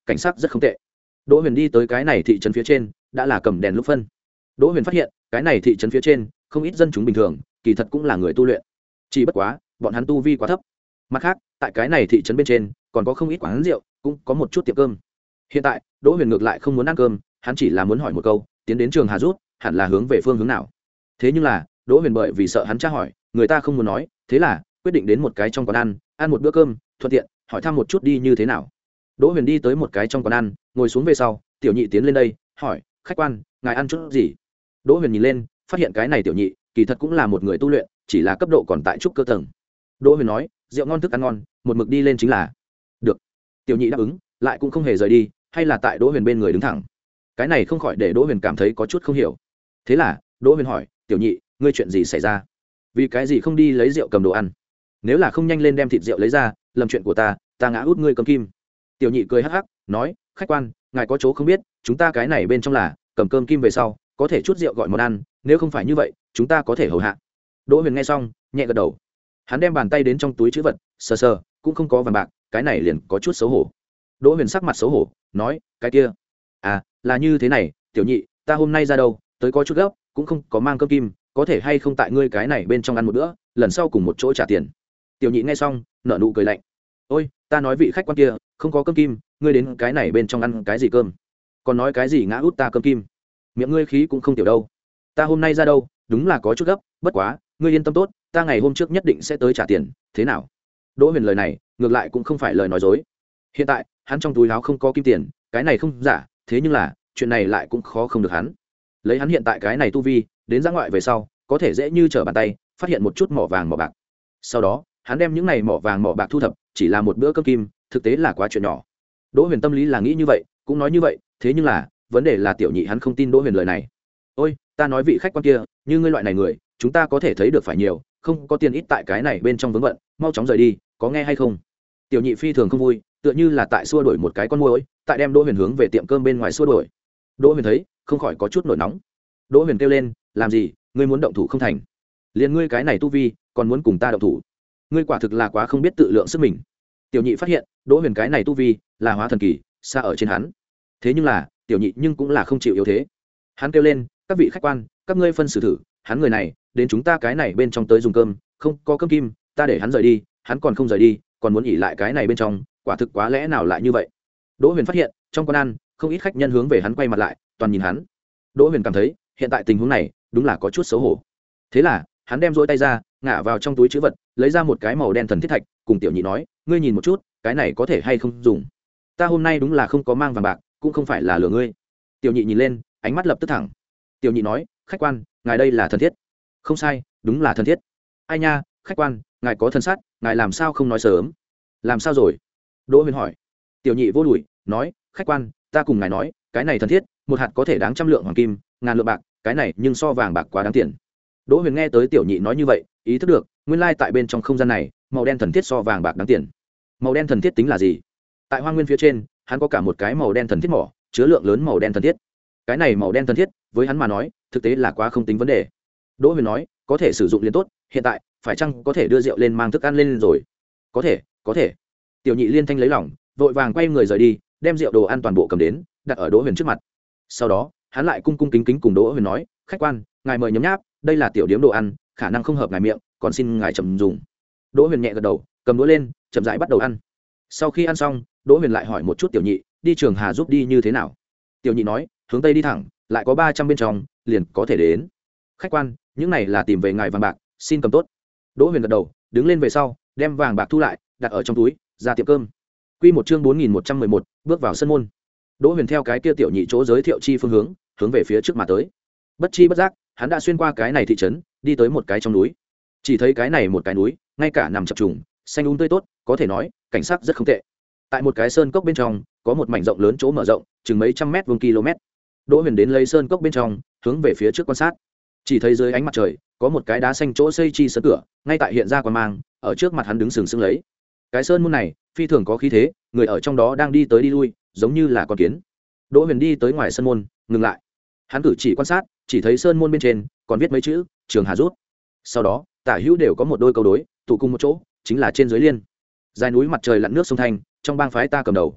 cảnh sắc rất không tệ. Đỗ Huyền đi tới cái này thị trấn phía trên, đã là cầm đèn lúc phân. Đỗ Huyền phát hiện, cái này thị trấn phía trên, không ít dân chúng bình thường, kỳ thật cũng là người tu luyện. Chỉ bất quá, bọn hắn tu vi quá thấp. Mặt khác, tại cái này thị trấn bên trên, còn có không ít quán rượu, cũng có một chút tiệm cơm. Hiện tại, Đỗ Huyền ngược lại không muốn ăn cơm, hắn chỉ là muốn hỏi một câu, tiến đến trường Hà rút, hẳn là hướng về phương hướng nào. Thế nhưng là, Đỗ Huyền bởi vì sợ hắn tra hỏi, người ta không muốn nói, thế là quyết định đến một cái trong quán ăn, ăn một bữa cơm, thuận tiện hỏi thăm một chút đi như thế nào. Đỗ Huyền đi tới một cái trong quán ăn, ngồi xuống về sau, tiểu nhị tiến lên đây, hỏi, khách quan, ngài ăn chút gì? Đỗ Huyền nhìn lên, phát hiện cái này tiểu nhị, kỳ thật cũng là một người tu luyện, chỉ là cấp độ còn tại trúc cơ tầng. Đỗ Huyền nói, rượu ngon thức ăn ngon, một mực đi lên chính là. Được. Tiểu nhị đáp ứng, lại cũng không hề rời đi, hay là tại Đỗ Huyền bên người đứng thẳng. Cái này không khỏi để Đỗ Huyền cảm thấy có chút không hiểu. Thế là, Đỗ Huyền hỏi, tiểu nhị, ngươi chuyện gì xảy ra? Vì cái gì không đi lấy rượu cầm đồ ăn? Nếu là không nhanh lên đem thịt rượu lấy ra, lầm chuyện của ta, ta ngã út ngươi cầm kim. Tiểu nhị cười hắc hắc, nói, khách quan, ngài có chỗ không biết, chúng ta cái này bên trong là cầm cơm kim về sau, có thể chút rượu gọi món ăn, nếu không phải như vậy, chúng ta có thể hầu hạ. Đỗ Huyền nghe xong, nhẹ gật đầu. Hắn đem bàn tay đến trong túi trữ vật, sờ sờ, cũng không có vàng bạc, cái này liền có chút xấu hổ. Đỗ Huyền sắc mặt xấu hổ, nói, cái kia, à, là như thế này, tiểu nhị, ta hôm nay ra đâu, tới có chút gấp, cũng không có mang cơm kim, có thể hay không tại ngươi cái này bên trong ăn một bữa, lần sau cùng một chỗ trả tiền. Tiểu nhị nghe xong, nở nụ cười lạnh. Ôi, ta nói vị khách quan kia, không có cơm kim, ngươi đến cái này bên trong ăn cái gì cơm? Còn nói cái gì ngã út ta cơm kim? Miệng ngươi khí cũng không tiểu đâu. Ta hôm nay ra đâu, đúng là có chút gấp, bất quá, ngươi yên tâm tốt, ta ngày hôm trước nhất định sẽ tới trả tiền, thế nào? Đỗ Huyền lời này, ngược lại cũng không phải lời nói dối. Hiện tại, hắn trong túi áo không có kim tiền, cái này không giả, thế nhưng là, chuyện này lại cũng khó không được hắn. Lấy hắn hiện tại cái này tu vi, đến ra ngoại về sau, có thể dễ như trở bàn tay, phát hiện một chút mỏ vàng mỏ bạc. Sau đó, hắn đem những này mỏ vàng mỏ bạc thu thập, chỉ là một bữa cơm kim, thực tế là quá chuyện nhỏ. Đỗ Huyền tâm lý là nghĩ như vậy, cũng nói như vậy, thế nhưng là, vấn đề là tiểu nhị hắn không tin Đỗ Huyền lời này. Ôi, ta nói vị khách quan kia, như ngươi loại này người, chúng ta có thể thấy được phải nhiều, không có tiền ít tại cái này bên trong vướng bận, mau chóng rời đi, có nghe hay không? Tiểu nhị phi thường không vui, tựa như là tại xua đuổi một cái con muỗi, tại đem Đỗ Huyền hướng về tiệm cơm bên ngoài xua đuổi. Đỗ Huyền thấy, không khỏi có chút nổi nóng. Đỗ Huyền kêu lên, làm gì, ngươi muốn động thủ không thành? Liên ngươi cái này tu vi, còn muốn cùng ta động thủ? Ngươi quả thực là quá không biết tự lượng sức mình. Tiểu nhị phát hiện, Đỗ Huyền cái này tu vi là hóa thần kỳ, xa ở trên hắn. Thế nhưng là, tiểu nhị nhưng cũng là không chịu yếu thế. Hắn kêu lên, các vị khách quan, các ngươi phân xử thử, hắn người này, đến chúng ta cái này bên trong tới dùng cơm, không có cơm kim, ta để hắn rời đi, hắn còn không rời đi, còn muốn nghỉ lại cái này bên trong, quả thực quá lẽ nào lại như vậy? Đỗ Huyền phát hiện, trong quán ăn, không ít khách nhân hướng về hắn quay mặt lại, toàn nhìn hắn. Đỗ Huyền cảm thấy, hiện tại tình huống này, đúng là có chút xấu hổ. Thế là, hắn đem rối tay ra, ngã vào trong túi trữ vật, lấy ra một cái màu đen thần thiết thạch, cùng tiểu nhị nói, ngươi nhìn một chút, cái này có thể hay không dùng? Ta hôm nay đúng là không có mang vàng bạc, cũng không phải là lừa ngươi. Tiểu nhị nhìn lên, ánh mắt lập tức thẳng. Tiểu nhị nói, khách quan, ngài đây là thần thiết. Không sai, đúng là thần thiết. Ai nha, khách quan, ngài có thần sát, ngài làm sao không nói sớm? Làm sao rồi? Đỗ Huyền hỏi. Tiểu nhị vô đùi, nói, khách quan, ta cùng ngài nói, cái này thần thiết, một hạt có thể đáng trăm lượng hoàng kim, ngàn lượng bạc, cái này nhưng so vàng bạc quá đáng tiền. Đỗ Huyền nghe tới tiểu nhị nói như vậy, ý thức được, nguyên lai tại bên trong không gian này, màu đen thần thiết so vàng bạc đáng tiền. Màu đen thần thiết tính là gì? Tại Hoang Nguyên phía trên, hắn có cả một cái màu đen thần thiết mỏ, chứa lượng lớn màu đen thần thiết. Cái này màu đen thần thiết, với hắn mà nói, thực tế là quá không tính vấn đề. Đỗ Huyền nói, có thể sử dụng liền tốt, hiện tại, phải chăng có thể đưa rượu lên mang thức ăn lên rồi? Có thể, có thể. Tiểu nhị liên thanh lấy lòng, vội vàng quay người rời đi, đem rượu đồ ăn toàn bộ cầm đến, đặt ở Đỗ Huyền trước mặt. Sau đó, hắn lại cung cung kính kính cùng Đỗ Huyền nói, khách quan, ngài mời nhấm nháp, đây là tiểu điếm đồ ăn, khả năng không hợp ngài miệng, còn xin ngài chậm dùng. Đỗ Huyền nhẹ gật đầu, cầm đũa lên, chậm rãi bắt đầu ăn. Sau khi ăn xong, Đỗ Huyền lại hỏi một chút tiểu nhị, đi Trường Hà giúp đi như thế nào? Tiểu nhị nói, hướng tây đi thẳng, lại có ba trăm bên trong, liền có thể đến. Khách quan, những này là tìm về ngài vàng bạc, xin cầm tốt. Đỗ Huyền gật đầu, đứng lên về sau, đem vàng bạc thu lại, đặt ở trong túi, ra tiệm cơm. Quy một chương bốn nghìn một trăm mười một, bước vào sân môn. Đỗ Huyền theo cái kia tiểu nhị chỗ giới thiệu chi phương hướng, hướng về phía trước mà tới. Bất chi bất giác, hắn đã xuyên qua cái này thị trấn, đi tới một cái trong núi. Chỉ thấy cái này một cái núi, ngay cả nằm chập trùng, xanh um tươi tốt, có thể nói, cảnh sắc rất không tệ. Tại một cái sơn cốc bên trong, có một mảnh rộng lớn chỗ mở rộng, chừng mấy trăm mét vuông km. Đỗ Huyền đến lấy sơn cốc bên trong, hướng về phía trước quan sát. Chỉ thấy dưới ánh mặt trời, có một cái đá xanh chỗ xây chi sơn cửa, ngay tại hiện ra quan mang, ở trước mặt hắn đứng sừng sững lấy. Cái sơn môn này, phi thường có khí thế, người ở trong đó đang đi tới đi lui, giống như là con kiến. Đỗ Huyền đi tới ngoài sơn môn, ngừng lại. Hắn cử chỉ quan sát, chỉ thấy sơn môn bên trên còn viết mấy chữ Trường Hà rút. Sau đó, tả hữu đều có một đôi câu đối, tụ cùng một chỗ, chính là trên dưới liên. Dài núi mặt trời lặn nước sông thanh, trong bang phái ta cầm đầu.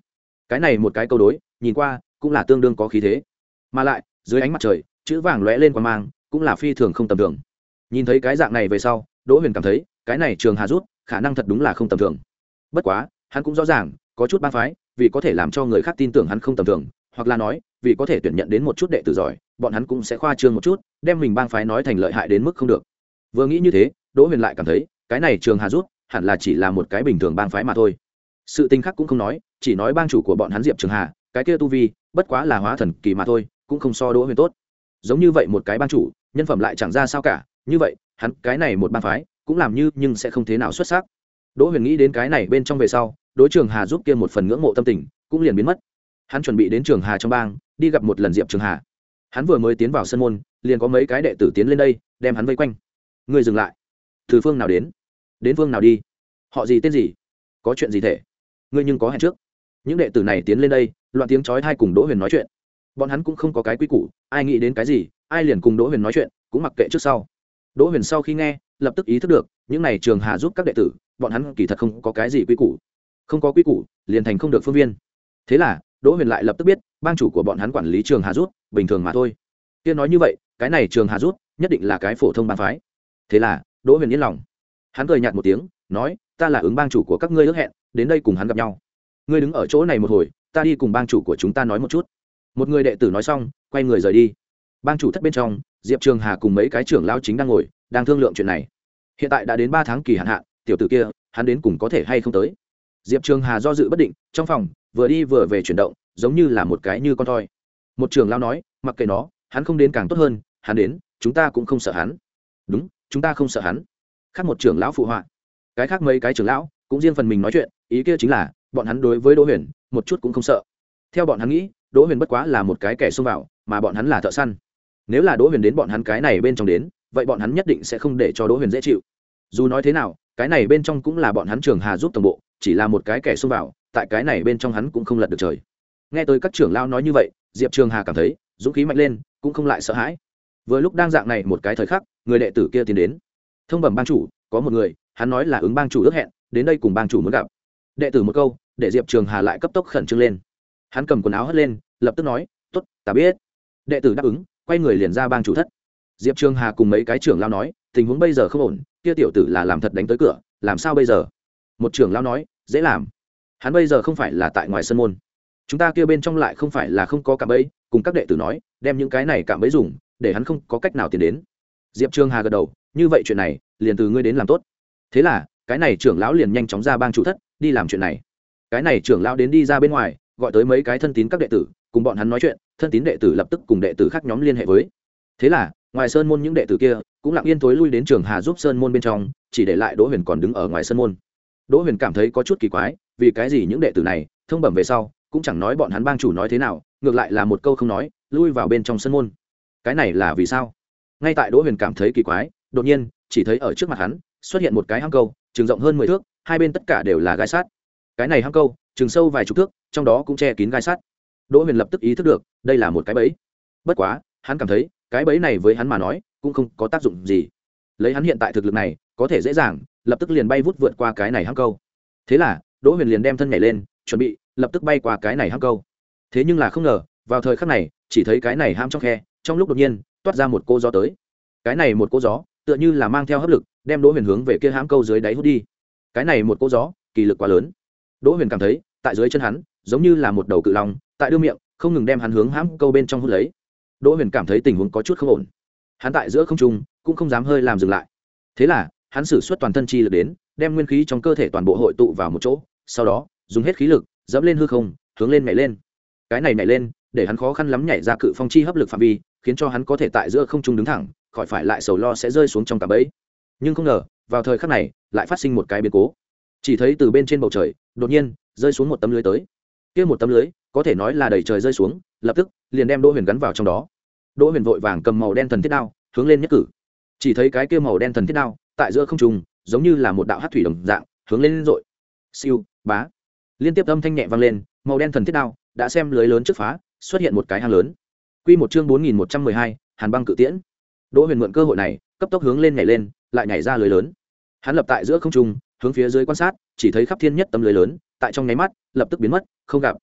cái này một cái câu đối nhìn qua cũng là tương đương có khí thế, mà lại dưới ánh mặt trời chữ vàng lóe lên qua mang cũng là phi thường không tầm thường. Nhìn thấy cái dạng này về sau, Đỗ Huyền cảm thấy cái này Trường Hà rút khả năng thật đúng là không tầm thường. Bất quá hắn cũng rõ ràng có chút bang phái vì có thể làm cho người khác tin tưởng hắn không tầm thường, hoặc là nói vì có thể tuyển nhận đến một chút đệ tử giỏi, bọn hắn cũng sẽ khoa trương một chút, đem mình bang phái nói thành lợi hại đến mức không được. Vừa nghĩ như thế, Đỗ Huyền lại cảm thấy cái này Trường Hà rút hẳn là chỉ là một cái bình thường bang phái mà thôi. Sự tình khác cũng không nói, chỉ nói bang chủ của bọn hắn Diệp Trường Hà, cái kia tu vi bất quá là hóa thần kỳ mà thôi, cũng không so Đỗ Huyền tốt. Giống như vậy một cái bang chủ, nhân phẩm lại chẳng ra sao cả, như vậy hắn cái này một bang phái cũng làm như nhưng sẽ không thế nào xuất sắc. Đỗ Huyền nghĩ đến cái này bên trong về sau, đối Trường Hà giúp kia một phần ngưỡng mộ tâm tình cũng liền biến mất. Hắn chuẩn bị đến Trường Hà trong bang đi gặp một lần Diệp Trường Hà. Hắn vừa mới tiến vào sân môn, liền có mấy cái đệ tử tiến lên đây đem hắn vây quanh. Ngươi dừng lại. Từ phương nào đến? Đến phương nào đi? Họ gì tên gì? Có chuyện gì thể? Ngươi nhưng có hẹn trước. Những đệ tử này tiến lên đây loạn tiếng chói tai cùng Đỗ Huyền nói chuyện. Bọn hắn cũng không có cái quy củ, ai nghĩ đến cái gì ai liền cùng Đỗ Huyền nói chuyện, cũng mặc kệ trước sau. Đỗ Huyền sau khi nghe lập tức ý thức được những này Trường Hà giúp các đệ tử bọn hắn kỳ thật không có cái gì quy củ, không có quy củ liền thành không được phương viên. Thế là Đỗ Huyền lại lập tức biết bang chủ của bọn hắn quản lý Trường Hà rút bình thường mà thôi. Kia nói như vậy cái này Trường Hà rút nhất định là cái phổ thông bang phái. Thế là Đỗ Huyền yên lòng, hắn cười nhạt một tiếng nói, ta là ứng bang chủ của các ngươi ước hẹn đến đây cùng hắn gặp nhau, ngươi đứng ở chỗ này một hồi, ta đi cùng bang chủ của chúng ta nói một chút. Một người đệ tử nói xong quay người rời đi. Bang chủ thất bên trong, Diệp Trường Hà cùng mấy cái trưởng lão chính đang ngồi đang thương lượng chuyện này. Hiện tại đã đến ba tháng kỳ hạn hạn, tiểu tử kia hắn đến cùng có thể hay không tới. Diệp Trường Hà do dự bất định, trong phòng vừa đi vừa về chuyển động, giống như là một cái như con thoi. Một trưởng lão nói, mặc kệ nó, hắn không đến càng tốt hơn, hắn đến chúng ta cũng không sợ hắn. Đúng, chúng ta không sợ hắn. Khác một trưởng lão phụ họa. Cái khác mấy cái trưởng lão cũng riêng phần mình nói chuyện, ý kia chính là bọn hắn đối với Đỗ Huyền một chút cũng không sợ. Theo bọn hắn nghĩ, Đỗ Huyền bất quá là một cái kẻ xông vào, mà bọn hắn là thợ săn. Nếu là Đỗ Huyền đến bọn hắn cái này bên trong đến, vậy bọn hắn nhất định sẽ không để cho Đỗ Huyền dễ chịu. Dù nói thế nào, cái này bên trong cũng là bọn hắn Trường Hà giúp tổng bộ, chỉ là một cái kẻ xông vào, tại cái này bên trong hắn cũng không lật được trời. Nghe tới các trưởng lão nói như vậy, Diệp Trường Hà cảm thấy dũng khí mạnh lên, cũng không lại sợ hãi. Vừa lúc đang dạng này một cái thời khắc, người đệ tử kia tiến đến, thông bẩm bang chủ, có một người, hắn nói là ứng bang chủ ước hẹn, đến đây cùng bang chủ muốn gặp. Đệ tử một câu, để Diệp Trường Hà lại cấp tốc khẩn trương lên. Hắn cầm quần áo hất lên, lập tức nói, tốt, ta biết. Đệ tử đáp ứng, quay người liền ra bang chủ thất. Diệp Trường Hà cùng mấy cái trưởng lão nói, tình huống bây giờ không ổn, kia tiểu tử là làm thật đánh tới cửa, làm sao bây giờ? Một trưởng lão nói, dễ làm. Hắn bây giờ không phải là tại ngoài sân môn, chúng ta kia bên trong lại không phải là không có cạm bẫy, cùng các đệ tử nói, đem những cái này cạm bẫy dùng, để hắn không có cách nào tiến đến. Diệp Trường Hà gật đầu, như vậy chuyện này, liền từ ngươi đến làm tốt. Thế là, cái này trưởng lão liền nhanh chóng ra bang chủ thất, đi làm chuyện này. Cái này trưởng lão đến đi ra bên ngoài, gọi tới mấy cái thân tín các đệ tử, cùng bọn hắn nói chuyện, thân tín đệ tử lập tức cùng đệ tử khác nhóm liên hệ với. Thế là, ngoài sơn môn những đệ tử kia cũng lặng yên tối lui đến Trường Hà giúp sơn môn bên trong, chỉ để lại Đỗ Huyền còn đứng ở ngoài sơn môn. Đỗ Huyền cảm thấy có chút kỳ quái, vì cái gì những đệ tử này thông bẩm về sau, cũng chẳng nói bọn hắn bang chủ nói thế nào, ngược lại là một câu không nói, lui vào bên trong sân môn. Cái này là vì sao? Ngay tại Đỗ Huyền cảm thấy kỳ quái, đột nhiên, chỉ thấy ở trước mặt hắn xuất hiện một cái hang câu, trường rộng hơn mười thước, hai bên tất cả đều là gai sắt. Cái này hang câu, trường sâu vài chục thước, trong đó cũng che kín gai sắt. Đỗ Huyền lập tức ý thức được, đây là một cái bẫy. Bất quá, hắn cảm thấy, cái bẫy này với hắn mà nói, cũng không có tác dụng gì. Lấy hắn hiện tại thực lực này, có thể dễ dàng lập tức liền bay vút vượt qua cái này hang câu. Thế là, Đỗ Huyền liền đem thân nhảy lên, chuẩn bị lập tức bay qua cái này hang câu. Thế nhưng là không ngờ, vào thời khắc này, chỉ thấy cái này hãm trong khe, trong lúc đột nhiên toát ra một cô gió tới. Cái này một cô gió, tựa như là mang theo hấp lực, đem Đỗ Huyền hướng về kia hãm câu dưới đáy hút đi. Cái này một cô gió, kỳ lực quá lớn. Đỗ Huyền cảm thấy, tại dưới chân hắn, giống như là một đầu cự long, tại đưa miệng, không ngừng đem hắn hướng hãm câu bên trong hút lấy. Đỗ Huyền cảm thấy tình huống có chút không ổn. Hắn tại giữa không trung, cũng không dám hơi làm dừng lại. Thế là, hắn sử xuất toàn thân chi lực đến, đem nguyên khí trong cơ thể toàn bộ hội tụ vào một chỗ, sau đó, dùng hết khí lực, dẫm lên hư không, hướng lên nhảy lên. Cái này nhảy lên, để hắn khó khăn lắm nhảy ra cự phong chi hấp lực phạm vi, khiến cho hắn có thể tại giữa không trung đứng thẳng, khỏi phải lại sầu lo sẽ rơi xuống trong cạm bẫy. Nhưng không ngờ, vào thời khắc này, lại phát sinh một cái biến cố. Chỉ thấy từ bên trên bầu trời, đột nhiên rơi xuống một tấm lưới tới. Kia một tấm lưới, có thể nói là đầy trời rơi xuống, lập tức liền đem Đỗ Huyền gắn vào trong đó. Đỗ Huyền vội vàng cầm màu đen thần thiết đao, hướng lên nhất cử. Chỉ thấy cái kia màu đen thần thiết đao, tại giữa không trung, giống như là một đạo hắc thủy đồng dạng, hướng lên rọi. Siêu, bá. Liên tiếp âm thanh nhẹ vang lên, màu đen thần thiết đao đã xem lưới lớn trước phá, xuất hiện một cái hang lớn. Quy một chương bốn nghìn một trăm mười hai, Hàn băng cự tiễn. Đỗ Huyền mượn cơ hội này, cấp tốc hướng lên nhảy lên, lại nhảy ra lưới lớn. Hắn lập tại giữa không trung, hướng phía dưới quan sát, chỉ thấy khắp thiên nhất tấm lưới lớn, tại trong nháy mắt, lập tức biến mất, không gặp.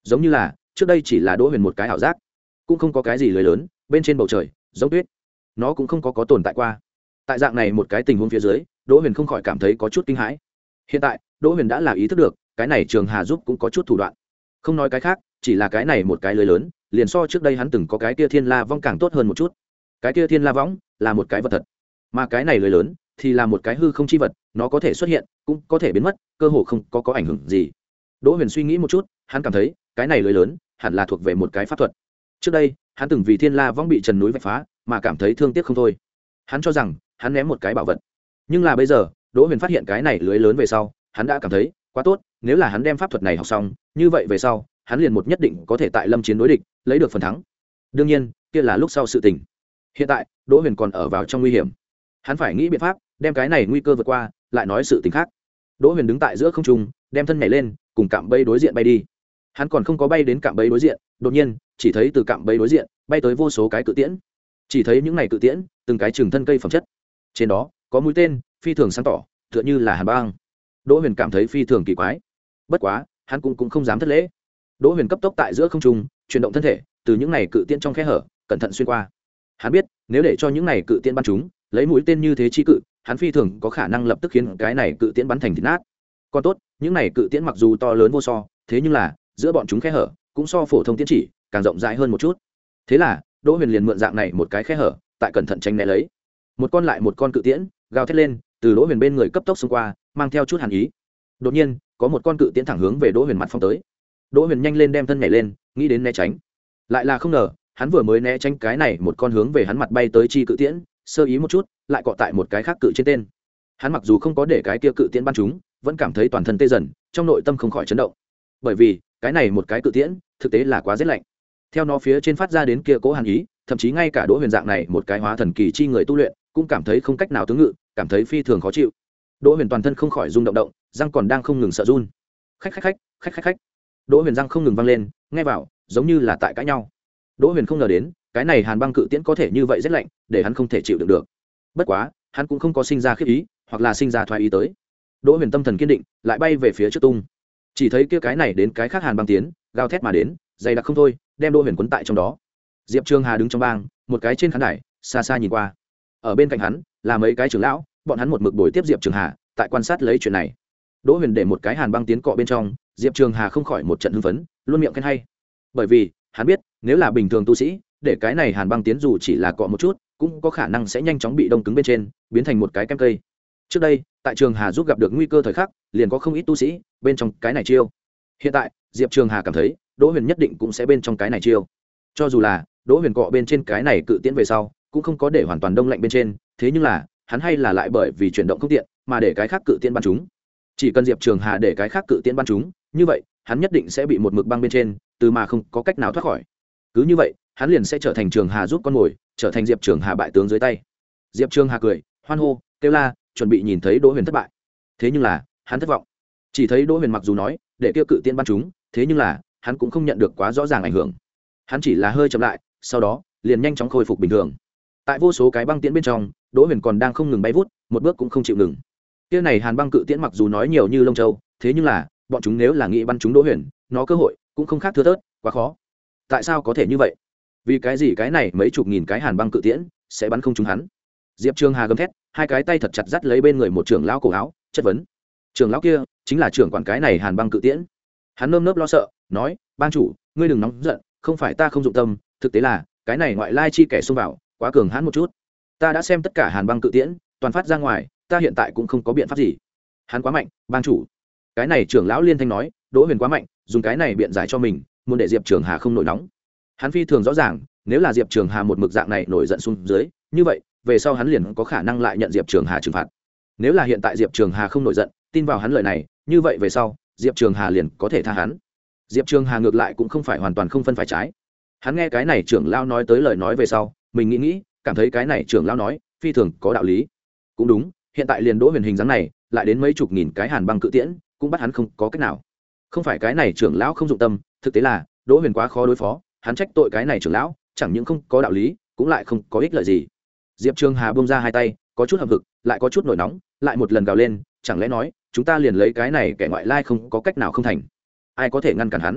giống như là trước đây chỉ là đỗ huyền một cái ảo giác, cũng không có cái gì lưới lớn bên trên bầu trời giống tuyết, nó cũng không có, có tồn tại qua. Tại dạng này một cái tình huống phía dưới, đỗ huyền không khỏi cảm thấy có chút kinh hãi. Hiện tại đỗ huyền đã là ý thức được cái này trường hà giúp cũng có chút thủ đoạn, không nói cái khác, chỉ là cái này một cái lưới lớn liền so trước đây hắn từng có cái kia thiên la vong càng tốt hơn một chút. Cái kia thiên la võng là một cái vật thật, mà cái này lưới lớn thì là một cái hư không chi vật, nó có thể xuất hiện cũng có thể biến mất, cơ hồ không có, có ảnh hưởng gì. Đỗ huyền suy nghĩ một chút, hắn cảm thấy cái này lưới lớn hẳn là thuộc về một cái pháp thuật. Trước đây hắn từng vì thiên la võng bị trần núi vạch phá mà cảm thấy thương tiếc không thôi, hắn cho rằng hắn ném một cái bảo vật. Nhưng là bây giờ đỗ huyền phát hiện cái này lưới lớn về sau, hắn đã cảm thấy quá tốt. Nếu là hắn đem pháp thuật này học xong, như vậy về sau hắn liền một nhất định có thể tại lâm chiến đối địch lấy được phần thắng. Đương nhiên kia là lúc sau sự tình. Hiện tại đỗ huyền còn ở vào trong nguy hiểm, hắn phải nghĩ biện pháp đem cái này nguy cơ vượt qua. Lại nói sự tình khác, đỗ huyền đứng tại giữa không trung, đem thân nhảy lên cùng cạm bẫy đối diện bay đi. Hắn còn không có bay đến cạm bẫy đối diện, đột nhiên chỉ thấy từ cạm bẫy đối diện bay tới vô số cái cự tiễn. Chỉ thấy những này cự tiễn từng cái chừng thân cây phẩm chất, trên đó có mũi tên phi thường sáng tỏ, tựa như là hàn băng. Đỗ huyền cảm thấy phi thường kỳ quái, bất quá hắn cũng, cũng không dám thất lễ. Đỗ huyền cấp tốc tại giữa không trung chuyển động thân thể, từ những này cự tiễn trong khe hở cẩn thận xuyên qua. Hắn biết nếu để cho những này cự tiễn bắn chúng, lấy mũi tên như thế chi cự, hắn phi thường có khả năng lập tức khiến cái này cự tiễn bắn thành thịt nát. Còn tốt, những này cự tiễn mặc dù to lớn vô so, thế nhưng là giữa bọn chúng khe hở cũng so phổ thông tiễn chỉ càng rộng rãi hơn một chút. Thế là Đỗ huyền liền mượn dạng này một cái khe hở, tại cẩn thận tránh né lấy. Một con lại một con cự tiễn gào thét lên, từ Đỗ huyền bên người cấp tốc xông qua, mang theo chút hàn ý. Đột nhiên có một con cự tiễn thẳng hướng về Đỗ huyền mặt phong tới. Đỗ huyền nhanh lên đem thân nhảy lên, nghĩ đến né tránh. Lại là không ngờ, hắn vừa mới né tránh cái này một con hướng về hắn mặt bay tới chi cự tiễn, sơ ý một chút lại cọ tại một cái khác cự trên tên. Hắn mặc dù không có để cái kia cự tiễn bắn chúng, vẫn cảm thấy toàn thân tê dần, trong nội tâm không khỏi chấn động. Bởi vì cái này một cái cự tiễn thực tế là quá rét lạnh, theo nó phía trên phát ra đến kia cố hàn ý, thậm chí ngay cả Đỗ huyền dạng này một cái hóa thần kỳ chi người tu luyện cũng cảm thấy không cách nào tướng ngự, cảm thấy phi thường khó chịu. Đỗ huyền toàn thân không khỏi rung động động, răng còn đang không ngừng sợ run. Khách khách khách khách khách khách Đỗ huyền răng không ngừng vang lên, nghe vào giống như là tại cãi nhau. Đỗ huyền không ngờ đến cái này hàn băng cự tiễn có thể như vậy rét lạnh, để hắn không thể chịu đựng được. Bất quá hắn cũng không có sinh ra khiếp ý, hoặc là sinh ra thoái ý tới. Đỗ huyền tâm thần kiên định, lại bay về phía trước tung. Chỉ thấy kia cái này đến cái khác hàn băng tiến gào thét mà đến, dày đặc không thôi, đem Đỗ huyền cuốn tại trong đó. Diệp Trường Hà đứng trong bang, một cái trên khán đài, xa xa nhìn qua. Ở bên cạnh hắn là mấy cái trưởng lão, bọn hắn một mực bồi tiếp Diệp Trường Hà, tại quan sát lấy chuyện này. Đỗ huyền để một cái hàn băng tiến cọ bên trong, Diệp Trường Hà không khỏi một trận hưng phấn, luôn miệng khen hay. Bởi vì hắn biết nếu là bình thường tu sĩ, để cái này hàn băng tiến dù chỉ là cọ một chút, cũng có khả năng sẽ nhanh chóng bị đông cứng bên trên, biến thành một cái kem cây. Trước đây tại Trường Hà giúp gặp được nguy cơ thời khắc, liền có không ít tu sĩ bên trong cái này chiêu. Hiện tại Diệp Trường Hà cảm thấy Đỗ huyền nhất định cũng sẽ bên trong cái này chiêu. Cho dù là Đỗ huyền cọ bên trên cái này cự tiễn về sau, cũng không có để hoàn toàn đông lạnh bên trên, thế nhưng là hắn hay là lại bởi vì chuyển động không tiện mà để cái khác cự tiễn bắn chúng. Chỉ cần Diệp Trường Hà để cái khác cự tiễn bắn chúng, như vậy hắn nhất định sẽ bị một mực băng bên trên, từ mà không có cách nào thoát khỏi. Cứ như vậy hắn liền sẽ trở thành Trường Hà giúp con mồi, trở thành Diệp Trường Hà bại tướng dưới tay. Diệp Trường Hà cười hoan hô kêu la, chuẩn bị nhìn thấy Đỗ huyền thất bại. Thế nhưng là hắn thất vọng. Chỉ thấy Đỗ huyền mặc dù nói để kia cự tiễn bắn chúng, thế nhưng là hắn cũng không nhận được quá rõ ràng ảnh hưởng. Hắn chỉ là hơi chậm lại, sau đó liền nhanh chóng khôi phục bình thường. Tại vô số cái băng tiễn bên trong, Đỗ huyền còn đang không ngừng bay vút, một bước cũng không chịu ngừng. Kia này hàn băng cự tiễn mặc dù nói nhiều như lông châu, thế nhưng là bọn chúng nếu là nghĩ bắn chúng Đỗ huyền, nó cơ hội cũng không khác thưa thớt, quá khó. Tại sao có thể như vậy? Vì cái gì cái này mấy chục nghìn cái hàn băng cự tiễn sẽ bắn không trúng hắn? Diệp Trường Hà gầm thét, hai cái tay thật chặt dắt lấy bên người một trưởng lão cổ áo, chất vấn. Trưởng lão kia chính là trưởng quản cái này hàn băng cự tiễn. Hắn nơm nớp lo sợ, nói: "Bang chủ, ngươi đừng nóng giận, không phải ta không dụng tâm, thực tế là cái này ngoại lai chi kẻ xông vào quá cường hãn một chút. Ta đã xem tất cả hàn băng cự tiễn toàn phát ra ngoài, ta hiện tại cũng không có biện pháp gì. Hắn quá mạnh, bang chủ." Cái này trưởng lão liên thanh nói, Đỗ huyền quá mạnh, dùng cái này biện giải cho mình, muốn để Diệp Trường Hà không nổi nóng. Hắn phi thường rõ ràng, nếu là Diệp Trường Hà một mực dạng này nổi giận xuống dưới, như vậy về sau hắn liền có khả năng lại nhận Diệp Trường Hà trừng phạt. Nếu là hiện tại Diệp Trường Hà không nổi giận, tin vào hắn lời này, như vậy về sau Diệp Trường Hà liền có thể tha hắn. Diệp Trường Hà ngược lại cũng không phải hoàn toàn không phân phải trái. Hắn nghe cái này trưởng lão nói tới lời nói về sau, mình nghĩ nghĩ, cảm thấy cái này trưởng lão nói phi thường có đạo lý. Cũng đúng, hiện tại liền Đỗ huyền hình dáng này, lại đến mấy chục nghìn cái hàn băng cự tiễn, cũng bắt hắn không có cách nào. Không phải cái này trưởng lão không dụng tâm, thực tế là Đỗ huyền quá khó đối phó, hắn trách tội cái này trưởng lão chẳng những không có đạo lý, cũng lại không có ích lợi gì. Diệp Trường Hà buông ra hai tay, có chút hậm hực, lại có chút nổi nóng, lại một lần gào lên, chẳng lẽ nói chúng ta liền lấy cái này kẻ ngoại lai không có cách nào không thành? Ai có thể ngăn cản hắn?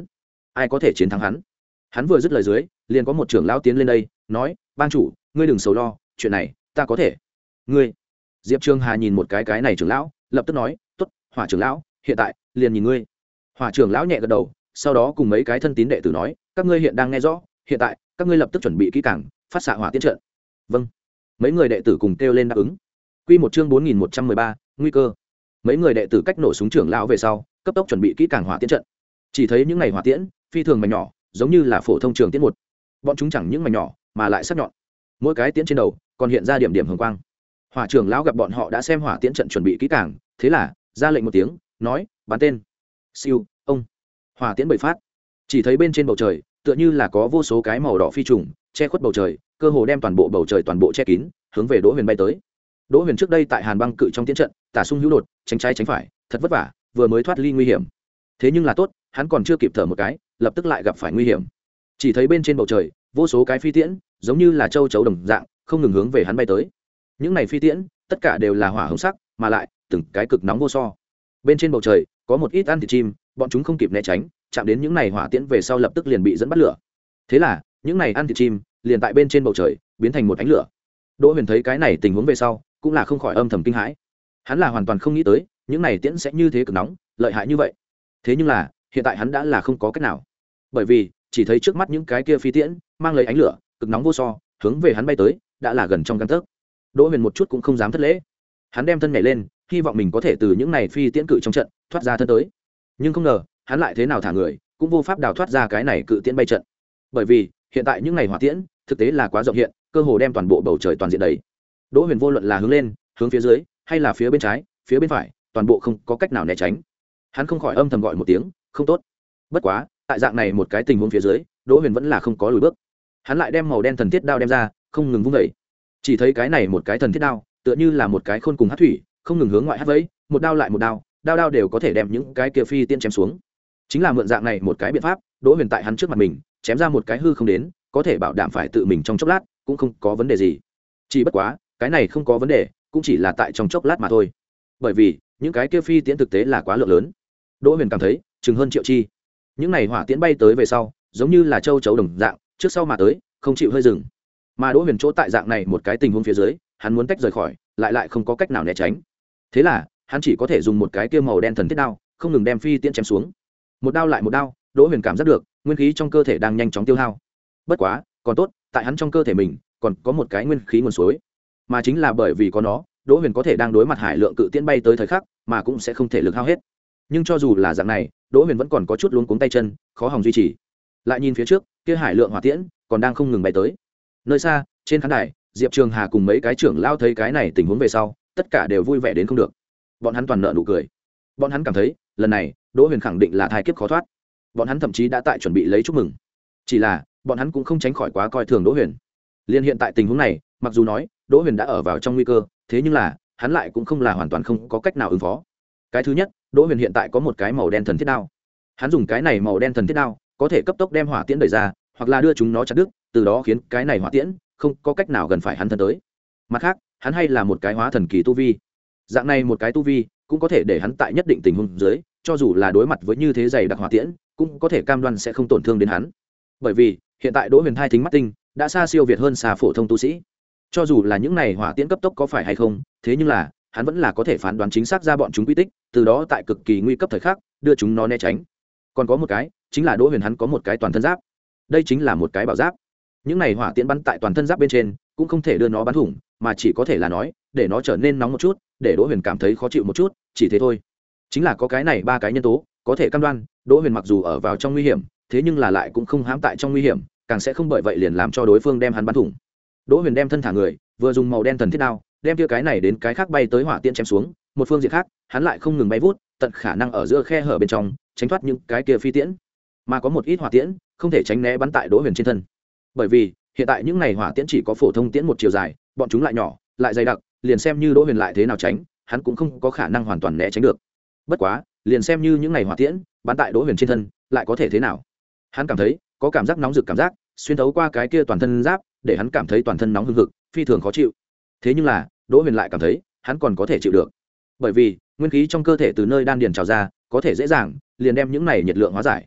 ai có thể chiến thắng hắn. Hắn vừa dứt lời dưới, liền có một trưởng lão tiến lên đây nói, ban chủ, ngươi đừng sầu lo, chuyện này ta có thể. Ngươi? Diệp Trường Hà nhìn một cái cái này trưởng lão, lập tức nói, tốt, Hỏa trưởng lão, hiện tại liền nhìn ngươi. Hỏa trưởng lão nhẹ gật đầu, sau đó cùng mấy cái thân tín đệ tử nói, các ngươi hiện đang nghe rõ, hiện tại các ngươi lập tức chuẩn bị kỹ càng, phát xạ hỏa tiễn trận. Vâng. Mấy người đệ tử cùng kêu lên đáp ứng. Quy một chương bốn nghìn một trăm mười ba, nguy cơ. Mấy người đệ tử cách nổ súng trưởng lão về sau, cấp tốc chuẩn bị kỹ càng hỏa tiễn trận. Chỉ thấy những này hỏa tiễn, phi thường mảnh nhỏ, giống như là phổ thông trường tiễn một. Bọn chúng chẳng những mảnh nhỏ, mà lại sắc nhọn. Mỗi cái tiễn trên đầu còn hiện ra điểm điểm hồng quang. Hỏa trưởng lão gặp bọn họ đã xem hỏa tiễn trận chuẩn bị kỹ càng, thế là ra lệnh một tiếng, nói, bắn tên. Siêu, ông. Hỏa tiễn bảy phát. Chỉ thấy bên trên bầu trời, tựa như là có vô số cái màu đỏ phi trùng che khuất bầu trời, cơ hồ đem toàn bộ bầu trời toàn bộ che kín, hướng về Đỗ Huyền bay tới. Đỗ Huyền trước đây tại Hàn Băng Cự trong tiễn trận, tả xung hữu đột, tránh trái tránh phải, thật vất vả, vừa mới thoát ly nguy hiểm. Thế nhưng là tốt, hắn còn chưa kịp thở một cái, lập tức lại gặp phải nguy hiểm. Chỉ thấy bên trên bầu trời, vô số cái phi tiễn, giống như là châu chấu đồng dạng, không ngừng hướng về hắn bay tới. Những này phi tiễn, tất cả đều là hỏa hồng sắc, mà lại từng cái cực nóng vô so. Bên trên bầu trời, có một ít ăn thịt chim, bọn chúng không kịp né tránh, chạm đến những này hỏa tiễn về sau lập tức liền bị dẫn bắt lửa. Thế là, những này ăn thịt chim, liền tại bên trên bầu trời, biến thành một ánh lửa. Đỗ Huyền thấy cái này tình huống về sau, cũng là không khỏi âm thầm kinh hãi. Hắn là hoàn toàn không nghĩ tới, những này tiễn sẽ như thế cực nóng, lợi hại như vậy. Thế nhưng là, hiện tại hắn đã là không có cách nào. Bởi vì, chỉ thấy trước mắt những cái kia phi tiễn, mang lấy ánh lửa, cực nóng vô so, hướng về hắn bay tới, đã là gần trong gang tấc. Đỗ Huyền một chút cũng không dám thất lễ. Hắn đem thân nhảy lên, hy vọng mình có thể từ những này phi tiễn cự trong trận thoát ra thân tới. Nhưng không ngờ, hắn lại thế nào thả người, cũng vô pháp đào thoát ra cái này cự tiễn bay trận. Bởi vì, hiện tại những này hỏa tiễn, thực tế là quá rộng hiện, cơ hồ đem toàn bộ bầu trời toàn diện đầy. Đỗ Huyền vô luận là hướng lên, hướng phía dưới, hay là phía bên trái, phía bên phải, toàn bộ không có cách nào né tránh. Hắn không khỏi âm thầm gọi một tiếng, không tốt. Bất quá, tại dạng này một cái tình huống phía dưới, Đỗ Huyền vẫn là không có lùi bước. Hắn lại đem màu đen thần thiết đao đem ra, không ngừng vung vẩy. Chỉ thấy cái này một cái thần thiết đao, tựa như là một cái khôn cùng hắc thủy, không ngừng hướng ngoại hất vẫy, một đao lại một đao, đao đao đều có thể đem những cái kia phi tiên chém xuống. Chính là mượn dạng này một cái biện pháp, Đỗ Huyền tại hắn trước mặt mình, chém ra một cái hư không đến, có thể bảo đảm phải tự mình trong chốc lát, cũng không có vấn đề gì. Chỉ bất quá, cái này không có vấn đề, cũng chỉ là tại trong chốc lát mà thôi. Bởi vì, những cái kia phi tiễn thực tế là quá lượng lớn. Đỗ Huyền cảm thấy, chừng hơn triệu chi. Những này hỏa tiễn bay tới về sau, giống như là châu chấu đồng dạng, trước sau mà tới, không chịu hơi dừng. Mà Đỗ Huyền chỗ tại dạng này một cái tình huống phía dưới, hắn muốn tách rời khỏi, lại lại không có cách nào né tránh. Thế là, hắn chỉ có thể dùng một cái kia màu đen thần thiết đao, không ngừng đem phi tiễn chém xuống. Một đao lại một đao, Đỗ Huyền cảm giác được, nguyên khí trong cơ thể đang nhanh chóng tiêu hao. Bất quá, còn tốt, tại hắn trong cơ thể mình, còn có một cái nguyên khí nguồn suối. Mà chính là bởi vì có nó, Đỗ Huyền có thể đang đối mặt hải lượng cự tiễn bay tới thời khắc, mà cũng sẽ không thể lực hao hết. Nhưng cho dù là dạng này, Đỗ Huyền vẫn còn có chút luống cuống tay chân, khó hòng duy trì. Lại nhìn phía trước, kia hải lượng hỏa tiễn còn đang không ngừng bay tới. Nơi xa, trên khán đài, Diệp Trường Hà cùng mấy cái trưởng lao thấy cái này tình huống về sau, tất cả đều vui vẻ đến không được. Bọn hắn toàn nợ nụ cười. Bọn hắn cảm thấy, lần này, Đỗ Huyền khẳng định là thai kiếp khó thoát. Bọn hắn thậm chí đã tại chuẩn bị lấy chúc mừng. Chỉ là, bọn hắn cũng không tránh khỏi quá coi thường Đỗ Huyền. Liên hiện tại tình huống này, mặc dù nói, Đỗ Huyền đã ở vào trong nguy cơ, thế nhưng là, hắn lại cũng không là hoàn toàn không có cách nào ứng phó. Cái thứ nhất, Đỗ Huyền hiện tại có một cái màu đen thần thiết đao. Hắn dùng cái này màu đen thần thiết đao, có thể cấp tốc đem hỏa tiễn đẩy ra, hoặc là đưa chúng nó chặt đứt, từ đó khiến cái này hỏa tiễn không có cách nào gần phải hắn thân tới. Mặt khác, hắn hay là một cái hóa thần kỳ tu vi. Dạng này một cái tu vi, cũng có thể để hắn tại nhất định tình huống dưới, cho dù là đối mặt với như thế dày đặc hỏa tiễn, cũng có thể cam đoan sẽ không tổn thương đến hắn. Bởi vì, hiện tại Đỗ Huyền thai thính mắt tinh, đã xa siêu việt hơn xa phổ thông tu sĩ. Cho dù là những này hỏa tiễn cấp tốc có phải hay không, thế nhưng là, hắn vẫn là có thể phán đoán chính xác ra bọn chúng quy tích, từ đó tại cực kỳ nguy cấp thời khắc, đưa chúng nó né tránh. Còn có một cái, chính là Đỗ Huyền hắn có một cái toàn thân giáp. Đây chính là một cái bảo giáp. Những này hỏa tiễn bắn tại toàn thân giáp bên trên, cũng không thể đưa nó bắn thủng, mà chỉ có thể là nói, để nó trở nên nóng một chút, để Đỗ Huyền cảm thấy khó chịu một chút, chỉ thế thôi. Chính là có cái này ba cái nhân tố, có thể cam đoan, Đỗ Huyền mặc dù ở vào trong nguy hiểm, thế nhưng là lại cũng không hãm tại trong nguy hiểm, càng sẽ không bởi vậy liền làm cho đối phương đem hắn bắn thủng. Đỗ Huyền đem thân thả người, vừa dùng màu đen thần thiết đao, đem kia cái này đến cái khác bay tới hỏa tiễn chém xuống, một phương diện khác, hắn lại không ngừng bay vút, tận khả năng ở giữa khe hở bên trong, tránh thoát những cái kia phi tiễn. Mà có một ít hỏa tiễn, không thể tránh né bắn tại Đỗ Huyền trên thân. Bởi vì, hiện tại những này hỏa tiễn chỉ có phổ thông tiễn một chiều dài, bọn chúng lại nhỏ, lại dày đặc, liền xem như Đỗ Huyền lại thế nào tránh, hắn cũng không có khả năng hoàn toàn né tránh được. Bất quá, liền xem như những này hỏa tiễn bắn tại Đỗ Huyền trên thân, lại có thể thế nào? Hắn cảm thấy, có cảm giác nóng rực cảm giác, xuyên thấu qua cái kia toàn thân giáp, để hắn cảm thấy toàn thân nóng hừng hực, phi thường khó chịu. Thế nhưng là, Đỗ Huyền lại cảm thấy, hắn còn có thể chịu được. Bởi vì, nguyên khí trong cơ thể từ nơi đan điền trào ra, có thể dễ dàng liền đem những này nhiệt lượng hóa giải.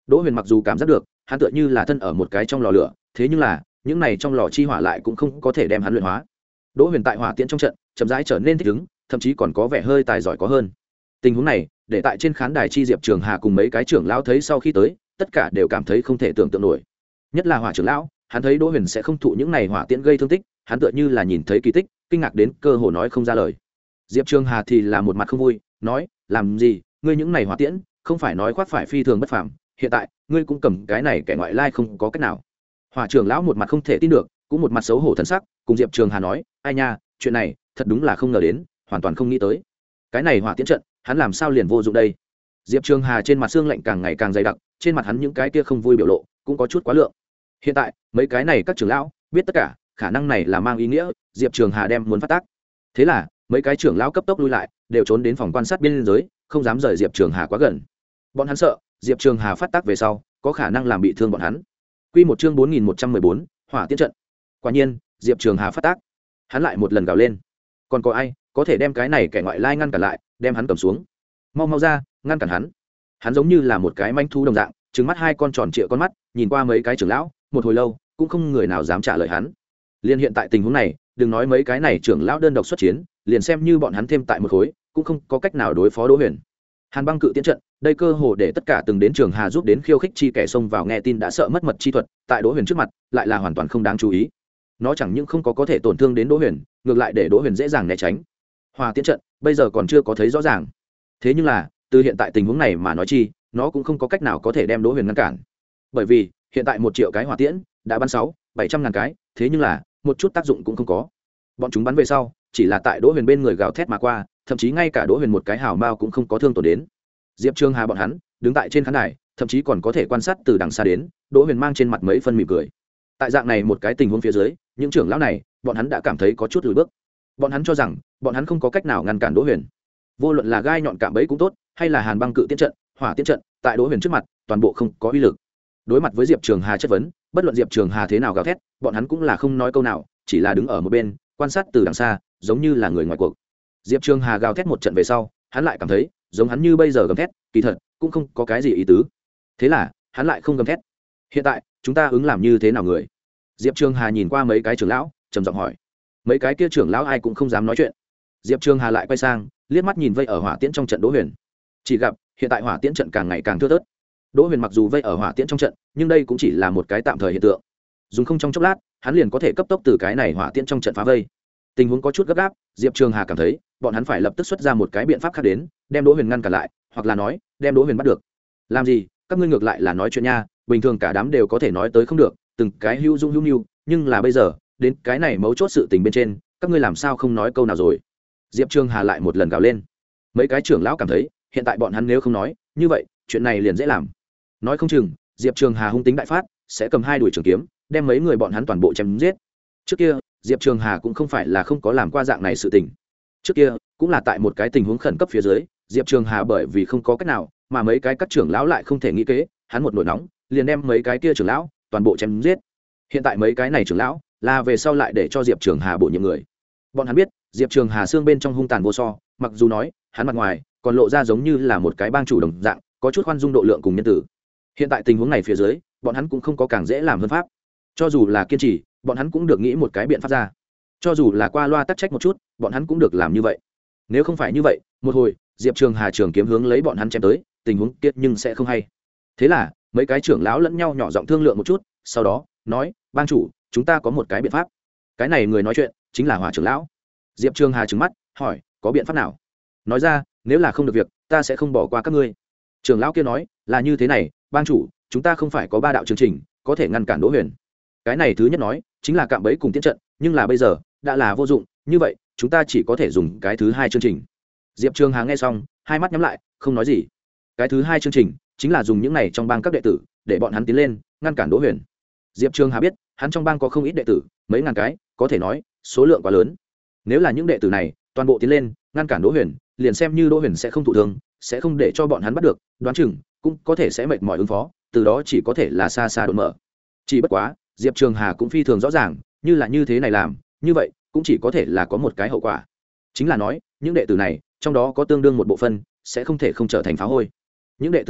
Đỗ Huyền mặc dù cảm giác được hắn tựa như là thân ở một cái trong lò lửa, thế nhưng là những này trong lò chi hỏa lại cũng không có thể đem hắn luyện hóa. Đỗ Huyền tại hỏa tiễn trong trận chậm rãi trở nên thích ứng, thậm chí còn có vẻ hơi tài giỏi có hơn. Tình huống này để tại trên khán đài chi Diệp Trường Hà cùng mấy cái trưởng lão thấy sau khi tới, tất cả đều cảm thấy không thể tưởng tượng nổi. Nhất là hỏa trưởng lão, hắn thấy Đỗ Huyền sẽ không thụ những này hỏa tiễn gây thương tích, hắn tựa như là nhìn thấy kỳ tích, kinh ngạc đến cơ hồ nói không ra lời. Diệp Trường Hà thì là một mặt không vui, nói: "Làm gì, ngươi những này hỏa tiễn, không phải nói khoác phải phi thường bất phàm, hiện tại, ngươi cũng cầm cái này kẻ ngoại lai không có cách nào." Hỏa trưởng lão một mặt không thể tin được, cũng một mặt xấu hổ thần sắc, cùng Diệp Trường Hà nói: "Ai nha, chuyện này, thật đúng là không ngờ đến, hoàn toàn không nghĩ tới. Cái này hỏa tiễn trận, hắn làm sao liền vô dụng đây?" Diệp Trường Hà trên mặt xương lạnh càng ngày càng dày đặc, trên mặt hắn những cái kia không vui biểu lộ, cũng có chút quá lượng. Hiện tại, mấy cái này các trưởng lão biết tất cả, khả năng này là mang ý nghĩa Diệp Trường Hà đem muốn phát tác. Thế là, mấy cái trưởng lão cấp tốc lui lại, đều trốn đến phòng quan sát biên giới, không dám rời Diệp Trường Hà quá gần. Bọn hắn sợ, Diệp Trường Hà phát tác về sau, có khả năng làm bị thương bọn hắn. Quy một chương bốn nghìn một trăm mười bốn, hỏa tiễn trận. Quả nhiên, Diệp Trường Hà phát tác. Hắn lại một lần gào lên. Còn có ai có thể đem cái này kẻ ngoại lai ngăn cản lại, đem hắn cầm xuống? Mau mau ra, ngăn cản hắn. Hắn giống như là một cái manh thú đồng dạng, trừng mắt hai con tròn trịa con mắt, nhìn qua mấy cái trưởng lão, một hồi lâu, cũng không người nào dám trả lời hắn. Liên hiện tại tình huống này, đừng nói mấy cái này trưởng lão đơn độc xuất chiến, liền xem như bọn hắn thêm tại một khối, cũng không có cách nào đối phó Đỗ Huyền. Hàn băng cự tiễn trận, đây cơ hồ để tất cả từng đến Trường Hà giúp đến khiêu khích chi kẻ xông vào nghe tin đã sợ mất mật chi thuật, tại Đỗ Huyền trước mặt, lại là hoàn toàn không đáng chú ý. Nó chẳng những không có có thể tổn thương đến Đỗ Huyền, ngược lại để Đỗ Huyền dễ dàng né tránh. Hỏa tiễn trận, bây giờ còn chưa có thấy rõ ràng. Thế nhưng là, từ hiện tại tình huống này mà nói chi, nó cũng không có cách nào có thể đem Đỗ Huyền ngăn cản. Bởi vì, hiện tại một triệu cái hỏa tiễn đã bắn sáu, bảy trăm ngàn cái, thế nhưng là, một chút tác dụng cũng không có. Bọn chúng bắn về sau, chỉ là tại Đỗ Huyền bên người gào thét mà qua, thậm chí ngay cả Đỗ Huyền một cái hào mao cũng không có thương tổn đến. Diệp Trường Hà bọn hắn đứng tại trên khán đài, thậm chí còn có thể quan sát từ đằng xa đến, Đỗ Huyền mang trên mặt mấy phân mỉm cười. Tại dạng này một cái tình huống phía dưới, những trưởng lão này, bọn hắn đã cảm thấy có chút lùi bước. Bọn hắn cho rằng, bọn hắn không có cách nào ngăn cản Đỗ Huyền. Vô luận là gai nhọn cạm bẫy cũng tốt, hay là Hàn băng cự tiễn trận, hỏa tiễn trận, tại Đỗ Huyền trước mặt, toàn bộ không có uy lực. Đối mặt với Diệp Trường Hà chất vấn, bất luận Diệp Trường Hà thế nào gào thét, bọn hắn cũng là không nói câu nào, chỉ là đứng ở một bên, quan sát từ đằng xa, giống như là người ngoài cuộc. Diệp Trường Hà gào thét một trận về sau, hắn lại cảm thấy, giống hắn như bây giờ gầm thét, kỳ thật cũng không có cái gì ý tứ. Thế là, hắn lại không gầm thét. Hiện tại, chúng ta ứng làm như thế nào người? Diệp Trường Hà nhìn qua mấy cái trưởng lão, trầm giọng hỏi. Mấy cái kia trưởng lão ai cũng không dám nói chuyện. Diệp Trường Hà lại quay sang, liếc mắt nhìn vây ở hỏa tiễn trong trận Đỗ Huyền. Chỉ gặp, hiện tại hỏa tiễn trận càng ngày càng thưa thớt. Đỗ Huyền mặc dù vây ở hỏa tiễn trong trận, nhưng đây cũng chỉ là một cái tạm thời hiện tượng. Dùng không trong chốc lát, hắn liền có thể cấp tốc từ cái này hỏa tiễn trong trận phá vây. Tình huống có chút gấp gáp, Diệp Trường Hà cảm thấy, bọn hắn phải lập tức xuất ra một cái biện pháp khác đến, đem Đỗ Huyền ngăn cản lại, hoặc là nói, đem Đỗ Huyền bắt được. Làm gì? Các ngươi ngược lại là nói chuyện nha, bình thường cả đám đều có thể nói tới không được, từng cái hưu dung hưu nưu, nhưng là bây giờ, đến cái này mấu chốt sự tình bên trên, các ngươi làm sao không nói câu nào rồi? Diệp Trường Hà lại một lần gào lên. Mấy cái trưởng lão cảm thấy, hiện tại bọn hắn nếu không nói, như vậy, chuyện này liền dễ làm. Nói không chừng, Diệp Trường Hà hung tính đại phát, sẽ cầm hai đuổi trường kiếm, đem mấy người bọn hắn toàn bộ chém giết. Trước kia, Diệp Trường Hà cũng không phải là không có làm qua dạng này sự tình. Trước kia, cũng là tại một cái tình huống khẩn cấp phía dưới, Diệp Trường Hà bởi vì không có cách nào, mà mấy cái các trưởng lão lại không thể nghĩ kế, hắn một nổi nóng, liền đem mấy cái kia trưởng lão toàn bộ chém giết. Hiện tại mấy cái này trưởng lão, là về sau lại để cho Diệp Trường Hà bổ nhiệm người. Bọn hắn biết, Diệp Trường Hà xương bên trong hung tàn vô so, mặc dù nói, hắn mặt ngoài còn lộ ra giống như là một cái bang chủ đồng dạng, có chút khoan dung độ lượng cùng nhân tử. Hiện tại tình huống này phía dưới, bọn hắn cũng không có càng dễ làm hơn pháp. Cho dù là kiên trì, bọn hắn cũng được nghĩ một cái biện pháp ra. Cho dù là qua loa tắc trách một chút, bọn hắn cũng được làm như vậy. Nếu không phải như vậy, một hồi, Diệp Trường Hà trường kiếm hướng lấy bọn hắn chém tới, tình huống kiệt nhưng sẽ không hay. Thế là, mấy cái trưởng lão lẫn nhau nhỏ giọng thương lượng một chút, sau đó, nói, bang chủ, chúng ta có một cái biện pháp. Cái này người nói chuyện, chính là Hỏa trưởng lão. Diệp Trường Hà trừng mắt, hỏi, có biện pháp nào? Nói ra, nếu là không được việc, ta sẽ không bỏ qua các ngươi. Trưởng lão kia nói, là như thế này, bang chủ, chúng ta không phải có ba đạo chương trình, có thể ngăn cản Đỗ Huyền. Cái này thứ nhất nói, chính là cạm bẫy cùng tiến trận, nhưng là bây giờ, đã là vô dụng, như vậy, chúng ta chỉ có thể dùng cái thứ hai chương trình. Diệp Trường Hà nghe xong, hai mắt nhắm lại, không nói gì. Cái thứ hai chương trình, chính là dùng những này trong bang các đệ tử, để bọn hắn tiến lên, ngăn cản Đỗ Huyền. Diệp Trường Hà biết, hắn trong bang có không ít đệ tử, mấy ngàn cái, có thể nói, số lượng quá lớn. Nếu là những đệ tử này, toàn bộ tiến lên, ngăn cản Đỗ Huyền, liền xem như Đỗ Huyền sẽ không thụ thương, sẽ không để cho bọn hắn bắt được, đoán chừng cũng có thể sẽ mệt mỏi ứng phó, từ đó chỉ có thể là xa xa đột mở. Chỉ bất quá, Diệp Trường Hà cũng phi thường rõ ràng, như là như thế này làm, như vậy cũng chỉ có thể là có một cái hậu quả, chính là nói, những đệ tử này, trong đó có tương đương một bộ phân sẽ không thể không trở thành phá hôi. Những đệ tử này,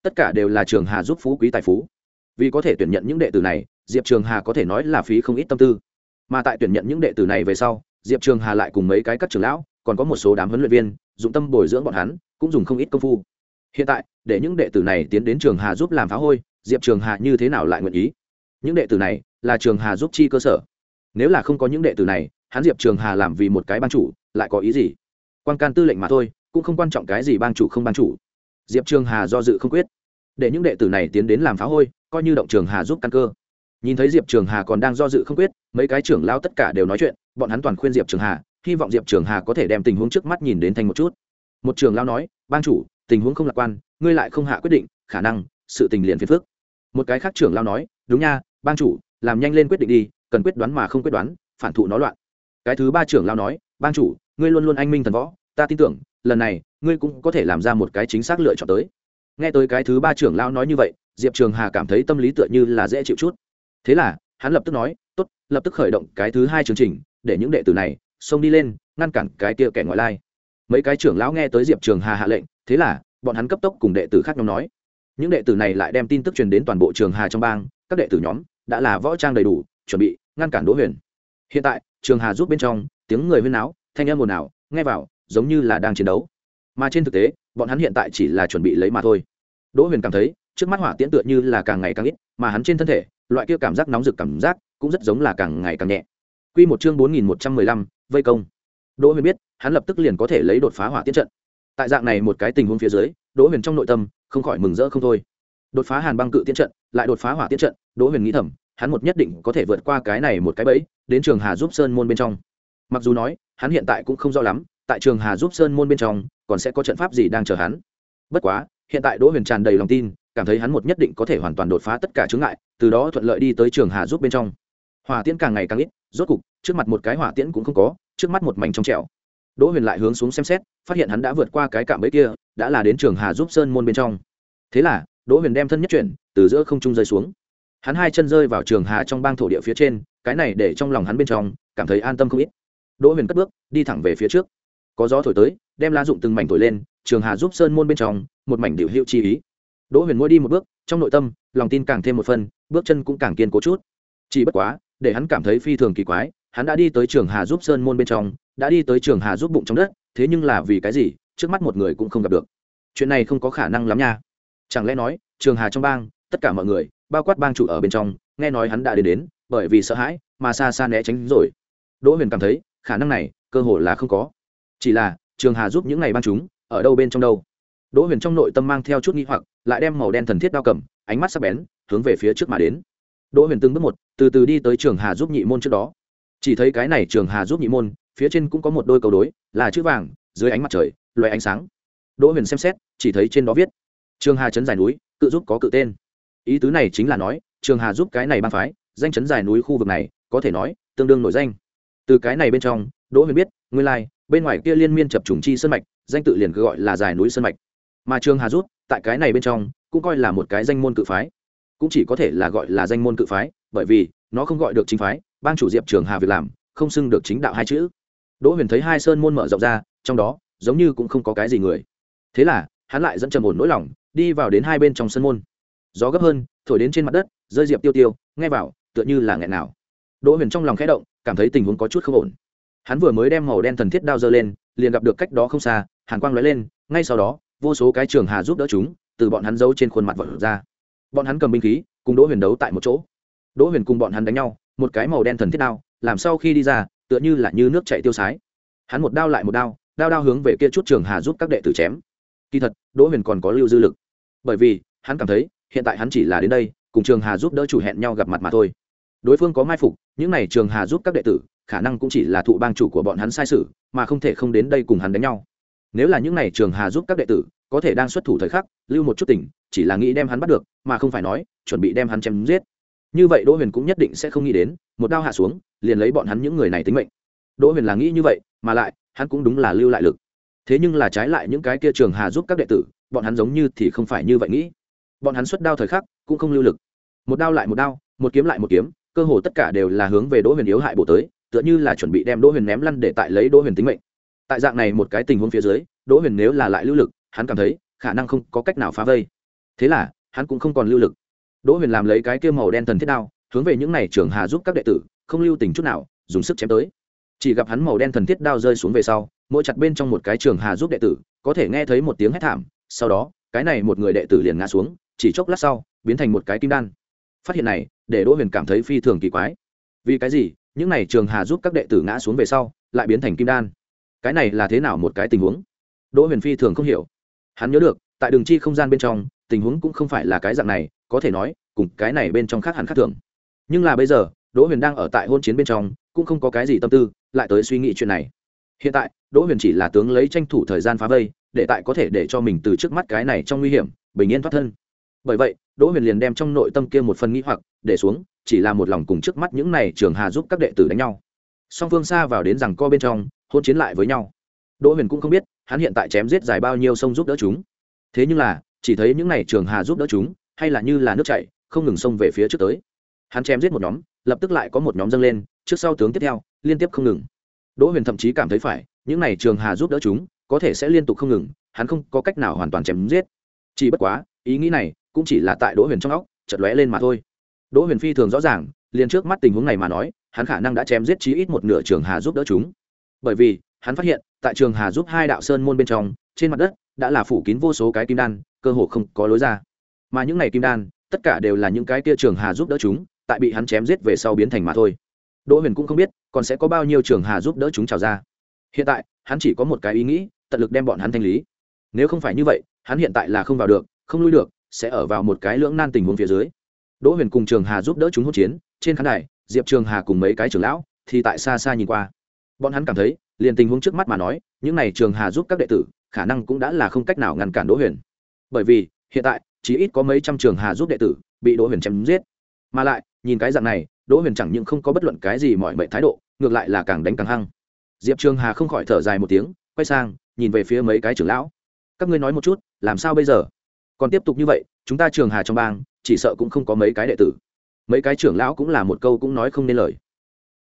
tất cả đều là Trường Hà giúp phú quý tài phú. Vì có thể tuyển nhận những đệ tử này, Diệp Trường Hà có thể nói là phí không ít tâm tư. Mà tại tuyển nhận những đệ tử này về sau, Diệp Trường Hà lại cùng mấy cái các trưởng lão, còn có một số đám huấn luyện viên, dụng tâm bồi dưỡng bọn hắn, cũng dùng không ít công phu. Hiện tại, để những đệ tử này tiến đến Trường Hà giúp làm phá hôi, Diệp Trường Hà như thế nào lại nguyện ý? Những đệ tử này là Trường Hà giúp chi cơ sở. Nếu là không có những đệ tử này, hắn Diệp Trường Hà làm vì một cái bang chủ, lại có ý gì? Quan can tư lệnh mà thôi, cũng không quan trọng cái gì bang chủ không bang chủ. Diệp Trường Hà do dự không quyết, để những đệ tử này tiến đến làm phá hôi, coi như động Trường Hà giúp căn cơ. Nhìn thấy Diệp Trường Hà còn đang do dự không quyết, mấy cái trưởng lão tất cả đều nói chuyện, bọn hắn toàn khuyên Diệp Trường Hà, hy vọng Diệp Trường Hà có thể đem tình huống trước mắt nhìn đến thành một chút. Một trưởng lão nói, bang chủ, tình huống không lạc quan, ngươi lại không hạ quyết định, khả năng sự tình liền phiền phức. Một cái khác trưởng lão nói, đúng nha, bang chủ, làm nhanh lên quyết định đi, cần quyết đoán mà không quyết đoán, phản thụ nó loạn. Cái thứ ba trưởng lão nói, bang chủ, ngươi luôn luôn anh minh thần võ, ta tin tưởng lần này ngươi cũng có thể làm ra một cái chính xác lựa chọn tới. Nghe tới cái thứ ba trưởng lão nói như vậy, Diệp Trường Hà cảm thấy tâm lý tựa như là dễ chịu chút. Thế là hắn lập tức nói, tốt, lập tức khởi động cái thứ hai chương trình, để những đệ tử này xông đi lên, ngăn cản cái kia kẻ ngoại lai. Mấy cái trưởng lão nghe tới Diệp Trường Hà hạ lệnh, thế là bọn hắn cấp tốc cùng đệ tử khác nhóm nói. Những đệ tử này lại đem tin tức truyền đến toàn bộ Trường Hà trong bang, các đệ tử nhóm đã là võ trang đầy đủ, chuẩn bị ngăn cản Đỗ Huyền. Hiện tại, Trường Hà giúp bên trong, tiếng người huyên náo, thanh âm ồn ào, nghe vào giống như là đang chiến đấu. Mà trên thực tế, bọn hắn hiện tại chỉ là chuẩn bị lấy mà thôi. Đỗ Huyền cảm thấy, trước mắt hỏa tiễn tựa như là càng ngày càng ít, mà hắn trên thân thể, loại kia cảm giác nóng rực cảm giác cũng rất giống là càng ngày càng nhẹ. Quy một chương bốn nghìn một trăm mười lăm, vây công. Đỗ Huyền biết, hắn lập tức liền có thể lấy đột phá hỏa tiễn trận. Tại dạng này một cái tình huống phía dưới, Đỗ Huyền trong nội tâm không khỏi mừng rỡ không thôi. Đột phá Hàn Băng Cự Tiễn trận, lại đột phá hỏa tiễn trận, Đỗ Huyền nghĩ thầm, hắn một nhất định có thể vượt qua cái này một cái bẫy, đến Trường Hà giúp Sơn môn bên trong. Mặc dù nói, hắn hiện tại cũng không rõ lắm, tại Trường Hà giúp Sơn môn bên trong, còn sẽ có trận pháp gì đang chờ hắn. Bất quá, hiện tại Đỗ Huyền tràn đầy lòng tin, cảm thấy hắn một nhất định có thể hoàn toàn đột phá tất cả chướng ngại, từ đó thuận lợi đi tới Trường Hà giúp bên trong. Hỏa tiễn càng ngày càng ít, rốt cục, trước mặt một cái hỏa tiễn cũng không có, trước mắt một mảnh trong trẻo. Đỗ Huyền lại hướng xuống xem xét, phát hiện hắn đã vượt qua cái cạm bẫy kia, đã là đến Trường Hà giúp Sơn môn bên trong. Thế là, Đỗ Huyền đem thân nhất chuyển, từ giữa không trung rơi xuống. Hắn hai chân rơi vào Trường Hà trong bang thổ địa phía trên, cái này để trong lòng hắn bên trong cảm thấy an tâm không ít. Đỗ Huyền cất bước, đi thẳng về phía trước. Có gió thổi tới, đem lá rụng từng mảnh thổi lên, Trường Hà giúp Sơn môn bên trong, một mảnh điệu hữu chi ý. Đỗ Huyền mỗi đi một bước, trong nội tâm, lòng tin càng thêm một phần, bước chân cũng càng kiên cố chút. Chỉ bất quá, để hắn cảm thấy phi thường kỳ quái, hắn đã đi tới Trường Hà giúp Sơn môn bên trong, đã đi tới Trường Hà giúp bụng trong đất, thế nhưng là vì cái gì, trước mắt một người cũng không gặp được. Chuyện này không có khả năng lắm nha. Chẳng lẽ nói, Trường Hà trong bang, tất cả mọi người, bao quát bang chủ ở bên trong, nghe nói hắn đã đến đến, bởi vì sợ hãi mà xa xa né tránh rồi. Đỗ Huyền cảm thấy, khả năng này, cơ hội là không có. Chỉ là, Trường Hà giúp những ngày bang chúng, ở đâu bên trong đâu? Đỗ Huyền trong nội tâm mang theo chút nghi hoặc, lại đem màu đen thần thiết đao cầm, ánh mắt sắc bén, hướng về phía trước mà đến. Đỗ Huyền từng bước một, từ từ đi tới Trường Hà giúp nhị môn trước đó. Chỉ thấy cái này Trường Hà giúp nhị môn, phía trên cũng có một đôi cầu đối, là chữ vàng, dưới ánh mặt trời, loé ánh sáng. Đỗ Huyền xem xét, chỉ thấy trên đó viết: Trường Hà trấn dài núi, cự giúp có cự tên. Ý tứ này chính là nói, Trường Hà giúp cái này bang phái, danh trấn dài núi khu vực này, có thể nói tương đương nổi danh. Từ cái này bên trong, Đỗ Huyền biết, nguyên lai, like, bên ngoài kia liên miên chập trùng chi sơn mạch, danh tự liền cứ gọi là dài núi sơn mạch. Mà Trường Hà giúp, tại cái này bên trong, cũng coi là một cái danh môn cự phái. Cũng chỉ có thể là gọi là danh môn cự phái, bởi vì nó không gọi được chính phái, bang chủ Diệp Trường Hà việc làm, không xưng được chính đạo hai chữ. Đỗ Huyền thấy hai sơn môn mở rộng ra, trong đó giống như cũng không có cái gì người. Thế là, hắn lại dẫn trầm ổn nỗi lòng, đi vào đến hai bên trong sơn môn. Gió gấp hơn, thổi đến trên mặt đất, rơi diệp tiêu tiêu, nghe vào, tựa như là nghẹn nào. Đỗ Huyền trong lòng khẽ động, cảm thấy tình huống có chút không ổn. Hắn vừa mới đem màu đen thần thiết đao giơ lên, liền gặp được cách đó không xa, hàn quang lóe lên, ngay sau đó, vô số cái Trường Hà giúp đỡ chúng, từ bọn hắn giấu trên khuôn mặt vọt ra. Bọn hắn cầm binh khí, cùng Đỗ Huyền đấu tại một chỗ. Đỗ Huyền cùng bọn hắn đánh nhau, một cái màu đen thần thiết đao, làm sau khi đi ra, tựa như là như nước chảy tiêu sái. Hắn một đao lại một đao, đao đao hướng về kia chút Trường Hà giúp các đệ tử chém. Kỳ thật, Đỗ Huyền còn có lưu dư lực, bởi vì hắn cảm thấy, hiện tại hắn chỉ là đến đây, cùng Trường Hà giúp đỡ chủ hẹn nhau gặp mặt mà thôi. Đối phương có mai phục, những này Trường Hà giúp các đệ tử, khả năng cũng chỉ là thụ bang chủ của bọn hắn sai sử, mà không thể không đến đây cùng hắn đánh nhau. Nếu là những này Trường Hà giúp các đệ tử, có thể đang xuất thủ thời khắc, lưu một chút tình, chỉ là nghĩ đem hắn bắt được, mà không phải nói chuẩn bị đem hắn chém giết. Như vậy Đỗ Huyền cũng nhất định sẽ không nghĩ đến, một đao hạ xuống, liền lấy bọn hắn những người này tính mệnh. Đỗ Huyền là nghĩ như vậy, mà lại, hắn cũng đúng là lưu lại lực. Thế nhưng là trái lại những cái kia Trường Hà giúp các đệ tử, bọn hắn giống như thì không phải như vậy nghĩ. Bọn hắn xuất đao thời khắc, cũng không lưu lực. Một đao lại một đao, một kiếm lại một kiếm, cơ hồ tất cả đều là hướng về Đỗ Huyền yếu hại bổ tới, tựa như là chuẩn bị đem Đỗ Huyền ném lăn để tại lấy Đỗ Huyền tính mệnh. Tại dạng này một cái tình huống phía dưới, Đỗ Huyền nếu là lại lưu lực, hắn cảm thấy khả năng không có cách nào phá vây. thế là hắn cũng không còn lưu lực. Đỗ Huyền làm lấy cái kia màu đen thần thiết đao hướng về những này trường hà giúp các đệ tử không lưu tình chút nào dùng sức chém tới. Chỉ gặp hắn màu đen thần thiết đao rơi xuống về sau, mỗi chặt bên trong một cái trường hà giúp đệ tử có thể nghe thấy một tiếng hét thảm, sau đó cái này một người đệ tử liền ngã xuống, chỉ chốc lát sau biến thành một cái kim đan. Phát hiện này để Đỗ Huyền cảm thấy phi thường kỳ quái. Vì cái gì những này trường hà giúp các đệ tử ngã xuống về sau lại biến thành kim đan? Cái này là thế nào một cái tình huống? Đỗ Huyền phi thường không hiểu. Hắn nhớ được tại đường chi không gian bên trong tình huống cũng không phải là cái dạng này, có thể nói cùng cái này bên trong khác hẳn khác thường. Nhưng là bây giờ Đỗ Huyền đang ở tại hôn chiến bên trong, cũng không có cái gì tâm tư lại tới suy nghĩ chuyện này. Hiện tại Đỗ Huyền chỉ là tướng lấy tranh thủ thời gian phá vây, để tại có thể để cho mình từ trước mắt cái này trong nguy hiểm bình yên thoát thân. Bởi vậy Đỗ Huyền liền đem trong nội tâm kia một phần nghĩ hoặc để xuống, chỉ là một lòng cùng trước mắt những này trường hà giúp các đệ tử đánh nhau. Song phương xa vào đến rằng co bên trong hôn chiến lại với nhau. Đỗ Huyền cũng không biết hắn hiện tại chém giết dài bao nhiêu sông giúp đỡ chúng. Thế nhưng là chỉ thấy những này trường hà giúp đỡ chúng hay là như là nước chảy không ngừng xông về phía trước tới. Hắn chém giết một nhóm, lập tức lại có một nhóm dâng lên, trước sau tướng tiếp theo liên tiếp không ngừng. Đỗ Huyền thậm chí cảm thấy phải những này trường hà giúp đỡ chúng có thể sẽ liên tục không ngừng, hắn không có cách nào hoàn toàn chém giết. Chỉ bất quá ý nghĩ này cũng chỉ là tại Đỗ Huyền trong óc chợt lóe lên mà thôi. Đỗ Huyền phi thường rõ ràng, liền trước mắt tình huống này mà nói, hắn khả năng đã chém giết chí ít một nửa trường hà giúp đỡ chúng. Bởi vì hắn phát hiện tại trường hà giúp hai đạo sơn môn bên trong, trên mặt đất đã là phủ kín vô số cái kim đan, cơ hồ không có lối ra. Mà những này kim đan tất cả đều là những cái kia trường hà giúp đỡ chúng tại bị hắn chém giết về sau biến thành mà thôi. Đỗ Huyền cũng không biết còn sẽ có bao nhiêu trường hà giúp đỡ chúng trào ra. Hiện tại hắn chỉ có một cái ý nghĩ, tận lực đem bọn hắn thanh lý. Nếu không phải như vậy, hắn hiện tại là không vào được, không lui được, sẽ ở vào một cái lưỡng nan tình huống phía dưới. Đỗ Huyền cùng trường hà giúp đỡ chúng hỗn chiến, trên khán đài Diệp Trường Hà cùng mấy cái trưởng lão thì tại xa xa nhìn qua. Bọn hắn cảm thấy liền tình huống trước mắt mà nói, những này trường hà giúp các đệ tử khả năng cũng đã là không cách nào ngăn cản Đỗ Huyền. Bởi vì hiện tại chỉ ít có mấy trăm trường hà giúp đệ tử bị Đỗ Huyền chém giết. Mà lại nhìn cái dạng này, Đỗ Huyền chẳng những không có bất luận cái gì mọi mệnh thái độ, ngược lại là càng đánh càng hăng. Diệp Trường Hà không khỏi thở dài một tiếng, quay sang nhìn về phía mấy cái trưởng lão. Các ngươi nói một chút, làm sao bây giờ? Còn tiếp tục như vậy, chúng ta Trường Hà trong bang chỉ sợ cũng không có mấy cái đệ tử. Mấy cái trưởng lão cũng là một câu cũng nói không nên lời.